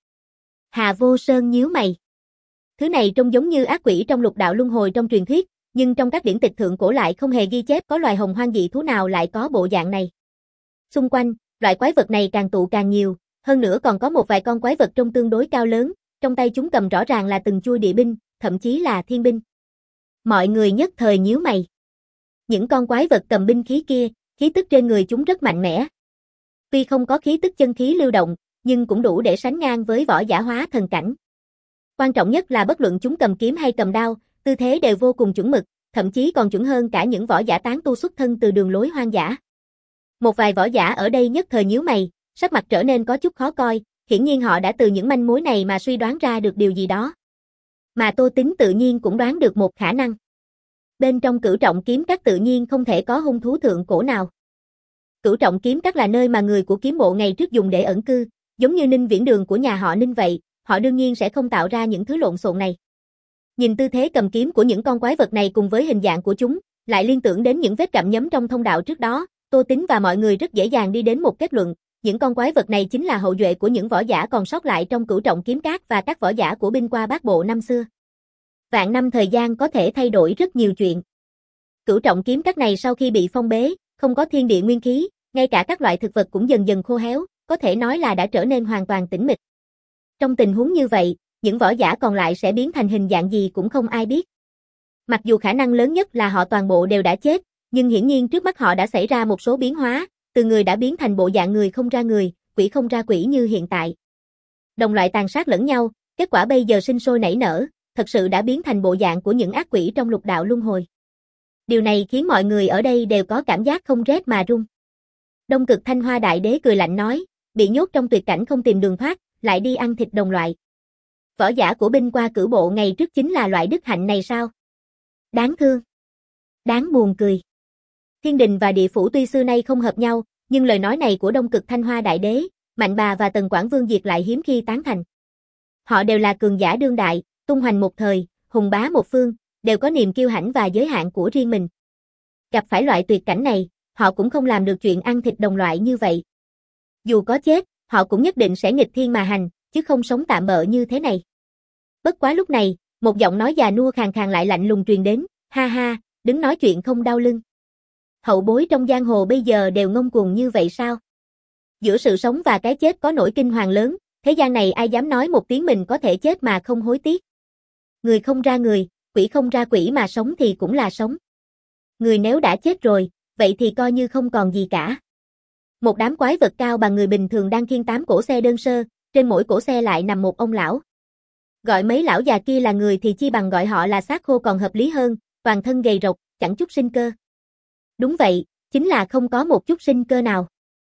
Hà Vô Sơn nhíu mày. Thứ này trông giống như ác quỷ trong lục đạo luân hồi trong truyền thuyết, nhưng trong các điển tịch thượng cổ lại không hề ghi chép có loài hồng hoang dị thú nào lại có bộ dạng này. Xung quanh, loại quái vật này càng tụ càng nhiều, hơn nữa còn có một vài con quái vật trông tương đối cao lớn, trong tay chúng cầm rõ ràng là từng chuôi địa binh, thậm chí là thiên binh. Mọi người nhất thời nhíu mày. Những con quái vật cầm binh khí kia, khí tức trên người chúng rất mạnh mẽ. Tuy không có khí tức chân khí lưu động, nhưng cũng đủ để sánh ngang với võ giả hóa thần cảnh. Quan trọng nhất là bất luận chúng cầm kiếm hay cầm đao, tư thế đều vô cùng chuẩn mực, thậm chí còn chuẩn hơn cả những võ giả tán tu xuất thân từ đường lối hoang dã. Một vài võ giả ở đây nhất thời nhíu mày, sắc mặt trở nên có chút khó coi, hiển nhiên họ đã từ những manh mối này mà suy đoán ra được điều gì đó. Mà Tô Tín tự nhiên cũng đoán được một khả năng. Bên trong cửu trọng kiếm các tự nhiên không thể có hung thú thượng cổ nào. Cửu trọng kiếm các là nơi mà người của kiếm bộ ngày trước dùng để ẩn cư, giống như Ninh Viễn Đường của nhà họ Ninh vậy, họ đương nhiên sẽ không tạo ra những thứ lộn xộn này. Nhìn tư thế cầm kiếm của những con quái vật này cùng với hình dạng của chúng, lại liên tưởng đến những vết gặm nhấm trong thông đạo trước đó, Tô Tín và mọi người rất dễ dàng đi đến một kết luận, những con quái vật này chính là hậu duệ của những võ giả còn sót lại trong cửu trọng kiếm các và các võ giả của binh qua bát bộ năm xưa. Vạn năm thời gian có thể thay đổi rất nhiều chuyện. Cửu trọng kiếm các này sau khi bị phong bế, không có thiên địa nguyên khí, ngay cả các loại thực vật cũng dần dần khô héo, có thể nói là đã trở nên hoàn toàn tĩnh mịch. Trong tình huống như vậy, những võ giả còn lại sẽ biến thành hình dạng gì cũng không ai biết. Mặc dù khả năng lớn nhất là họ toàn bộ đều đã chết, nhưng hiển nhiên trước mắt họ đã xảy ra một số biến hóa, từ người đã biến thành bộ dạng người không ra người, quỷ không ra quỷ như hiện tại. Đồng loại tàn sát lẫn nhau, kết quả bây giờ sinh sôi nảy nở, thật sự đã biến thành bộ dạng của những ác quỷ trong lục đạo luân hồi. Điều này khiến mọi người ở đây đều có cảm giác không rét mà run. Đông Cực Thanh Hoa Đại Đế cười lạnh nói, bị nhốt trong tuyệt cảnh không tìm đường thoát, lại đi ăn thịt đồng loại. Võ giả của binh qua cửu bộ ngày trước chính là loại đức hạnh này sao? Đáng thương. Đáng buồn cười. Thiên đình và địa phủ tuy xưa nay không hợp nhau, nhưng lời nói này của Đông Cực Thanh Hoa Đại Đế, Mạnh Bà và Tần Quảng Vương Diệt lại hiếm khi tán thành. Họ đều là cường giả đương đại, tung hoành một thời, hùng bá một phương, đều có niềm kiêu hãnh và giới hạn của riêng mình. Gặp phải loại tuyệt cảnh này, họ cũng không làm được chuyện ăn thịt đồng loại như vậy. Dù có chết, họ cũng nhất định sẽ nghịch thiên mà hành, chứ không sống tạm bợ như thế này. Bất quá lúc này, một giọng nói già nua khàn khàn lại lạnh lùng truyền đến, ha ha, đứng nói chuyện không đau lưng. Hậu bối trong giang hồ bây giờ đều ngông cuồng như vậy sao? Giữa sự sống và cái chết có nỗi kinh hoàng lớn, thế gian này ai dám nói một tiếng mình có thể chết mà không hối tiếc. Người không ra người, quỷ không ra quỷ mà sống thì cũng là sống. Người nếu đã chết rồi, vậy thì coi như không còn gì cả. Một đám quái vật cao bằng người bình thường đang khiêng tám cỗ xe đơn sơ, trên mỗi cỗ xe lại nằm một ông lão. Gọi mấy lão già kia là người thì chi bằng gọi họ là xác khô còn hợp lý hơn, toàn thân gầy rộc, chẳng chút sinh cơ. Đúng vậy, chính là không có một chút sinh cơ nào.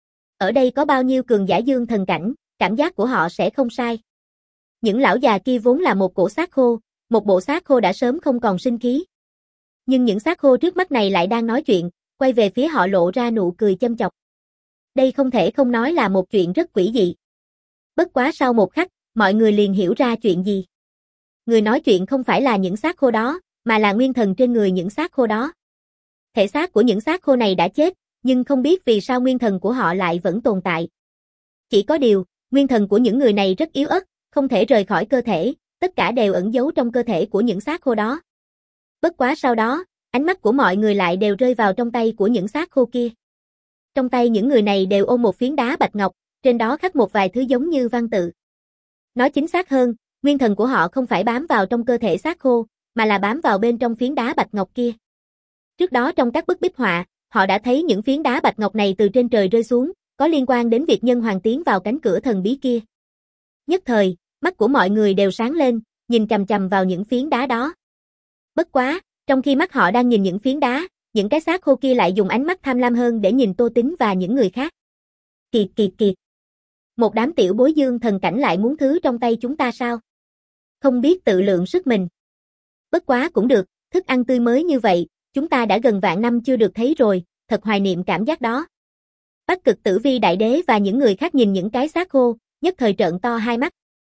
Ở đây có bao nhiêu cường giả dương thần cảnh, cảm giác của họ sẽ không sai. Những lão già kia vốn là một cỗ xác khô, một bộ xác khô đã sớm không còn sinh khí. Nhưng những xác khô trước mắt này lại đang nói chuyện, quay về phía họ lộ ra nụ cười châm chọc. Đây không thể không nói là một chuyện rất quỷ dị. Bất quá sau một khắc, mọi người liền hiểu ra chuyện gì. Người nói chuyện không phải là những xác khô đó, mà là nguyên thần trên người những xác khô đó. Thể xác của những xác khô này đã chết, nhưng không biết vì sao nguyên thần của họ lại vẫn tồn tại. Chỉ có điều, nguyên thần của những người này rất yếu ớt, không thể rời khỏi cơ thể, tất cả đều ẩn giấu trong cơ thể của những xác khô đó. Bất quá sau đó, ánh mắt của mọi người lại đều rơi vào trong tay của những xác khô kia. Trong tay những người này đều ôm một phiến đá bạch ngọc, trên đó khắc một vài thứ giống như văn tự. Nói chính xác hơn, nguyên thần của họ không phải bám vào trong cơ thể xác khô, mà là bám vào bên trong phiến đá bạch ngọc kia. Trước đó trong các bức bích họa, họ đã thấy những phiến đá bạch ngọc này từ trên trời rơi xuống, có liên quan đến việc nhân hoàng tiến vào cánh cửa thần bí kia. Nhất thời, mắt của mọi người đều sáng lên, nhìn chằm chằm vào những phiến đá đó. Bất quá, trong khi mắt họ đang nhìn những phiến đá, những cái xác khô kia lại dùng ánh mắt tham lam hơn để nhìn Tô Tính và những người khác. Kiệt kiệt kiệt. Một đám tiểu bối dương thần cảnh lại muốn thứ trong tay chúng ta sao? Không biết tự lượng sức mình. Bất quá cũng được, thức ăn tươi mới như vậy, chúng ta đã gần vạn năm chưa được thấy rồi, thật hoài niệm cảm giác đó. Bắc Cực Tử Vi Đại Đế và những người khác nhìn những cái xác khô, nhất thời trợn to hai mắt.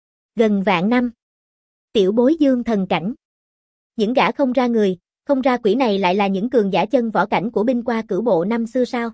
Gần vạn năm. Tiểu bối dương thần cảnh. Những gã không ra người, không ra quỷ này lại là những cường giả chân võ cảnh của binh qua cửu bộ năm xưa sao?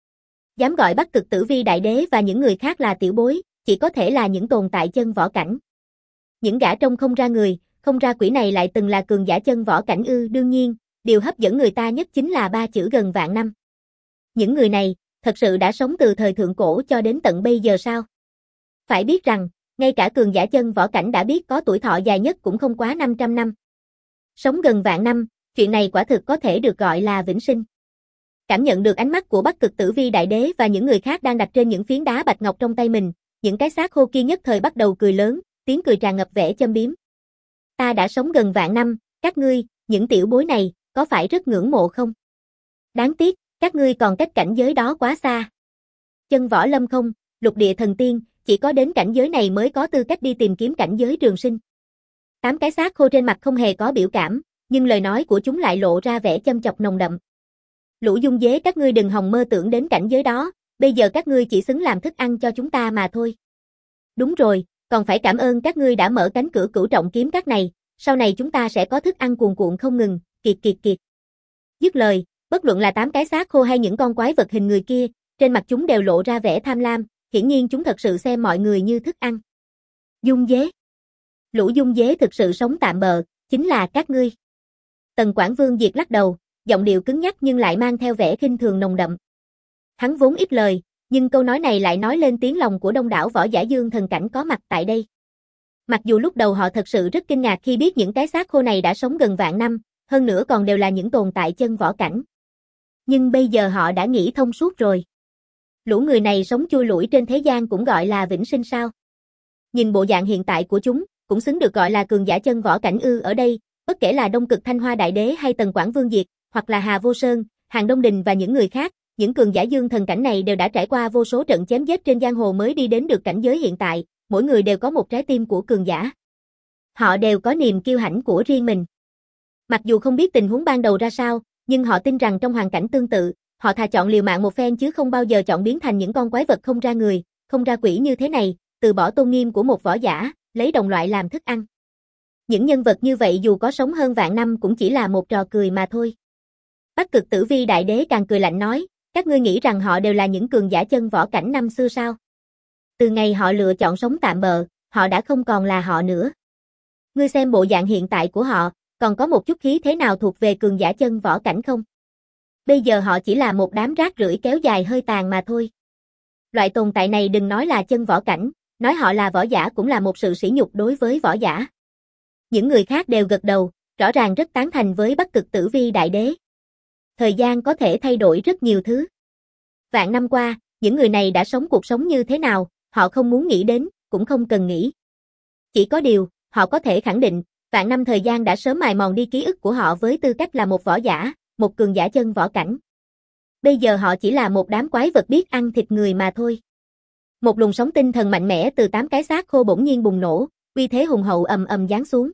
Dám gọi Bắc Cực Tử Vi Đại Đế và những người khác là tiểu bối, chỉ có thể là những tồn tại chân võ cảnh. Những gã trông không ra người, không ra quỷ này lại từng là cường giả chân võ cảnh ư? Đương nhiên, điều hấp dẫn người ta nhất chính là ba chữ gần vạn năm. Những người này, thật sự đã sống từ thời thượng cổ cho đến tận bây giờ sao? Phải biết rằng, ngay cả cường giả chân võ cảnh đã biết có tuổi thọ dài nhất cũng không quá năm trăm năm. Sống gần vạn năm, chuyện này quả thực có thể được gọi là vĩnh sinh. Cảm nhận được ánh mắt của Bắc Cực Tử Vi Đại Đế và những người khác đang đặt trên những phiến đá bạch ngọc trong tay mình, những cái xác khô kia nhất thời bắt đầu cười lớn, tiếng cười tràn ngập vẻ châm biếm. Ta đã sống gần vạn năm, các ngươi, những tiểu bối này, có phải rất ngưỡng mộ không? Đáng tiếc, các ngươi còn cách cảnh giới đó quá xa. Chân võ lâm không, lục địa thần tiên, chỉ có đến cảnh giới này mới có tư cách đi tìm kiếm cảnh giới trường sinh. Tám cái xác khô trên mặt không hề có biểu cảm, nhưng lời nói của chúng lại lộ ra vẻ châm chọc nồng đậm. Lũ dung dế các ngươi đừng hòng mơ tưởng đến cảnh giới đó, bây giờ các ngươi chỉ xứng làm thức ăn cho chúng ta mà thôi. Đúng rồi, còn phải cảm ơn các ngươi đã mở cánh cửa cửu trọng kiếm các này, sau này chúng ta sẽ có thức ăn cuồn cuộn không ngừng, kiệt kiệt kiệt. Dứt lời, bất luận là tám cái xác khô hay những con quái vật hình người kia, trên mặt chúng đều lộ ra vẻ tham lam, hiển nhiên chúng thật sự xem mọi người như thức ăn. Dung dế. Lũ dung dế thực sự sống tạm bợ, chính là các ngươi. Tần Quảng Vương Diệt lắc đầu, giọng điệu cứng nhắc nhưng lại mang theo vẻ khinh thường nồng đậm. Hắn vốn ít lời, nhưng câu nói này lại nói lên tiếng lòng của đông đảo võ giả dương thần cảnh có mặt tại đây. Mặc dù lúc đầu họ thật sự rất kinh ngạc khi biết những cái xác khô này đã sống gần vạn năm, hơn nữa còn đều là những tồn tại chân võ cảnh. Nhưng bây giờ họ đã nghĩ thông suốt rồi. Lũ người này sống chui lủi trên thế gian cũng gọi là vĩnh sinh sao? Nhìn bộ dạng hiện tại của chúng, cũng xứng được gọi là cường giả chân võ cảnh ư? Ở đây, bất kể là Đông Cực Thanh Hoa Đại Đế hay Tần Quảng Vương Diệt, hoặc là Hà Vô Sơn, Hàn Đông Đình và những người khác, những cường giả dương thần cảnh này đều đã trải qua vô số trận chém giết trên giang hồ mới đi đến được cảnh giới hiện tại, mỗi người đều có một trái tim của cường giả. Họ đều có niềm kiêu hãnh của riêng mình. Mặc dù không biết tình huống ban đầu ra sao, nhưng họ tin rằng trong hoàn cảnh tương tự, họ thà chọn liều mạng một phen chứ không bao giờ chọn biến thành những con quái vật không ra người, không ra quỷ như thế này, từ bỏ tôn nghiêm của một võ giả, lấy đồng loại làm thức ăn. Những nhân vật như vậy dù có sống hơn vạn năm cũng chỉ là một trò cười mà thôi. Bắc Cực Tử Vi Đại Đế càng cười lạnh nói, các ngươi nghĩ rằng họ đều là những cường giả chân võ cảnh năm xưa sao? Từ ngày họ lựa chọn sống tạm bợ, họ đã không còn là họ nữa. Ngươi xem bộ dạng hiện tại của họ, còn có một chút khí thế nào thuộc về cường giả chân võ cảnh không? Bây giờ họ chỉ là một đám rác rưởi kéo dài hơi tàn mà thôi. Loại tồn tại này đừng nói là chân võ cảnh, nói họ là võ giả cũng là một sự sỉ nhục đối với võ giả. Những người khác đều gật đầu, rõ ràng rất tán thành với Bắc Cực Tử Vi Đại Đế. Thời gian có thể thay đổi rất nhiều thứ. Vạn năm qua, những người này đã sống cuộc sống như thế nào, họ không muốn nghĩ đến, cũng không cần nghĩ. Chỉ có điều, họ có thể khẳng định, vạn năm thời gian đã sớm mài mòn đi ký ức của họ với tư cách là một võ giả, một cường giả chân võ cảnh. Bây giờ họ chỉ là một đám quái vật biết ăn thịt người mà thôi. Một luồng sóng tinh thần mạnh mẽ từ tám cái xác khô bỗng nhiên bùng nổ, uy thế hùng hậu ầm ầm giáng xuống.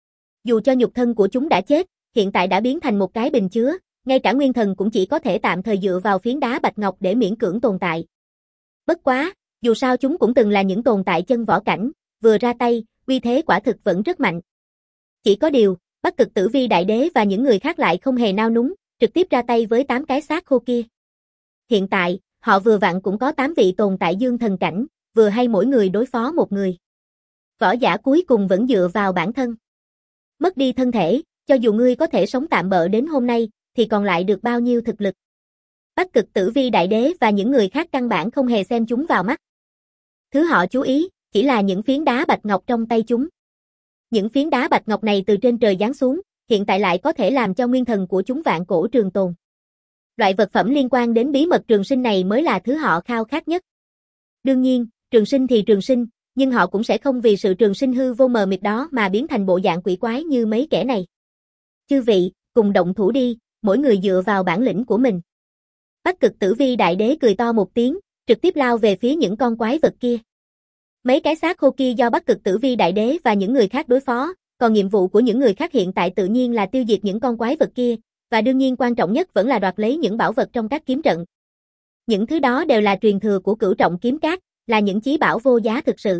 Dù cho nhục thân của chúng đã chết, hiện tại đã biến thành một cái bình chứa, ngay cả nguyên thần cũng chỉ có thể tạm thời dựa vào phiến đá bạch ngọc để miễn cưỡng tồn tại. Bất quá, dù sao chúng cũng từng là những tồn tại chân võ cảnh, vừa ra tay, uy thế quả thực vẫn rất mạnh. Chỉ có điều, Bắc Cực Tử Vi Đại Đế và những người khác lại không hề nao núng, trực tiếp ra tay với tám cái xác khô kia. Hiện tại, họ vừa vặn cũng có tám vị tồn tại dương thần cảnh, vừa hay mỗi người đối phó một người. Võ giả cuối cùng vẫn dựa vào bản thân. Mất đi thân thể, cho dù ngươi có thể sống tạm bợ đến hôm nay, thì còn lại được bao nhiêu thực lực. Bắc Cực Tử Vi Đại Đế và những người khác căn bản không hề xem chúng vào mắt. Thứ họ chú ý, chỉ là những phiến đá bạch ngọc trong tay chúng. Những phiến đá bạch ngọc này từ trên trời giáng xuống, hiện tại lại có thể làm cho nguyên thần của chúng vạn cổ trường tồn. Loại vật phẩm liên quan đến bí mật trường sinh này mới là thứ họ khao khát nhất. Đương nhiên, trường sinh thì trường sinh, nhưng họ cũng sẽ không vì sự trường sinh hư vô mờ mịt đó mà biến thành bộ dạng quỷ quái như mấy kẻ này. Chư vị, cùng động thủ đi, mỗi người dựa vào bản lĩnh của mình. Bắc Cực Tử Vi Đại Đế cười to một tiếng, trực tiếp lao về phía những con quái vật kia. Mấy cái xác khô kia do Bắc Cực Tử Vi Đại Đế và những người khác đối phó, còn nhiệm vụ của những người khác hiện tại tự nhiên là tiêu diệt những con quái vật kia, và đương nhiên quan trọng nhất vẫn là đoạt lấy những bảo vật trong các kiếm trận. Những thứ đó đều là truyền thừa của Cửu Trọng Kiếm Các, là những chí bảo vô giá thực sự.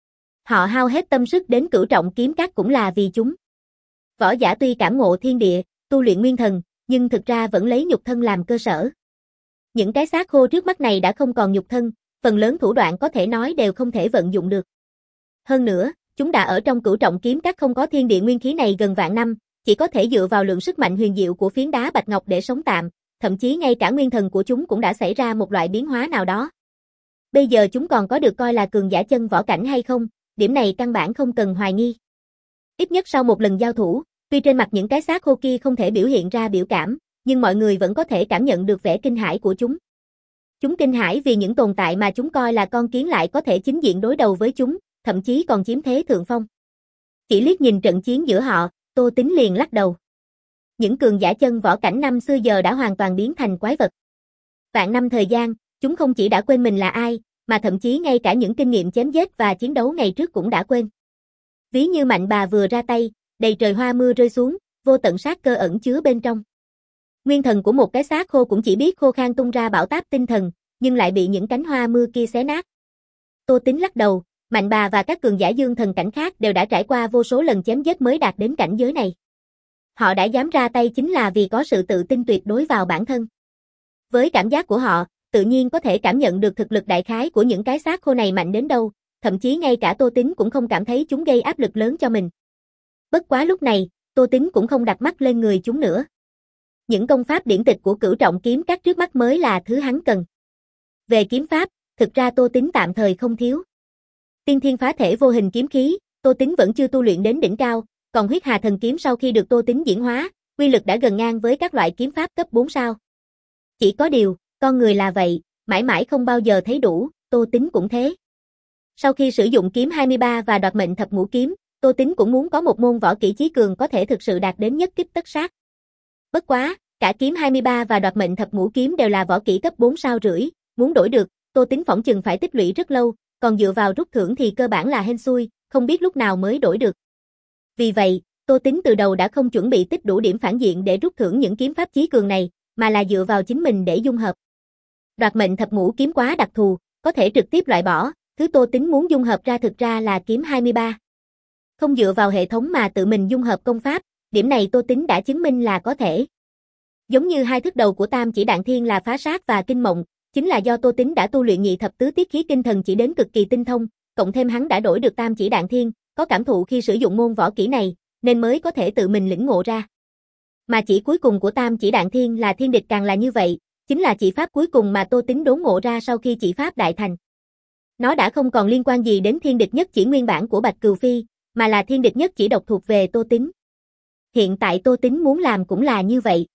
Họ hao hết tâm sức đến Cửu Trọng Kiếm Các cũng là vì chúng. Võ giả tuy cảm ngộ thiên địa, tu luyện nguyên thần, nhưng thực ra vẫn lấy nhục thân làm cơ sở. Những cái xác khô trước mắt này đã không còn nhục thân, phần lớn thủ đoạn có thể nói đều không thể vận dụng được. Hơn nữa, chúng đã ở trong Cửu Trọng Kiếm Các không có thiên địa nguyên khí này gần vạn năm, chỉ có thể dựa vào lượng sức mạnh huyền diệu của phiến đá bạch ngọc để sống tạm, thậm chí ngay cả nguyên thần của chúng cũng đã xảy ra một loại biến hóa nào đó. Bây giờ chúng còn có được coi là cường giả chân võ cảnh hay không, điểm này căn bản không cần hoài nghi. Ít nhất sau một lần giao thủ, tuy trên mặt những cái xác khô kia không thể biểu hiện ra biểu cảm, nhưng mọi người vẫn có thể cảm nhận được vẻ kinh hãi của chúng. Chúng kinh hãi vì những tồn tại mà chúng coi là con kiến lại có thể chính diện đối đầu với chúng, thậm chí còn chiếm thế thượng phong. Chỉ liếc nhìn trận chiến giữa họ, Tô Tín liền lắc đầu. Những cường giả chân võ cảnh năm xưa giờ đã hoàn toàn biến thành quái vật. Vạn năm thời gian, chúng không chỉ đã quên mình là ai, mà thậm chí ngay cả những kinh nghiệm chém giết và chiến đấu ngày trước cũng đã quên. Ví như Mạnh Bà vừa ra tay, đầy trời hoa mưa rơi xuống, vô tận sát cơ ẩn chứa bên trong. Nguyên thần của một cái xác khô cũng chỉ biết khô khan tung ra bão táp tinh thần, nhưng lại bị những cánh hoa mưa kia xé nát. Tô Tín lắc đầu, Mạnh Bà và các cường giả dương thần cảnh khác đều đã trải qua vô số lần chém giết mới đạt đến cảnh giới này. Họ đã dám ra tay chính là vì có sự tự tin tuyệt đối vào bản thân. Với cảm giác của họ, tự nhiên có thể cảm nhận được thực lực đại khái của những cái xác khô này mạnh đến đâu, thậm chí ngay cả Tô Tín cũng không cảm thấy chúng gây áp lực lớn cho mình. Bất quá lúc này, Tô Tín cũng không đặt mắt lên người chúng nữa. Những công pháp điển tịch của Cửu Trọng Kiếm Các trước mắt mới là thứ hắn cần. Về kiếm pháp, thực ra Tô Tín tạm thời không thiếu. Tiên Thiên Phá Thể Vô Hình kiếm khí, Tô Tín vẫn chưa tu luyện đến đỉnh cao, còn Huyết Hà Thần kiếm sau khi được Tô Tín diễn hóa, uy lực đã gần ngang với các loại kiếm pháp cấp bốn sao. Chỉ có điều, con người là vậy, mãi mãi không bao giờ thấy đủ, Tô Tín cũng thế. Sau khi sử dụng kiếm hai mươi ba và đoạt mệnh thập ngũ kiếm, Tô Tín cũng muốn có một môn võ kỹ chí cường có thể thực sự đạt đến nhất kích tất sát. Bất quá, Cả kiếm hai mươi ba và đoạt mệnh thập ngũ kiếm đều là võ kỹ cấp bốn sao rưỡi, muốn đổi được, Tô Tính phỏng chừng phải tích lũy rất lâu, còn dựa vào rút thưởng thì cơ bản là hên xui, không biết lúc nào mới đổi được. Vì vậy, Tô Tính từ đầu đã không chuẩn bị tích đủ điểm phản diện để rút thưởng những kiếm pháp chí cường này, mà là dựa vào chính mình để dung hợp. Đoạt mệnh thập ngũ kiếm quá đặc thù, có thể trực tiếp loại bỏ, thứ Tô Tính muốn dung hợp ra thực ra là kiếm hai mươi ba. Không dựa vào hệ thống mà tự mình dung hợp công pháp, điểm này Tô Tính đã chứng minh là có thể. Giống như hai thức đầu của Tam Chỉ Đạn Thiên là phá sát và kinh mộng, chính là do Tô Tính đã tu luyện nhị thập tứ tiết khí kinh thần chỉ đến cực kỳ tinh thông, cộng thêm hắn đã đổi được Tam Chỉ Đạn Thiên, có cảm thụ khi sử dụng môn võ kỹ này, nên mới có thể tự mình lĩnh ngộ ra. Mà chỉ cuối cùng của Tam Chỉ Đạn Thiên là thiên địch càng là như vậy, chính là chỉ pháp cuối cùng mà Tô Tính đốn ngộ ra sau khi chỉ pháp đại thành. Nó đã không còn liên quan gì đến thiên địch nhất chỉ nguyên bản của Bạch Cừu Phi, mà là thiên địch nhất chỉ độc thuộc về Tô Tính. Hiện tại Tô Tính muốn làm cũng là như vậy.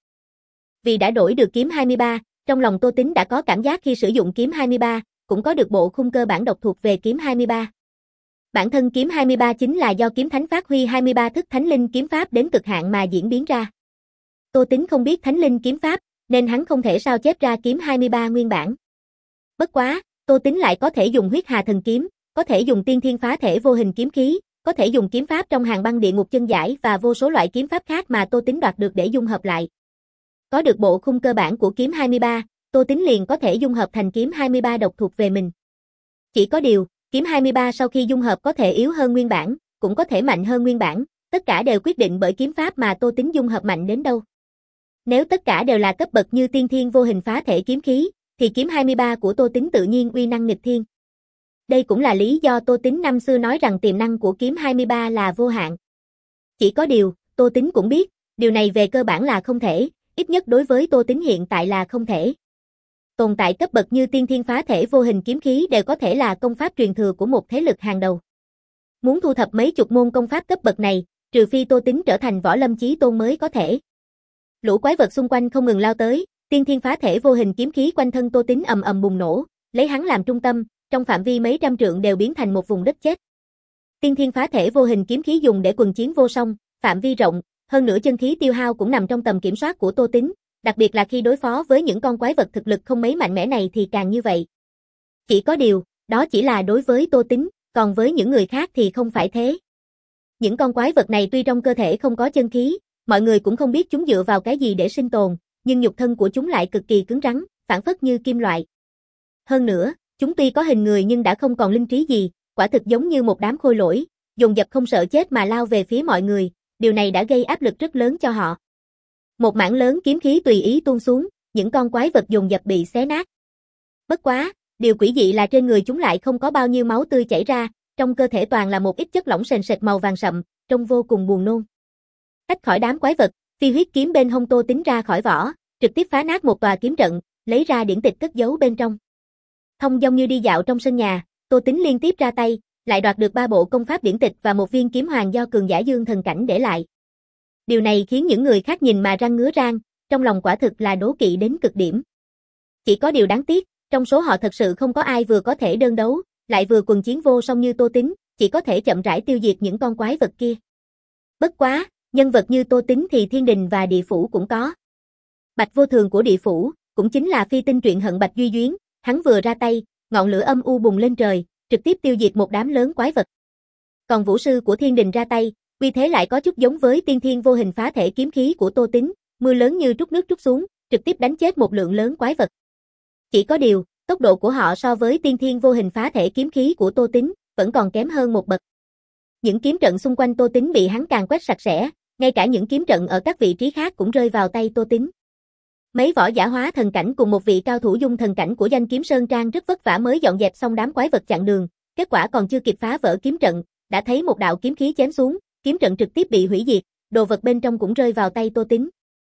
Vì đã đổi được kiếm hai mươi ba, trong lòng Tô Tính đã có cảm giác khi sử dụng kiếm hai mươi ba, cũng có được bộ khung cơ bản độc thuộc về kiếm hai mươi ba. Bản thân kiếm hai mươi ba chính là do kiếm thánh phát huy hai mươi ba thức thánh linh kiếm pháp đến cực hạn mà diễn biến ra. Tô Tính không biết thánh linh kiếm pháp, nên hắn không thể sao chép ra kiếm hai mươi ba nguyên bản. Bất quá, Tô Tính lại có thể dùng huyết hà thần kiếm, có thể dùng tiên thiên phá thể vô hình kiếm khí, có thể dùng kiếm pháp trong hàng băng địa ngục chân giải và vô số loại kiếm pháp khác mà Tô Tính đoạt được để dung hợp lại. Có được bộ khung cơ bản của kiếm hai mươi ba, Tô Tính liền có thể dung hợp thành kiếm hai mươi ba độc thuộc về mình. Chỉ có điều, kiếm hai mươi ba sau khi dung hợp có thể yếu hơn nguyên bản, cũng có thể mạnh hơn nguyên bản, tất cả đều quyết định bởi kiếm pháp mà Tô Tính dung hợp mạnh đến đâu. Nếu tất cả đều là cấp bậc như tiên thiên vô hình phá thể kiếm khí, thì kiếm hai mươi ba của Tô Tính tự nhiên uy năng nghịch thiên. Đây cũng là lý do Tô Tính năm xưa nói rằng tiềm năng của kiếm hai mươi ba là vô hạn. Chỉ có điều, Tô Tính cũng biết, điều này về cơ bản là không thể, ít nhất đối với Tô Tính hiện tại là không thể. Tồn tại cấp bậc như tiên thiên phá thể vô hình kiếm khí đều có thể là công pháp truyền thừa của một thế lực hàng đầu. Muốn thu thập mấy chục môn công pháp cấp bậc này, trừ phi Tô Tính trở thành võ lâm chí tôn mới có thể. Lũ quái vật xung quanh không ngừng lao tới, tiên thiên phá thể vô hình kiếm khí quanh thân Tô Tính ầm ầm bùng nổ, lấy hắn làm trung tâm, trong phạm vi mấy trăm trượng đều biến thành một vùng đất chết. Tiên thiên phá thể vô hình kiếm khí dùng để quần chiến vô song, phạm vi rộng, hơn nữa chân khí tiêu hao cũng nằm trong tầm kiểm soát của Tô Tính, đặc biệt là khi đối phó với những con quái vật thực lực không mấy mạnh mẽ này thì càng như vậy. Chỉ có điều, đó chỉ là đối với Tô Tính, còn với những người khác thì không phải thế. Những con quái vật này tuy trong cơ thể không có chân khí, mọi người cũng không biết chúng dựa vào cái gì để sinh tồn, nhưng nhục thân của chúng lại cực kỳ cứng rắn, phản phất như kim loại. Hơn nữa, chúng tuy có hình người nhưng đã không còn linh trí gì, quả thực giống như một đám khôi lỗi, dồn dập không sợ chết mà lao về phía mọi người, điều này đã gây áp lực rất lớn cho họ. Một mảng lớn kiếm khí tùy ý tuôn xuống, những con quái vật dồn dập bị xé nát. Bất quá, điều quỷ dị là trên người chúng lại không có bao nhiêu máu tươi chảy ra, trong cơ thể toàn là một ít chất lỏng sền sệt màu vàng sậm, trông vô cùng buồn nôn. Tách khỏi đám quái vật, phi huyết kiếm bên hông Tô Tính ra khỏi vỏ, trực tiếp phá nát một tòa kiếm trận, lấy ra điển tịch cất giấu bên trong. Thông dong như đi dạo trong sân nhà, Tô Tính liên tiếp ra tay, lại đoạt được ba bộ công pháp điển tịch và một viên kiếm hoàng do cường giả dương thần cảnh để lại. Điều này khiến những người khác nhìn mà răng ngứa rang, trong lòng quả thực là đố kỵ đến cực điểm. Chỉ có điều đáng tiếc, trong số họ thật sự không có ai vừa có thể đơn đấu, lại vừa quần chiến vô song như Tô Tính, chỉ có thể chậm rãi tiêu diệt những con quái vật kia. Bất quá, nhân vật như Tô Tính thì thiên đình và địa phủ cũng có. Bạch Vô Thường của địa phủ, cũng chính là phi tinh truyện hận Bạch Duy Duyến, hắn vừa ra tay, ngọn lửa âm u bùng lên trời, trực tiếp tiêu diệt một đám lớn quái vật. Còn vũ sư của thiên đình ra tay, uy thế lại có chút giống với tiên thiên vô hình phá thể kiếm khí của Tô Tính, mưa lớn như trút nước trút xuống, trực tiếp đánh chết một lượng lớn quái vật. Chỉ có điều, tốc độ của họ so với tiên thiên vô hình phá thể kiếm khí của Tô Tính, vẫn còn kém hơn một bậc. Những kiếm trận xung quanh Tô Tính bị hắn càn quét sạch sẽ, ngay cả những kiếm trận ở các vị trí khác cũng rơi vào tay Tô Tính. Mấy võ giả hóa thần cảnh cùng một vị cao thủ dung thần cảnh của Danh Kiếm Sơn Trang rất vất vả mới dọn dẹp xong đám quái vật chặn đường, kết quả còn chưa kịp phá vỡ kiếm trận, đã thấy một đạo kiếm khí chém xuống, kiếm trận trực tiếp bị hủy diệt, đồ vật bên trong cũng rơi vào tay Tô Tính.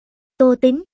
Tô Tính.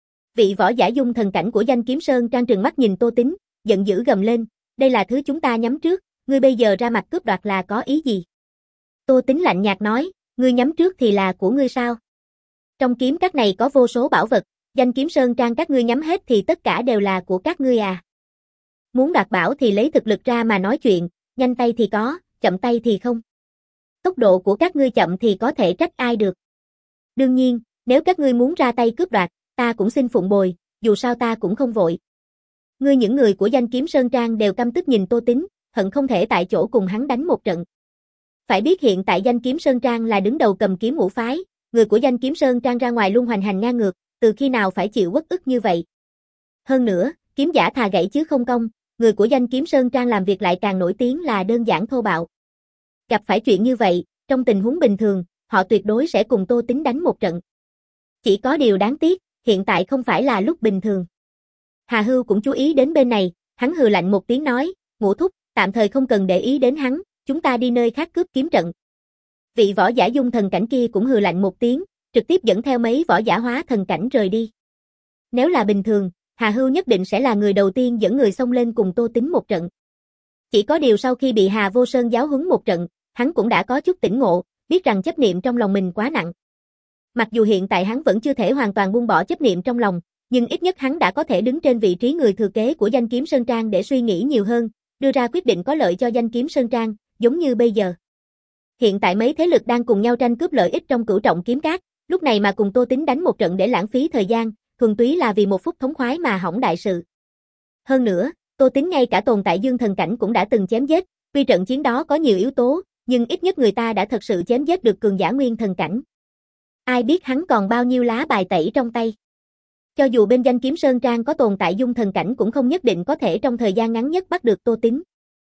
Vị võ giả dung thần cảnh của Danh Kiếm Sơn Trang trừng mắt nhìn Tô Tính, giận dữ gầm lên, đây là thứ chúng ta nhắm trước, ngươi bây giờ ra mặt cướp đoạt là có ý gì? Tô Tính lạnh nhạt nói, ngươi nhắm trước thì là của ngươi sao? Trong kiếm các này có vô số bảo vật, Danh Kiếm Sơn Trang các ngươi nhắm hết thì tất cả đều là của các ngươi à? Muốn đoạt bảo thì lấy thực lực ra mà nói chuyện, nhanh tay thì có, chậm tay thì không. Tốc độ của các ngươi chậm thì có thể trách ai được. Đương nhiên, nếu các ngươi muốn ra tay cướp đoạt, Ta cũng xin phụng bồi, dù sao ta cũng không vội. Ngươi những người của Danh Kiếm Sơn Trang đều căm tức nhìn Tô Tín, hận không thể tại chỗ cùng hắn đánh một trận. Phải biết hiện tại Danh Kiếm Sơn Trang là đứng đầu cầm kiếm ngũ phái, người của Danh Kiếm Sơn Trang ra ngoài luôn hoành hành ngang ngược, từ khi nào phải chịu uất ức như vậy. Hơn nữa, kiếm giả thà gãy chứ không công, người của Danh Kiếm Sơn Trang làm việc lại càng nổi tiếng là đơn giản thô bạo. Gặp phải chuyện như vậy, trong tình huống bình thường, họ tuyệt đối sẽ cùng Tô Tín đánh một trận. Chỉ có điều đáng tiếc, hiện tại không phải là lúc bình thường. Hà Hưu cũng chú ý đến bên này, hắn hừ lạnh một tiếng nói, Ngũ thúc, tạm thời không cần để ý đến hắn, chúng ta đi nơi khác cướp kiếm trận. Vị võ giả dung thần cảnh kia cũng hừ lạnh một tiếng, trực tiếp dẫn theo mấy võ giả hóa thần cảnh rời đi. Nếu là bình thường, Hà Hưu nhất định sẽ là người đầu tiên dẫn người xông lên cùng Tô Tín một trận. Chỉ có điều sau khi bị Hà Vô Sơn giáo huấn một trận, hắn cũng đã có chút tỉnh ngộ, biết rằng chấp niệm trong lòng mình quá nặng. Mặc dù hiện tại hắn vẫn chưa thể hoàn toàn buông bỏ chấp niệm trong lòng, nhưng ít nhất hắn đã có thể đứng trên vị trí người thừa kế của Danh Kiếm Sơn Trang để suy nghĩ nhiều hơn, đưa ra quyết định có lợi cho Danh Kiếm Sơn Trang, giống như bây giờ. Hiện tại mấy thế lực đang cùng nhau tranh cướp lợi ích trong Cửu Trọng Kiếm Các, lúc này mà cùng Tô Tín đánh một trận để lãng phí thời gian, thuần túy là vì một phút thống khoái mà hỏng đại sự. Hơn nữa, Tô Tín ngay cả tồn tại dương thần cảnh cũng đã từng chém giết, tuy trận chiến đó có nhiều yếu tố, nhưng ít nhất người ta đã thật sự chém giết được cường giả nguyên thần cảnh. Ai biết hắn còn bao nhiêu lá bài tẩy trong tay. Cho dù bên Danh Kiếm Sơn Trang có tồn tại dung thần cảnh cũng không nhất định có thể trong thời gian ngắn nhất bắt được Tô Tín.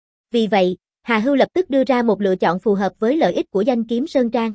Vì vậy, Hà Hưu lập tức đưa ra một lựa chọn phù hợp với lợi ích của Danh Kiếm Sơn Trang.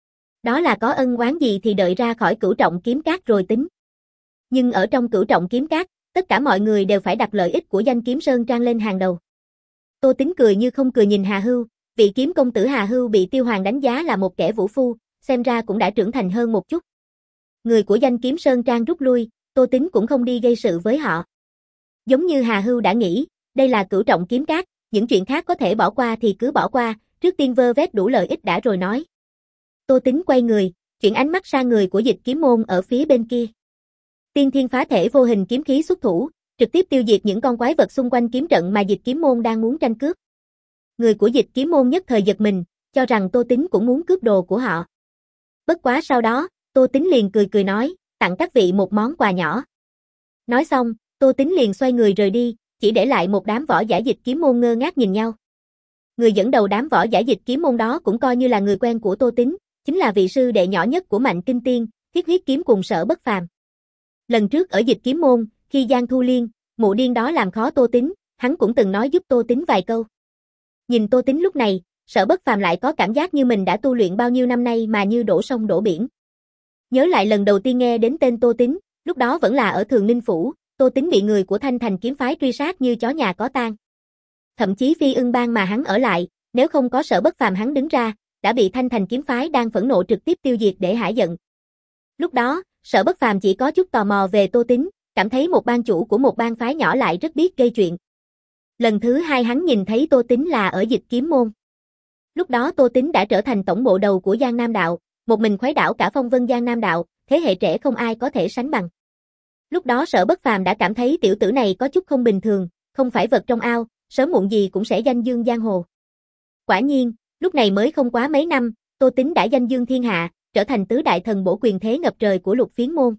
Đó là có ân oán gì thì đợi ra khỏi Cửu Trọng Kiếm Các rồi tính. Nhưng ở trong Cửu Trọng Kiếm Các, tất cả mọi người đều phải đặt lợi ích của Danh Kiếm Sơn Trang lên hàng đầu. Tô Tín cười như không cười nhìn Hà Hưu, vị kiếm công tử Hà Hưu bị Tiêu Hoàng đánh giá là một kẻ vũ phu, xem ra cũng đã trưởng thành hơn một chút. Người của Danh Kiếm Sơn Trang rút lui, Tô Tín cũng không đi gây sự với họ. Giống như Hà Hưu đã nghĩ, đây là Cửu Trọng Kiếm Các, những chuyện khác có thể bỏ qua thì cứ bỏ qua, trước tiên vơ vét đủ lợi ích đã rồi nói. Tô Tín quay người, chuyển ánh mắt sang người của Dịch Kiếm Môn ở phía bên kia. Tiên Thiên Phá Thể vô hình kiếm khí xuất thủ, trực tiếp tiêu diệt những con quái vật xung quanh kiếm trận mà Dịch Kiếm Môn đang muốn tranh cướp. Người của Dịch Kiếm Môn nhất thời giật mình, cho rằng Tô Tín cũng muốn cướp đồ của họ. Bất quá sau đó, Tô Tín liền cười cười nói, tặng các vị một món quà nhỏ. Nói xong, Tô Tín liền xoay người rời đi, chỉ để lại một đám võ giả Dịch Kiếm Môn ngơ ngác nhìn nhau. Người dẫn đầu đám võ giả Dịch Kiếm Môn đó cũng coi như là người quen của Tô Tín, chính là vị sư đệ nhỏ nhất của Mạnh Kinh Tiên, Thiết Huyết Kiếm cùng Sở Bất Phàm. Lần trước ở Dịch Kiếm Môn, khi Giang Thu Liên, mụ điên đó làm khó Tô Tín, hắn cũng từng nói giúp Tô Tín vài câu. Nhìn Tô Tín lúc này, Sở Bất Phàm lại có cảm giác như mình đã tu luyện bao nhiêu năm nay mà như đổ sông đổ biển. Nhớ lại lần đầu tiên nghe đến tên Tô Tín, lúc đó vẫn là ở Thường Ninh Phủ, Tô Tín bị người của Thanh Thành kiếm phái truy sát như chó nhà có tang. Thậm chí Phi Ưng Bang mà hắn ở lại, nếu không có Sở Bất Phàm hắn đứng ra, đã bị Thanh Thành kiếm phái đang phẫn nộ trực tiếp tiêu diệt để hả giận. Lúc đó, Sở Bất Phàm chỉ có chút tò mò về Tô Tín, cảm thấy một bang chủ của một bang phái nhỏ lại rất biết gây chuyện. Lần thứ hai hắn nhìn thấy Tô Tín là ở Dịch Kiếm Môn. Lúc đó Tô Tín đã trở thành tổng bộ đầu của Giang Nam Đạo, một mình khuấy đảo cả phong vân Giang Nam Đạo, thế hệ trẻ không ai có thể sánh bằng. Lúc đó Sở Bất Phàm đã cảm thấy tiểu tử này có chút không bình thường, không phải vật trong ao, sớm muộn gì cũng sẽ danh dương giang hồ. Quả nhiên, lúc này mới không quá mấy năm, Tô Tín đã danh dương thiên hạ, trở thành tứ đại thần bổ quyền thế ngập trời của Lục Phiến môn.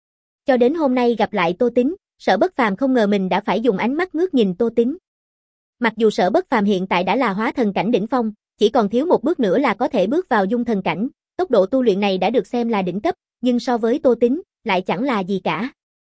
Cho đến hôm nay gặp lại Tô Tín, Sở Bất Phàm không ngờ mình đã phải dùng ánh mắt ngước nhìn Tô Tín. Mặc dù Sở Bất Phàm hiện tại đã là hóa thần cảnh đỉnh phong, chỉ còn thiếu một bước nữa là có thể bước vào dung thần cảnh, tốc độ tu luyện này đã được xem là đỉnh cấp, nhưng so với Tô Tín, lại chẳng là gì cả.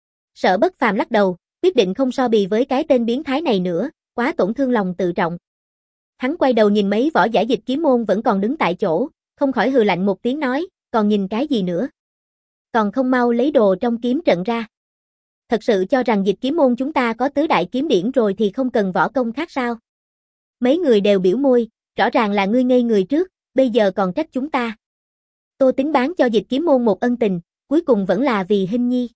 Sở Bất Phàm lắc đầu, quyết định không so bì với cái tên biến thái này nữa, quá tổn thương lòng tự trọng. Hắn quay đầu nhìn mấy võ giả Dịch Kiếm Môn vẫn còn đứng tại chỗ, không khỏi hừ lạnh một tiếng nói, còn nhìn cái gì nữa? Còn không mau lấy đồ trong kiếm trận ra. Thật sự cho rằng Dịch Kiếm Môn chúng ta có tứ đại kiếm điển rồi thì không cần võ công khác sao? Mấy người đều biểu môi, rõ ràng là ngươi ngây người trước, bây giờ còn trách chúng ta. Tô Tín bán cho Dịch Kiếm Môn một ân tình, cuối cùng vẫn là vì Hinh Nhi.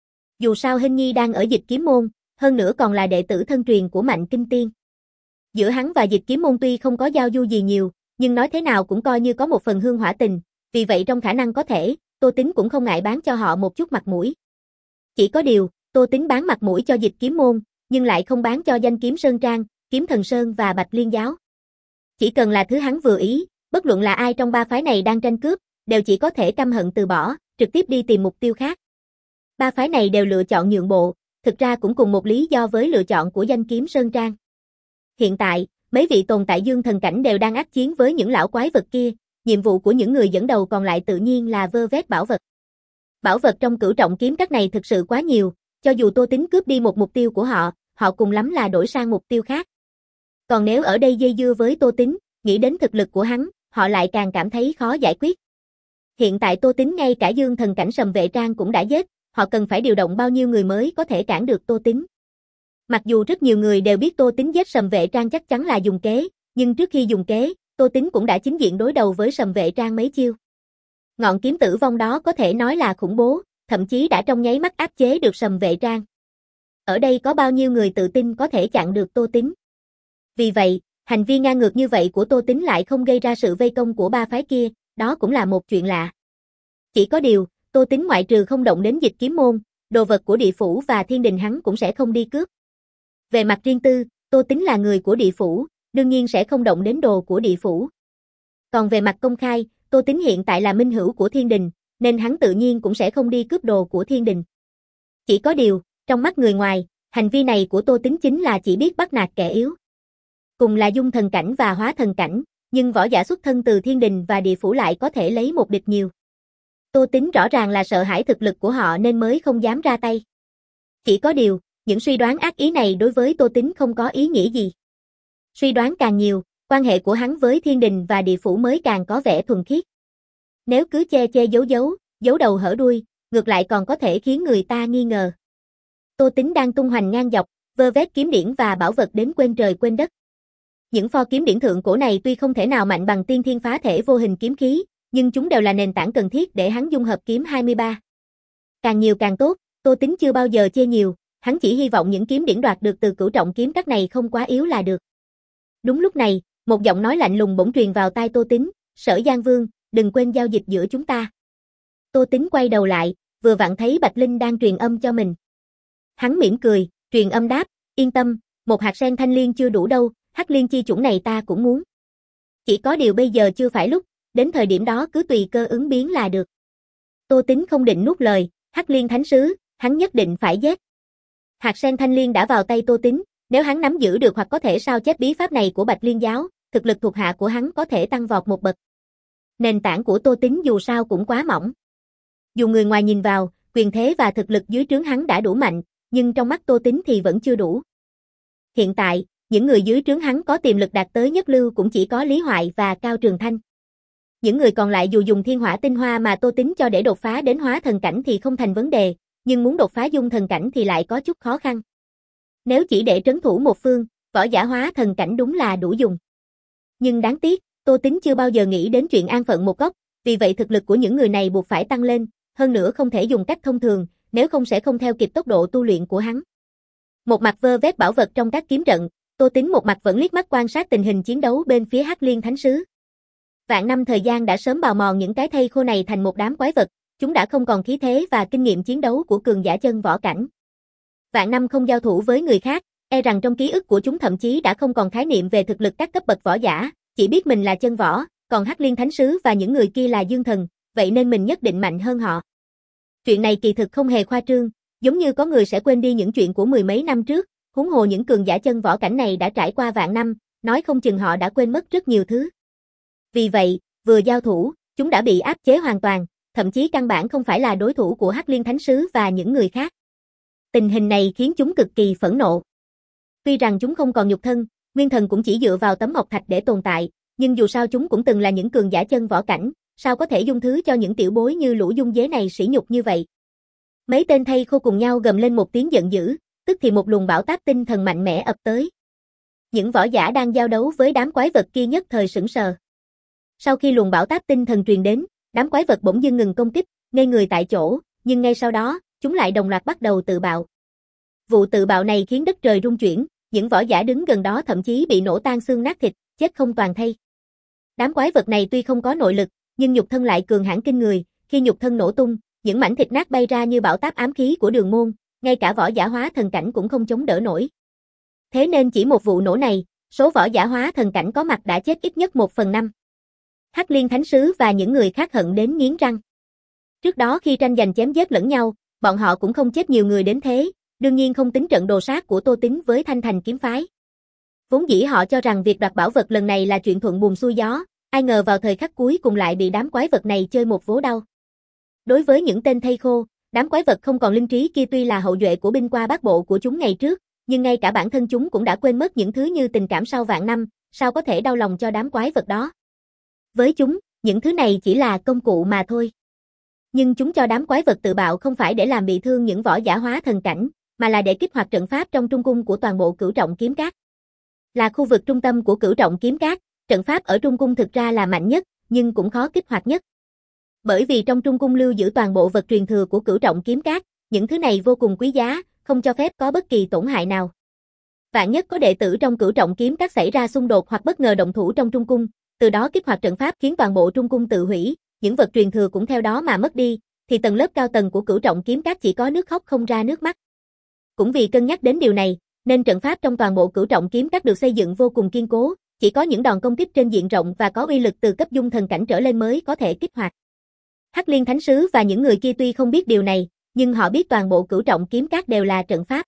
Dù sao Hinh Nhi đang ở Dịch Kiếm Môn, hơn nữa còn là đệ tử thân truyền của Mạnh Kinh Tiên. Giữa hắn và Dịch Kiếm Môn tuy không có giao du gì nhiều, nhưng nói thế nào cũng coi như có một phần hương hỏa tình, vì vậy trong khả năng có thể, Tô Tín cũng không ngại bán cho họ một chút mặt mũi. Chỉ có điều, Tô Tín bán mặt mũi cho Dịch Kiếm Môn, nhưng lại không bán cho Danh Kiếm Sơn Trang, Kiếm Thần Sơn và Bạch Liên Giáo. Chỉ cần là thứ hắn vừa ý, bất luận là ai trong ba phái này đang tranh cướp, đều chỉ có thể căm hận từ bỏ, trực tiếp đi tìm mục tiêu khác. Ba phái này đều lựa chọn nhượng bộ, thực ra cũng cùng một lý do với lựa chọn của danh kiếm Sơn Trang. Hiện tại, mấy vị tồn tại dương thần cảnh đều đang ác chiến với những lão quái vật kia, nhiệm vụ của những người dẫn đầu còn lại tự nhiên là vơ vét bảo vật. Bảo vật trong cửu trọng kiếm các này thực sự quá nhiều, cho dù Tô Tính cướp đi một mục tiêu của họ, họ cùng lắm là đổi sang mục tiêu khác. Còn nếu ở đây dây dưa với Tô Tính, nghĩ đến thực lực của hắn, họ lại càng cảm thấy khó giải quyết. Hiện tại Tô Tính ngay cả dương thần cảnh Sầm Vệ Trang cũng đã giết, họ cần phải điều động bao nhiêu người mới có thể cản được Tô Tính. Mặc dù rất nhiều người đều biết Tô Tính giết Sầm Vệ Trang chắc chắn là dùng kế, nhưng trước khi dùng kế, Tô Tính cũng đã chính diện đối đầu với Sầm Vệ Trang mấy chiêu. Ngọn kiếm tử vong đó có thể nói là khủng bố, thậm chí đã trong nháy mắt áp chế được Sầm Vệ Trang. Ở đây có bao nhiêu người tự tin có thể chặn được Tô Tính. Vì vậy, hành vi ngang ngược như vậy của Tô Tính lại không gây ra sự vây công của ba phái kia, đó cũng là một chuyện lạ. Chỉ có điều, Tô Tính ngoại trừ không động đến Dịch Kiếm môn, đồ vật của địa phủ và thiên đình hắn cũng sẽ không đi cướp. Về mặt riêng tư, Tô Tính là người của địa phủ, đương nhiên sẽ không động đến đồ của địa phủ. Còn về mặt công khai, Tô Tính hiện tại là minh hữu của thiên đình, nên hắn tự nhiên cũng sẽ không đi cướp đồ của thiên đình. Chỉ có điều, trong mắt người ngoài, hành vi này của Tô Tính chính là chỉ biết bắt nạt kẻ yếu. Cùng là dung thần cảnh và hóa thần cảnh, nhưng võ giả xuất thân từ thiên đình và địa phủ lại có thể lấy một địch nhiều. Tô Tính rõ ràng là sợ hãi thực lực của họ nên mới không dám ra tay. Chỉ có điều, những suy đoán ác ý này đối với Tô Tính không có ý nghĩa gì. Suy đoán càng nhiều, quan hệ của hắn với thiên đình và địa phủ mới càng có vẻ thuần khiết. Nếu cứ che che giấu giấu, giấu đầu hở đuôi, ngược lại còn có thể khiến người ta nghi ngờ. Tô Tính đang tung hoành ngang dọc, vơ vét kiếm điển và bảo vật đến quên trời quên đất. Những pho kiếm điển thượng cổ này tuy không thể nào mạnh bằng tiên thiên phá thể vô hình kiếm khí, nhưng chúng đều là nền tảng cần thiết để hắn dung hợp kiếm hai mươi ba. Càng nhiều càng tốt, Tô Tính chưa bao giờ chê nhiều, hắn chỉ hy vọng những kiếm điển đoạt được từ cửu trọng kiếm các này không quá yếu là được. Đúng lúc này, một giọng nói lạnh lùng bỗng truyền vào tai Tô Tính, "Sở Giang Vương, đừng quên giao dịch giữa chúng ta." Tô Tính quay đầu lại, vừa vặn thấy Bạch Linh đang truyền âm cho mình. Hắn mỉm cười, truyền âm đáp, "Yên tâm, một hạt sen thanh liên chưa đủ đâu, hắc liên chi chủng này ta cũng muốn. Chỉ có điều bây giờ chưa phải lúc, đến thời điểm đó cứ tùy cơ ứng biến là được." Tô Tính không định nuốt lời, hắc liên thánh sứ, hắn nhất định phải giết. Hạt sen thanh liên đã vào tay Tô Tính, nếu hắn nắm giữ được hoặc có thể sao chép bí pháp này của Bạch Liên giáo, thực lực thuộc hạ của hắn có thể tăng vọt một bậc. Nền tảng của Tô Tính dù sao cũng quá mỏng. Dù người ngoài nhìn vào, quyền thế và thực lực dưới trướng hắn đã đủ mạnh, nhưng trong mắt Tô Tính thì vẫn chưa đủ. Hiện tại, những người dưới trướng hắn có tiềm lực đạt tới nhất lưu cũng chỉ có Lý Hoại và Cao Trường Thanh. Những người còn lại dù dùng thiên hỏa tinh hoa mà Tô Tính cho để đột phá đến hóa thần cảnh thì không thành vấn đề, nhưng muốn đột phá dung thần cảnh thì lại có chút khó khăn. Nếu chỉ để trấn thủ một phương, võ giả hóa thần cảnh đúng là đủ dùng. Nhưng đáng tiếc, Tô Tính chưa bao giờ nghĩ đến chuyện an phận một góc, vì vậy thực lực của những người này buộc phải tăng lên, hơn nữa không thể dùng cách thông thường, nếu không sẽ không theo kịp tốc độ tu luyện của hắn. Một mặt vơ vét bảo vật trong các kiếm trận, Tô Tính một mặt vẫn liếc mắt quan sát tình hình chiến đấu bên phía Hắc Liên Thánh Sứ. Vạn năm thời gian đã sớm bào mòn những cái thây khô này thành một đám quái vật, chúng đã không còn khí thế và kinh nghiệm chiến đấu của cường giả chân võ cảnh. Vạn năm không giao thủ với người khác, e rằng trong ký ức của chúng thậm chí đã không còn khái niệm về thực lực các cấp bậc võ giả, chỉ biết mình là chân võ, còn Hắc Liên Thánh Sứ và những người kia là dương thần, vậy nên mình nhất định mạnh hơn họ. Chuyện này kỳ thực không hề khoa trương, giống như có người sẽ quên đi những chuyện của mười mấy năm trước, huống hồ những cường giả chân võ cảnh này đã trải qua vạn năm, nói không chừng họ đã quên mất rất nhiều thứ. Vì vậy, vừa giao thủ, chúng đã bị áp chế hoàn toàn, thậm chí căn bản không phải là đối thủ của Hắc Liên Thánh Sứ và những người khác. Tình hình này khiến chúng cực kỳ phẫn nộ. Tuy rằng chúng không còn nhục thân, nguyên thần cũng chỉ dựa vào tấm ngọc thạch để tồn tại, nhưng dù sao chúng cũng từng là những cường giả chân võ cảnh, sao có thể dung thứ cho những tiểu bối như lũ dung dế này sỉ nhục như vậy. Mấy tên thây khô cùng nhau gầm lên một tiếng giận dữ, tức thì một luồng bão táp tinh thần mạnh mẽ ập tới. Những võ giả đang giao đấu với đám quái vật kia nhất thời sững sờ. Sau khi luồng bão táp tinh thần truyền đến, đám quái vật bỗng dưng ngừng công kích, ngây người tại chỗ, nhưng ngay sau đó, chúng lại đồng loạt bắt đầu tự bạo. Vụ tự bạo này khiến đất trời rung chuyển, những võ giả đứng gần đó thậm chí bị nổ tan xương nát thịt, chết không toàn thây. Đám quái vật này tuy không có nội lực, nhưng nhục thân lại cường hãn kinh người, khi nhục thân nổ tung, những mảnh thịt nát bay ra như bão táp ám khí của Đường Môn, ngay cả võ giả hóa thần cảnh cũng không chống đỡ nổi. Thế nên chỉ một vụ nổ này, số võ giả hóa thần cảnh có mặt đã chết ít nhất một phần năm. Hắc Liên Thánh Sứ và những người khác hận đến nghiến răng. Trước đó khi tranh giành chém giết lẫn nhau, bọn họ cũng không chết nhiều người đến thế, đương nhiên không tính trận đồ sát của Tô Tín với Thanh Thành kiếm phái. Vốn dĩ họ cho rằng việc đoạt bảo vật lần này là chuyện thuận buồm xuôi gió, ai ngờ vào thời khắc cuối cùng lại bị đám quái vật này chơi một vố đau. Đối với những tên thây khô, đám quái vật không còn linh trí kia tuy là hậu duệ của binh qua bát bộ của chúng ngày trước, nhưng ngay cả bản thân chúng cũng đã quên mất những thứ như tình cảm sau vạn năm, sao có thể đau lòng cho đám quái vật đó. Với chúng, những thứ này chỉ là công cụ mà thôi. Nhưng chúng cho đám quái vật tự bạo không phải để làm bị thương những võ giả hóa thần cảnh, mà là để kích hoạt trận pháp trong trung cung của toàn bộ Cửu Trọng Kiếm Các. Là khu vực trung tâm của Cửu Trọng Kiếm Các, trận pháp ở trung cung thực ra là mạnh nhất, nhưng cũng khó kích hoạt nhất. Bởi vì trong trung cung lưu giữ toàn bộ vật truyền thừa của Cửu Trọng Kiếm Các, những thứ này vô cùng quý giá, không cho phép có bất kỳ tổn hại nào. Vạn nhất có đệ tử trong Cửu Trọng Kiếm Các xảy ra xung đột hoặc bất ngờ động thủ trong trung cung, từ đó kích hoạt trận pháp khiến toàn bộ trung cung tự hủy, những vật truyền thừa cũng theo đó mà mất đi, thì tầng lớp cao tầng của Cửu Trọng Kiếm Các chỉ có nước khóc không ra nước mắt. Cũng vì cân nhắc đến điều này, nên trận pháp trong toàn bộ Cửu Trọng Kiếm Các được xây dựng vô cùng kiên cố, chỉ có những đòn công kích trên diện rộng và có uy lực từ cấp dung thần cảnh trở lên mới có thể kích hoạt. Hắc Liên Thánh Sứ và những người kia tuy không biết điều này, nhưng họ biết toàn bộ Cửu Trọng Kiếm Các đều là trận pháp.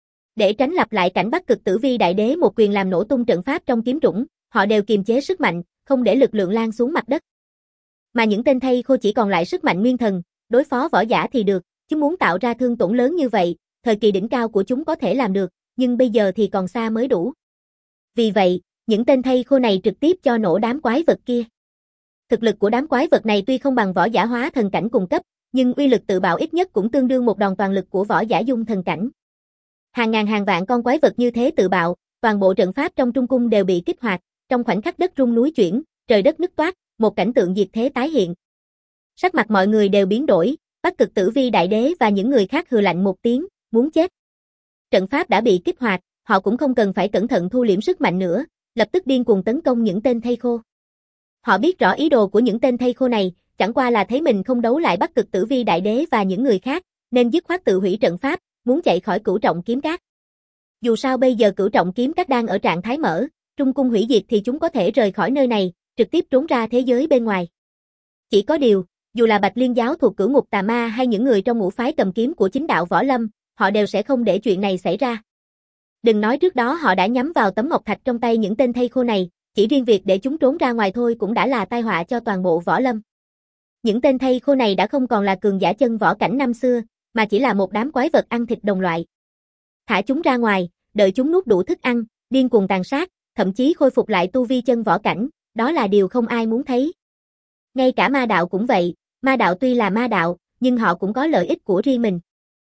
Để tránh lặp lại cảnh Bắc Cực Tử Vi Đại Đế một quyền làm nổ tung trận pháp trong kiếm trũng, họ đều kiềm chế sức mạnh, không để lực lượng lan xuống mặt đất. Mà những tên thây khô chỉ còn lại sức mạnh nguyên thần, đối phó võ giả thì được, chúng muốn tạo ra thương tổn lớn như vậy, thời kỳ đỉnh cao của chúng có thể làm được, nhưng bây giờ thì còn xa mới đủ. Vì vậy, những tên thây khô này trực tiếp cho nổ đám quái vật kia. Thực lực của đám quái vật này tuy không bằng võ giả hóa thần cảnh cùng cấp, nhưng uy lực tự bạo ít nhất cũng tương đương một đòn toàn lực của võ giả dung thần cảnh. Hàng ngàn hàng vạn con quái vật như thế tự bạo, toàn bộ trận pháp trong trung cung đều bị kích hoạt, trong khoảnh khắc đất rung núi chuyển, trời đất nứt toát, một cảnh tượng diệt thế tái hiện. Sắc mặt mọi người đều biến đổi, Bắc Cực Tử Vi Đại Đế và những người khác hừ lạnh một tiếng, muốn chết. Trận pháp đã bị kích hoạt, họ cũng không cần phải cẩn thận thu liễm sức mạnh nữa, lập tức điên cuồng tấn công những tên thây khô. Họ biết rõ ý đồ của những tên thây khô này, chẳng qua là thấy mình không đấu lại Bắc Cực Tử Vi Đại Đế và những người khác, nên dứt khoát tự hủy trận pháp, muốn chạy khỏi Cửu Trọng Kiếm Các. Dù sao bây giờ Cửu Trọng Kiếm Các đang ở trạng thái mở, trung cung hủy diệt thì chúng có thể rời khỏi nơi này, trực tiếp trốn ra thế giới bên ngoài. Chỉ có điều, dù là Bạch Liên giáo thuộc Cửu Ngục Tà Ma hay những người trong ngũ phái cầm kiếm của chính đạo Võ Lâm, họ đều sẽ không để chuyện này xảy ra. Đừng nói trước đó họ đã nhắm vào tấm ngọc thạch trong tay những tên thây khô này, chỉ riêng việc để chúng trốn ra ngoài thôi cũng đã là tai họa cho toàn bộ Võ Lâm. Những tên thây khô này đã không còn là cường giả chân võ cảnh năm xưa, mà chỉ là một đám quái vật ăn thịt đồng loại. Thả chúng ra ngoài, đợi chúng nuốt đủ thức ăn, điên cuồng tàn sát, thậm chí khôi phục lại tu vi chân võ cảnh, đó là điều không ai muốn thấy. Ngay cả ma đạo cũng vậy, ma đạo tuy là ma đạo, nhưng họ cũng có lợi ích của riêng mình.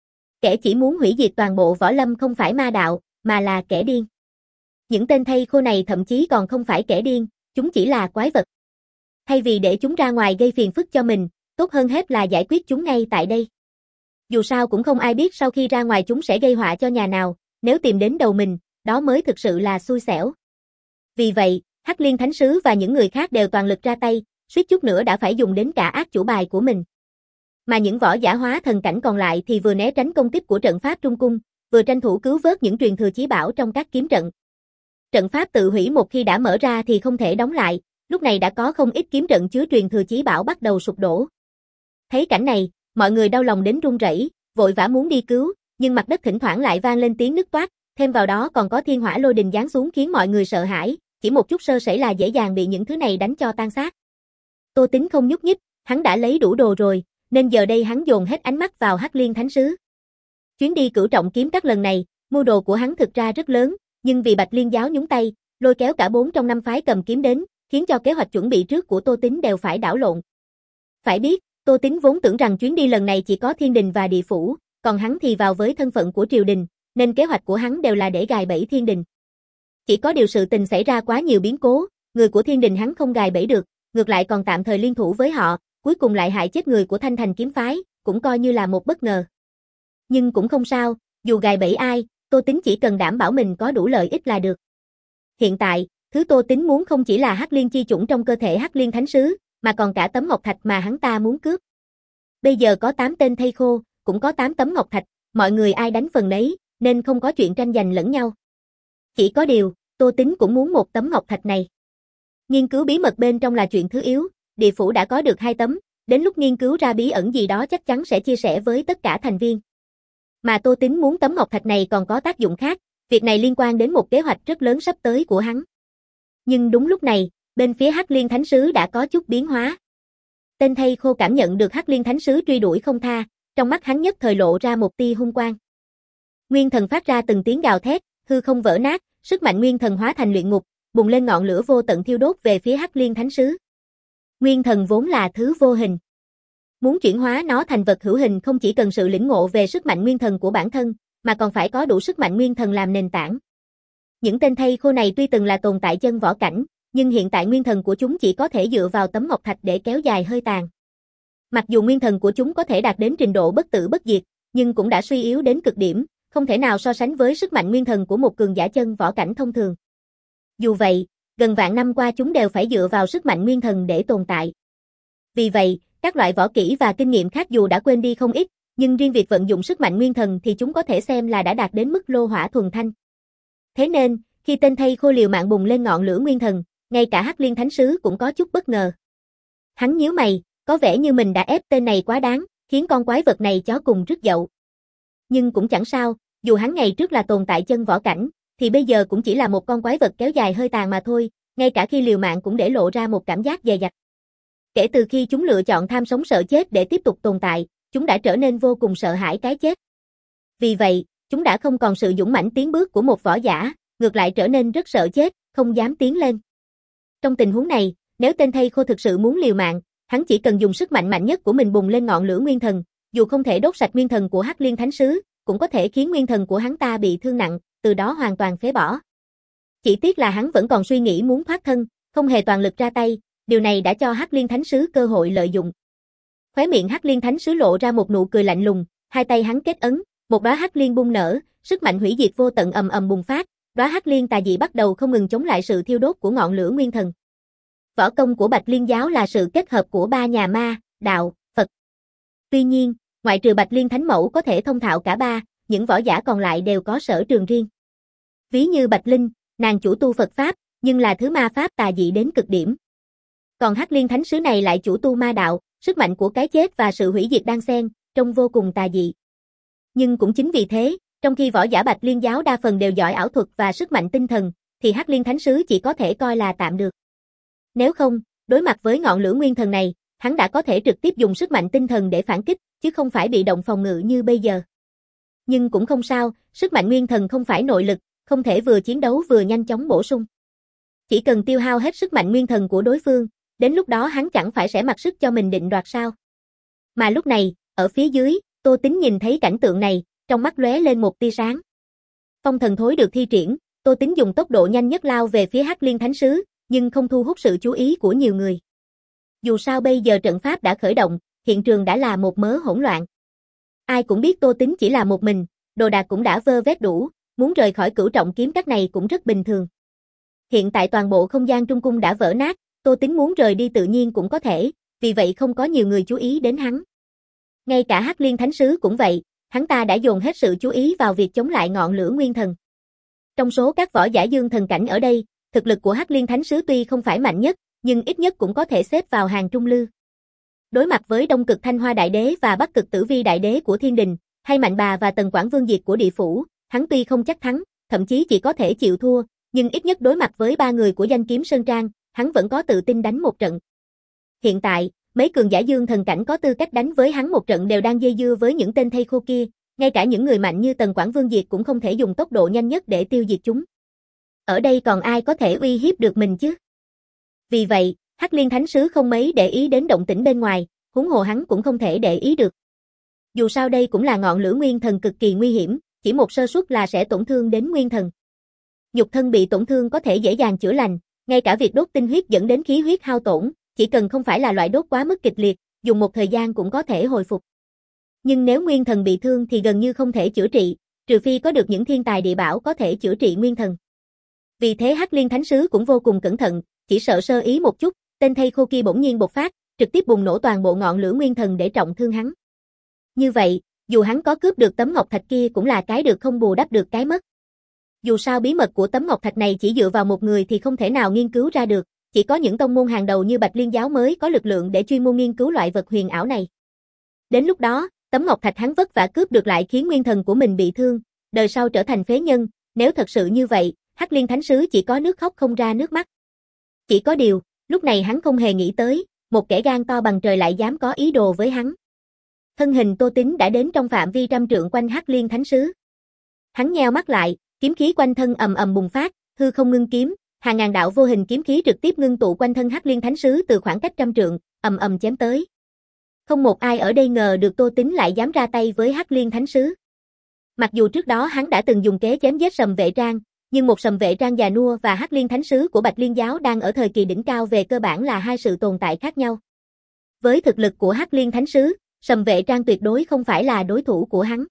Kẻ chỉ muốn hủy diệt toàn bộ Võ Lâm không phải ma đạo, mà là kẻ điên. Những tên thây khô này thậm chí còn không phải kẻ điên, chúng chỉ là quái vật. Thay vì để chúng ra ngoài gây phiền phức cho mình, tốt hơn hết là giải quyết chúng ngay tại đây. Dù sao cũng không ai biết sau khi ra ngoài chúng sẽ gây họa cho nhà nào, nếu tìm đến đầu mình, đó mới thực sự là xui xẻo. Vì vậy, Hắc Liên Thánh Sứ và những người khác đều toàn lực ra tay, suýt chút nữa đã phải dùng đến cả ác chủ bài của mình. Mà những võ giả hóa thần cảnh còn lại thì vừa né tránh công kích của trận pháp trung cung, vừa tranh thủ cứu vớt những truyền thừa chí bảo trong các kiếm trận. Trận pháp tự hủy một khi đã mở ra thì không thể đóng lại, lúc này đã có không ít kiếm trận chứa truyền thừa chí bảo bắt đầu sụp đổ. Thấy cảnh này, mọi người đau lòng đến run rẩy, vội vã muốn đi cứu, nhưng mặt đất thỉnh thoảng lại vang lên tiếng nứt toát, thêm vào đó còn có thiên hỏa lôi đình giáng xuống khiến mọi người sợ hãi, chỉ một chút sơ sẩy là dễ dàng bị những thứ này đánh cho tan xác. Tô Tín không nhúc nhích, hắn đã lấy đủ đồ rồi, nên giờ đây hắn dồn hết ánh mắt vào Hắc Liên Thánh Sứ. Chuyến đi Cửu Trọng Kiếm Các lần này, mưu đồ của hắn thực ra rất lớn, nhưng vì Bạch Liên giáo nhúng tay, lôi kéo cả bốn trong năm phái cầm kiếm đến, khiến cho kế hoạch chuẩn bị trước của Tô Tín đều phải đảo lộn. Phải biết, Tô Tín vốn tưởng rằng chuyến đi lần này chỉ có thiên đình và địa phủ, còn hắn thì vào với thân phận của triều đình, nên kế hoạch của hắn đều là để gài bẫy thiên đình. Chỉ có điều sự tình xảy ra quá nhiều biến cố, người của thiên đình hắn không gài bẫy được, ngược lại còn tạm thời liên thủ với họ, cuối cùng lại hại chết người của Thanh Thành kiếm phái, cũng coi như là một bất ngờ. Nhưng cũng không sao, dù gài bẫy ai, Tô Tín chỉ cần đảm bảo mình có đủ lợi ích là được. Hiện tại, thứ Tô Tín muốn không chỉ là Hắc Liên chi chủng trong cơ thể Hắc Liên Thánh Sứ, mà còn cả tấm ngọc thạch mà hắn ta muốn cướp. Bây giờ có tám tên thây khô, cũng có tám tấm ngọc thạch, mọi người ai đánh phần nấy, nên không có chuyện tranh giành lẫn nhau. Chỉ có điều, Tô Tín cũng muốn một tấm ngọc thạch này. Nghiên cứu bí mật bên trong là chuyện thứ yếu, địa phủ đã có được hai tấm, Đến lúc nghiên cứu ra bí ẩn gì đó chắc chắn sẽ chia sẻ với tất cả thành viên. Mà Tô Tín muốn tấm ngọc thạch này còn có tác dụng khác, việc này liên quan đến một kế hoạch rất lớn sắp tới của hắn. Nhưng đúng lúc này, bên phía Hắc Liên Thánh Sứ đã có chút biến hóa. Tên thây khô cảm nhận được Hắc Liên Thánh Sứ truy đuổi không tha, trong mắt hắn nhất thời lộ ra một tia hung quang. Nguyên thần phát ra từng tiếng gào thét, hư không vỡ nát, sức mạnh nguyên thần hóa thành luyện ngục, bùng lên ngọn lửa vô tận thiêu đốt về phía Hắc Liên Thánh Sứ. Nguyên thần vốn là thứ vô hình. Muốn chuyển hóa nó thành vật hữu hình không chỉ cần sự lĩnh ngộ về sức mạnh nguyên thần của bản thân, mà còn phải có đủ sức mạnh nguyên thần làm nền tảng. Những tên thây khô này tuy từng là tồn tại chân võ cảnh, nhưng hiện tại nguyên thần của chúng chỉ có thể dựa vào tấm ngọc thạch để kéo dài hơi tàn. Mặc dù nguyên thần của chúng có thể đạt đến trình độ bất tử bất diệt, nhưng cũng đã suy yếu đến cực điểm, không thể nào so sánh với sức mạnh nguyên thần của một cường giả chân võ cảnh thông thường. Dù vậy, gần vạn năm qua chúng đều phải dựa vào sức mạnh nguyên thần để tồn tại. Vì vậy, các loại võ kỹ và kinh nghiệm khác dù đã quên đi không ít, nhưng riêng việc vận dụng sức mạnh nguyên thần thì chúng có thể xem là đã đạt đến mức lô hỏa thuần thanh. Thế nên, khi tên thây khô liều mạng bùng lên ngọn lửa nguyên thần, ngay cả Hắc Liên Thánh Sứ cũng có chút bất ngờ. Hắn nhíu mày, có vẻ như mình đã ép tên này quá đáng, khiến con quái vật này chó cùng rứt dậu. Nhưng cũng chẳng sao, dù hắn ngày trước là tồn tại chân võ cảnh, thì bây giờ cũng chỉ là một con quái vật kéo dài hơi tàn mà thôi, ngay cả khi liều mạng cũng để lộ ra một cảm giác dè dặt. Kể từ khi chúng lựa chọn tham sống sợ chết để tiếp tục tồn tại, chúng đã trở nên vô cùng sợ hãi cái chết. Vì vậy, chúng đã không còn sự dũng mãnh tiến bước của một võ giả, ngược lại trở nên rất sợ chết, không dám tiến lên. Trong tình huống này, nếu tên thây khô thực sự muốn liều mạng, hắn chỉ cần dùng sức mạnh mạnh nhất của mình bùng lên ngọn lửa nguyên thần, dù không thể đốt sạch nguyên thần của Hắc Liên Thánh Sứ, cũng có thể khiến nguyên thần của hắn ta bị thương nặng, từ đó hoàn toàn phế bỏ. Chỉ tiếc là hắn vẫn còn suy nghĩ muốn thoát thân, không hề toàn lực ra tay, điều này đã cho Hắc Liên Thánh Sứ cơ hội lợi dụng. Khóe miệng Hắc Liên Thánh Sứ lộ ra một nụ cười lạnh lùng, hai tay hắn kết ấn, một đóa hắc liên bung nở, sức mạnh hủy diệt vô tận ầm ầm bùng phát, đóa hắc liên tà dị bắt đầu không ngừng chống lại sự thiêu đốt của ngọn lửa nguyên thần. Võ công của Bạch Liên giáo là sự kết hợp của ba nhà ma, đạo, Phật. Tuy nhiên, ngoại trừ Bạch Liên Thánh Mẫu có thể thông thạo cả ba, những võ giả còn lại đều có sở trường riêng. Ví như Bạch Linh, nàng chủ tu Phật pháp, nhưng là thứ ma pháp tà dị đến cực điểm. Còn Hắc Liên Thánh Sứ này lại chủ tu ma đạo, sức mạnh của cái chết và sự hủy diệt đan xen, trông vô cùng tà dị. Nhưng cũng chính vì thế, trong khi võ giả Bạch Liên giáo đa phần đều giỏi ảo thuật và sức mạnh tinh thần, thì Hắc Liên Thánh Sứ chỉ có thể coi là tạm được. Nếu không, đối mặt với ngọn lửa nguyên thần này, hắn đã có thể trực tiếp dùng sức mạnh tinh thần để phản kích, chứ không phải bị động phòng ngự như bây giờ. Nhưng cũng không sao, sức mạnh nguyên thần không phải nội lực, không thể vừa chiến đấu vừa nhanh chóng bổ sung. Chỉ cần tiêu hao hết sức mạnh nguyên thần của đối phương, đến lúc đó hắn chẳng phải sẽ mặc sức cho mình định đoạt sao. Mà lúc này, ở phía dưới, Tô Tín nhìn thấy cảnh tượng này, trong mắt lóe lên một tia sáng. Phong thần thối được thi triển, Tô Tín dùng tốc độ nhanh nhất lao về phía Hắc Liên Thánh Sứ, nhưng không thu hút sự chú ý của nhiều người. Dù sao bây giờ trận pháp đã khởi động, hiện trường đã là một mớ hỗn loạn. Ai cũng biết Tô Tín chỉ là một mình, đồ đạc cũng đã vơ vét đủ, muốn rời khỏi Cửu Trọng kiếm các này cũng rất bình thường. Hiện tại toàn bộ không gian trung cung đã vỡ nát, Tô Tín muốn rời đi tự nhiên cũng có thể, vì vậy không có nhiều người chú ý đến hắn. Ngay cả Hắc Liên Thánh Sứ cũng vậy, hắn ta đã dồn hết sự chú ý vào việc chống lại ngọn lửa nguyên thần. Trong số các võ giả dương thần cảnh ở đây, thực lực của Hắc Liên Thánh Sứ tuy không phải mạnh nhất, nhưng ít nhất cũng có thể xếp vào hàng trung lư. Đối mặt với Đông Cực Thanh Hoa Đại Đế và Bắc Cực Tử Vi Đại Đế của Thiên Đình, hay Mạnh Bà và Tần Quảng Vương Diệt của Địa Phủ, hắn tuy không chắc thắng, thậm chí chỉ có thể chịu thua, nhưng ít nhất đối mặt với ba người của Danh Kiếm Sơn Trang, hắn vẫn có tự tin đánh một trận. Hiện tại, mấy cường giả dương thần cảnh có tư cách đánh với hắn một trận đều đang dây dưa với những tên thây khô kia, ngay cả những người mạnh như Tần Quảng Vương Diệt cũng không thể dùng tốc độ nhanh nhất để tiêu diệt chúng. Ở đây còn ai có thể uy hiếp được mình chứ? Vì vậy, Hắc Liên Thánh Sứ không mấy để ý đến động tĩnh bên ngoài, huống hồ hắn cũng không thể để ý được. Dù sao đây cũng là ngọn lửa nguyên thần cực kỳ nguy hiểm, chỉ một sơ suất là sẽ tổn thương đến nguyên thần. Nhục thân bị tổn thương có thể dễ dàng chữa lành, ngay cả việc đốt tinh huyết dẫn đến khí huyết hao tổn, chỉ cần không phải là loại đốt quá mức kịch liệt, dùng một thời gian cũng có thể hồi phục. Nhưng nếu nguyên thần bị thương thì gần như không thể chữa trị, trừ phi có được những thiên tài địa bảo có thể chữa trị nguyên thần. Vì thế Hắc Liên Thánh Sứ cũng vô cùng cẩn thận, chỉ sợ sơ ý một chút, tên thây khô kia bỗng nhiên bộc phát, trực tiếp bùng nổ toàn bộ ngọn lửa nguyên thần để trọng thương hắn. Như vậy, dù hắn có cướp được tấm ngọc thạch kia cũng là cái được không bù đắp được cái mất. Dù sao bí mật của tấm ngọc thạch này chỉ dựa vào một người thì không thể nào nghiên cứu ra được, Chỉ có những tông môn hàng đầu như Bạch Liên giáo mới có lực lượng để chuyên môn nghiên cứu loại vật huyền ảo này. Đến lúc đó, tấm ngọc thạch hắn vất vả cướp được lại khiến nguyên thần của mình bị thương, đời sau trở thành phế nhân, nếu thật sự như vậy, Hắc Liên Thánh Sứ chỉ có nước khóc không ra nước mắt. Chỉ có điều, lúc này hắn không hề nghĩ tới, một kẻ gan to bằng trời lại dám có ý đồ với hắn. Thân hình Tô Tín đã đến trong phạm vi trăm trượng quanh Hắc Liên Thánh Sứ. Hắn nheo mắt lại, kiếm khí quanh thân ầm ầm bùng phát, hư không ngưng kiếm, hàng ngàn đạo vô hình kiếm khí trực tiếp ngưng tụ quanh thân Hắc Liên Thánh Sứ từ khoảng cách trăm trượng, ầm ầm chém tới. Không một ai ở đây ngờ được Tô Tín lại dám ra tay với Hắc Liên Thánh Sứ. Mặc dù trước đó hắn đã từng dùng kế chém giết Sầm Vệ Trang, nhưng một Sầm Vệ Trang già nua và Hắc Liên Thánh Sứ của Bạch Liên giáo đang ở thời kỳ đỉnh cao về cơ bản là hai sự tồn tại khác nhau. Với thực lực của Hắc Liên Thánh Sứ, Sầm Vệ Trang tuyệt đối không phải là đối thủ của hắn.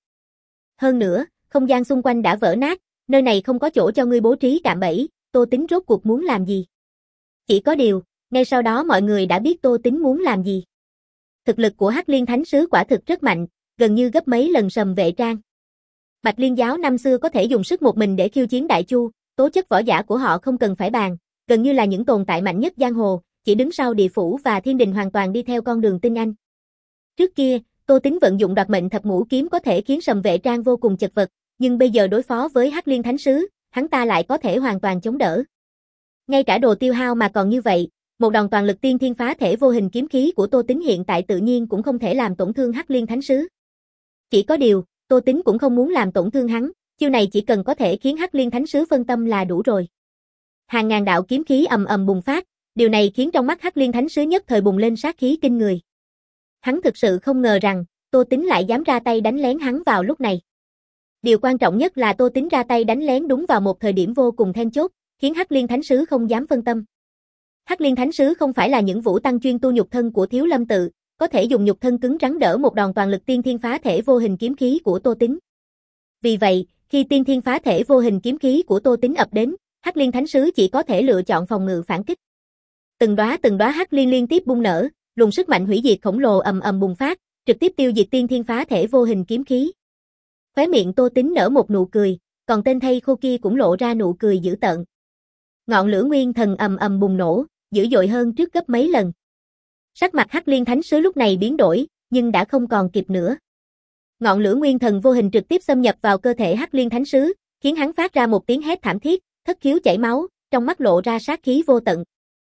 Hơn nữa, không gian xung quanh đã vỡ nát, nơi này không có chỗ cho ngươi bố trí cạm bẫy, Tô Tín rốt cuộc muốn làm gì? Chỉ có điều, ngay sau đó mọi người đã biết Tô Tín muốn làm gì. Thực lực của Hắc Liên Thánh Sứ quả thực rất mạnh, gần như gấp mấy lần Sầm Vệ Trang. Bạch Liên giáo năm xưa có thể dùng sức một mình để khiêu chiến Đại Chu, tố chất võ giả của họ không cần phải bàn, gần như là những tồn tại mạnh nhất giang hồ, chỉ đứng sau Địa Phủ và Thiên Đình hoàn toàn đi theo con đường tinh anh. Trước kia, Tô Tín vận dụng Đoạt Mệnh Thập Ngũ kiếm có thể khiến Sầm Vệ Trang vô cùng chật vật, nhưng bây giờ đối phó với Hắc Liên Thánh Sứ, hắn ta lại có thể hoàn toàn chống đỡ. Ngay cả đồ tiêu hao mà còn như vậy, một đòn toàn lực tiên thiên phá thể vô hình kiếm khí của Tô Tín hiện tại tự nhiên cũng không thể làm tổn thương Hắc Liên Thánh Sứ. Chỉ có điều, Tô Tín cũng không muốn làm tổn thương hắn, chiêu này chỉ cần có thể khiến Hắc Liên Thánh Sứ phân tâm là đủ rồi. Hàng ngàn đạo kiếm khí ầm ầm bùng phát, điều này khiến trong mắt Hắc Liên Thánh Sứ nhất thời bùng lên sát khí kinh người. Hắn thực sự không ngờ rằng, Tô Tín lại dám ra tay đánh lén hắn vào lúc này. Điều quan trọng nhất là Tô Tín ra tay đánh lén đúng vào một thời điểm vô cùng then chốt, khiến Hắc Liên Thánh Sứ không dám phân tâm. Hắc Liên Thánh Sứ không phải là những vũ tăng chuyên tu nhục thân của Thiếu Lâm tự, có thể dùng nhục thân cứng rắn đỡ một đòn toàn lực tiên thiên phá thể vô hình kiếm khí của Tô Tín. Vì vậy, khi tiên thiên phá thể vô hình kiếm khí của Tô Tín ập đến, Hắc Liên Thánh Sứ chỉ có thể lựa chọn phòng ngự phản kích. Từng đóa từng đóa hắc liên liên tiếp bung nở, luồng sức mạnh hủy diệt khổng lồ ầm ầm bùng phát, trực tiếp tiêu diệt tiên thiên phá thể vô hình kiếm khí. Khóe miệng Tô Tín nở một nụ cười, còn tên thây khô kia cũng lộ ra nụ cười dữ tợn. Ngọn lửa nguyên thần ầm ầm bùng nổ, dữ dội hơn trước gấp mấy lần. Sắc mặt Hắc Liên Thánh Sứ lúc này biến đổi, nhưng đã không còn kịp nữa. Ngọn lửa nguyên thần vô hình trực tiếp xâm nhập vào cơ thể Hắc Liên Thánh Sứ, khiến hắn phát ra một tiếng hét thảm thiết, thất khiếu chảy máu, trong mắt lộ ra sát khí vô tận.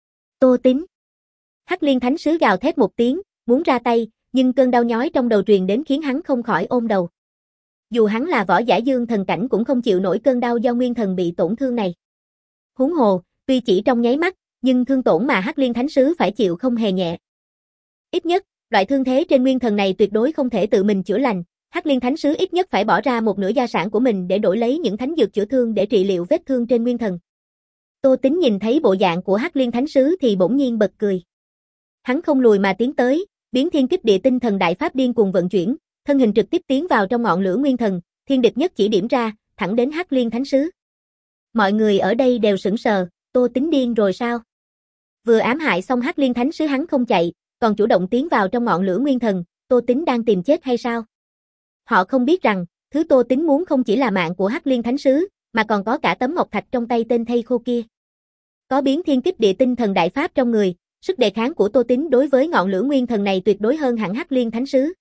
Tô Tín. Hắc Liên Thánh Sứ gào thét một tiếng, muốn ra tay, nhưng cơn đau nhói trong đầu truyền đến khiến hắn không khỏi ôm đầu. Dù hắn là võ giả dương thần cảnh cũng không chịu nổi cơn đau do nguyên thần bị tổn thương này. Huống hồ, tuy chỉ trong nháy mắt, nhưng thương tổn mà Hắc Liên Thánh Sứ phải chịu không hề nhẹ. Ít nhất, loại thương thế trên nguyên thần này tuyệt đối không thể tự mình chữa lành, Hắc Liên Thánh Sứ ít nhất phải bỏ ra một nửa gia sản của mình để đổi lấy những thánh dược chữa thương để trị liệu vết thương trên nguyên thần. Tô Tín nhìn thấy bộ dạng của Hắc Liên Thánh Sứ thì bỗng nhiên bật cười. Hắn không lùi mà tiến tới, biến Thiên Kích Địa Tinh Thần đại pháp điên cuồng vận chuyển, thân hình trực tiếp tiến vào trong ngọn lửa nguyên thần, thiên địch nhất chỉ điểm ra, thẳng đến Hắc Liên Thánh Sứ. Mọi người ở đây đều sững sờ, Tô Tín điên rồi sao? Vừa ám hại xong Hắc Liên Thánh Sứ hắn không chạy, còn chủ động tiến vào trong ngọn lửa nguyên thần, Tô Tín đang tìm chết hay sao? Họ không biết rằng, thứ Tô Tín muốn không chỉ là mạng của Hắc Liên Thánh Sứ, mà còn có cả tấm ngọc thạch trong tay tên thây khô kia. Có biến Thiên Kích Địa Tinh Thần đại pháp trong người, sức đề kháng của Tô Tín đối với ngọn lửa nguyên thần này tuyệt đối hơn hẳn Hắc Liên Thánh Sứ.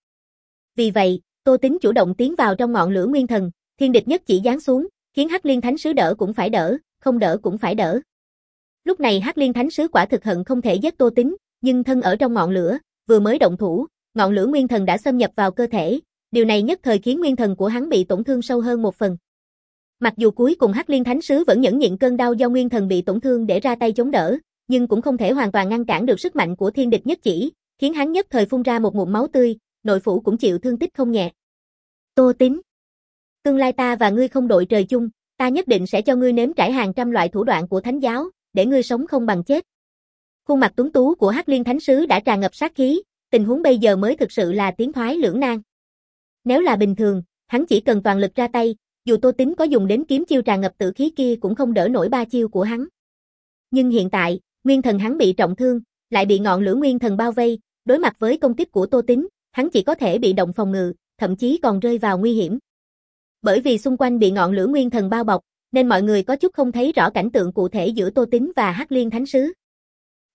Vì vậy, Tô Tín chủ động tiến vào trong ngọn lửa nguyên thần, thiên địch nhất chỉ giáng xuống, khiến Hắc Liên Thánh Sứ đỡ cũng phải đỡ, không đỡ cũng phải đỡ. Lúc này Hắc Liên Thánh Sứ quả thực hận không thể giết Tô Tín, nhưng thân ở trong ngọn lửa, vừa mới động thủ, ngọn lửa nguyên thần đã xâm nhập vào cơ thể, điều này nhất thời khiến nguyên thần của hắn bị tổn thương sâu hơn một phần. Mặc dù cuối cùng Hắc Liên Thánh Sứ vẫn nhẫn nhịn cơn đau do nguyên thần bị tổn thương để ra tay chống đỡ, nhưng cũng không thể hoàn toàn ngăn cản được sức mạnh của thiên địch nhất chỉ, khiến hắn nhất thời phun ra một ngụm máu tươi, nội phủ cũng chịu thương tích không nhẹ. Tô Tín, tương lai ta và ngươi không đội trời chung, ta nhất định sẽ cho ngươi nếm trải hàng trăm loại thủ đoạn của thánh giáo, để ngươi sống không bằng chết. Khuôn mặt tuấn tú của Hắc Liên Thánh Sứ đã tràn ngập sát khí, tình huống bây giờ mới thực sự là tiến thoái lưỡng nan. Nếu là bình thường, hắn chỉ cần toàn lực ra tay, dù Tô Tín có dùng đến kiếm chiêu tràn ngập tử khí kia cũng không đỡ nổi ba chiêu của hắn. Nhưng hiện tại, nguyên thần hắn bị trọng thương, lại bị ngọn lửa nguyên thần bao vây, đối mặt với công kích của Tô Tín, hắn chỉ có thể bị động phòng ngự, thậm chí còn rơi vào nguy hiểm. Bởi vì xung quanh bị ngọn lửa nguyên thần bao bọc, nên mọi người có chút không thấy rõ cảnh tượng cụ thể giữa Tô Tín và Hắc Liên Thánh Sứ.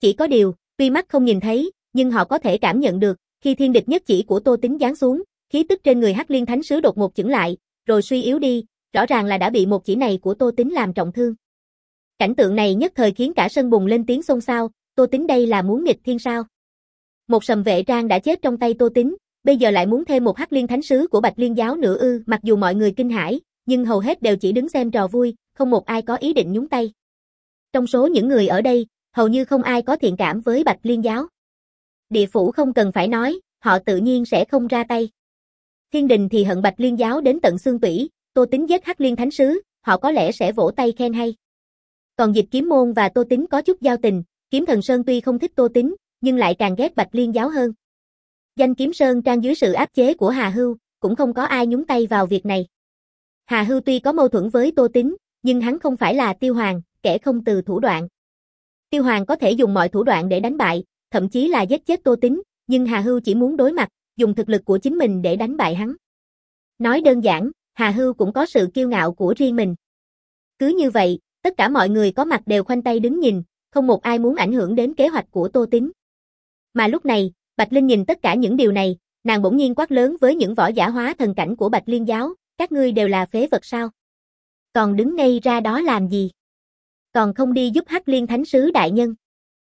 Chỉ có điều, tuy mắt không nhìn thấy, nhưng họ có thể cảm nhận được, khi thiên địch nhất chỉ của Tô Tín giáng xuống, khí tức trên người Hắc Liên Thánh Sứ đột ngột chững lại, rồi suy yếu đi, rõ ràng là đã bị một chỉ này của Tô Tín làm trọng thương. Cảnh tượng này nhất thời khiến cả sân bùng lên tiếng xôn xao, Tô Tín đây là muốn nghịch thiên sao? Một sầm vệ trang đã chết trong tay Tô Tín, bây giờ lại muốn thêm một Hắc Liên Thánh Sứ của Bạch Liên giáo nữa ư? Mặc dù mọi người kinh hãi, nhưng hầu hết đều chỉ đứng xem trò vui, không một ai có ý định nhúng tay. Trong số những người ở đây, hầu như không ai có thiện cảm với Bạch Liên giáo. Địa phủ không cần phải nói, họ tự nhiên sẽ không ra tay. Thiên đình thì hận Bạch Liên giáo đến tận xương tủy, Tô Tín giết Hắc Liên Thánh Sứ, họ có lẽ sẽ vỗ tay khen hay. Còn Dịch Kiếm môn và Tô Tín có chút giao tình, Kiếm Thần Sơn tuy không thích Tô Tín, nhưng lại càng ghét Bạch Liên giáo hơn. Danh Kiếm Sơn Trang dưới sự áp chế của Hà Hưu, cũng không có ai nhúng tay vào việc này. Hà Hưu tuy có mâu thuẫn với Tô Tín, nhưng hắn không phải là Tiêu Hoàng, kẻ không từ thủ đoạn. Tiêu Hoàng có thể dùng mọi thủ đoạn để đánh bại, thậm chí là giết chết Tô Tín, nhưng Hà Hưu chỉ muốn đối mặt, dùng thực lực của chính mình để đánh bại hắn. Nói đơn giản, Hà Hưu cũng có sự kiêu ngạo của riêng mình. Cứ như vậy, tất cả mọi người có mặt đều khoanh tay đứng nhìn, không một ai muốn ảnh hưởng đến kế hoạch của Tô Tín. Mà lúc này, Bạch Linh nhìn tất cả những điều này, nàng bỗng nhiên quát lớn với những võ giả hóa thần cảnh của Bạch Liên giáo, các ngươi đều là phế vật sao? Còn đứng ngây ra đó làm gì? Còn không đi giúp Hắc Liên Thánh Sứ đại nhân?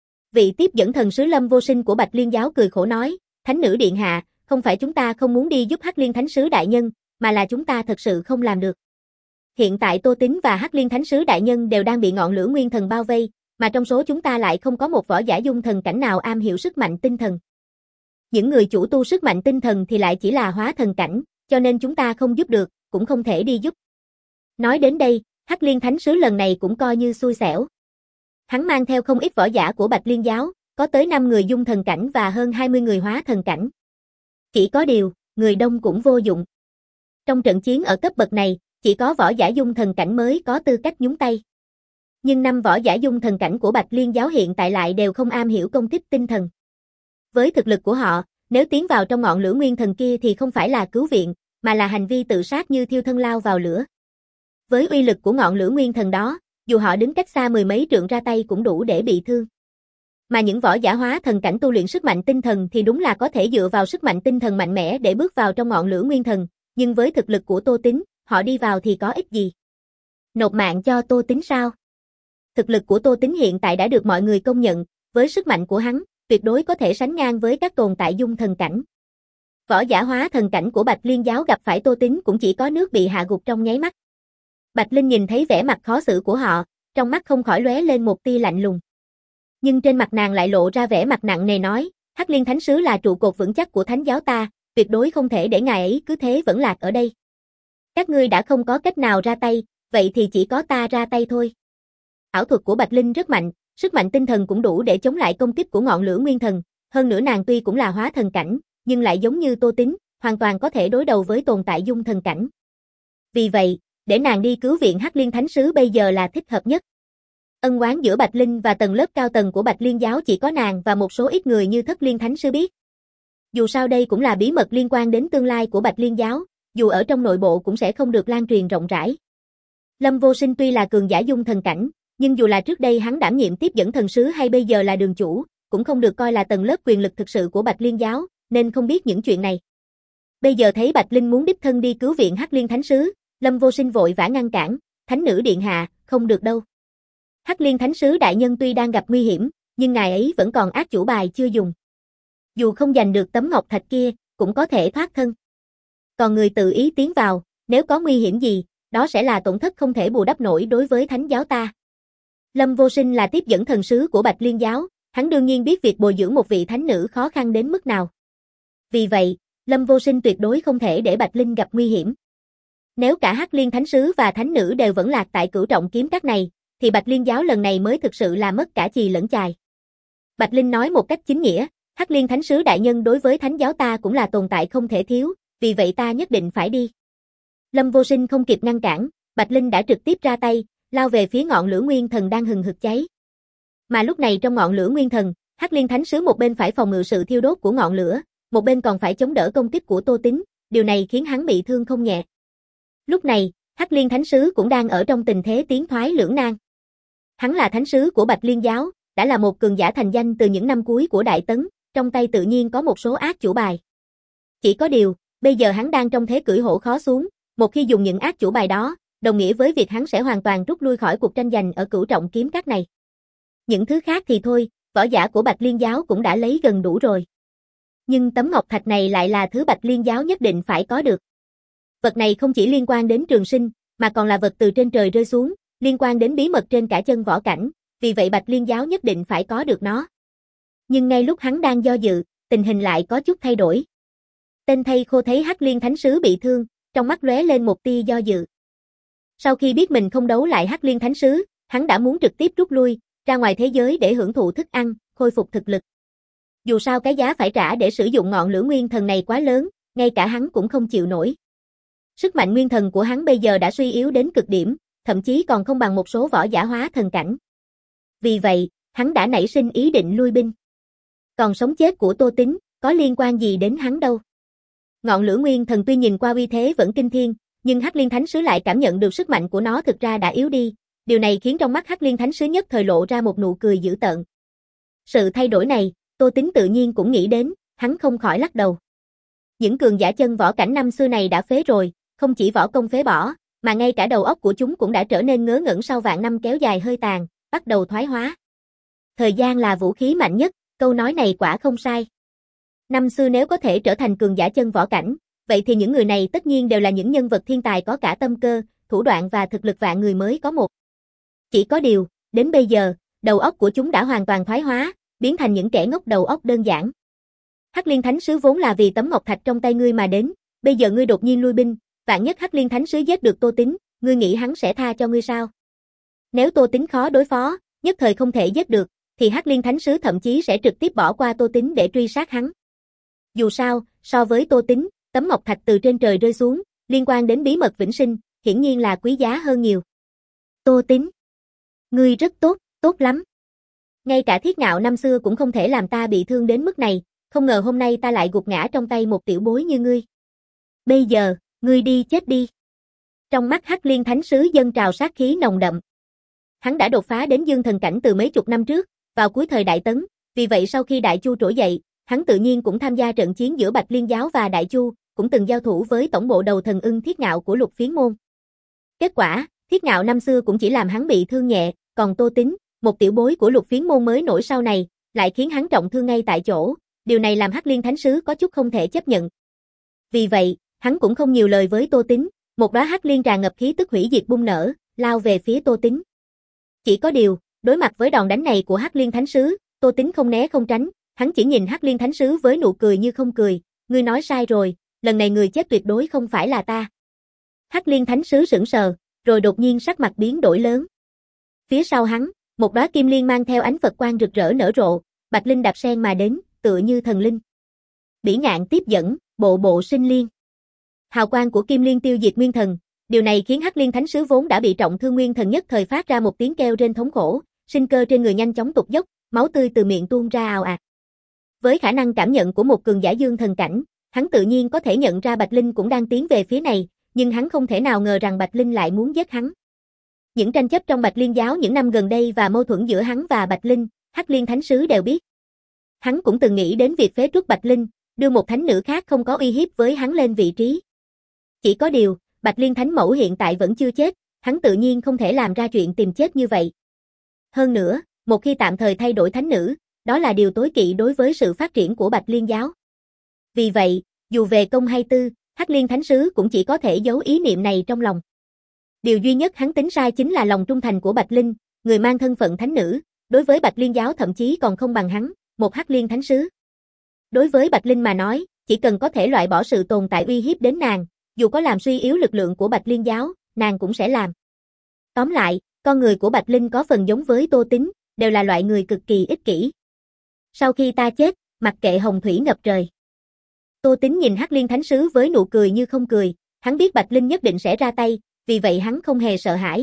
Vị tiếp dẫn thần sứ Lâm Vô Sinh của Bạch Liên giáo cười khổ nói, Thánh nữ điện hạ, không phải chúng ta không muốn đi giúp Hắc Liên Thánh Sứ đại nhân, mà là chúng ta thật sự không làm được. Hiện tại Tô Tín và Hắc Liên Thánh Sứ đại nhân đều đang bị ngọn lửa nguyên thần bao vây, mà trong số chúng ta lại không có một võ giả dung thần cảnh nào am hiểu sức mạnh tinh thần. Những người chủ tu sức mạnh tinh thần thì lại chỉ là hóa thần cảnh, cho nên chúng ta không giúp được, cũng không thể đi giúp. Nói đến đây, Hắc Liên Thánh Sứ lần này cũng coi như xui xẻo. Hắn mang theo không ít võ giả của Bạch Liên giáo, có tới năm người dung thần cảnh và hơn hai mươi người hóa thần cảnh. Chỉ có điều, người đông cũng vô dụng. Trong trận chiến ở cấp bậc này, chỉ có võ giả dung thần cảnh mới có tư cách nhúng tay. Nhưng năm võ giả dung thần cảnh của Bạch Liên giáo hiện tại lại đều không am hiểu công kích tinh thần. Với thực lực của họ, nếu tiến vào trong ngọn lửa nguyên thần kia thì không phải là cứu viện, mà là hành vi tự sát như thiêu thân lao vào lửa. Với uy lực của ngọn lửa nguyên thần đó, dù họ đứng cách xa mười mấy trượng ra tay cũng đủ để bị thương. Mà những võ giả hóa thần cảnh tu luyện sức mạnh tinh thần thì đúng là có thể dựa vào sức mạnh tinh thần mạnh mẽ để bước vào trong ngọn lửa nguyên thần, nhưng với thực lực của Tô Tín, họ đi vào thì có ích gì? Nộp mạng cho Tô Tín sao? Thực lực của Tô Tín hiện tại đã được mọi người công nhận, với sức mạnh của hắn, tuyệt đối có thể sánh ngang với các tồn tại dung thần cảnh. Võ giả hóa thần cảnh của Bạch Liên giáo gặp phải Tô Tín cũng chỉ có nước bị hạ gục trong nháy mắt. Bạch Linh nhìn thấy vẻ mặt khó xử của họ, trong mắt không khỏi lóe lên một tia lạnh lùng. Nhưng trên mặt nàng lại lộ ra vẻ mặt nặng nề nói, Hắc Liên Thánh Sứ là trụ cột vững chắc của Thánh giáo ta, tuyệt đối không thể để ngài ấy cứ thế vẫn lạc ở đây. Các ngươi đã không có cách nào ra tay, vậy thì chỉ có ta ra tay thôi. Ảo thuật của Bạch Linh rất mạnh, sức mạnh tinh thần cũng đủ để chống lại công kích của ngọn lửa nguyên thần, hơn nữa nàng tuy cũng là hóa thần cảnh, nhưng lại giống như Tô Tín, hoàn toàn có thể đối đầu với tồn tại dung thần cảnh. Vì vậy, để nàng đi cứu viện Hắc Liên Thánh Sứ bây giờ là thích hợp nhất. Ân oán giữa Bạch Linh và tầng lớp cao tầng của Bạch Liên giáo chỉ có nàng và một số ít người như Thất Liên Thánh Sứ biết. Dù sao đây cũng là bí mật liên quan đến tương lai của Bạch Liên giáo, dù ở trong nội bộ cũng sẽ không được lan truyền rộng rãi. Lâm Vô Sinh tuy là cường giả dung thần cảnh, nhưng dù là trước đây hắn đảm nhiệm tiếp dẫn thần sứ hay bây giờ là đường chủ, cũng không được coi là tầng lớp quyền lực thực sự của Bạch Liên giáo, nên không biết những chuyện này. Bây giờ thấy Bạch Linh muốn đích thân đi cứu viện Hắc Liên Thánh Sứ, Lâm Vô Sinh vội vã ngăn cản, Thánh nữ điện hạ, không được đâu. Hắc Liên Thánh Sứ đại nhân tuy đang gặp nguy hiểm, nhưng ngài ấy vẫn còn át chủ bài chưa dùng. Dù không giành được tấm ngọc thạch kia, cũng có thể thoát thân. Còn người tự ý tiến vào, nếu có nguy hiểm gì, đó sẽ là tổn thất không thể bù đắp nổi đối với Thánh giáo ta. Lâm Vô Sinh là tiếp dẫn thần sứ của Bạch Liên giáo, hắn đương nhiên biết việc bồi dưỡng một vị thánh nữ khó khăn đến mức nào. Vì vậy, Lâm Vô Sinh tuyệt đối không thể để Bạch Linh gặp nguy hiểm. Nếu cả Hắc Liên Thánh Sứ và Thánh Nữ đều vẫn lạc tại Cửu Trọng Kiếm Các này, thì Bạch Liên giáo lần này mới thực sự là mất cả chì lẫn chài. Bạch Linh nói một cách chính nghĩa, Hắc Liên Thánh Sứ đại nhân đối với Thánh giáo ta cũng là tồn tại không thể thiếu, vì vậy ta nhất định phải đi. Lâm Vô Sinh không kịp ngăn cản, Bạch Linh đã trực tiếp ra tay, lao về phía ngọn lửa nguyên thần đang hừng hực cháy. Mà lúc này trong ngọn lửa nguyên thần, Hắc Liên Thánh Sứ một bên phải phòng ngự sự thiêu đốt của ngọn lửa, một bên còn phải chống đỡ công kích của Tô Tín, điều này khiến hắn bị thương không nhẹ. Lúc này, Hắc Liên Thánh Sứ cũng đang ở trong tình thế tiến thoái lưỡng nan. Hắn là thánh sứ của Bạch Liên giáo, đã là một cường giả thành danh từ những năm cuối của Đại Tấn, trong tay tự nhiên có một số ác chủ bài. Chỉ có điều, bây giờ hắn đang trong thế cưỡi hổ khó xuống, một khi dùng những ác chủ bài đó, đồng nghĩa với việc hắn sẽ hoàn toàn rút lui khỏi cuộc tranh giành ở Cửu Trọng Kiếm Các này. Những thứ khác thì thôi, võ giả của Bạch Liên giáo cũng đã lấy gần đủ rồi. Nhưng tấm ngọc thạch này lại là thứ Bạch Liên giáo nhất định phải có được. Vật này không chỉ liên quan đến trường sinh, mà còn là vật từ trên trời rơi xuống, liên quan đến bí mật trên cả chân võ cảnh, vì vậy Bạch Liên giáo nhất định phải có được nó. Nhưng ngay lúc hắn đang do dự, tình hình lại có chút thay đổi. Tên thây khô thấy Hắc Liên Thánh Sứ bị thương, trong mắt lóe lên một tia do dự. Sau khi biết mình không đấu lại Hắc Liên Thánh Sứ, hắn đã muốn trực tiếp rút lui, ra ngoài thế giới để hưởng thụ thức ăn, khôi phục thực lực. Dù sao cái giá phải trả để sử dụng ngọn lửa nguyên thần này quá lớn, ngay cả hắn cũng không chịu nổi. Sức mạnh nguyên thần của hắn bây giờ đã suy yếu đến cực điểm, thậm chí còn không bằng một số võ giả hóa thần cảnh. Vì vậy, hắn đã nảy sinh ý định lui binh. Còn sống chết của Tô Tín, có liên quan gì đến hắn đâu. Ngọn lửa nguyên thần tuy nhìn qua uy thế vẫn kinh thiên, nhưng Hắc Liên Thánh Sứ lại cảm nhận được sức mạnh của nó thực ra đã yếu đi. Điều này khiến trong mắt Hắc Liên Thánh Sứ nhất thời lộ ra một nụ cười dữ tợn. Sự thay đổi này, Tô Tín tự nhiên cũng nghĩ đến, hắn không khỏi lắc đầu. Những cường giả chân võ cảnh năm xưa này đã phế rồi, không chỉ võ công phế bỏ, mà ngay cả đầu óc của chúng cũng đã trở nên ngớ ngẩn sau vạn năm kéo dài hơi tàn, bắt đầu thoái hóa. Thời gian là vũ khí mạnh nhất, câu nói này quả không sai. Năm xưa nếu có thể trở thành cường giả chân võ cảnh, vậy thì những người này tất nhiên đều là những nhân vật thiên tài có cả tâm cơ, thủ đoạn và thực lực vạn người mới có một. Chỉ có điều, đến bây giờ, đầu óc của chúng đã hoàn toàn thoái hóa, biến thành những kẻ ngốc đầu óc đơn giản. Hắc Liên Thánh Sứ vốn là vì tấm ngọc thạch trong tay ngươi mà đến, bây giờ ngươi đột nhiên lui binh, vạn nhất Hắc Liên Thánh Sứ giết được Tô Tín, ngươi nghĩ hắn sẽ tha cho ngươi sao? Nếu Tô Tín khó đối phó, nhất thời không thể giết được, thì Hắc Liên Thánh Sứ thậm chí sẽ trực tiếp bỏ qua Tô Tín để truy sát hắn. Dù sao, so với Tô Tín, tấm ngọc thạch từ trên trời rơi xuống, liên quan đến bí mật vĩnh sinh, hiển nhiên là quý giá hơn nhiều. Tô Tín, ngươi rất tốt, tốt lắm. Ngay cả Thiết Ngạo năm xưa cũng không thể làm ta bị thương đến mức này, không ngờ hôm nay ta lại gục ngã trong tay một tiểu bối như ngươi. Bây giờ, ngươi đi chết đi. Trong mắt Hắc Liên Thánh Sứ dâng trào sát khí nồng đậm. Hắn đã đột phá đến dương thần cảnh từ mấy chục năm trước, vào cuối thời Đại Tấn, vì vậy sau khi Đại Chu trỗi dậy, hắn tự nhiên cũng tham gia trận chiến giữa Bạch Liên giáo và Đại Chu, cũng từng giao thủ với tổng bộ đầu thần ưng Thiết Ngạo của Lục Phiến môn. Kết quả, Thiết Ngạo năm xưa cũng chỉ làm hắn bị thương nhẹ, còn Tô Tín, một tiểu bối của Lục Phiến môn mới nổi sau này, lại khiến hắn trọng thương ngay tại chỗ, điều này làm Hắc Liên Thánh Sứ có chút không thể chấp nhận. Vì vậy, hắn cũng không nhiều lời với Tô Tín, một đóa Hắc Liên tràn ngập khí tức hủy diệt bung nở, lao về phía Tô Tín. Chỉ có điều, đối mặt với đòn đánh này của Hắc Liên Thánh Sứ, Tô Tín không né không tránh, hắn chỉ nhìn Hắc Liên Thánh Sứ với nụ cười như không cười, ngươi nói sai rồi, lần này người chết tuyệt đối không phải là ta. Hắc Liên Thánh Sứ sững sờ, rồi đột nhiên sắc mặt biến đổi lớn. Phía sau hắn, một đóa kim liên mang theo ánh Phật quang rực rỡ nở rộ, Bạch Linh đạp sen mà đến, tựa như thần linh. Bỉ Ngạn tiếp dẫn, bộ bộ sinh liên. Hào quang của kim liên tiêu diệt nguyên thần, điều này khiến Hắc Liên Thánh Sứ vốn đã bị trọng thương nguyên thần nhất thời phát ra một tiếng kêu rên thống khổ, sinh cơ trên người nhanh chóng tụt dốc, máu tươi từ miệng tuôn ra ào ạt. Với khả năng cảm nhận của một cường giả dương thần cảnh, hắn tự nhiên có thể nhận ra Bạch Linh cũng đang tiến về phía này, nhưng hắn không thể nào ngờ rằng Bạch Linh lại muốn giết hắn. Những tranh chấp trong Bạch Liên giáo những năm gần đây và mâu thuẫn giữa hắn và Bạch Linh, Hắc Liên Thánh Sứ đều biết. Hắn cũng từng nghĩ đến việc phế truất Bạch Linh, đưa một thánh nữ khác không có uy hiếp với hắn lên vị trí. Chỉ có điều, Bạch Liên Thánh Mẫu hiện tại vẫn chưa chết, hắn tự nhiên không thể làm ra chuyện tìm chết như vậy. Hơn nữa, một khi tạm thời thay đổi thánh nữ, đó là điều tối kỵ đối với sự phát triển của Bạch Liên giáo. Vì vậy, dù về công hay tư, Hắc Liên Thánh Sứ cũng chỉ có thể giấu ý niệm này trong lòng. Điều duy nhất hắn tính sai chính là lòng trung thành của Bạch Linh, người mang thân phận thánh nữ, đối với Bạch Liên giáo thậm chí còn không bằng hắn, một Hắc Liên Thánh Sứ. Đối với Bạch Linh mà nói, chỉ cần có thể loại bỏ sự tồn tại uy hiếp đến nàng, dù có làm suy yếu lực lượng của Bạch Liên giáo, nàng cũng sẽ làm. Tóm lại, con người của Bạch Linh có phần giống với Tô Tín, đều là loại người cực kỳ ích kỷ. Sau khi ta chết, mặc kệ hồng thủy ngập trời. Tô Tín nhìn Hắc Liên Thánh Sứ với nụ cười như không cười, hắn biết Bạch Linh nhất định sẽ ra tay, vì vậy hắn không hề sợ hãi.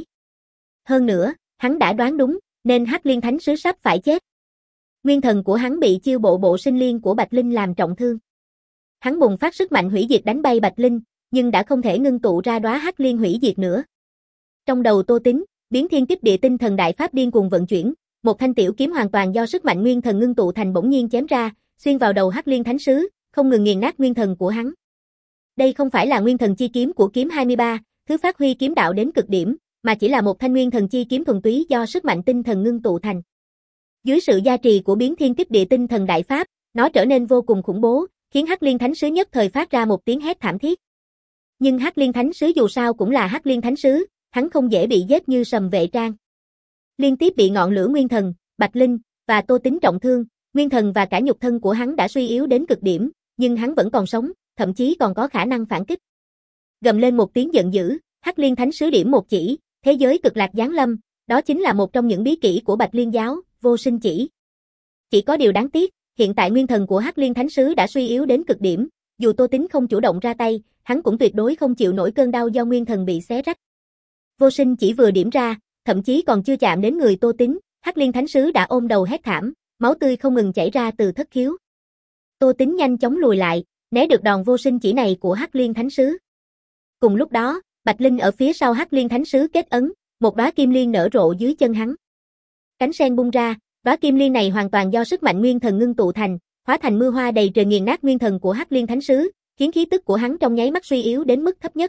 Hơn nữa, hắn đã đoán đúng, nên Hắc Liên Thánh Sứ sắp phải chết. Nguyên thần của hắn bị chiêu bộ bộ sinh liên của Bạch Linh làm trọng thương. Hắn bùng phát sức mạnh hủy diệt đánh bay Bạch Linh, nhưng đã không thể ngưng tụ ra đóa Hắc Liên hủy diệt nữa. Trong đầu Tô Tín, biến thiên kích địa tinh thần đại pháp điên cuồng vận chuyển, một thanh tiểu kiếm hoàn toàn do sức mạnh nguyên thần ngưng tụ thành bỗng nhiên chém ra, xuyên vào đầu Hắc Liên Thánh Sứ, không ngừng nghiền nát nguyên thần của hắn. Đây không phải là nguyên thần chi kiếm của kiếm hai mươi ba, thứ phát huy kiếm đạo đến cực điểm, mà chỉ là một thanh nguyên thần chi kiếm thuần túy do sức mạnh tinh thần ngưng tụ thành. Dưới sự gia trì của biến thiên kích địa tinh thần đại pháp, nó trở nên vô cùng khủng bố, khiến Hắc Liên Thánh Sứ nhất thời phát ra một tiếng hét thảm thiết. Nhưng Hắc Liên Thánh Sứ dù sao cũng là Hắc Liên Thánh Sứ, hắn không dễ bị giết như Sầm Vệ Trang. Liên tiếp bị ngọn lửa nguyên thần, Bạch Linh và Tô Tính trọng thương, nguyên thần và cả nhục thân của hắn đã suy yếu đến cực điểm, nhưng hắn vẫn còn sống, thậm chí còn có khả năng phản kích. Gầm lên một tiếng giận dữ, Hắc Liên Thánh Sứ điểm một chỉ, thế giới cực lạc giáng lâm, đó chính là một trong những bí kỹ của Bạch Liên giáo, Vô Sinh Chỉ. Chỉ có điều đáng tiếc, hiện tại nguyên thần của Hắc Liên Thánh Sứ đã suy yếu đến cực điểm, dù Tô Tính không chủ động ra tay, hắn cũng tuyệt đối không chịu nổi cơn đau do nguyên thần bị xé rách. Vô Sinh Chỉ vừa điểm ra, thậm chí còn chưa chạm đến người Tô Tính, Hắc Liên Thánh Sứ đã ôm đầu hét thảm, máu tươi không ngừng chảy ra từ thất khiếu. Tô Tính nhanh chóng lùi lại, né được đòn Vô Sinh Chỉ này của Hắc Liên Thánh Sứ. Cùng lúc đó, Bạch Linh ở phía sau Hắc Liên Thánh Sứ kết ấn, một đóa kim liên nở rộ dưới chân hắn. Cánh sen bung ra, đóa kim liên này hoàn toàn do sức mạnh nguyên thần ngưng tụ thành, hóa thành mưa hoa đầy trời nghiền nát nguyên thần của Hắc Liên Thánh Sứ, khiến khí tức của hắn trong nháy mắt suy yếu đến mức thấp nhất.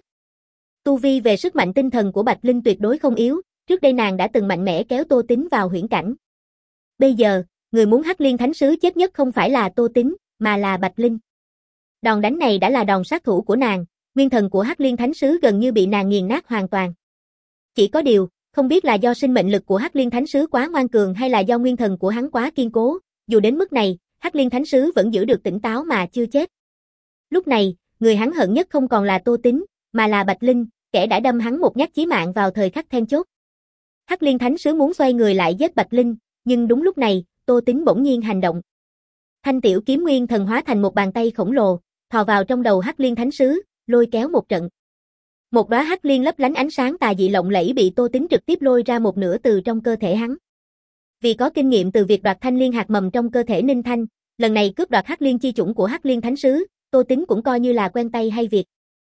Tu vi về sức mạnh tinh thần của Bạch Linh tuyệt đối không yếu, trước đây nàng đã từng mạnh mẽ kéo Tô Tính vào huyễn cảnh. Bây giờ, người muốn Hắc Liên Thánh Sứ chết nhất không phải là Tô Tính, mà là Bạch Linh. Đòn đánh này đã là đòn sát thủ của nàng, nguyên thần của Hắc Liên Thánh Sứ gần như bị nàng nghiền nát hoàn toàn. Chỉ có điều, không biết là do sinh mệnh lực của Hắc Liên Thánh Sứ quá ngoan cường hay là do nguyên thần của hắn quá kiên cố, dù đến mức này, Hắc Liên Thánh Sứ vẫn giữ được tỉnh táo mà chưa chết. Lúc này, người hắn hận nhất không còn là Tô Tính, mà là Bạch Linh, kẻ đã đâm hắn một nhát chí mạng vào thời khắc then chốt. Hắc Liên Thánh Sứ muốn xoay người lại giết Bạch Linh, nhưng đúng lúc này, Tô Tính bỗng nhiên hành động. Thanh tiểu kiếm nguyên thần hóa thành một bàn tay khổng lồ, thò vào trong đầu Hắc Liên Thánh Sứ, lôi kéo một trận. Một đóa hắc liên lấp lánh ánh sáng tà dị lộng lẫy bị Tô Tính trực tiếp lôi ra một nửa từ trong cơ thể hắn. Vì có kinh nghiệm từ việc đoạt thanh liên hạt mầm trong cơ thể Ninh Thanh, lần này cướp đoạt hắc liên chi chủng của Hắc Liên Thánh Sứ, Tô Tính cũng coi như là quen tay hay việc.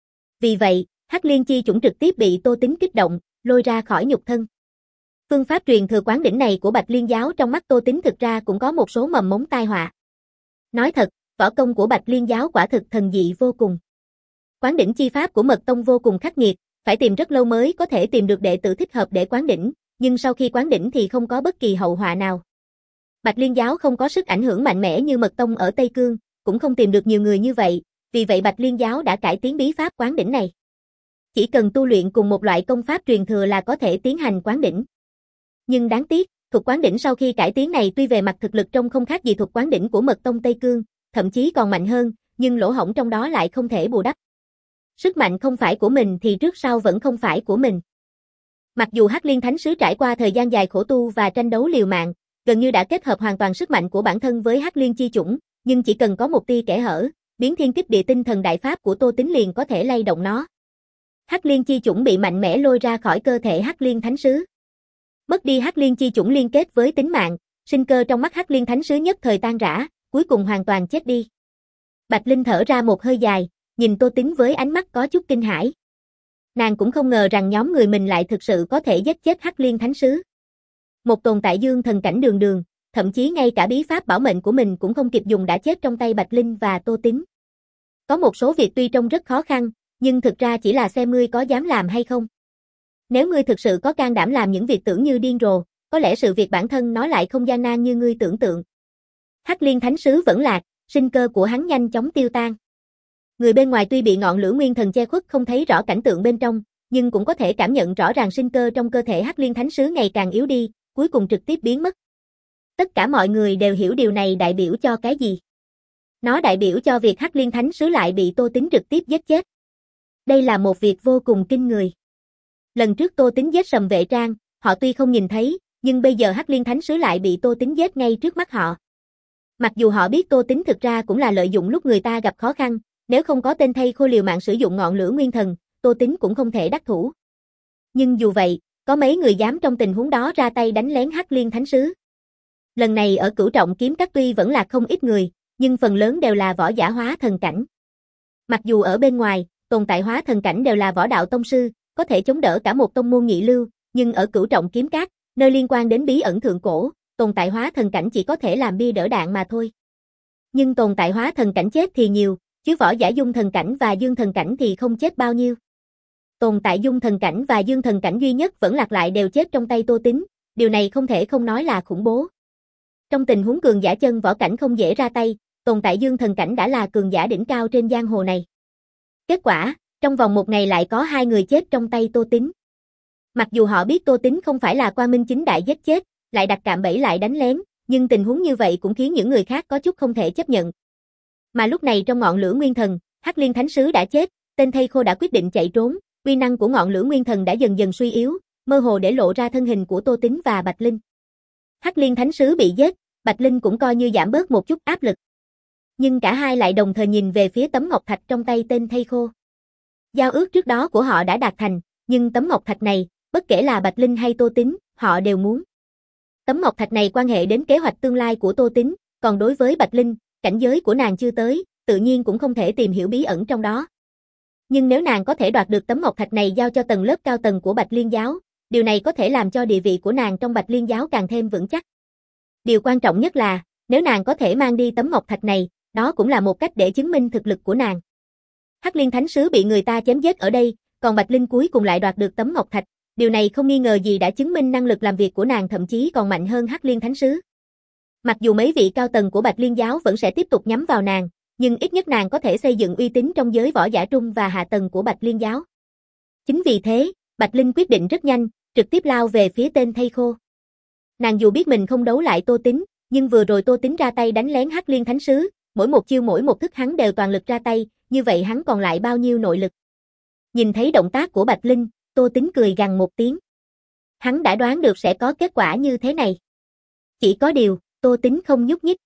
Vì vậy, hắc liên chi chủng trực tiếp bị Tô Tính kích động, lôi ra khỏi nhục thân. Phương pháp truyền thừa quán đỉnh này của Bạch Liên giáo trong mắt Tô Tính thực ra cũng có một số mầm mống tai họa. Nói thật, võ công của Bạch Liên giáo quả thực thần dị vô cùng. Quán đỉnh chi pháp của Mật Tông vô cùng khắc nghiệt, phải tìm rất lâu mới có thể tìm được đệ tử thích hợp để quán đỉnh, nhưng sau khi quán đỉnh thì không có bất kỳ hậu họa nào. Bạch Liên giáo không có sức ảnh hưởng mạnh mẽ như Mật Tông ở Tây Cương, cũng không tìm được nhiều người như vậy, vì vậy Bạch Liên giáo đã cải tiến bí pháp quán đỉnh này. Chỉ cần tu luyện cùng một loại công pháp truyền thừa là có thể tiến hành quán đỉnh. Nhưng đáng tiếc, thuật quán đỉnh sau khi cải tiến này tuy về mặt thực lực trông không khác gì thuật quán đỉnh của Mật Tông Tây Cương, thậm chí còn mạnh hơn, nhưng lỗ hổng trong đó lại không thể bù đắp. Sức mạnh không phải của mình thì trước sau vẫn không phải của mình. Mặc dù Hắc Liên Thánh Sứ trải qua thời gian dài khổ tu và tranh đấu liều mạng, gần như đã kết hợp hoàn toàn sức mạnh của bản thân với Hắc Liên chi chủng, nhưng chỉ cần có một tia kẽ hở, biến thiên kích địa tinh thần đại pháp của Tô Tính liền có thể lay động nó. Hắc Liên chi chủng bị mạnh mẽ lôi ra khỏi cơ thể Hắc Liên Thánh Sứ. Mất đi Hắc Liên chi chủng liên kết với tính mạng, sinh cơ trong mắt Hắc Liên Thánh Sứ nhất thời tan rã, cuối cùng hoàn toàn chết đi. Bạch Linh thở ra một hơi dài, nhìn Tô Tính với ánh mắt có chút kinh hãi. Nàng cũng không ngờ rằng nhóm người mình lại thực sự có thể giết chết Hắc Liên Thánh Sứ. Một tồn tại dương thần cảnh đường đường, thậm chí ngay cả bí pháp bảo mệnh của mình cũng không kịp dùng đã chết trong tay Bạch Linh và Tô Tính. Có một số việc tuy trông rất khó khăn, nhưng thực ra chỉ là xem ngươi có dám làm hay không. Nếu ngươi thực sự có can đảm làm những việc tưởng như điên rồ, có lẽ sự việc bản thân nó lại không gian nan như ngươi tưởng tượng. Hắc Liên Thánh Sứ vẫn lạc, sinh cơ của hắn nhanh chóng tiêu tan. Người bên ngoài tuy bị ngọn lửa nguyên thần che khuất không thấy rõ cảnh tượng bên trong, nhưng cũng có thể cảm nhận rõ ràng sinh cơ trong cơ thể Hắc Liên Thánh Sứ ngày càng yếu đi, cuối cùng trực tiếp biến mất. Tất cả mọi người đều hiểu điều này đại biểu cho cái gì. Nó đại biểu cho việc Hắc Liên Thánh Sứ lại bị Tô Tính trực tiếp giết chết. Đây là một việc vô cùng kinh người. Lần trước Tô Tính giết Sầm Vệ Trang, họ tuy không nhìn thấy, nhưng bây giờ Hắc Liên Thánh Sứ lại bị Tô Tính giết ngay trước mắt họ. Mặc dù họ biết Tô Tính thực ra cũng là lợi dụng lúc người ta gặp khó khăn, nếu không có tên thây khô liều mạng sử dụng ngọn lửa nguyên thần, Tô Tính cũng không thể đắc thủ. Nhưng dù vậy, có mấy người dám trong tình huống đó ra tay đánh lén Hắc Liên Thánh Sứ. Lần này ở Cửu Trọng Kiếm Các tuy vẫn là không ít người, nhưng phần lớn đều là võ giả hóa thần cảnh. Mặc dù ở bên ngoài, tồn tại hóa thần cảnh đều là võ đạo tông sư, có thể chống đỡ cả một tông môn nhị lưu, nhưng ở Cửu Trọng Kiếm Các, nơi liên quan đến bí ẩn thượng cổ, tồn tại hóa thần cảnh chỉ có thể làm bia đỡ đạn mà thôi. Nhưng tồn tại hóa thần cảnh chết thì nhiều, chứ võ giả dung thần cảnh và dương thần cảnh thì không chết bao nhiêu. Tồn tại dung thần cảnh và dương thần cảnh duy nhất vẫn lạc lại đều chết trong tay Tô Tín, điều này không thể không nói là khủng bố. Trong tình huống cường giả chân võ cảnh không dễ ra tay, tồn tại dương thần cảnh đã là cường giả đỉnh cao trên giang hồ này. Kết quả, trong vòng một ngày lại có hai người chết trong tay Tô Tín. Mặc dù họ biết Tô Tín không phải là quang minh chính đại giết chết, lại đặt cạm bẫy lại đánh lén, nhưng tình huống như vậy cũng khiến những người khác có chút không thể chấp nhận. Mà lúc này trong ngọn lửa nguyên thần, Hắc Liên Thánh Sứ đã chết, tên thây khô đã quyết định chạy trốn, uy năng của ngọn lửa nguyên thần đã dần dần suy yếu, mơ hồ để lộ ra thân hình của Tô Tín và Bạch Linh. Hắc Liên Thánh Sứ bị giết, Bạch Linh cũng coi như giảm bớt một chút áp lực. Nhưng cả hai lại đồng thời nhìn về phía tấm ngọc thạch trong tay tên thây khô. Giao ước trước đó của họ đã đạt thành, nhưng tấm ngọc thạch này, bất kể là Bạch Linh hay Tô Tín, họ đều muốn. Tấm ngọc thạch này quan hệ đến kế hoạch tương lai của Tô Tín, còn đối với Bạch Linh, cảnh giới của nàng chưa tới, tự nhiên cũng không thể tìm hiểu bí ẩn trong đó. Nhưng nếu nàng có thể đoạt được tấm ngọc thạch này giao cho tầng lớp cao tầng của Bạch Liên giáo, điều này có thể làm cho địa vị của nàng trong Bạch Liên giáo càng thêm vững chắc. Điều quan trọng nhất là, nếu nàng có thể mang đi tấm ngọc thạch này, đó cũng là một cách để chứng minh thực lực của nàng. Hắc Liên Thánh Sứ bị người ta chém giết ở đây, còn Bạch Linh cuối cùng lại đoạt được tấm ngọc thạch, điều này không nghi ngờ gì đã chứng minh năng lực làm việc của nàng thậm chí còn mạnh hơn Hắc Liên Thánh Sứ. Mặc dù mấy vị cao tầng của Bạch Liên giáo vẫn sẽ tiếp tục nhắm vào nàng, nhưng ít nhất nàng có thể xây dựng uy tín trong giới võ giả trung và hạ tầng của Bạch Liên giáo. Chính vì thế, Bạch Linh quyết định rất nhanh, trực tiếp lao về phía tên thây khô. Nàng dù biết mình không đấu lại Tô Tín, nhưng vừa rồi Tô Tín ra tay đánh lén Hắc Liên Thánh Sứ, mỗi một chiêu mỗi một thức hắn đều toàn lực ra tay, như vậy hắn còn lại bao nhiêu nội lực. Nhìn thấy động tác của Bạch Linh, Tô Tín cười gằn một tiếng. Hắn đã đoán được sẽ có kết quả như thế này. Chỉ có điều, Tô Tín không nhúc nhích.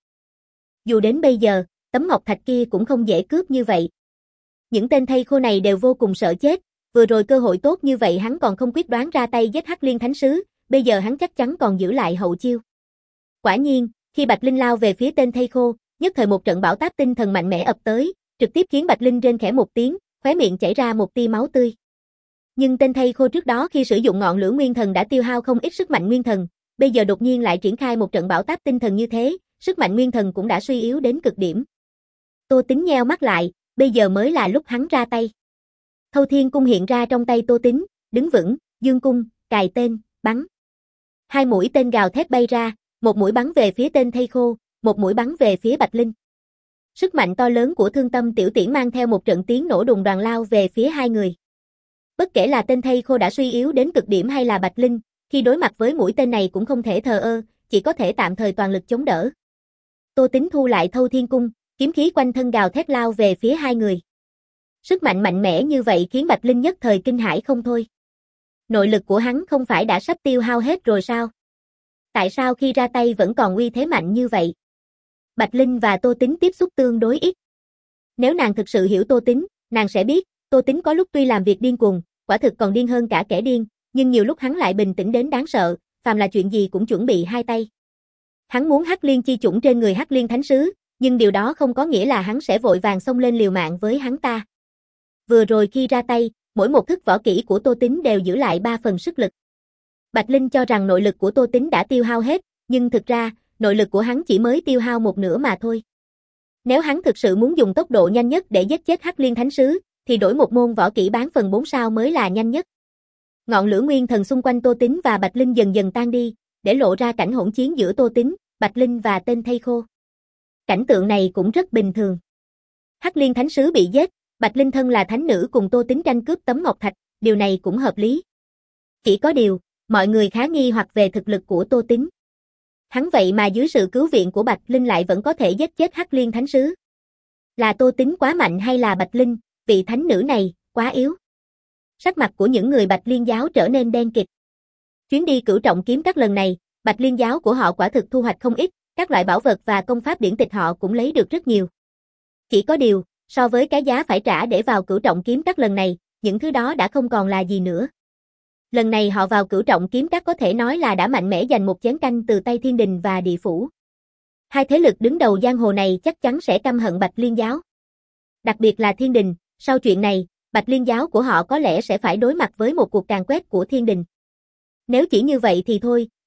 Dù đến bây giờ, tấm ngọc thạch kia cũng không dễ cướp như vậy. Những tên thây khô này đều vô cùng sợ chết, vừa rồi cơ hội tốt như vậy hắn còn không quyết đoán ra tay giết Hắc Liên Thánh Sứ, bây giờ hắn chắc chắn còn giữ lại hậu chiêu. Quả nhiên, khi Bạch Linh lao về phía tên thây khô, nhất thời một trận bão táp tinh thần mạnh mẽ ập tới, trực tiếp khiến Bạch Linh rên khẽ một tiếng, khóe miệng chảy ra một tia máu tươi. Nhưng tên thây khô trước đó khi sử dụng ngọn lửa nguyên thần đã tiêu hao không ít sức mạnh nguyên thần, bây giờ đột nhiên lại triển khai một trận bão táp tinh thần như thế, sức mạnh nguyên thần cũng đã suy yếu đến cực điểm. Tô Tín nheo mắt lại, bây giờ mới là lúc hắn ra tay. Thâu Thiên cung hiện ra trong tay Tô Tín, đứng vững, dương cung, cài tên, bắn. Hai mũi tên gào thét bay ra, một mũi bắn về phía tên thây khô, một mũi bắn về phía Bạch Linh. Sức mạnh to lớn của Thương Tâm Tiểu Tiễn mang theo một trận tiếng nổ đùng đoàn lao về phía hai người. Bất kể là tên thây khô đã suy yếu đến cực điểm hay là Bạch Linh, khi đối mặt với mũi tên này cũng không thể thờ ơ, chỉ có thể tạm thời toàn lực chống đỡ. Tô Tín thu lại Thâu Thiên cung, kiếm khí quanh thân gào thét lao về phía hai người. Sức mạnh mạnh mẽ như vậy khiến Bạch Linh nhất thời kinh hãi không thôi. Nội lực của hắn không phải đã sắp tiêu hao hết rồi sao? Tại sao khi ra tay vẫn còn uy thế mạnh như vậy? Bạch Linh và Tô Tín tiếp xúc tương đối ít. Nếu nàng thực sự hiểu Tô Tín, nàng sẽ biết, Tô Tín có lúc tuy làm việc điên cuồng, quả thực còn điên hơn cả kẻ điên, nhưng nhiều lúc hắn lại bình tĩnh đến đáng sợ, phàm là chuyện gì cũng chuẩn bị hai tay. Hắn muốn Hắc Liên chi chủng trên người Hắc Liên Thánh Sứ, nhưng điều đó không có nghĩa là hắn sẽ vội vàng xông lên liều mạng với hắn ta. Vừa rồi khi ra tay, mỗi một thức võ kỹ của Tô Tín đều giữ lại ba phần sức lực. Bạch Linh cho rằng nội lực của Tô Tín đã tiêu hao hết, nhưng thực ra, nội lực của hắn chỉ mới tiêu hao một nửa mà thôi. Nếu hắn thực sự muốn dùng tốc độ nhanh nhất để giết chết Hắc Liên Thánh Sứ, thì đổi một môn võ kỹ bán phần bốn sao mới là nhanh nhất. Ngọn lửa nguyên thần xung quanh Tô Tín và Bạch Linh dần dần tan đi, để lộ ra cảnh hỗn chiến giữa Tô Tín, Bạch Linh và tên thây khô. Cảnh tượng này cũng rất bình thường. Hắc Liên Thánh Sứ bị giết, Bạch Linh thân là thánh nữ cùng Tô Tín tranh cướp tấm ngọc thạch, điều này cũng hợp lý. Chỉ có điều, mọi người khá nghi hoặc về thực lực của Tô Tín. Hắn vậy mà dưới sự cứu viện của Bạch Linh lại vẫn có thể giết chết Hắc Liên Thánh Sứ. Là Tô Tín quá mạnh hay là Bạch Linh, vị thánh nữ này, quá yếu? Sắc mặt của những người Bạch Liên giáo trở nên đen kịt. Chuyến đi Cửu Trọng Kiếm Các lần này, Bạch Liên giáo của họ quả thực thu hoạch không ít, các loại bảo vật và công pháp điển tịch họ cũng lấy được rất nhiều. Chỉ có điều, so với cái giá phải trả để vào Cửu Trọng Kiếm Các lần này, những thứ đó đã không còn là gì nữa. Lần này họ vào Cửu Trọng Kiếm Các có thể nói là đã mạnh mẽ giành một chén canh từ tay Thiên Đình và Địa Phủ. Hai thế lực đứng đầu giang hồ này chắc chắn sẽ căm hận Bạch Liên giáo. Đặc biệt là Thiên Đình, sau chuyện này, Bạch Liên giáo của họ có lẽ sẽ phải đối mặt với một cuộc càn quét của Thiên Đình. Nếu chỉ như vậy thì thôi,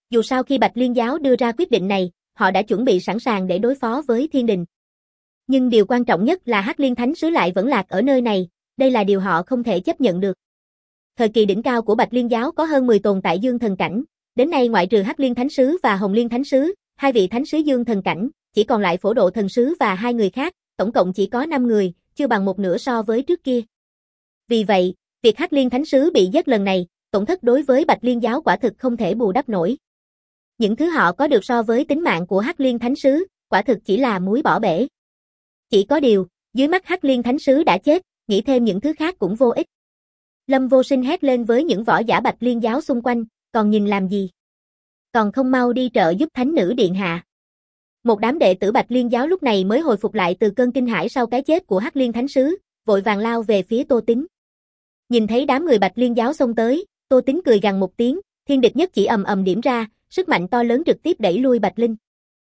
Dù sao khi Bạch Liên giáo đưa ra quyết định này, họ đã chuẩn bị sẵn sàng để đối phó với thiên đình. Nhưng điều quan trọng nhất là Hắc Liên Thánh Sứ lại vẫn lạc ở nơi này, đây là điều họ không thể chấp nhận được. Thời kỳ đỉnh cao của Bạch Liên giáo có hơn mười tồn tại dương thần cảnh, đến nay ngoại trừ Hắc Liên Thánh Sứ và Hồng Liên Thánh Sứ, hai vị thánh sứ dương thần cảnh, chỉ còn lại Phổ Độ Thần Sứ và hai người khác, tổng cộng chỉ có năm người, chưa bằng một nửa so với trước kia. Vì vậy, việc Hắc Liên Thánh Sứ bị giết lần này, tổn thất đối với Bạch Liên giáo quả thực không thể bù đắp nổi. Những thứ họ có được so với tính mạng của Hắc Liên Thánh Sứ, quả thực chỉ là muối bỏ bể. Chỉ có điều, dưới mắt Hắc Liên Thánh Sứ đã chết, nghĩ thêm những thứ khác cũng vô ích. Lâm Vô Sinh hét lên với những võ giả Bạch Liên giáo xung quanh, còn nhìn làm gì? Còn không mau đi trợ giúp thánh nữ điện hạ. Một đám đệ tử Bạch Liên giáo lúc này mới hồi phục lại từ cơn kinh hãi sau cái chết của Hắc Liên Thánh Sứ, vội vàng lao về phía Tô Tín. Nhìn thấy đám người Bạch Liên giáo xông tới, Tô Tín cười gằn một tiếng, thiên địch nhất chỉ ầm ầm điểm ra, sức mạnh to lớn trực tiếp đẩy lui Bạch Linh.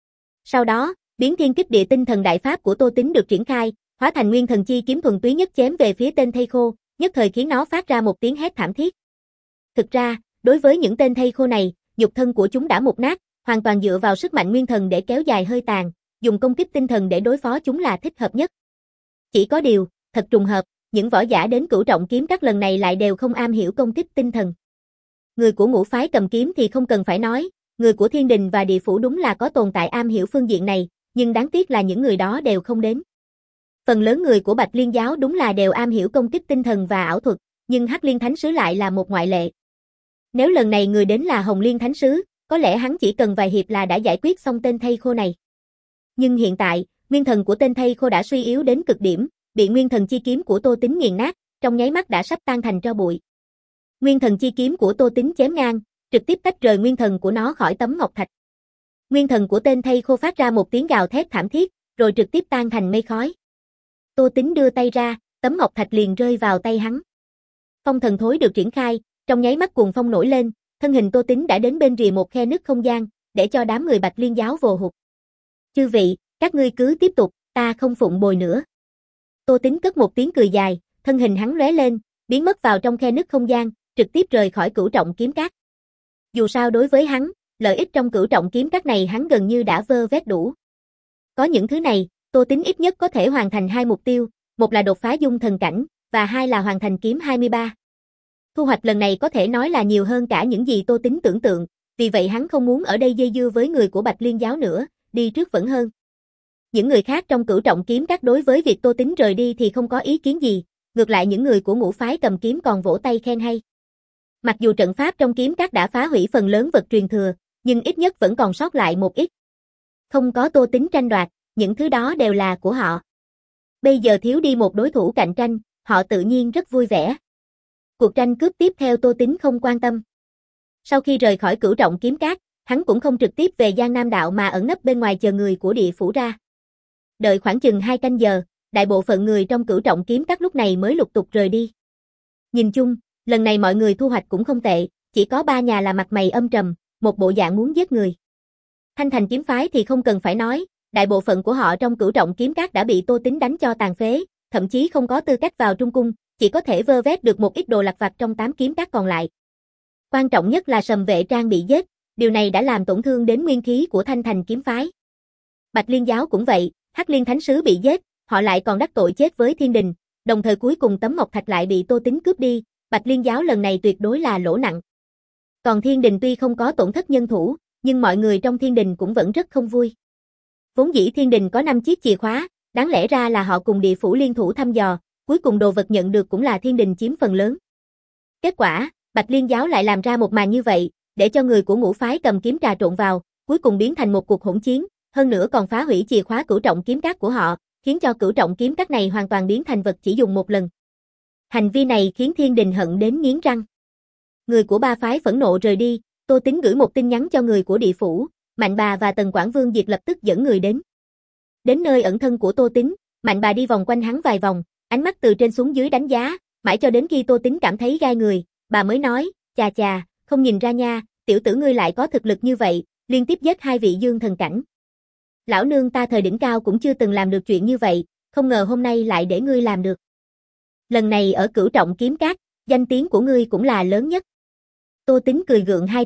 Sau đó, biến thiên kích địa tinh thần đại pháp của Tô Tín được triển khai, hóa thành nguyên thần chi kiếm thuần túy nhất chém về phía tên thây khô, nhất thời khiến nó phát ra một tiếng hét thảm thiết. Thực ra, đối với những tên thây khô này, nhục thân của chúng đã mục nát, hoàn toàn dựa vào sức mạnh nguyên thần để kéo dài hơi tàn, dùng công kích tinh thần để đối phó chúng là thích hợp nhất. Chỉ có điều, thật trùng hợp, những võ giả đến Cửu Trọng kiếm các lần này lại đều không am hiểu công kích tinh thần. Người của ngũ phái cầm kiếm thì không cần phải nói, người của thiên đình và địa phủ đúng là có tồn tại am hiểu phương diện này, nhưng đáng tiếc là những người đó đều không đến. Phần lớn người của Bạch Liên giáo đúng là đều am hiểu công kích tinh thần và ảo thuật, nhưng Hắc Liên Thánh Sứ lại là một ngoại lệ. Nếu lần này người đến là Hồng Liên Thánh Sứ, có lẽ hắn chỉ cần vài hiệp là đã giải quyết xong tên thây khô này. Nhưng hiện tại, nguyên thần của tên thây khô đã suy yếu đến cực điểm, bị nguyên thần chi kiếm của Tô Tín nghiền nát, trong nháy mắt đã sắp tan thành tro bụi. Nguyên thần chi kiếm của Tô Tín chém ngang, trực tiếp tách rời nguyên thần của nó khỏi tấm ngọc thạch. Nguyên thần của tên thây khô phát ra một tiếng gào thét thảm thiết, rồi trực tiếp tan thành mây khói. Tô Tín đưa tay ra, tấm ngọc thạch liền rơi vào tay hắn. Phong thần thối được triển khai, trong nháy mắt cuồng phong nổi lên, thân hình Tô Tín đã đến bên rìa một khe nứt không gian, để cho đám người Bạch Liên giáo vồ hụt. Chư vị, các ngươi cứ tiếp tục, ta không phụng bồi nữa. Tô Tín cất một tiếng cười dài, thân hình hắn lóe lên, biến mất vào trong khe nứt không gian, trực tiếp rời khỏi Cửu Trọng kiếm các. Dù sao đối với hắn, lợi ích trong Cửu Trọng kiếm các này hắn gần như đã vơ vét đủ. Có những thứ này, Tô Tín ít nhất có thể hoàn thành hai mục tiêu, một là đột phá dung thần cảnh, và hai là hoàn thành kiếm hai mươi ba. Thu hoạch lần này có thể nói là nhiều hơn cả những gì Tô Tín tưởng tượng, vì vậy hắn không muốn ở đây dây dưa với người của Bạch Liên giáo nữa, đi trước vẫn hơn. Những người khác trong Cửu Trọng kiếm các đối với việc Tô Tín rời đi thì không có ý kiến gì, ngược lại những người của ngũ phái cầm kiếm còn vỗ tay khen hay. Mặc dù trận pháp trong kiếm các đã phá hủy phần lớn vật truyền thừa, nhưng ít nhất vẫn còn sót lại một ít. Không có Tô Tín tranh đoạt, những thứ đó đều là của họ. Bây giờ thiếu đi một đối thủ cạnh tranh, họ tự nhiên rất vui vẻ. Cuộc tranh cướp tiếp theo Tô Tín không quan tâm. Sau khi rời khỏi Cửu Trọng kiếm các, hắn cũng không trực tiếp về Giang Nam đạo mà ẩn nấp bên ngoài chờ người của địa phủ ra. Đợi khoảng chừng hai canh giờ, đại bộ phận người trong Cửu Trọng kiếm các lúc này mới lục tục rời đi. Nhìn chung, lần này mọi người thu hoạch cũng không tệ, chỉ có ba nhà là mặt mày âm trầm, một bộ dạng muốn giết người. Thanh Thành kiếm phái thì không cần phải nói, đại bộ phận của họ trong Cửu Trọng kiếm các đã bị Tô Tín đánh cho tàn phế, thậm chí không có tư cách vào trung cung, chỉ có thể vơ vét được một ít đồ lặt vặt trong tám kiếm các còn lại. Quan trọng nhất là Sầm Vệ Trang bị giết, điều này đã làm tổn thương đến nguyên khí của Thanh Thành kiếm phái. Bạch Liên giáo cũng vậy, Hắc Liên Thánh Sứ bị giết, họ lại còn đắc tội chết với thiên đình, đồng thời cuối cùng tấm ngọc thạch lại bị Tô Tín cướp đi, Bạch Liên giáo lần này tuyệt đối là lỗ nặng. Còn thiên đình tuy không có tổn thất nhân thủ, nhưng mọi người trong thiên đình cũng vẫn rất không vui. Vốn dĩ thiên đình có năm chiếc chìa khóa, đáng lẽ ra là họ cùng địa phủ liên thủ thăm dò, cuối cùng đồ vật nhận được cũng là thiên đình chiếm phần lớn. Kết quả, Bạch Liên giáo lại làm ra một màn như vậy, để cho người của ngũ phái cầm kiếm trà trộn vào, cuối cùng biến thành một cuộc hỗn chiến, hơn nữa còn phá hủy chìa khóa Cửu Trọng kiếm các của họ, khiến cho Cửu Trọng kiếm các này hoàn toàn biến thành vật chỉ dùng một lần. Hành vi này khiến thiên đình hận đến nghiến răng. Người của ba phái phẫn nộ rời đi, Tô Tín gửi một tin nhắn cho người của địa phủ, Mạnh Bà và Tần Quảng Vương Diệt lập tức dẫn người đến. Đến nơi ẩn thân của Tô Tín, Mạnh Bà đi vòng quanh hắn vài vòng, ánh mắt từ trên xuống dưới đánh giá, mãi cho đến khi Tô Tín cảm thấy gai người, bà mới nói, chà chà, không nhìn ra nha, tiểu tử ngươi lại có thực lực như vậy, liên tiếp giết hai vị dương thần cảnh. Lão nương ta thời đỉnh cao cũng chưa từng làm được chuyện như vậy, không ngờ hôm nay lại để ngươi làm được. Lần này ở Cửu Trọng kiếm các, danh tiếng của ngươi cũng là lớn nhất. Tô Tín cười gượng hai tiếng,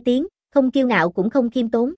không kiêu ngạo cũng không khiêm tốn.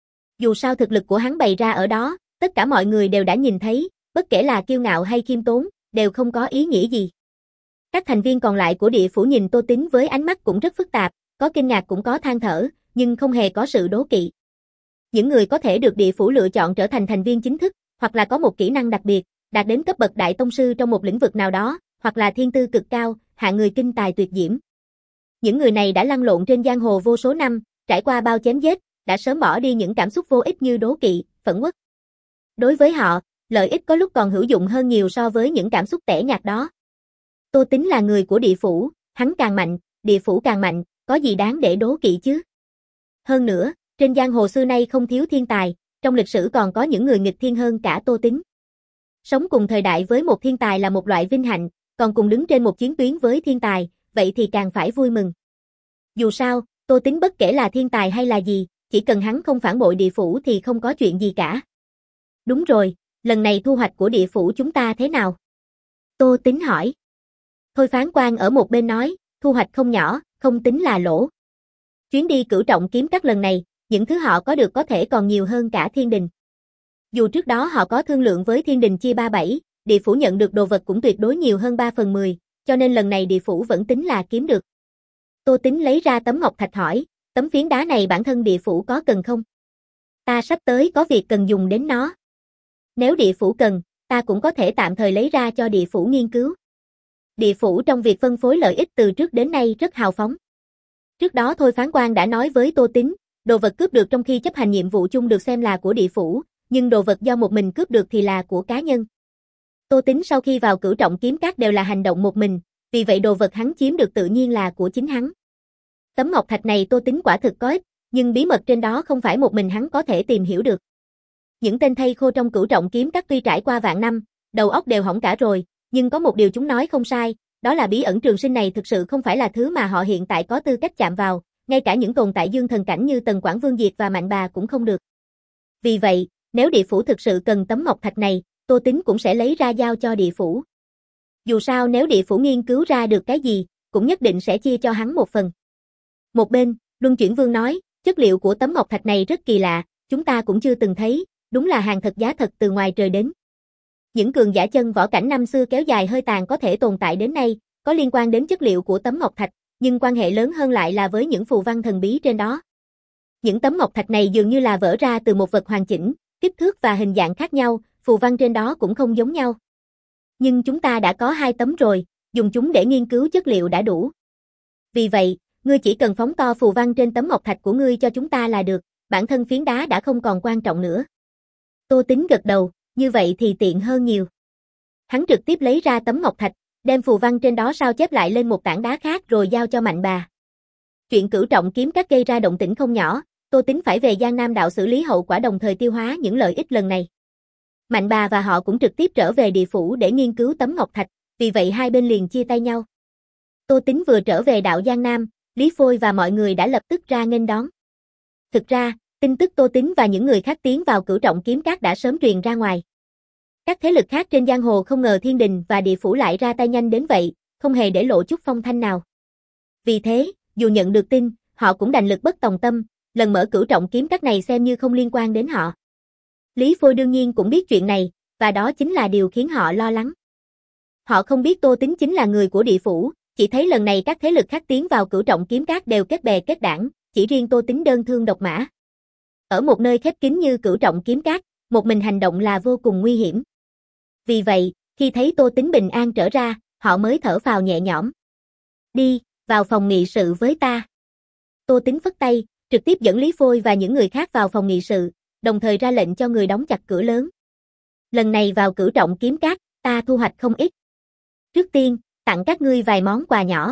Dù sao thực lực của hắn bày ra ở đó, tất cả mọi người đều đã nhìn thấy, bất kể là kiêu ngạo hay khiêm tốn, đều không có ý nghĩa gì. Các thành viên còn lại của địa phủ nhìn Tô Tín với ánh mắt cũng rất phức tạp, có kinh ngạc cũng có than thở, nhưng không hề có sự đố kỵ. Những người có thể được địa phủ lựa chọn trở thành thành viên chính thức, hoặc là có một kỹ năng đặc biệt, đạt đến cấp bậc đại tông sư trong một lĩnh vực nào đó, hoặc là thiên tư cực cao, hạng người kinh tài tuyệt diễm. Những người này đã lăn lộn trên giang hồ vô số năm, trải qua bao chém giết, đã sớm bỏ đi những cảm xúc vô ích như đố kỵ, phẫn uất. Đối với họ, lợi ích có lúc còn hữu dụng hơn nhiều so với những cảm xúc tẻ nhạt đó. Tô Tín là người của địa phủ, hắn càng mạnh, địa phủ càng mạnh, có gì đáng để đố kỵ chứ? Hơn nữa, trên giang hồ xưa nay không thiếu thiên tài, trong lịch sử còn có những người nghịch thiên hơn cả Tô Tín. Sống cùng thời đại với một thiên tài là một loại vinh hạnh, còn cùng đứng trên một chiến tuyến với thiên tài, vậy thì càng phải vui mừng. Dù sao, Tô Tín bất kể là thiên tài hay là gì, chỉ cần hắn không phản bội địa phủ thì không có chuyện gì cả. Đúng rồi, lần này thu hoạch của địa phủ chúng ta thế nào? Tô Tín hỏi. Thôi Phán Quan ở một bên nói, thu hoạch không nhỏ, không tính là lỗ. Chuyến đi Cửu Trọng Kiếm Các lần này, những thứ họ có được có thể còn nhiều hơn cả Thiên Đình. Dù trước đó họ có thương lượng với Thiên Đình chia ba bảy, địa phủ nhận được đồ vật cũng tuyệt đối nhiều hơn ba phần mười, cho nên lần này địa phủ vẫn tính là kiếm được. Tô Tín lấy ra tấm ngọc thạch hỏi, tấm phiến đá này bản thân địa phủ có cần không? Ta sắp tới có việc cần dùng đến nó. Nếu địa phủ cần, ta cũng có thể tạm thời lấy ra cho địa phủ nghiên cứu. Địa phủ trong việc phân phối lợi ích từ trước đến nay rất hào phóng. Trước đó Thôi Phán Quan đã nói với Tô Tín, đồ vật cướp được trong khi chấp hành nhiệm vụ chung được xem là của địa phủ, nhưng đồ vật do một mình cướp được thì là của cá nhân. Tô Tín sau khi vào Cửu Trọng Kiếm Các đều là hành động một mình, vì vậy đồ vật hắn chiếm được tự nhiên là của chính hắn. Tấm ngọc thạch này Tô Tín quả thực có ích, nhưng bí mật trên đó không phải một mình hắn có thể tìm hiểu được. Những tên thây khô trong Cửu Trọng Kiếm Các tuy trải qua vạn năm, đầu óc đều hỏng cả rồi, nhưng có một điều chúng nói không sai, đó là bí ẩn trường sinh này thực sự không phải là thứ mà họ hiện tại có tư cách chạm vào, ngay cả những tồn tại dương thần cảnh như Tần Quảng Vương Diệt và Mạnh Bà cũng không được. Vì vậy, nếu địa phủ thực sự cần tấm ngọc thạch này, Tô Tín cũng sẽ lấy ra giao cho địa phủ. Dù sao nếu địa phủ nghiên cứu ra được cái gì, cũng nhất định sẽ chia cho hắn một phần. Một bên, Luân Chuyển Vương nói, chất liệu của tấm ngọc thạch này rất kỳ lạ, chúng ta cũng chưa từng thấy, đúng là hàng thật giá thật từ ngoài trời đến. Những cường giả chân võ cảnh năm xưa kéo dài hơi tàn có thể tồn tại đến nay, có liên quan đến chất liệu của tấm ngọc thạch, nhưng quan hệ lớn hơn lại là với những phù văn thần bí trên đó. Những tấm ngọc thạch này dường như là vỡ ra từ một vật hoàn chỉnh, kích thước và hình dạng khác nhau, phù văn trên đó cũng không giống nhau. Nhưng chúng ta đã có hai tấm rồi, dùng chúng để nghiên cứu chất liệu đã đủ. Vì vậy, ngươi chỉ cần phóng to phù văn trên tấm ngọc thạch của ngươi cho chúng ta là được, bản thân phiến đá đã không còn quan trọng nữa. Tô Tín gật đầu, như vậy thì tiện hơn nhiều. Hắn trực tiếp lấy ra tấm ngọc thạch, đem phù văn trên đó sao chép lại lên một tảng đá khác rồi giao cho Mạnh Bà. Chuyện Cửu Trọng Kiếm Các gây ra động tĩnh không nhỏ, Tô Tín phải về Giang Nam đạo xử lý hậu quả đồng thời tiêu hóa những lợi ích lần này. Mạnh Bà và họ cũng trực tiếp trở về địa phủ để nghiên cứu tấm ngọc thạch, vì vậy hai bên liền chia tay nhau. Tô Tín vừa trở về đạo Giang Nam, Lý Phôi và mọi người đã lập tức ra nghênh đón. Thực ra, tin tức Tô Tín và những người khác tiến vào Cửu Trọng Kiếm Các đã sớm truyền ra ngoài. Các thế lực khác trên giang hồ không ngờ Thiên Đình và địa phủ lại ra tay nhanh đến vậy, không hề để lộ chút phong thanh nào. Vì thế, dù nhận được tin, họ cũng đành lực bất tòng tâm, lần mở Cửu Trọng Kiếm Các này xem như không liên quan đến họ. Lý Phôi đương nhiên cũng biết chuyện này, và đó chính là điều khiến họ lo lắng. Họ không biết Tô Tín chính là người của địa phủ, chỉ thấy lần này các thế lực khác tiến vào Cửu Trọng Kiếm Các đều kết bè kết đảng, chỉ riêng Tô Tín đơn thương độc mã. Ở một nơi khép kín như Cửu Trọng Kiếm Các, một mình hành động là vô cùng nguy hiểm. Vì vậy, khi thấy Tô Tín bình an trở ra, họ mới thở phào nhẹ nhõm. Đi, vào phòng nghị sự với ta. Tô Tín phất tay, trực tiếp dẫn Lý Phôi và những người khác vào phòng nghị sự, đồng thời ra lệnh cho người đóng chặt cửa lớn. Lần này vào Cửu Trọng Kiếm Các, ta thu hoạch không ít. Trước tiên, tặng các ngươi vài món quà nhỏ.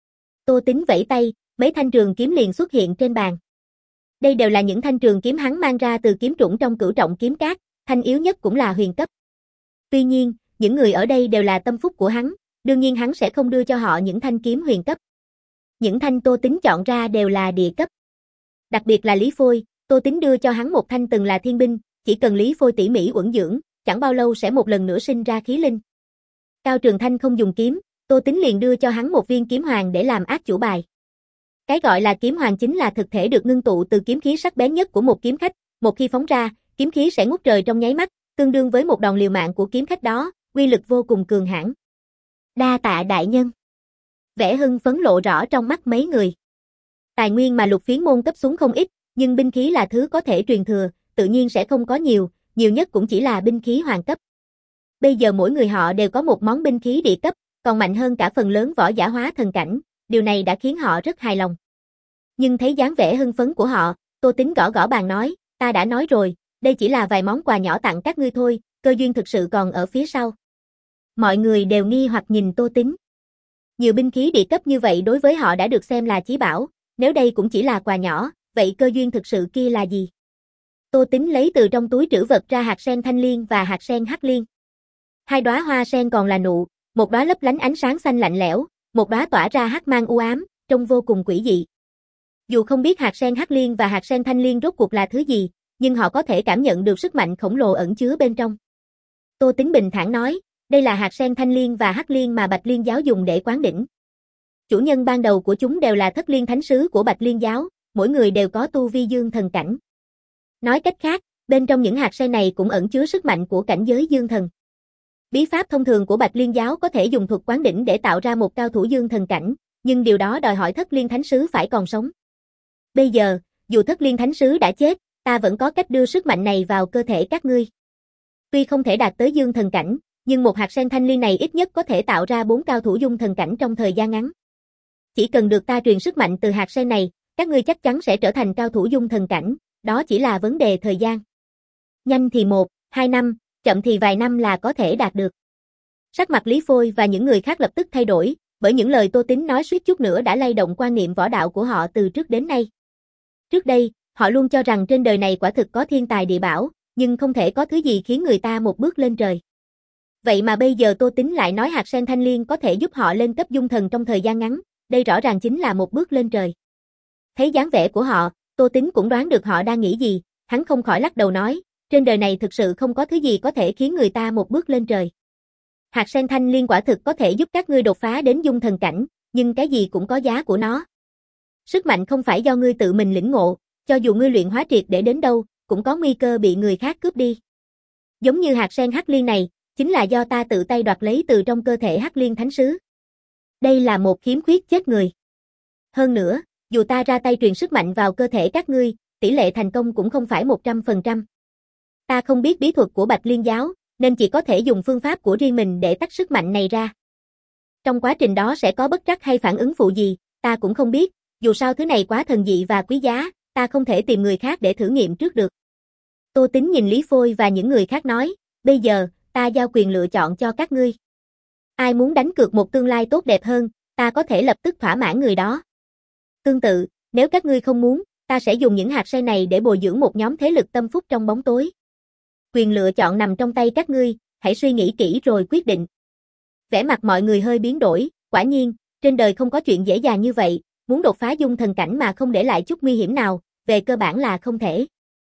Tô Tín vẫy tay, mấy thanh trường kiếm liền xuất hiện trên bàn. Đây đều là những thanh trường kiếm hắn mang ra từ kiếm trũng trong Cửu Trọng Kiếm Các, thanh yếu nhất cũng là huyền cấp. Tuy nhiên, những người ở đây đều là tâm phúc của hắn, đương nhiên hắn sẽ không đưa cho họ những thanh kiếm huyền cấp. Những thanh Tô Tín chọn ra đều là địa cấp. Đặc biệt là Lý Phôi, Tô Tín đưa cho hắn một thanh từng là thiên binh, chỉ cần Lý Phôi tỉ mỉ uẩn dưỡng, chẳng bao lâu sẽ một lần nữa sinh ra khí linh. Cao Trường Thanh không dùng kiếm, Tô Tín liền đưa cho hắn một viên kiếm hoàng để làm ác chủ bài. Cái gọi là kiếm hoàng chính là thực thể được ngưng tụ từ kiếm khí sắc bén nhất của một kiếm khách, một khi phóng ra, kiếm khí sẽ ngút trời trong nháy mắt, tương đương với một đòn liều mạng của kiếm khách đó, uy lực vô cùng cường hãn. Đa tạ đại nhân. Vẻ hưng phấn lộ rõ trong mắt mấy người. Tài nguyên mà Lục Phiến môn cấp xuống không ít, nhưng binh khí là thứ có thể truyền thừa, tự nhiên sẽ không có nhiều, nhiều nhất cũng chỉ là binh khí hoàng cấp. Bây giờ mỗi người họ đều có một món binh khí địa cấp, còn mạnh hơn cả phần lớn võ giả hóa thần cảnh, điều này đã khiến họ rất hài lòng. Nhưng thấy dáng vẻ hưng phấn của họ, Tô Tính gõ gõ bàn nói, ta đã nói rồi, đây chỉ là vài món quà nhỏ tặng các ngươi thôi, cơ duyên thực sự còn ở phía sau. Mọi người đều nghi hoặc nhìn Tô Tính. Nhiều binh khí địa cấp như vậy đối với họ đã được xem là chí bảo, nếu đây cũng chỉ là quà nhỏ, vậy cơ duyên thực sự kia là gì? Tô Tính lấy từ trong túi trữ vật ra hạt sen thanh liên và hạt sen hắc liên. Hai đóa hoa sen còn là nụ, một đóa lấp lánh ánh sáng xanh lạnh lẽo, một đóa tỏa ra hắc mang u ám, trông vô cùng quỷ dị. Dù không biết hạt sen hắc liên và hạt sen thanh liên rốt cuộc là thứ gì, nhưng họ có thể cảm nhận được sức mạnh khổng lồ ẩn chứa bên trong. Tô Tính bình thản nói, đây là hạt sen thanh liên và hắc liên mà Bạch Liên giáo dùng để quán đỉnh. Chủ nhân ban đầu của chúng đều là thất liên thánh sứ của Bạch Liên giáo, mỗi người đều có tu vi dương thần cảnh. Nói cách khác, bên trong những hạt sen này cũng ẩn chứa sức mạnh của cảnh giới dương thần. Bí pháp thông thường của Bạch Liên giáo có thể dùng thuật quán đỉnh để tạo ra một cao thủ dương thần cảnh, nhưng điều đó đòi hỏi thất liên thánh sứ phải còn sống. Bây giờ, dù thất liên thánh sứ đã chết, ta vẫn có cách đưa sức mạnh này vào cơ thể các ngươi. Tuy không thể đạt tới dương thần cảnh, nhưng một hạt sen thanh liên này ít nhất có thể tạo ra bốn cao thủ dung thần cảnh trong thời gian ngắn. Chỉ cần được ta truyền sức mạnh từ hạt sen này, các ngươi chắc chắn sẽ trở thành cao thủ dung thần cảnh, đó chỉ là vấn đề thời gian. Nhanh thì một, hai năm, chậm thì vài năm là có thể đạt được. Sắc mặt Lý Phôi và những người khác lập tức thay đổi, bởi những lời Tô Tính nói suýt chút nữa đã lay động quan niệm võ đạo của họ từ trước đến nay. Trước đây, họ luôn cho rằng trên đời này quả thực có thiên tài địa bảo, nhưng không thể có thứ gì khiến người ta một bước lên trời. Vậy mà bây giờ Tô Tính lại nói hạt sen thanh liên có thể giúp họ lên cấp dung thần trong thời gian ngắn, đây rõ ràng chính là một bước lên trời. Thấy dáng vẻ của họ, Tô Tính cũng đoán được họ đang nghĩ gì, hắn không khỏi lắc đầu nói, trên đời này thực sự không có thứ gì có thể khiến người ta một bước lên trời. Hạt sen thanh liên quả thực có thể giúp các ngươi đột phá đến dung thần cảnh, nhưng cái gì cũng có giá của nó. Sức mạnh không phải do ngươi tự mình lĩnh ngộ, cho dù ngươi luyện hóa triệt để đến đâu, cũng có nguy cơ bị người khác cướp đi. Giống như hạt sen hắc liên này, chính là do ta tự tay đoạt lấy từ trong cơ thể hắc liên thánh sứ. Đây là một khiếm khuyết chết người. Hơn nữa, dù ta ra tay truyền sức mạnh vào cơ thể các ngươi, tỷ lệ thành công cũng không phải một trăm phần trăm. Ta không biết bí thuật của Bạch Liên giáo, nên chỉ có thể dùng phương pháp của riêng mình để tách sức mạnh này ra. Trong quá trình đó sẽ có bất trắc hay phản ứng phụ gì, ta cũng không biết, dù sao thứ này quá thần dị và quý giá, ta không thể tìm người khác để thử nghiệm trước được. Tô Tính nhìn Lý Phôi và những người khác nói, bây giờ, ta giao quyền lựa chọn cho các ngươi. Ai muốn đánh cược một tương lai tốt đẹp hơn, ta có thể lập tức thỏa mãn người đó. Tương tự, nếu các ngươi không muốn, ta sẽ dùng những hạt sen này để bồi dưỡng một nhóm thế lực tâm phúc trong bóng tối. Quyền lựa chọn nằm trong tay các ngươi, hãy suy nghĩ kỹ rồi quyết định. Vẻ mặt mọi người hơi biến đổi, quả nhiên, trên đời không có chuyện dễ dàng như vậy, muốn đột phá dung thần cảnh mà không để lại chút nguy hiểm nào, về cơ bản là không thể.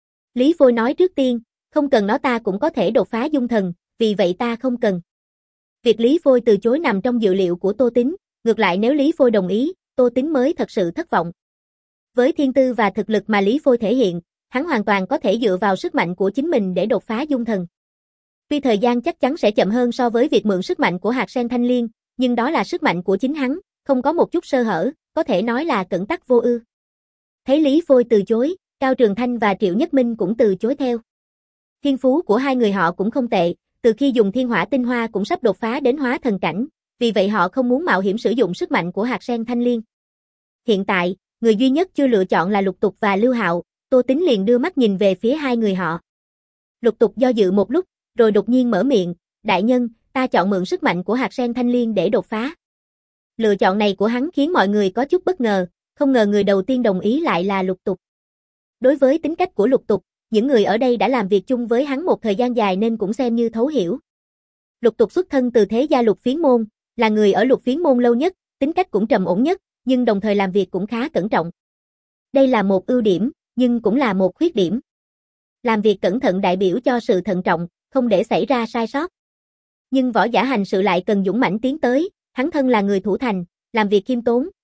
Lý Phôi nói trước tiên, không cần nó ta cũng có thể đột phá dung thần, vì vậy ta không cần. Việc Lý Phôi từ chối nằm trong dự liệu của Tô Tính, ngược lại nếu Lý Phôi đồng ý, Tô Tính mới thật sự thất vọng. Với thiên tư và thực lực mà Lý Phôi thể hiện, hắn hoàn toàn có thể dựa vào sức mạnh của chính mình để đột phá dung thần. Tuy thời gian chắc chắn sẽ chậm hơn so với việc mượn sức mạnh của hạt sen thanh liên, nhưng đó là sức mạnh của chính hắn, không có một chút sơ hở, có thể nói là cẩn tắc vô ư. Thấy Lý Phôi từ chối, Cao Trường Thanh và Triệu Nhất Minh cũng từ chối theo. Thiên phú của hai người họ cũng không tệ, từ khi dùng thiên hỏa tinh hoa cũng sắp đột phá đến hóa thần cảnh, vì vậy họ không muốn mạo hiểm sử dụng sức mạnh của hạt sen thanh liên. Hiện tại, người duy nhất chưa lựa chọn là Lục Tục và Lưu Hạo, Tô Tính liền đưa mắt nhìn về phía hai người họ. Lục Tục do dự một lúc, rồi đột nhiên mở miệng, đại nhân, ta chọn mượn sức mạnh của hạt sen thanh liên để đột phá. Lựa chọn này của hắn khiến mọi người có chút bất ngờ, không ngờ người đầu tiên đồng ý lại là Lục Tục. Đối với tính cách của Lục Tục, những người ở đây đã làm việc chung với hắn một thời gian dài nên cũng xem như thấu hiểu. Lục Tục xuất thân từ thế gia Lục Phiến môn, là người ở Lục Phiến môn lâu nhất, tính cách cũng trầm ổn nhất, nhưng đồng thời làm việc cũng khá cẩn trọng. Đây là một ưu điểm, nhưng cũng là một khuyết điểm. Làm việc cẩn thận đại biểu cho sự thận trọng, không để xảy ra sai sót. Nhưng võ giả hành sự lại cần dũng mãnh tiến tới, hắn thân là người thủ thành, làm việc khiêm tốn,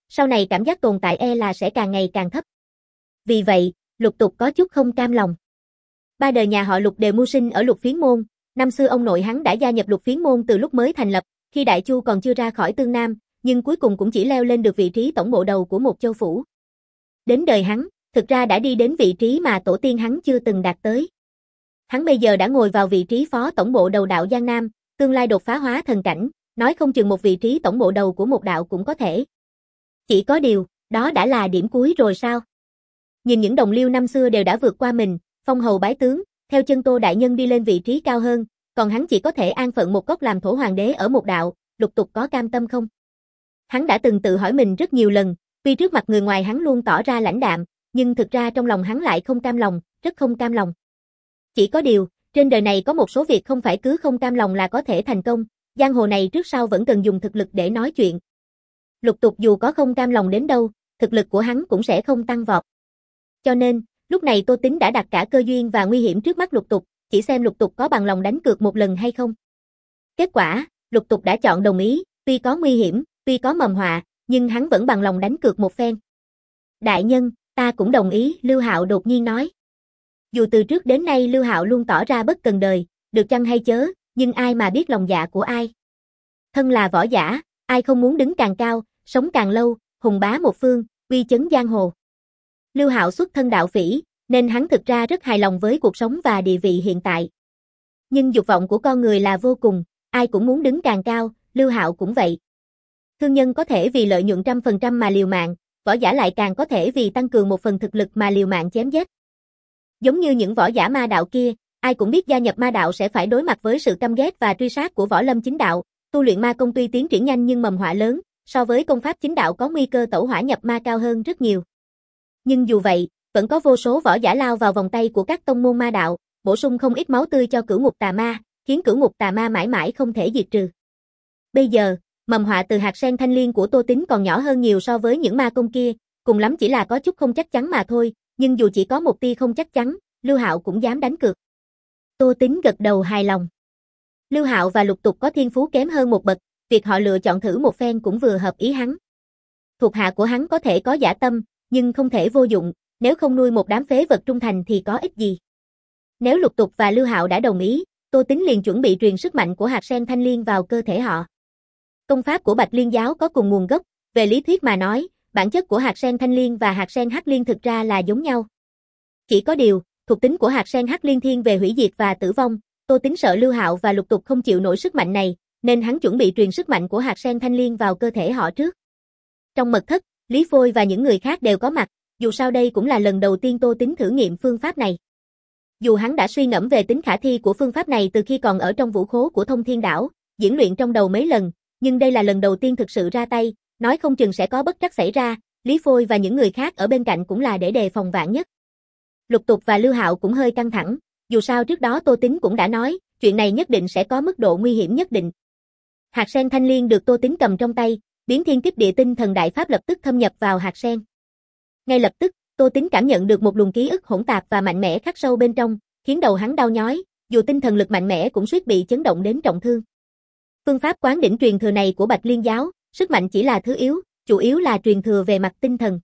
sau này cảm giác tồn tại e là sẽ càng ngày càng thấp. Vì vậy, Lục Tục có chút không cam lòng. Ba đời nhà họ Lục đều mưu sinh ở Lục Phiến Môn, năm xưa ông nội hắn đã gia nhập Lục Phiến Môn từ lúc mới thành lập, khi Đại Chu còn chưa ra khỏi Tương Nam, nhưng cuối cùng cũng chỉ leo lên được vị trí tổng bộ đầu của một châu phủ. Đến đời hắn, thực ra đã đi đến vị trí mà tổ tiên hắn chưa từng đạt tới. Hắn bây giờ đã ngồi vào vị trí phó tổng bộ đầu đạo Giang Nam, tương lai đột phá hóa thần cảnh, nói không chừng một vị trí tổng bộ đầu của một đạo cũng có thể. Chỉ có điều, đó đã là điểm cuối rồi sao? Nhìn những đồng liêu năm xưa đều đã vượt qua mình, phong hầu bái tướng, theo chân Tô đại nhân đi lên vị trí cao hơn, còn hắn chỉ có thể an phận một cốc làm thổ hoàng đế ở một đạo, Lục Tục có cam tâm không? Hắn đã từng tự hỏi mình rất nhiều lần, tuy trước mặt người ngoài hắn luôn tỏ ra lãnh đạm, nhưng thực ra trong lòng hắn lại không cam lòng, rất không cam lòng. Chỉ có điều, trên đời này có một số việc không phải cứ không cam lòng là có thể thành công, giang hồ này trước sau vẫn cần dùng thực lực để nói chuyện. Lục Tục dù có không cam lòng đến đâu, thực lực của hắn cũng sẽ không tăng vọt. Cho nên, lúc này Tô Tín đã đặt cả cơ duyên và nguy hiểm trước mắt Lục Tục, chỉ xem Lục Tục có bằng lòng đánh cược một lần hay không. Kết quả, Lục Tục đã chọn đồng ý, tuy có nguy hiểm, tuy có mầm họa, nhưng hắn vẫn bằng lòng đánh cược một phen. Đại nhân, ta cũng đồng ý, Lưu Hạo đột nhiên nói. Dù từ trước đến nay Lưu Hạo luôn tỏ ra bất cần đời, được chăng hay chớ, nhưng ai mà biết lòng dạ của ai. Thân là võ giả, ai không muốn đứng càng cao, sống càng lâu, hùng bá một phương, uy chấn giang hồ. Lưu Hạo xuất thân đạo phỉ, nên hắn thực ra rất hài lòng với cuộc sống và địa vị hiện tại. Nhưng dục vọng của con người là vô cùng, ai cũng muốn đứng càng cao, Lưu Hạo cũng vậy. Thương nhân có thể vì lợi nhuận trăm phần trăm mà liều mạng, võ giả lại càng có thể vì tăng cường một phần thực lực mà liều mạng chém giết. Giống như những võ giả ma đạo kia, ai cũng biết gia nhập ma đạo sẽ phải đối mặt với sự căm ghét và truy sát của võ lâm chính đạo, tu luyện ma công tuy tiến triển nhanh nhưng mầm họa lớn, so với công pháp chính đạo có nguy cơ tẩu hỏa nhập ma cao hơn rất nhiều. Nhưng dù vậy, vẫn có vô số võ giả lao vào vòng tay của các tông môn ma đạo, bổ sung không ít máu tươi cho cửu ngục tà ma, khiến cửu ngục tà ma mãi mãi không thể diệt trừ. Bây giờ, mầm họa từ hạt sen thanh liên của Tô Tín còn nhỏ hơn nhiều so với những ma công kia, cùng lắm chỉ là có chút không chắc chắn mà thôi, nhưng dù chỉ có một tia không chắc chắn, Lưu Hạo cũng dám đánh cược. Tô Tín gật đầu hài lòng. Lưu Hạo và Lục Tục có thiên phú kém hơn một bậc, việc họ lựa chọn thử một phen cũng vừa hợp ý hắn. Thuộc hạ của hắn có thể có dã tâm, nhưng không thể vô dụng, nếu không nuôi một đám phế vật trung thành thì có ích gì. Nếu Lục Tục và Lưu Hạo đã đồng ý, Tô Tín liền chuẩn bị truyền sức mạnh của hạt sen thanh liên vào cơ thể họ. Công pháp của Bạch Liên giáo có cùng nguồn gốc, về lý thuyết mà nói, bản chất của hạt sen thanh liên và hạt sen hắc liên thực ra là giống nhau. Chỉ có điều, thuộc tính của hạt sen hắc liên thiên về hủy diệt và tử vong, Tô Tín sợ Lưu Hạo và Lục Tục không chịu nổi sức mạnh này, nên hắn chuẩn bị truyền sức mạnh của hạt sen thanh liên vào cơ thể họ trước. Trong mật thất, Lý Phôi và những người khác đều có mặt, dù sao đây cũng là lần đầu tiên Tô Tín thử nghiệm phương pháp này. Dù hắn đã suy ngẫm về tính khả thi của phương pháp này từ khi còn ở trong vũ khố của Thông Thiên Đảo, diễn luyện trong đầu mấy lần, nhưng đây là lần đầu tiên thực sự ra tay, nói không chừng sẽ có bất trắc xảy ra, Lý Phôi và những người khác ở bên cạnh cũng là để đề phòng vạn nhất. Lục Tục và Lưu Hạo cũng hơi căng thẳng, dù sao trước đó Tô Tín cũng đã nói, chuyện này nhất định sẽ có mức độ nguy hiểm nhất định. Hạt sen thanh liên được Tô Tín cầm trong tay, biến thiên kiếp địa tinh thần đại pháp lập tức thâm nhập vào hạt sen. Ngay lập tức, Tô Tín cảm nhận được một luồng ký ức hỗn tạp và mạnh mẽ khắc sâu bên trong, khiến đầu hắn đau nhói, dù tinh thần lực mạnh mẽ cũng suýt bị chấn động đến trọng thương. Phương pháp quán đỉnh truyền thừa này của Bạch Liên giáo, sức mạnh chỉ là thứ yếu, chủ yếu là truyền thừa về mặt tinh thần.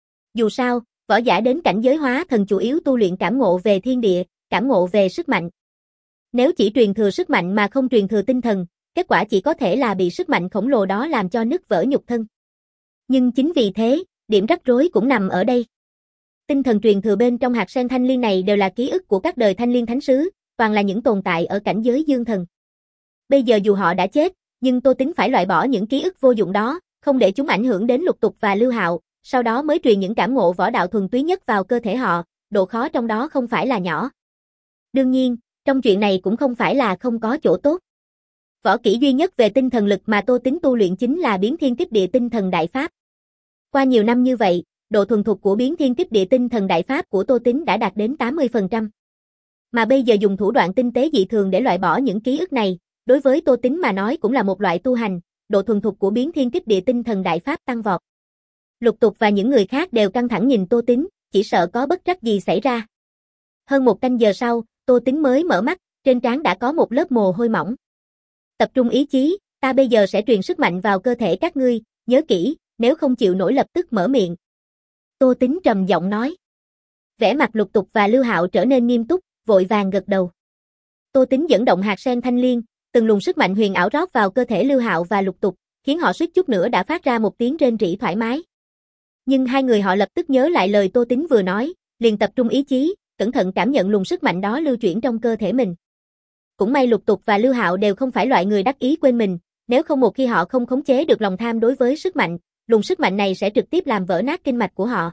Dù sao, võ giả đến cảnh giới hóa thần chủ yếu tu luyện cảm ngộ về thiên địa, cảm ngộ về sức mạnh. Nếu chỉ truyền thừa sức mạnh mà không truyền thừa tinh thần, kết quả chỉ có thể là bị sức mạnh khổng lồ đó làm cho nứt vỡ nhục thân. Nhưng chính vì thế, điểm rắc rối cũng nằm ở đây. Tinh thần truyền thừa bên trong hạt sen thanh liên này đều là ký ức của các đời thanh liên thánh sứ, toàn là những tồn tại ở cảnh giới dương thần. Bây giờ dù họ đã chết, nhưng Tô Tín phải loại bỏ những ký ức vô dụng đó, không để chúng ảnh hưởng đến Lục Tục và Lưu Hạo, sau đó mới truyền những cảm ngộ võ đạo thuần túy nhất vào cơ thể họ, độ khó trong đó không phải là nhỏ. Đương nhiên, trong chuyện này cũng không phải là không có chỗ tốt. Võ kỹ duy nhất về tinh thần lực mà Tô Tín tu luyện chính là biến thiên kiếp địa tinh thần đại pháp. Qua nhiều năm như vậy, độ thuần thục của biến thiên kiếp địa tinh thần đại pháp của Tô Tín đã đạt đến tám mươi phần trăm. Mà bây giờ dùng thủ đoạn tinh tế dị thường để loại bỏ những ký ức này, đối với Tô Tín mà nói cũng là một loại tu hành, độ thuần thục của biến thiên kiếp địa tinh thần đại pháp tăng vọt. Lục Tục và những người khác đều căng thẳng nhìn Tô Tín, chỉ sợ có bất trắc gì xảy ra. Hơn một canh giờ sau, Tô Tín mới mở mắt, trên trán đã có một lớp mồ hôi mỏng. Tập trung ý chí, ta bây giờ sẽ truyền sức mạnh vào cơ thể các ngươi, nhớ kỹ, nếu không chịu nổi lập tức mở miệng. Tô Tính trầm giọng nói. Vẻ mặt Lục Tục và Lưu Hạo trở nên nghiêm túc, vội vàng gật đầu. Tô Tính dẫn động hạt sen thanh liên, từng luồng sức mạnh huyền ảo rót vào cơ thể Lưu Hạo và Lục Tục, khiến họ suýt chút nữa đã phát ra một tiếng rên rỉ thoải mái. Nhưng hai người họ lập tức nhớ lại lời Tô Tính vừa nói, liền tập trung ý chí, cẩn thận cảm nhận luồng sức mạnh đó lưu chuyển trong cơ thể mình. Cũng may Lục Tục và Lưu Hạo đều không phải loại người đắc ý quên mình, nếu không một khi họ không khống chế được lòng tham đối với sức mạnh, luồng sức mạnh này sẽ trực tiếp làm vỡ nát kinh mạch của họ.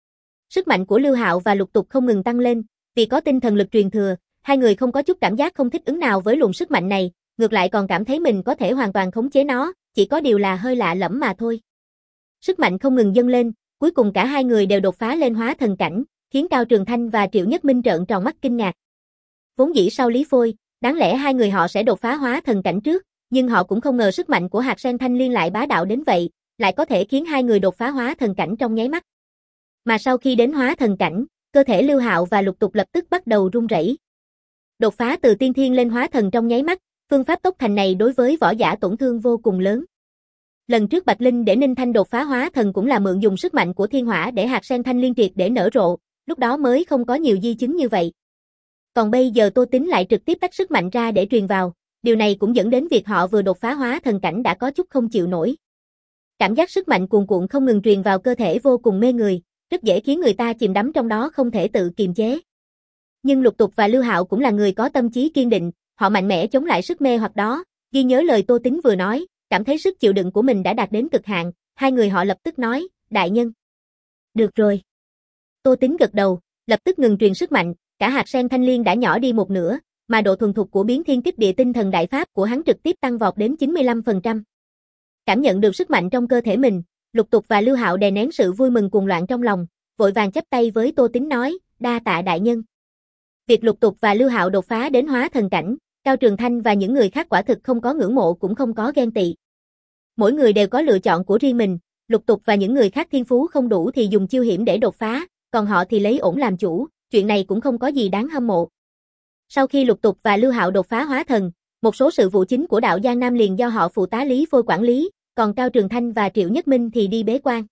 Sức mạnh của Lưu Hạo và Lục Tục không ngừng tăng lên, vì có tinh thần lực truyền thừa, hai người không có chút cảm giác không thích ứng nào với luồng sức mạnh này, ngược lại còn cảm thấy mình có thể hoàn toàn khống chế nó, chỉ có điều là hơi lạ lẫm mà thôi. Sức mạnh không ngừng dâng lên, cuối cùng cả hai người đều đột phá lên hóa thần cảnh, khiến Cao Trường Thanh và Triệu Nhất Minh trợn tròn mắt kinh ngạc. Vốn dĩ sau Lý Phôi, đáng lẽ hai người họ sẽ đột phá hóa thần cảnh trước, nhưng họ cũng không ngờ sức mạnh của hạt sen thanh liên lại bá đạo đến vậy, lại có thể khiến hai người đột phá hóa thần cảnh trong nháy mắt. Mà sau khi đến hóa thần cảnh, cơ thể Lưu Hạo và Lục Tục lập tức bắt đầu run rẩy. Đột phá từ tiên thiên lên hóa thần trong nháy mắt, phương pháp tốc thành này đối với võ giả tổn thương vô cùng lớn. Lần trước Bạch Linh để Ninh Thanh đột phá hóa thần cũng là mượn dùng sức mạnh của thiên hỏa để hạt sen thanh liên triệt để nở rộ, lúc đó mới không có nhiều di chứng như vậy. Còn bây giờ Tô Tính lại trực tiếp tách sức mạnh ra để truyền vào, điều này cũng dẫn đến việc họ vừa đột phá hóa thần cảnh đã có chút không chịu nổi. Cảm giác sức mạnh cuồn cuộn không ngừng truyền vào cơ thể vô cùng mê người, rất dễ khiến người ta chìm đắm trong đó không thể tự kiềm chế. Nhưng Lục Tục và Lưu Hạo cũng là người có tâm trí kiên định, họ mạnh mẽ chống lại sức mê hoặc đó, ghi nhớ lời Tô Tính vừa nói, cảm thấy sức chịu đựng của mình đã đạt đến cực hạn, hai người họ lập tức nói, đại nhân. Được rồi. Tô Tính gật đầu, lập tức ngừng truyền sức mạnh, cả hạt sen thanh liên đã nhỏ đi một nửa, mà độ thuần thục của biến thiên kích địa tinh thần đại pháp của hắn trực tiếp tăng vọt đến chín mươi lăm phần trăm. Cảm nhận được sức mạnh trong cơ thể mình, Lục Tục và Lưu Hạo đè nén sự vui mừng cuồng loạn trong lòng, vội vàng chắp tay với Tô Tính nói, đa tạ đại nhân. Việc Lục Tục và Lưu Hạo đột phá đến hóa thần cảnh, Cao Trường Thanh và những người khác quả thực không có ngưỡng mộ cũng không có ghen tị. Mỗi người đều có lựa chọn của riêng mình, Lục Tục và những người khác thiên phú không đủ thì dùng chiêu hiểm để đột phá, còn họ thì lấy ổn làm chủ, chuyện này cũng không có gì đáng hâm mộ. Sau khi Lục Tục và Lưu Hạo đột phá hóa thần, một số sự vụ chính của đạo Giang Nam liền do họ phụ tá Lý Phôi quản lý, còn Cao Trường Thanh và Triệu Nhất Minh thì đi bế quan.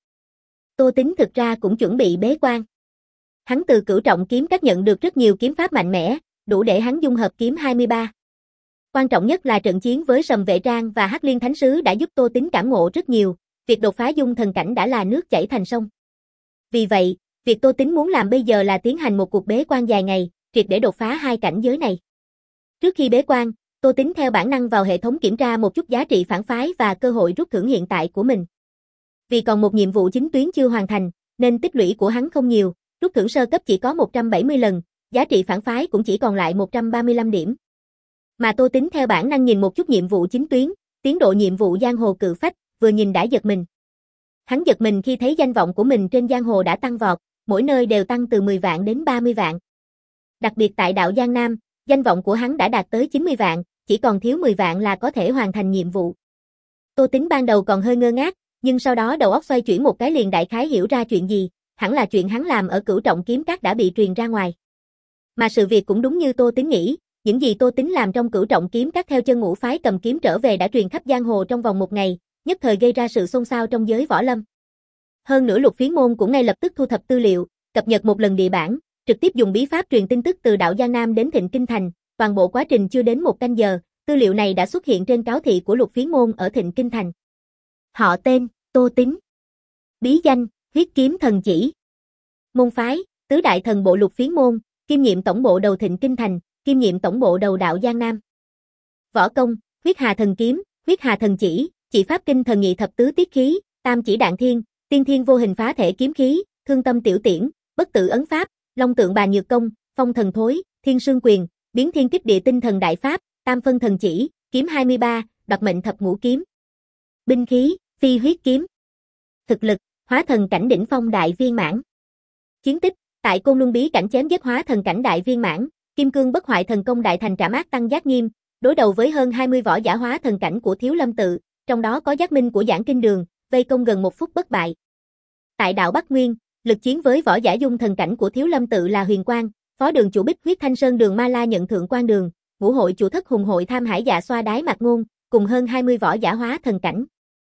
Tô Tính thực ra cũng chuẩn bị bế quan. Hắn từ Cửu Trọng kiếm các nhận được rất nhiều kiếm pháp mạnh mẽ, đủ để hắn dung hợp kiếm hai mươi ba. Quan trọng nhất là trận chiến với Sầm Vệ Trang và Hắc Liên Thánh Sứ đã giúp Tô Tính cảm ngộ rất nhiều, việc đột phá dung thần cảnh đã là nước chảy thành sông. Vì vậy, việc Tô Tính muốn làm bây giờ là tiến hành một cuộc bế quan dài ngày, triệt để đột phá hai cảnh giới này. Trước khi bế quan, Tô Tính theo bản năng vào hệ thống kiểm tra một chút giá trị phản phái và cơ hội rút thưởng hiện tại của mình. Vì còn một nhiệm vụ chính tuyến chưa hoàn thành, nên tích lũy của hắn không nhiều, rút thưởng sơ cấp chỉ có một trăm bảy mươi lần, giá trị phản phái cũng chỉ còn lại một trăm ba mươi lăm điểm. Mà Tô Tính theo bản năng nhìn một chút nhiệm vụ chính tuyến, tiến độ nhiệm vụ giang hồ cự phách, vừa nhìn đã giật mình. Hắn giật mình khi thấy danh vọng của mình trên giang hồ đã tăng vọt, mỗi nơi đều tăng từ mười vạn đến ba mươi vạn. Đặc biệt tại đạo Giang Nam, danh vọng của hắn đã đạt tới chín mươi vạn, chỉ còn thiếu mười vạn là có thể hoàn thành nhiệm vụ. Tô Tính ban đầu còn hơi ngơ ngác, nhưng sau đó đầu óc xoay chuyển một cái liền đại khái hiểu ra chuyện gì, hẳn là chuyện hắn làm ở Cửu Trọng kiếm các đã bị truyền ra ngoài. Mà sự việc cũng đúng như Tô Tính nghĩ, những gì Tô Tính làm trong Cửu Trọng kiếm các theo chân ngũ phái cầm kiếm trở về đã truyền khắp giang hồ trong vòng một ngày, nhất thời gây ra sự xôn xao trong giới võ lâm. Hơn nữa Lục Phiến môn cũng ngay lập tức thu thập tư liệu, cập nhật một lần địa bản, trực tiếp dùng bí pháp truyền tin tức từ đạo Giang Nam đến Thịnh Kinh Thành, toàn bộ quá trình chưa đến một canh giờ, tư liệu này đã xuất hiện trên cáo thị của Lục Phiến môn ở Thịnh Kinh Thành. Họ tên, Tô Tính. Bí danh, Huyết Kiếm Thần Chỉ. Môn phái, Tứ Đại Thần Bộ Lục Phiến môn, kiêm nhiệm tổng bộ đầu Thịnh Kinh Thành, kiêm nhiệm tổng bộ đầu đạo Giang Nam. Võ công, Huyết Hà Thần Kiếm, Huyết Hà Thần Chỉ, Chỉ Pháp Kinh Thần Nghị Thập Tứ Tiết Khí, Tam Chỉ Đạn Thiên, Tiên Thiên Vô Hình Phá Thể Kiếm Khí, Thương Tâm Tiểu Tiễn, Bất Tử Ấn Pháp, Long Tượng Bà Nhược Công, Phong Thần Thối, Thiên Sương Quyền, Biến Thiên Kích Địa Tinh Thần Đại Pháp, Tam Phân Thần Chỉ, Kiếm hai mươi ba, Đoạt Mệnh Thập Ngũ Kiếm. Binh khí, Phi Huyết Kiếm. Thực lực, Hóa Thần Cảnh đỉnh phong đại viên mãn. Chiến tích, tại Côn Luân bí cảnh chém giết Hóa Thần Cảnh đại viên mãn, Kim Cương Bất Hoại Thần Công đại thành trảm ác tăng giác nghiêm, đối đầu với hơn hai mươi võ giả Hóa Thần Cảnh của Thiếu Lâm Tự, trong đó có Giác Minh của Giảng Kinh Đường, vây công gần một phút bất bại. Tại đạo Bắc Nguyên, lực chiến với võ giả dung thần cảnh của Thiếu Lâm Tự là Huyền Quang, phó đường chủ Bích Huyết Thanh Sơn Đường Ma La nhận thượng quan đường, ngũ hội chủ thất hùng hội Tham Hải Dạ Xoa Đái Mạc Ngôn, cùng hơn hai mươi võ giả Hóa Thần Cảnh.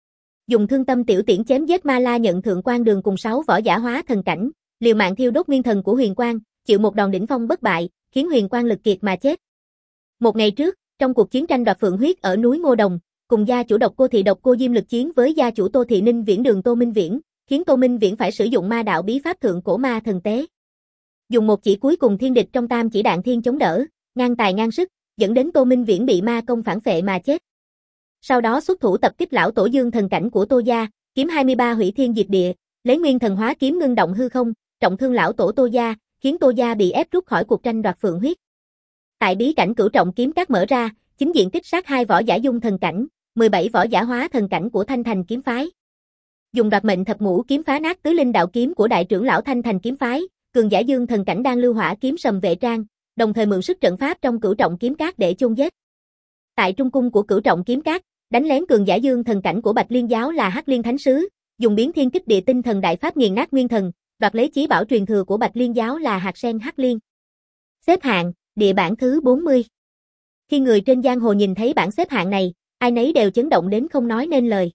Dùng thương tâm tiểu tiễn chém giết Ma La nhận thượng quan đường cùng sáu võ giả hóa thần cảnh, liều mạng thiêu đốt nguyên thần của Huyền Quang, chịu một đòn đỉnh phong bất bại, khiến Huyền Quang lực kiệt mà chết. Một ngày trước, trong cuộc chiến tranh đoạt phượng huyết ở núi Ngô Đồng, cùng gia chủ Độc Cô Thị Độc Cô Diêm lực chiến với gia chủ Tô Thị Ninh Viễn Đường Tô Minh Viễn, khiến Tô Minh Viễn phải sử dụng ma đạo bí pháp thượng cổ ma thần tế. Dùng một chỉ cuối cùng thiên địch trong tam chỉ đạn thiên chống đỡ, ngang tài ngang sức, dẫn đến Tô Minh Viễn bị ma công phản phệ mà chết. Sau đó xuất thủ tập kích lão tổ dương thần cảnh của Tô gia, kiếm hai mươi ba hủy thiên diệt địa, lấy nguyên thần hóa kiếm ngưng động hư không, trọng thương lão tổ Tô gia, khiến Tô gia bị ép rút khỏi cuộc tranh đoạt phượng huyết. Tại bí cảnh cửu trọng kiếm các mở ra, chính diện tích sát hai võ giả dung thần cảnh, mười bảy võ giả hóa thần cảnh của Thanh Thành kiếm phái. Dùng đoạt mệnh thập ngũ kiếm phá nát tứ linh đạo kiếm của đại trưởng lão Thanh Thành kiếm phái, cường giả dương thần cảnh đang lưu hỏa kiếm sầm vệ trang, đồng thời mượn sức trận pháp trong cửu trọng kiếm các để chôn giết. Tại trung cung của cửu trọng kiếm các, đánh lén cường giả dương thần cảnh của Bạch Liên giáo là Hắc Liên Thánh sứ, dùng biến thiên kích địa tinh thần đại pháp nghiền nát nguyên thần, đoạt lấy chí bảo truyền thừa của Bạch Liên giáo là hạt sen Hắc Liên. Xếp hạng, địa bảng thứ bốn mươi. Khi người trên giang hồ nhìn thấy bảng xếp hạng này, ai nấy đều chấn động đến không nói nên lời.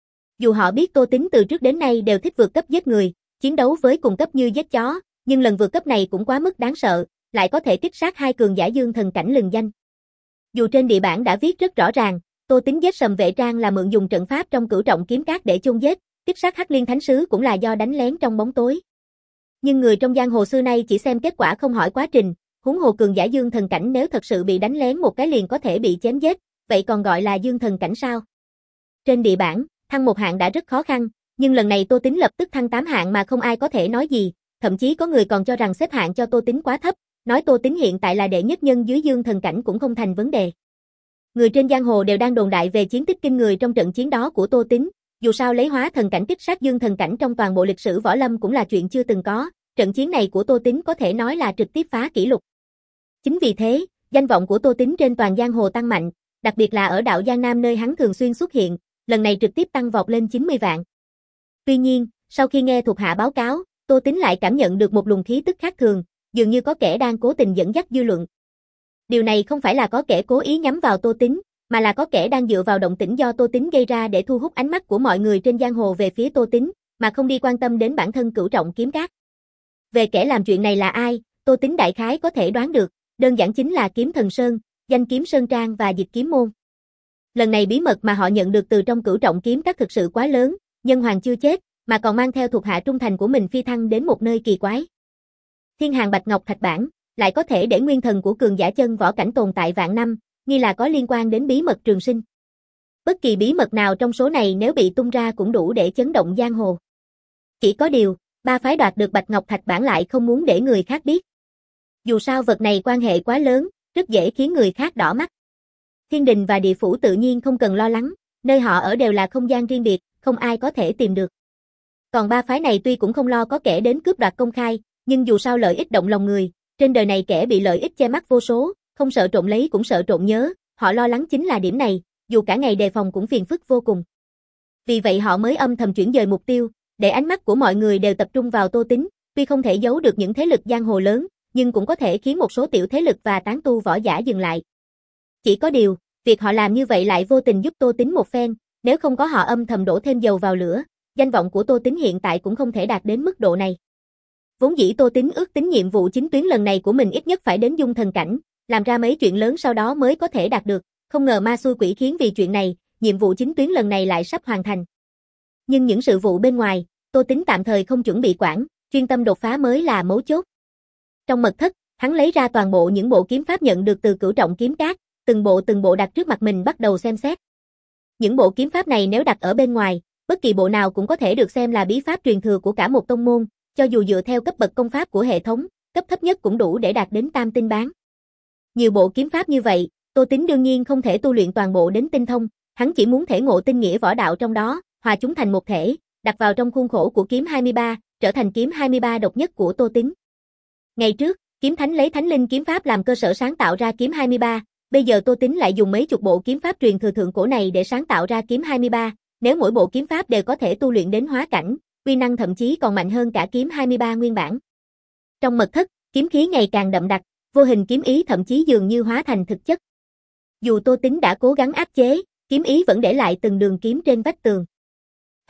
Dù họ biết Tô Tính từ trước đến nay đều thích vượt cấp giết người, chiến đấu với cùng cấp như giết chó, nhưng lần vượt cấp này cũng quá mức đáng sợ, lại có thể kích sát hai cường giả dương thần cảnh lừng danh. Dù trên địa bảng đã viết rất rõ ràng, Tô Tính giết Sầm Vệ Trang là mượn dùng trận pháp trong cửu trọng kiếm các để chôn giết, kích sát Hắc Liên Thánh sứ cũng là do đánh lén trong bóng tối. Nhưng người trong giang hồ xưa nay chỉ xem kết quả không hỏi quá trình, huống hồ cường giả dương thần cảnh nếu thật sự bị đánh lén một cái liền có thể bị chém giết, vậy còn gọi là dương thần cảnh sao? Trên địa bảng, thăng một hạng đã rất khó khăn, nhưng lần này Tô Tính lập tức thăng tám hạng mà không ai có thể nói gì, thậm chí có người còn cho rằng xếp hạng cho Tô Tính quá thấp, nói Tô Tính hiện tại là đệ nhất nhân dưới dương thần cảnh cũng không thành vấn đề. Người trên giang hồ đều đang đồn đại về chiến tích kinh người trong trận chiến đó của Tô Tính, dù sao lấy hóa thần cảnh kích sát dương thần cảnh trong toàn bộ lịch sử võ lâm cũng là chuyện chưa từng có, trận chiến này của Tô Tính có thể nói là trực tiếp phá kỷ lục. Chính vì thế, danh vọng của Tô Tính trên toàn giang hồ tăng mạnh, đặc biệt là ở đạo Giang Nam nơi hắn thường xuyên xuất hiện, lần này trực tiếp tăng vọt lên chín mươi vạn. Tuy nhiên, sau khi nghe thuộc hạ báo cáo, Tô Tính lại cảm nhận được một luồng khí tức khác thường, dường như có kẻ đang cố tình dẫn dắt dư luận. Điều này không phải là có kẻ cố ý nhắm vào Tô Tính, mà là có kẻ đang dựa vào động tĩnh do Tô Tính gây ra để thu hút ánh mắt của mọi người trên giang hồ về phía Tô Tính, mà không đi quan tâm đến bản thân cửu trọng kiếm các. Về kẻ làm chuyện này là ai, Tô Tính đại khái có thể đoán được, đơn giản chính là Kiếm Thần Sơn, Danh Kiếm Sơn Trang và Dịch Kiếm Môn. Lần này bí mật mà họ nhận được từ trong cửu trọng kiếm các thực sự quá lớn, nhân hoàng chưa chết, mà còn mang theo thuộc hạ trung thành của mình phi thăng đến một nơi kỳ quái. Thiên Hàng Bạch Ngọc Thạch Bản, lại có thể để nguyên thần của cường giả chân võ cảnh tồn tại vạn năm, nghi là có liên quan đến bí mật trường sinh. Bất kỳ bí mật nào trong số này nếu bị tung ra cũng đủ để chấn động giang hồ. Chỉ có điều, ba phái đoạt được Bạch Ngọc Thạch Bản lại không muốn để người khác biết. Dù sao vật này quan hệ quá lớn, rất dễ khiến người khác đỏ mắt. Thiên đình và địa phủ tự nhiên không cần lo lắng, nơi họ ở đều là không gian riêng biệt, không ai có thể tìm được. Còn ba phái này tuy cũng không lo có kẻ đến cướp đoạt công khai, nhưng dù sao lợi ích động lòng người, trên đời này kẻ bị lợi ích che mắt vô số, không sợ trộm lấy cũng sợ trộm nhớ, họ lo lắng chính là điểm này, dù cả ngày đề phòng cũng phiền phức vô cùng. Vì vậy họ mới âm thầm chuyển dời mục tiêu, để ánh mắt của mọi người đều tập trung vào Tô Tính, tuy không thể giấu được những thế lực giang hồ lớn, nhưng cũng có thể khiến một số tiểu thế lực và tán tu võ giả dừng lại. Chỉ có điều, việc họ làm như vậy lại vô tình giúp Tô Tính một phen, nếu không có họ âm thầm đổ thêm dầu vào lửa, danh vọng của Tô Tính hiện tại cũng không thể đạt đến mức độ này. Vốn dĩ Tô Tính ước tính nhiệm vụ chính tuyến lần này của mình ít nhất phải đến dung thần cảnh, làm ra mấy chuyện lớn sau đó mới có thể đạt được, không ngờ ma xui quỷ khiến vì chuyện này, nhiệm vụ chính tuyến lần này lại sắp hoàn thành. Nhưng những sự vụ bên ngoài, Tô Tính tạm thời không chuẩn bị quản, chuyên tâm đột phá mới là mấu chốt. Trong mật thất, hắn lấy ra toàn bộ những bộ kiếm pháp nhận được từ cửu trọng kiếm các, từng bộ từng bộ đặt trước mặt mình bắt đầu xem xét. Những bộ kiếm pháp này nếu đặt ở bên ngoài, bất kỳ bộ nào cũng có thể được xem là bí pháp truyền thừa của cả một tông môn, cho dù dựa theo cấp bậc công pháp của hệ thống, cấp thấp nhất cũng đủ để đạt đến tam tinh bán. Nhiều bộ kiếm pháp như vậy, Tô Tính đương nhiên không thể tu luyện toàn bộ đến tinh thông, hắn chỉ muốn thể ngộ tinh nghĩa võ đạo trong đó, hòa chúng thành một thể, đặt vào trong khuôn khổ của kiếm hai mươi ba, trở thành kiếm hai mươi ba độc nhất của Tô Tính. Ngày trước, Kiếm Thánh lấy Thánh Linh kiếm pháp làm cơ sở sáng tạo ra kiếm hai mươi ba, bây giờ Tô Tính lại dùng mấy chục bộ kiếm pháp truyền thừa thượng cổ này để sáng tạo ra kiếm hai mươi ba, nếu mỗi bộ kiếm pháp đều có thể tu luyện đến hóa cảnh, uy năng thậm chí còn mạnh hơn cả kiếm hai mươi ba nguyên bản. Trong mật thất, kiếm khí ngày càng đậm đặc, vô hình kiếm ý thậm chí dường như hóa thành thực chất. Dù Tô Tính đã cố gắng áp chế, kiếm ý vẫn để lại từng đường kiếm trên vách tường.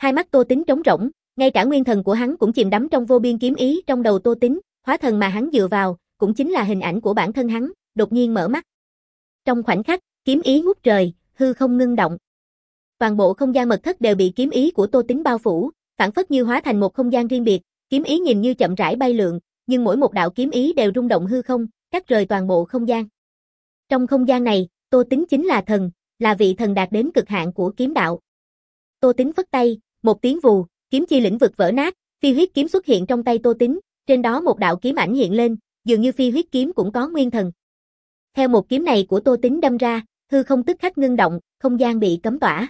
Hai mắt Tô Tính trống rỗng, ngay cả nguyên thần của hắn cũng chìm đắm trong vô biên kiếm ý trong đầu Tô Tính, hóa thần mà hắn dựa vào, cũng chính là hình ảnh của bản thân hắn, đột nhiên mở mắt. Trong khoảnh khắc, kiếm ý ngút trời, hư không ngưng động. Toàn bộ không gian mật thất đều bị kiếm ý của Tô Tính bao phủ, phản phất như hóa thành một không gian riêng biệt, kiếm ý nhìn như chậm rãi bay lượn, nhưng mỗi một đạo kiếm ý đều rung động hư không, cắt rời toàn bộ không gian. Trong không gian này, Tô Tính chính là thần, là vị thần đạt đến cực hạn của kiếm đạo. Tô Tính phất tay, một tiếng vù, kiếm chi lĩnh vực vỡ nát, phi huyết kiếm xuất hiện trong tay Tô Tính, trên đó một đạo kiếm ảnh hiện lên, dường như phi huyết kiếm cũng có nguyên thần. Theo một kiếm này của Tô Tính đâm ra, hư không tức khắc ngưng động, không gian bị cấm tỏa.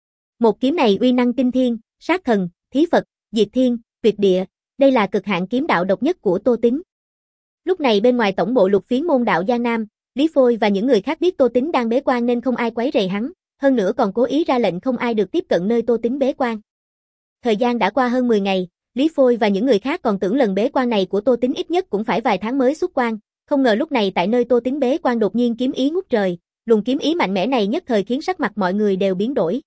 Một kiếm này uy năng kinh thiên, sát thần, thí Phật, diệt thiên, tuyệt địa, đây là cực hạn kiếm đạo độc nhất của Tô Tính. Lúc này bên ngoài tổng bộ Lục Phiến môn đạo Giang Nam, Lý Phôi và những người khác biết Tô Tính đang bế quan nên không ai quấy rầy hắn, hơn nữa còn cố ý ra lệnh không ai được tiếp cận nơi Tô Tính bế quan. Thời gian đã qua hơn mười ngày, Lý Phôi và những người khác còn tưởng lần bế quan này của Tô Tính ít nhất cũng phải vài tháng mới xuất quan, không ngờ lúc này tại nơi Tô Tính bế quan đột nhiên kiếm ý ngút trời, luồng kiếm ý mạnh mẽ này nhất thời khiến sắc mặt mọi người đều biến đổi.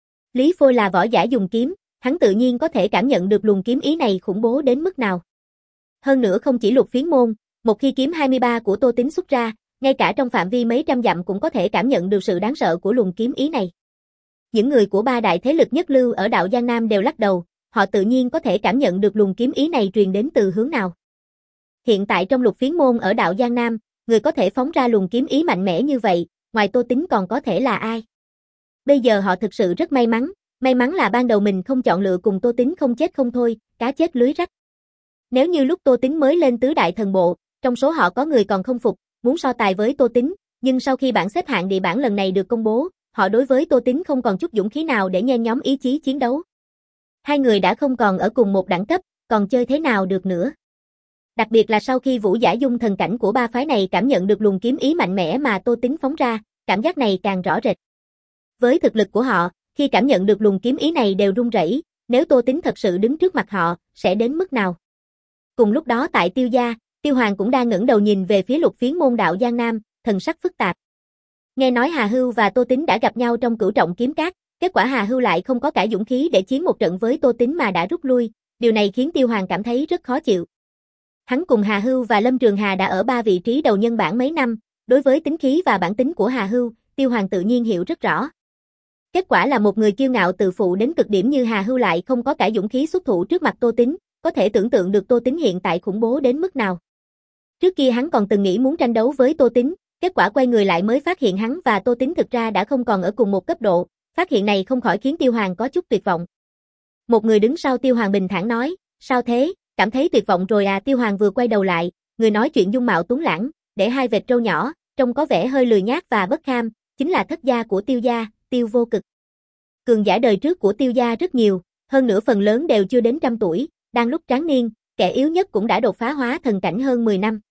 Lý Phôi là võ giả dùng kiếm, hắn tự nhiên có thể cảm nhận được luồng kiếm ý này khủng bố đến mức nào. Hơn nữa không chỉ Lục Phiến môn, một khi kiếm hai mươi ba của Tô Tính xuất ra, ngay cả trong phạm vi mấy trăm dặm cũng có thể cảm nhận được sự đáng sợ của luồng kiếm ý này. Những người của ba đại thế lực nhất lưu ở đạo Giang Nam đều lắc đầu, họ tự nhiên có thể cảm nhận được luồng kiếm ý này truyền đến từ hướng nào. Hiện tại trong Lục Phiến môn ở đạo Giang Nam, người có thể phóng ra luồng kiếm ý mạnh mẽ như vậy, ngoài Tô Tính còn có thể là ai? Bây giờ họ thực sự rất may mắn, may mắn là ban đầu mình không chọn lựa cùng Tô Tính không chết không thôi, cá chết lưới rách. Nếu như lúc Tô Tính mới lên tứ đại thần bộ, trong số họ có người còn không phục, muốn so tài với Tô Tính, nhưng sau khi bảng xếp hạng địa bảng lần này được công bố, họ đối với Tô Tính không còn chút dũng khí nào để nhen nhóm ý chí chiến đấu. Hai người đã không còn ở cùng một đẳng cấp, còn chơi thế nào được nữa. Đặc biệt là sau khi Vũ Giả Dung thần cảnh của ba phái này cảm nhận được luồng kiếm ý mạnh mẽ mà Tô Tính phóng ra, cảm giác này càng rõ rệt. Với thực lực của họ, khi cảm nhận được luồng kiếm ý này đều run rẩy, nếu Tô Tính thật sự đứng trước mặt họ, sẽ đến mức nào? Cùng lúc đó tại Tiêu gia, Tiêu Hoàng cũng đang ngẩng đầu nhìn về phía Lục Phiến môn đạo Giang Nam, thần sắc phức tạp. Nghe nói Hà Hưu và Tô Tính đã gặp nhau trong Cửu Trọng Kiếm Các, kết quả Hà Hưu lại không có cả dũng khí để chiến một trận với Tô Tính mà đã rút lui, điều này khiến Tiêu Hoàng cảm thấy rất khó chịu. Hắn cùng Hà Hưu và Lâm Trường Hà đã ở ba vị trí đầu nhân bảng mấy năm, đối với tính khí và bản tính của Hà Hưu, Tiêu Hoàng tự nhiên hiểu rất rõ. Kết quả là một người kiêu ngạo tự phụ đến cực điểm như Hà Hưu lại không có cả dũng khí xuất thủ trước mặt Tô Tính, có thể tưởng tượng được Tô Tính hiện tại khủng bố đến mức nào. Trước kia hắn còn từng nghĩ muốn tranh đấu với Tô Tính, kết quả quay người lại mới phát hiện hắn và Tô Tính thực ra đã không còn ở cùng một cấp độ, phát hiện này không khỏi khiến Tiêu Hoàng có chút tuyệt vọng. Một người đứng sau Tiêu Hoàng bình thản nói, sao thế, cảm thấy tuyệt vọng rồi à? Tiêu Hoàng vừa quay đầu lại, người nói chuyện dung mạo tuấn lãng, để hai vệt râu nhỏ, trông có vẻ hơi lười nhác và bất kham, chính là thất gia của Tiêu gia, Tiêu Vô Cực. Cường giả đời trước của Tiêu gia rất nhiều, hơn nữa phần lớn đều chưa đến trăm tuổi, đang lúc tráng niên, kẻ yếu nhất cũng đã đột phá hóa thần cảnh hơn mười năm.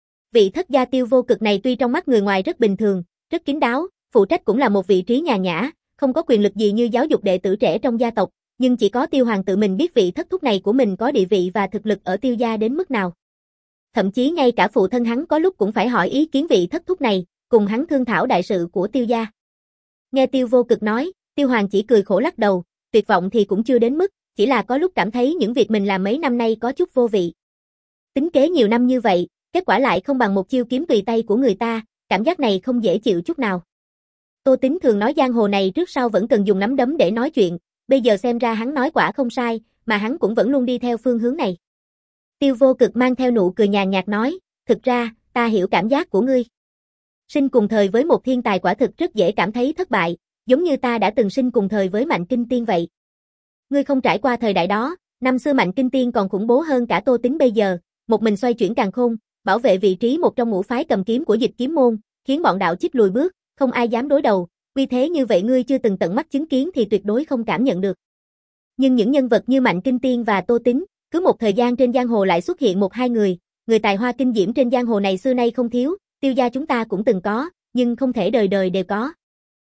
Vị thất gia Tiêu Vô Cực này tuy trong mắt người ngoài rất bình thường, rất kín đáo, phụ trách cũng là một vị trí nhàn nhã, không có quyền lực gì như giáo dục đệ tử trẻ trong gia tộc, nhưng chỉ có Tiêu Hoàng tự mình biết vị thất thúc này của mình có địa vị và thực lực ở Tiêu gia đến mức nào. Thậm chí ngay cả phụ thân hắn có lúc cũng phải hỏi ý kiến vị thất thúc này, cùng hắn thương thảo đại sự của Tiêu gia. Nghe Tiêu Vô Cực nói, Tiêu Hoàng chỉ cười khổ lắc đầu, tuyệt vọng thì cũng chưa đến mức, chỉ là có lúc cảm thấy những việc mình làm mấy năm nay có chút vô vị. Tính kế nhiều năm như vậy, kết quả lại không bằng một chiêu kiếm tùy tay của người ta, cảm giác này không dễ chịu chút nào. Tô Tính thường nói giang hồ này trước sau vẫn cần dùng nắm đấm để nói chuyện, bây giờ xem ra hắn nói quả không sai, mà hắn cũng vẫn luôn đi theo phương hướng này. Tiêu Vô Cực mang theo nụ cười nhàn nhạt nói, thực ra, ta hiểu cảm giác của ngươi. Sinh cùng thời với một thiên tài quả thực rất dễ cảm thấy thất bại, giống như ta đã từng sinh cùng thời với Mạnh Kinh Tiên vậy. Ngươi không trải qua thời đại đó, năm xưa Mạnh Kinh Tiên còn khủng bố hơn cả Tô Tính bây giờ, một mình xoay chuyển càn khôn, bảo vệ vị trí một trong ngũ phái cầm kiếm của Dịch Kiếm môn, khiến bọn đạo chích lùi bước, không ai dám đối đầu, vì thế như vậy ngươi chưa từng tận mắt chứng kiến thì tuyệt đối không cảm nhận được. Nhưng những nhân vật như Mạnh Kinh Tiên và Tô Tính, cứ một thời gian trên giang hồ lại xuất hiện một hai người, người tài hoa kinh diễm trên giang hồ này xưa nay không thiếu, Tiêu gia chúng ta cũng từng có, nhưng không thể đời đời đều có.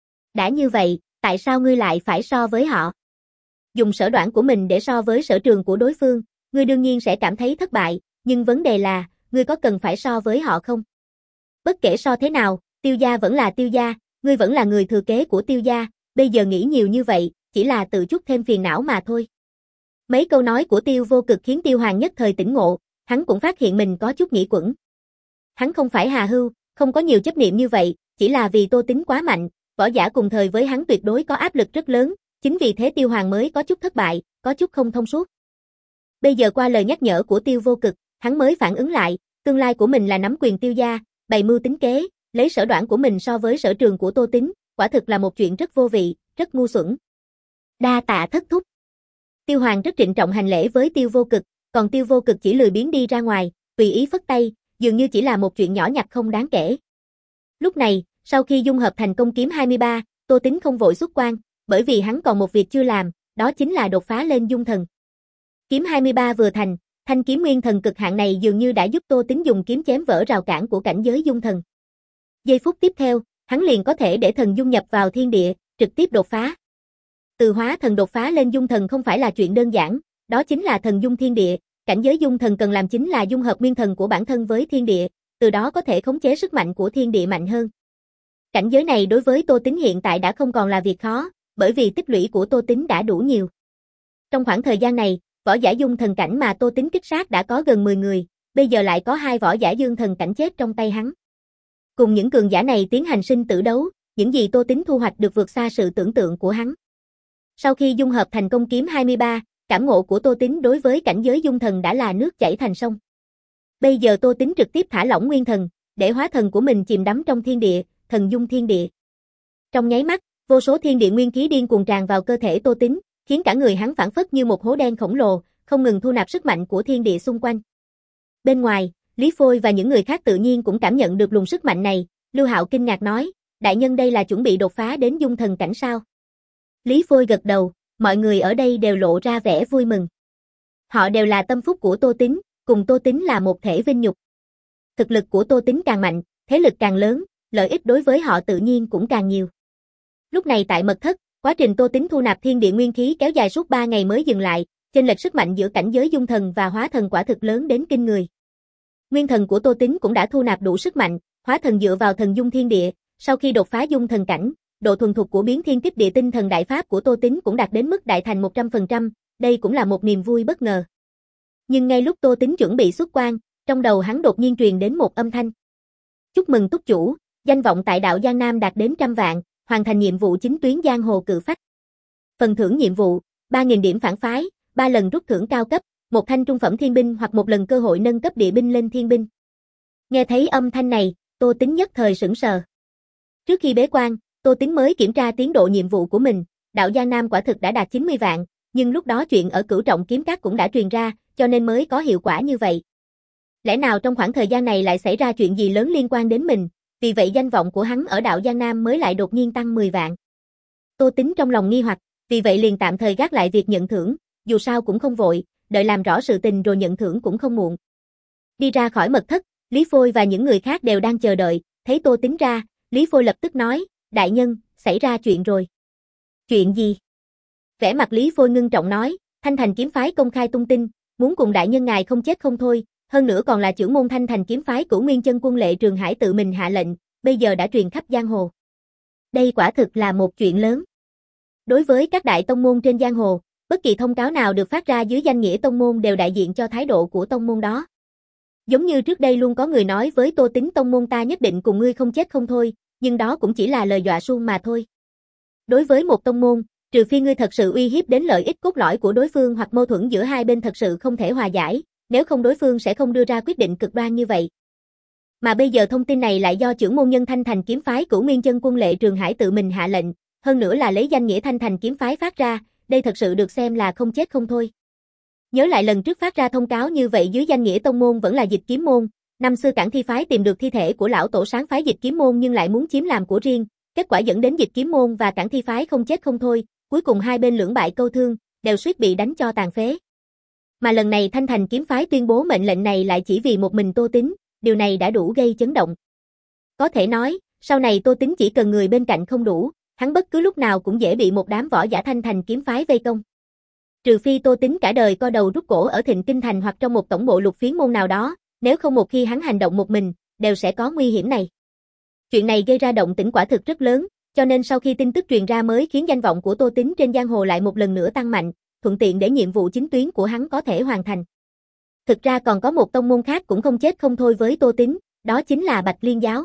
Đã như vậy, tại sao ngươi lại phải so với họ? Dùng sở đoản của mình để so với sở trường của đối phương, ngươi đương nhiên sẽ cảm thấy thất bại, nhưng vấn đề là, ngươi có cần phải so với họ không? Bất kể so thế nào, Tiêu gia vẫn là Tiêu gia, ngươi vẫn là người thừa kế của Tiêu gia, bây giờ nghĩ nhiều như vậy, chỉ là tự chút thêm phiền não mà thôi. Mấy câu nói của Tiêu Vô Cực khiến Tiêu Hoàng nhất thời tỉnh ngộ, hắn cũng phát hiện mình có chút nghĩ quẩn. Hắn không phải hà hưu, không có nhiều chấp niệm như vậy, chỉ là vì Tô Tín quá mạnh, võ giả cùng thời với hắn tuyệt đối có áp lực rất lớn, chính vì thế Tiêu Hoàng mới có chút thất bại, có chút không thông suốt. Bây giờ qua lời nhắc nhở của Tiêu Vô Cực, hắn mới phản ứng lại, tương lai của mình là nắm quyền Tiêu gia, bày mưu tính kế, lấy sở đoản của mình so với sở trường của Tô Tín, quả thực là một chuyện rất vô vị, rất ngu xuẩn. Đa tạ thất thúc. Tiêu Hoàng rất trịnh trọng hành lễ với Tiêu Vô Cực, còn Tiêu Vô Cực chỉ lười biếng đi ra ngoài, tùy ý phất tay, dường như chỉ là một chuyện nhỏ nhặt không đáng kể. Lúc này, sau khi dung hợp thành công kiếm hai mươi ba, Tô Tín không vội xuất quan, bởi vì hắn còn một việc chưa làm, đó chính là đột phá lên dung thần. Kiếm hai mươi ba vừa thành, thanh kiếm nguyên thần cực hạn này dường như đã giúp Tô Tín dùng kiếm chém vỡ rào cản của cảnh giới dung thần. Giây phút tiếp theo, hắn liền có thể để thần dung nhập vào thiên địa, trực tiếp đột phá. Từ hóa thần đột phá lên dung thần không phải là chuyện đơn giản, đó chính là thần dung thiên địa, cảnh giới dung thần cần làm chính là dung hợp nguyên thần của bản thân với thiên địa, từ đó có thể khống chế sức mạnh của thiên địa mạnh hơn. Cảnh giới này đối với Tô Tín hiện tại đã không còn là việc khó, bởi vì tích lũy của Tô Tín đã đủ nhiều. Trong khoảng thời gian này, võ giả dung thần cảnh mà Tô Tín kích sát đã có gần mười người, bây giờ lại có hai võ giả dương thần cảnh chết trong tay hắn. Cùng những cường giả này tiến hành sinh tử đấu, những gì Tô Tín thu hoạch được vượt xa sự tưởng tượng của hắn. Sau khi dung hợp thành công kiếm hai mươi ba, cảm ngộ của Tô Tín đối với cảnh giới dung thần đã là nước chảy thành sông. Bây giờ Tô Tín trực tiếp thả lỏng nguyên thần, để hóa thần của mình chìm đắm trong thiên địa, thần dung thiên địa. Trong nháy mắt, vô số thiên địa nguyên khí điên cuồng tràn vào cơ thể Tô Tín, khiến cả người hắn phảng phất như một hố đen khổng lồ, không ngừng thu nạp sức mạnh của thiên địa xung quanh. Bên ngoài, Lý Phôi và những người khác tự nhiên cũng cảm nhận được luồng sức mạnh này, Lưu Hạo kinh ngạc nói, đại nhân đây là chuẩn bị đột phá đến dung thần cảnh sao? Lý Phôi gật đầu, mọi người ở đây đều lộ ra vẻ vui mừng. Họ đều là tâm phúc của Tô Tín, cùng Tô Tín là một thể vinh nhục. Thực lực của Tô Tín càng mạnh, thế lực càng lớn, lợi ích đối với họ tự nhiên cũng càng nhiều. Lúc này tại mật thất, quá trình Tô Tín thu nạp thiên địa nguyên khí kéo dài suốt ba ngày mới dừng lại, chênh lệch sức mạnh giữa cảnh giới dung thần và hóa thần quả thực lớn đến kinh người. Nguyên thần của Tô Tín cũng đã thu nạp đủ sức mạnh, hóa thần dựa vào thần dung thiên địa, sau khi đột phá dung thần cảnh, độ thuần thục của biến thiên kích địa tinh thần đại pháp của Tô Tín cũng đạt đến mức đại thành một trăm phần trăm, đây cũng là một niềm vui bất ngờ. Nhưng ngay lúc Tô Tín chuẩn bị xuất quan, trong đầu hắn đột nhiên truyền đến một âm thanh. Chúc mừng túc chủ, danh vọng tại đạo Giang Nam đạt đến trăm vạn, hoàn thành nhiệm vụ chính tuyến giang hồ cự phách. Phần thưởng nhiệm vụ, ba nghìn điểm phản phái, ba lần rút thưởng cao cấp, một thanh trung phẩm thiên binh hoặc một lần cơ hội nâng cấp địa binh lên thiên binh. Nghe thấy âm thanh này, Tô Tín nhất thời sững sờ. Trước khi bế quan, Tô Tín mới kiểm tra tiến độ nhiệm vụ của mình, đạo Giang Nam quả thực đã đạt chín mươi vạn, nhưng lúc đó chuyện ở Cửu Trọng Kiếm Các cũng đã truyền ra, cho nên mới có hiệu quả như vậy. Lẽ nào trong khoảng thời gian này lại xảy ra chuyện gì lớn liên quan đến mình, vì vậy danh vọng của hắn ở đạo Giang Nam mới lại đột nhiên tăng mười vạn. Tô Tín trong lòng nghi hoặc, vì vậy liền tạm thời gác lại việc nhận thưởng, dù sao cũng không vội, đợi làm rõ sự tình rồi nhận thưởng cũng không muộn. Đi ra khỏi mật thất, Lý Phôi và những người khác đều đang chờ đợi, thấy Tô Tín ra, Lý Phôi lập tức nói, đại nhân, xảy ra chuyện rồi. Chuyện gì? Vẻ mặt Lý Phôi ngưng trọng nói, Thanh Thành kiếm phái công khai tung tin, muốn cùng đại nhân ngài không chết không thôi, hơn nữa còn là trưởng môn Thanh Thành kiếm phái Cửu Nguyên Chân Quân Lệ Trường Hải tự mình hạ lệnh, bây giờ đã truyền khắp giang hồ. Đây quả thực là một chuyện lớn. Đối với các đại tông môn trên giang hồ, bất kỳ thông cáo nào được phát ra dưới danh nghĩa tông môn đều đại diện cho thái độ của tông môn đó. Giống như trước đây luôn có người nói với Tô Tín tông môn ta nhất định cùng ngươi không chết không thôi, nhưng đó cũng chỉ là lời dọa suông mà thôi. Đối với một tông môn, trừ phi ngươi thật sự uy hiếp đến lợi ích cốt lõi của đối phương hoặc mâu thuẫn giữa hai bên thật sự không thể hòa giải, nếu không đối phương sẽ không đưa ra quyết định cực đoan như vậy. Mà bây giờ thông tin này lại do trưởng môn nhân Thanh Thành kiếm phái Cửu Nguyên Chân Quân Lệ Trường Hải tự mình hạ lệnh, hơn nữa là lấy danh nghĩa Thanh Thành kiếm phái phát ra, đây thật sự được xem là không chết không thôi. Nhớ lại lần trước phát ra thông cáo như vậy dưới danh nghĩa tông môn vẫn là Dịch Kiếm môn, năm xưa Cảng Thi phái tìm được thi thể của lão tổ sáng phái Dịch Kiếm môn nhưng lại muốn chiếm làm của riêng, kết quả dẫn đến Dịch Kiếm môn và Cảng Thi phái không chết không thôi, cuối cùng hai bên lưỡng bại câu thương, đều suýt bị đánh cho tàn phế. Mà lần này Thanh Thành kiếm phái tuyên bố mệnh lệnh này lại chỉ vì một mình Tô Tín, điều này đã đủ gây chấn động. Có thể nói, sau này Tô Tín chỉ cần người bên cạnh không đủ, hắn bất cứ lúc nào cũng dễ bị một đám võ giả Thanh Thành kiếm phái vây công. Trừ phi Tô Tín cả đời co đầu rút cổ ở Thịnh Kinh Thành hoặc trong một tổng bộ lục phiến môn nào đó, nếu không một khi hắn hành động một mình, đều sẽ có nguy hiểm này. Chuyện này gây ra động tĩnh quả thực rất lớn, Cho nên sau khi tin tức truyền ra mới khiến danh vọng của Tô Tín trên giang hồ lại một lần nữa tăng mạnh, thuận tiện để nhiệm vụ chính tuyến của hắn có thể hoàn thành. Thực ra còn có một tông môn khác cũng không chết không thôi với Tô Tín, đó chính là Bạch Liên giáo.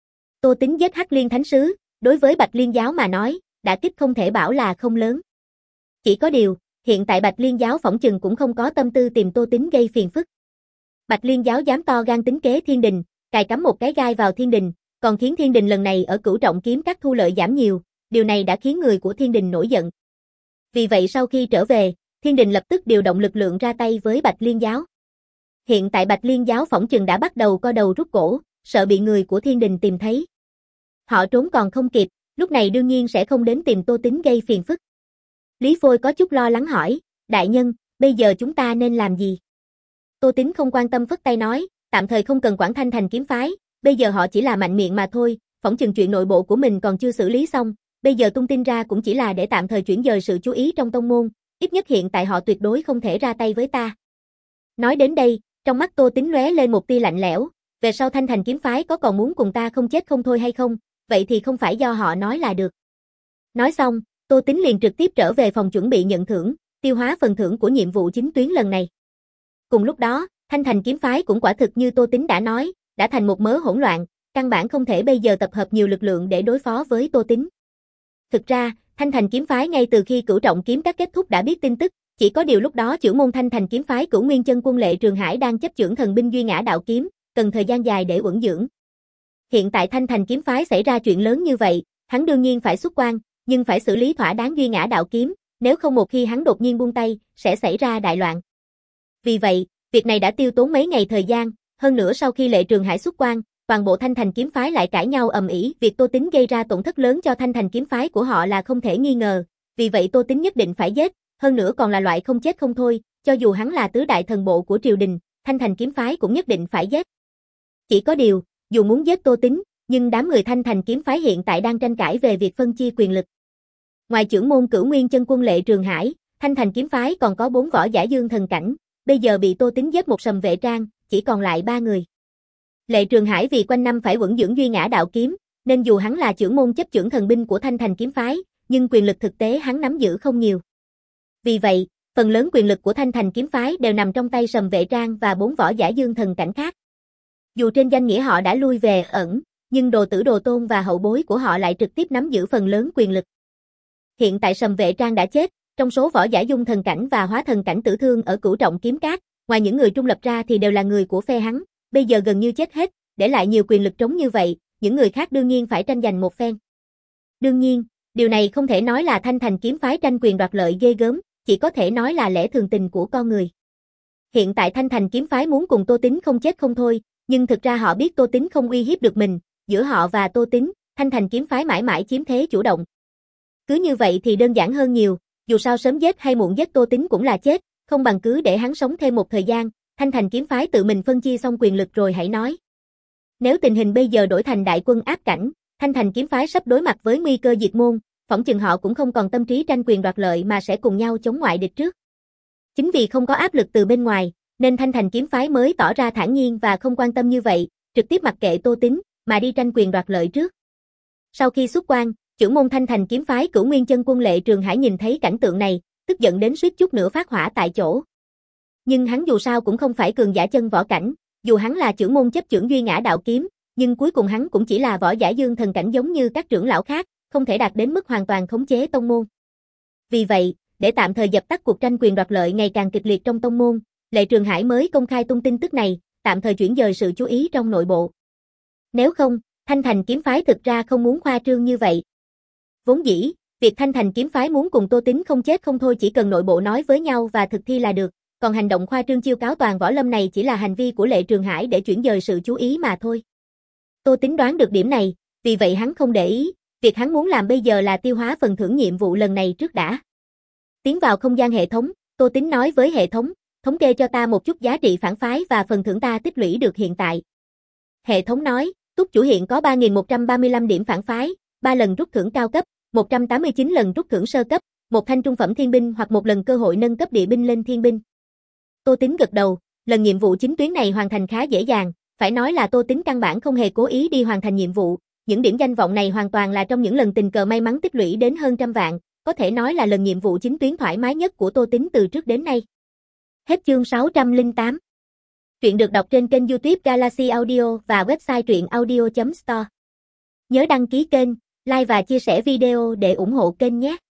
Tô Tín giết Hắc Liên Thánh Sứ, đối với Bạch Liên giáo mà nói, đả kích không thể bảo là không lớn. Chỉ có điều, hiện tại Bạch Liên giáo phỏng chừng cũng không có tâm tư tìm Tô Tín gây phiền phức. Bạch Liên giáo dám to gan tính kế Thiên Đình, cài cắm một cái gai vào Thiên Đình, còn khiến Thiên Đình lần này ở Cửu Trọng kiếm các thu lợi giảm nhiều, điều này đã khiến người của Thiên Đình nổi giận. Vì vậy sau khi trở về, Thiên Đình lập tức điều động lực lượng ra tay với Bạch Liên giáo. Hiện tại Bạch Liên giáo phỏng chừng đã bắt đầu co đầu rút cổ, sợ bị người của Thiên Đình tìm thấy. Họ trốn còn không kịp, lúc này đương nhiên sẽ không đến tìm Tô Tín gây phiền phức. Lý Phôi có chút lo lắng hỏi, đại nhân, bây giờ chúng ta nên làm gì? Tô Tín không quan tâm phất tay nói, tạm thời không cần quản Thanh Thành kiếm phái, bây giờ họ chỉ là mạnh miệng mà thôi, phỏng chừng chuyện nội bộ của mình còn chưa xử lý xong, bây giờ tung tin ra cũng chỉ là để tạm thời chuyển dời sự chú ý trong tông môn, ít nhất hiện tại họ tuyệt đối không thể ra tay với ta. Nói đến đây, trong mắt Tô Tín lóe lên một tia lạnh lẽo, về sau Thanh Thành kiếm phái có còn muốn cùng ta không chết không thôi hay không, vậy thì không phải do họ nói là được. Nói xong, Tô Tín liền trực tiếp trở về phòng chuẩn bị nhận thưởng, tiêu hóa phần thưởng của nhiệm vụ chính tuyến lần này. Cùng lúc đó, Thanh Thành kiếm phái cũng quả thực như Tô Tín đã nói, đã thành một mớ hỗn loạn, căn bản không thể bây giờ tập hợp nhiều lực lượng để đối phó với Tô Tín. Thực ra, Thanh Thành kiếm phái ngay từ khi Cửu Trọng kiếm các kết thúc đã biết tin tức, chỉ có điều lúc đó trưởng môn Thanh Thành kiếm phái Cửu Nguyên Chân Quân Lệ Trường Hải đang chấp chưởng thần binh Duy Ngã Đạo kiếm, cần thời gian dài để uẩn dưỡng. Hiện tại Thanh Thành kiếm phái xảy ra chuyện lớn như vậy, hắn đương nhiên phải xuất quan, nhưng phải xử lý thỏa đáng Duy Ngã Đạo kiếm, nếu không một khi hắn đột nhiên buông tay, sẽ xảy ra đại loạn. Vì vậy, việc này đã tiêu tốn mấy ngày thời gian, hơn nữa sau khi Lệ Trường Hải xuất quan, toàn bộ Thanh Thành kiếm phái lại cãi nhau ầm ĩ, việc Tô Tín gây ra tổn thất lớn cho Thanh Thành kiếm phái của họ là không thể nghi ngờ, vì vậy Tô Tín nhất định phải giết, hơn nữa còn là loại không chết không thôi, cho dù hắn là tứ đại thần bộ của triều đình, Thanh Thành kiếm phái cũng nhất định phải giết. Chỉ có điều, dù muốn giết Tô Tín, nhưng đám người Thanh Thành kiếm phái hiện tại đang tranh cãi về việc phân chia quyền lực. Ngoài trưởng môn Cửu Nguyên Chân Quân Lệ Trường Hải, Thanh Thành kiếm phái còn có bốn võ giả dương thần cảnh, bây giờ bị Tô Tín giết một sầm vệ trang, chỉ còn lại ba người. Lệ Trường Hải vì quanh năm phải uẩn dưỡng Duy Ngã Đạo kiếm, nên dù hắn là trưởng môn chấp chưởng thần binh của Thanh Thành kiếm phái, nhưng quyền lực thực tế hắn nắm giữ không nhiều. Vì vậy, phần lớn quyền lực của Thanh Thành kiếm phái đều nằm trong tay sầm vệ trang và bốn võ giả dương thần cảnh khác. Dù trên danh nghĩa họ đã lui về ẩn, nhưng đồ tử đồ tôn và hậu bối của họ lại trực tiếp nắm giữ phần lớn quyền lực. Hiện tại sầm vệ trang đã chết, trong số võ giả dung thần cảnh và hóa thần cảnh tử thương ở Cửu Trọng kiếm các, ngoài những người trung lập ra thì đều là người của phe hắn, bây giờ gần như chết hết, để lại nhiều quyền lực trống như vậy, những người khác đương nhiên phải tranh giành một phen. Đương nhiên, điều này không thể nói là Thanh Thành kiếm phái tranh quyền đoạt lợi ghê gớm, chỉ có thể nói là lẽ thường tình của con người. Hiện tại Thanh Thành kiếm phái muốn cùng Tô Tín không chết không thôi, nhưng thực ra họ biết Tô Tín không uy hiếp được mình, giữa họ và Tô Tín, Thanh Thành kiếm phái mãi mãi chiếm thế chủ động. Cứ như vậy thì đơn giản hơn nhiều, dù sao sớm giết hay muộn giết Tô Tín cũng là chết, không bằng cứ để hắn sống thêm một thời gian, Thanh Thành kiếm phái tự mình phân chia xong quyền lực rồi hãy nói. Nếu tình hình bây giờ đổi thành đại quân áp cảnh, Thanh Thành kiếm phái sắp đối mặt với nguy cơ diệt môn, phỏng chừng họ cũng không còn tâm trí tranh quyền đoạt lợi mà sẽ cùng nhau chống ngoại địch trước. Chính vì không có áp lực từ bên ngoài, nên Thanh Thành kiếm phái mới tỏ ra thản nhiên và không quan tâm như vậy, trực tiếp mặc kệ Tô Tín, mà đi tranh quyền đoạt lợi trước. Sau khi xuất quan, trưởng môn Thanh Thành kiếm phái Cửu Nguyên Chân Quân Lệ Trường Hải nhìn thấy cảnh tượng này, tức giận đến suýt chút nữa phát hỏa tại chỗ. Nhưng hắn dù sao cũng không phải cường giả chân võ cảnh, dù hắn là trưởng môn chấp chưởng Duy Ngã Đạo kiếm, nhưng cuối cùng hắn cũng chỉ là võ giả dương thần cảnh giống như các trưởng lão khác, không thể đạt đến mức hoàn toàn khống chế tông môn. Vì vậy, để tạm thời dập tắt cuộc tranh quyền đoạt lợi ngày càng kịch liệt trong tông môn, Lệ Trường Hải mới công khai tung tin tức này, tạm thời chuyển dời sự chú ý trong nội bộ. Nếu không, Thanh Thành kiếm phái thực ra không muốn khoa trương như vậy. Vốn dĩ, việc Thanh Thành kiếm phái muốn cùng Tô Tín không chết không thôi chỉ cần nội bộ nói với nhau và thực thi là được, còn hành động khoa trương chiêu cáo toàn võ lâm này chỉ là hành vi của Lệ Trường Hải để chuyển dời sự chú ý mà thôi. Tô Tín đoán được điểm này, vì vậy hắn không để ý, việc hắn muốn làm bây giờ là tiêu hóa phần thưởng nhiệm vụ lần này trước đã. Tiến vào không gian hệ thống, Tô Tín nói với hệ thống, thống kê cho ta một chút giá trị phản phái và phần thưởng ta tích lũy được hiện tại. Hệ thống nói, Túc chủ hiện có ba nghìn một trăm ba mươi lăm điểm phản phái, ba lần rút thưởng cao cấp, một trăm tám mươi chín lần rút thưởng sơ cấp, một thanh trung phẩm thiên binh hoặc một lần cơ hội nâng cấp địa binh lên thiên binh. Tô Tín gật đầu, lần nhiệm vụ chính tuyến này hoàn thành khá dễ dàng, phải nói là Tô Tín căn bản không hề cố ý đi hoàn thành nhiệm vụ, những điểm danh vọng này hoàn toàn là trong những lần tình cờ may mắn tích lũy đến hơn trăm vạn, có thể nói là lần nhiệm vụ chính tuyến thoải mái nhất của Tô Tính từ trước đến nay. Hết chương sáu trăm lẻ tám. Truyện được đọc trên kênh YouTube Galaxy Audio và website truyện audio chấm store. Nhớ đăng ký kênh, like và chia sẻ video để ủng hộ kênh nhé.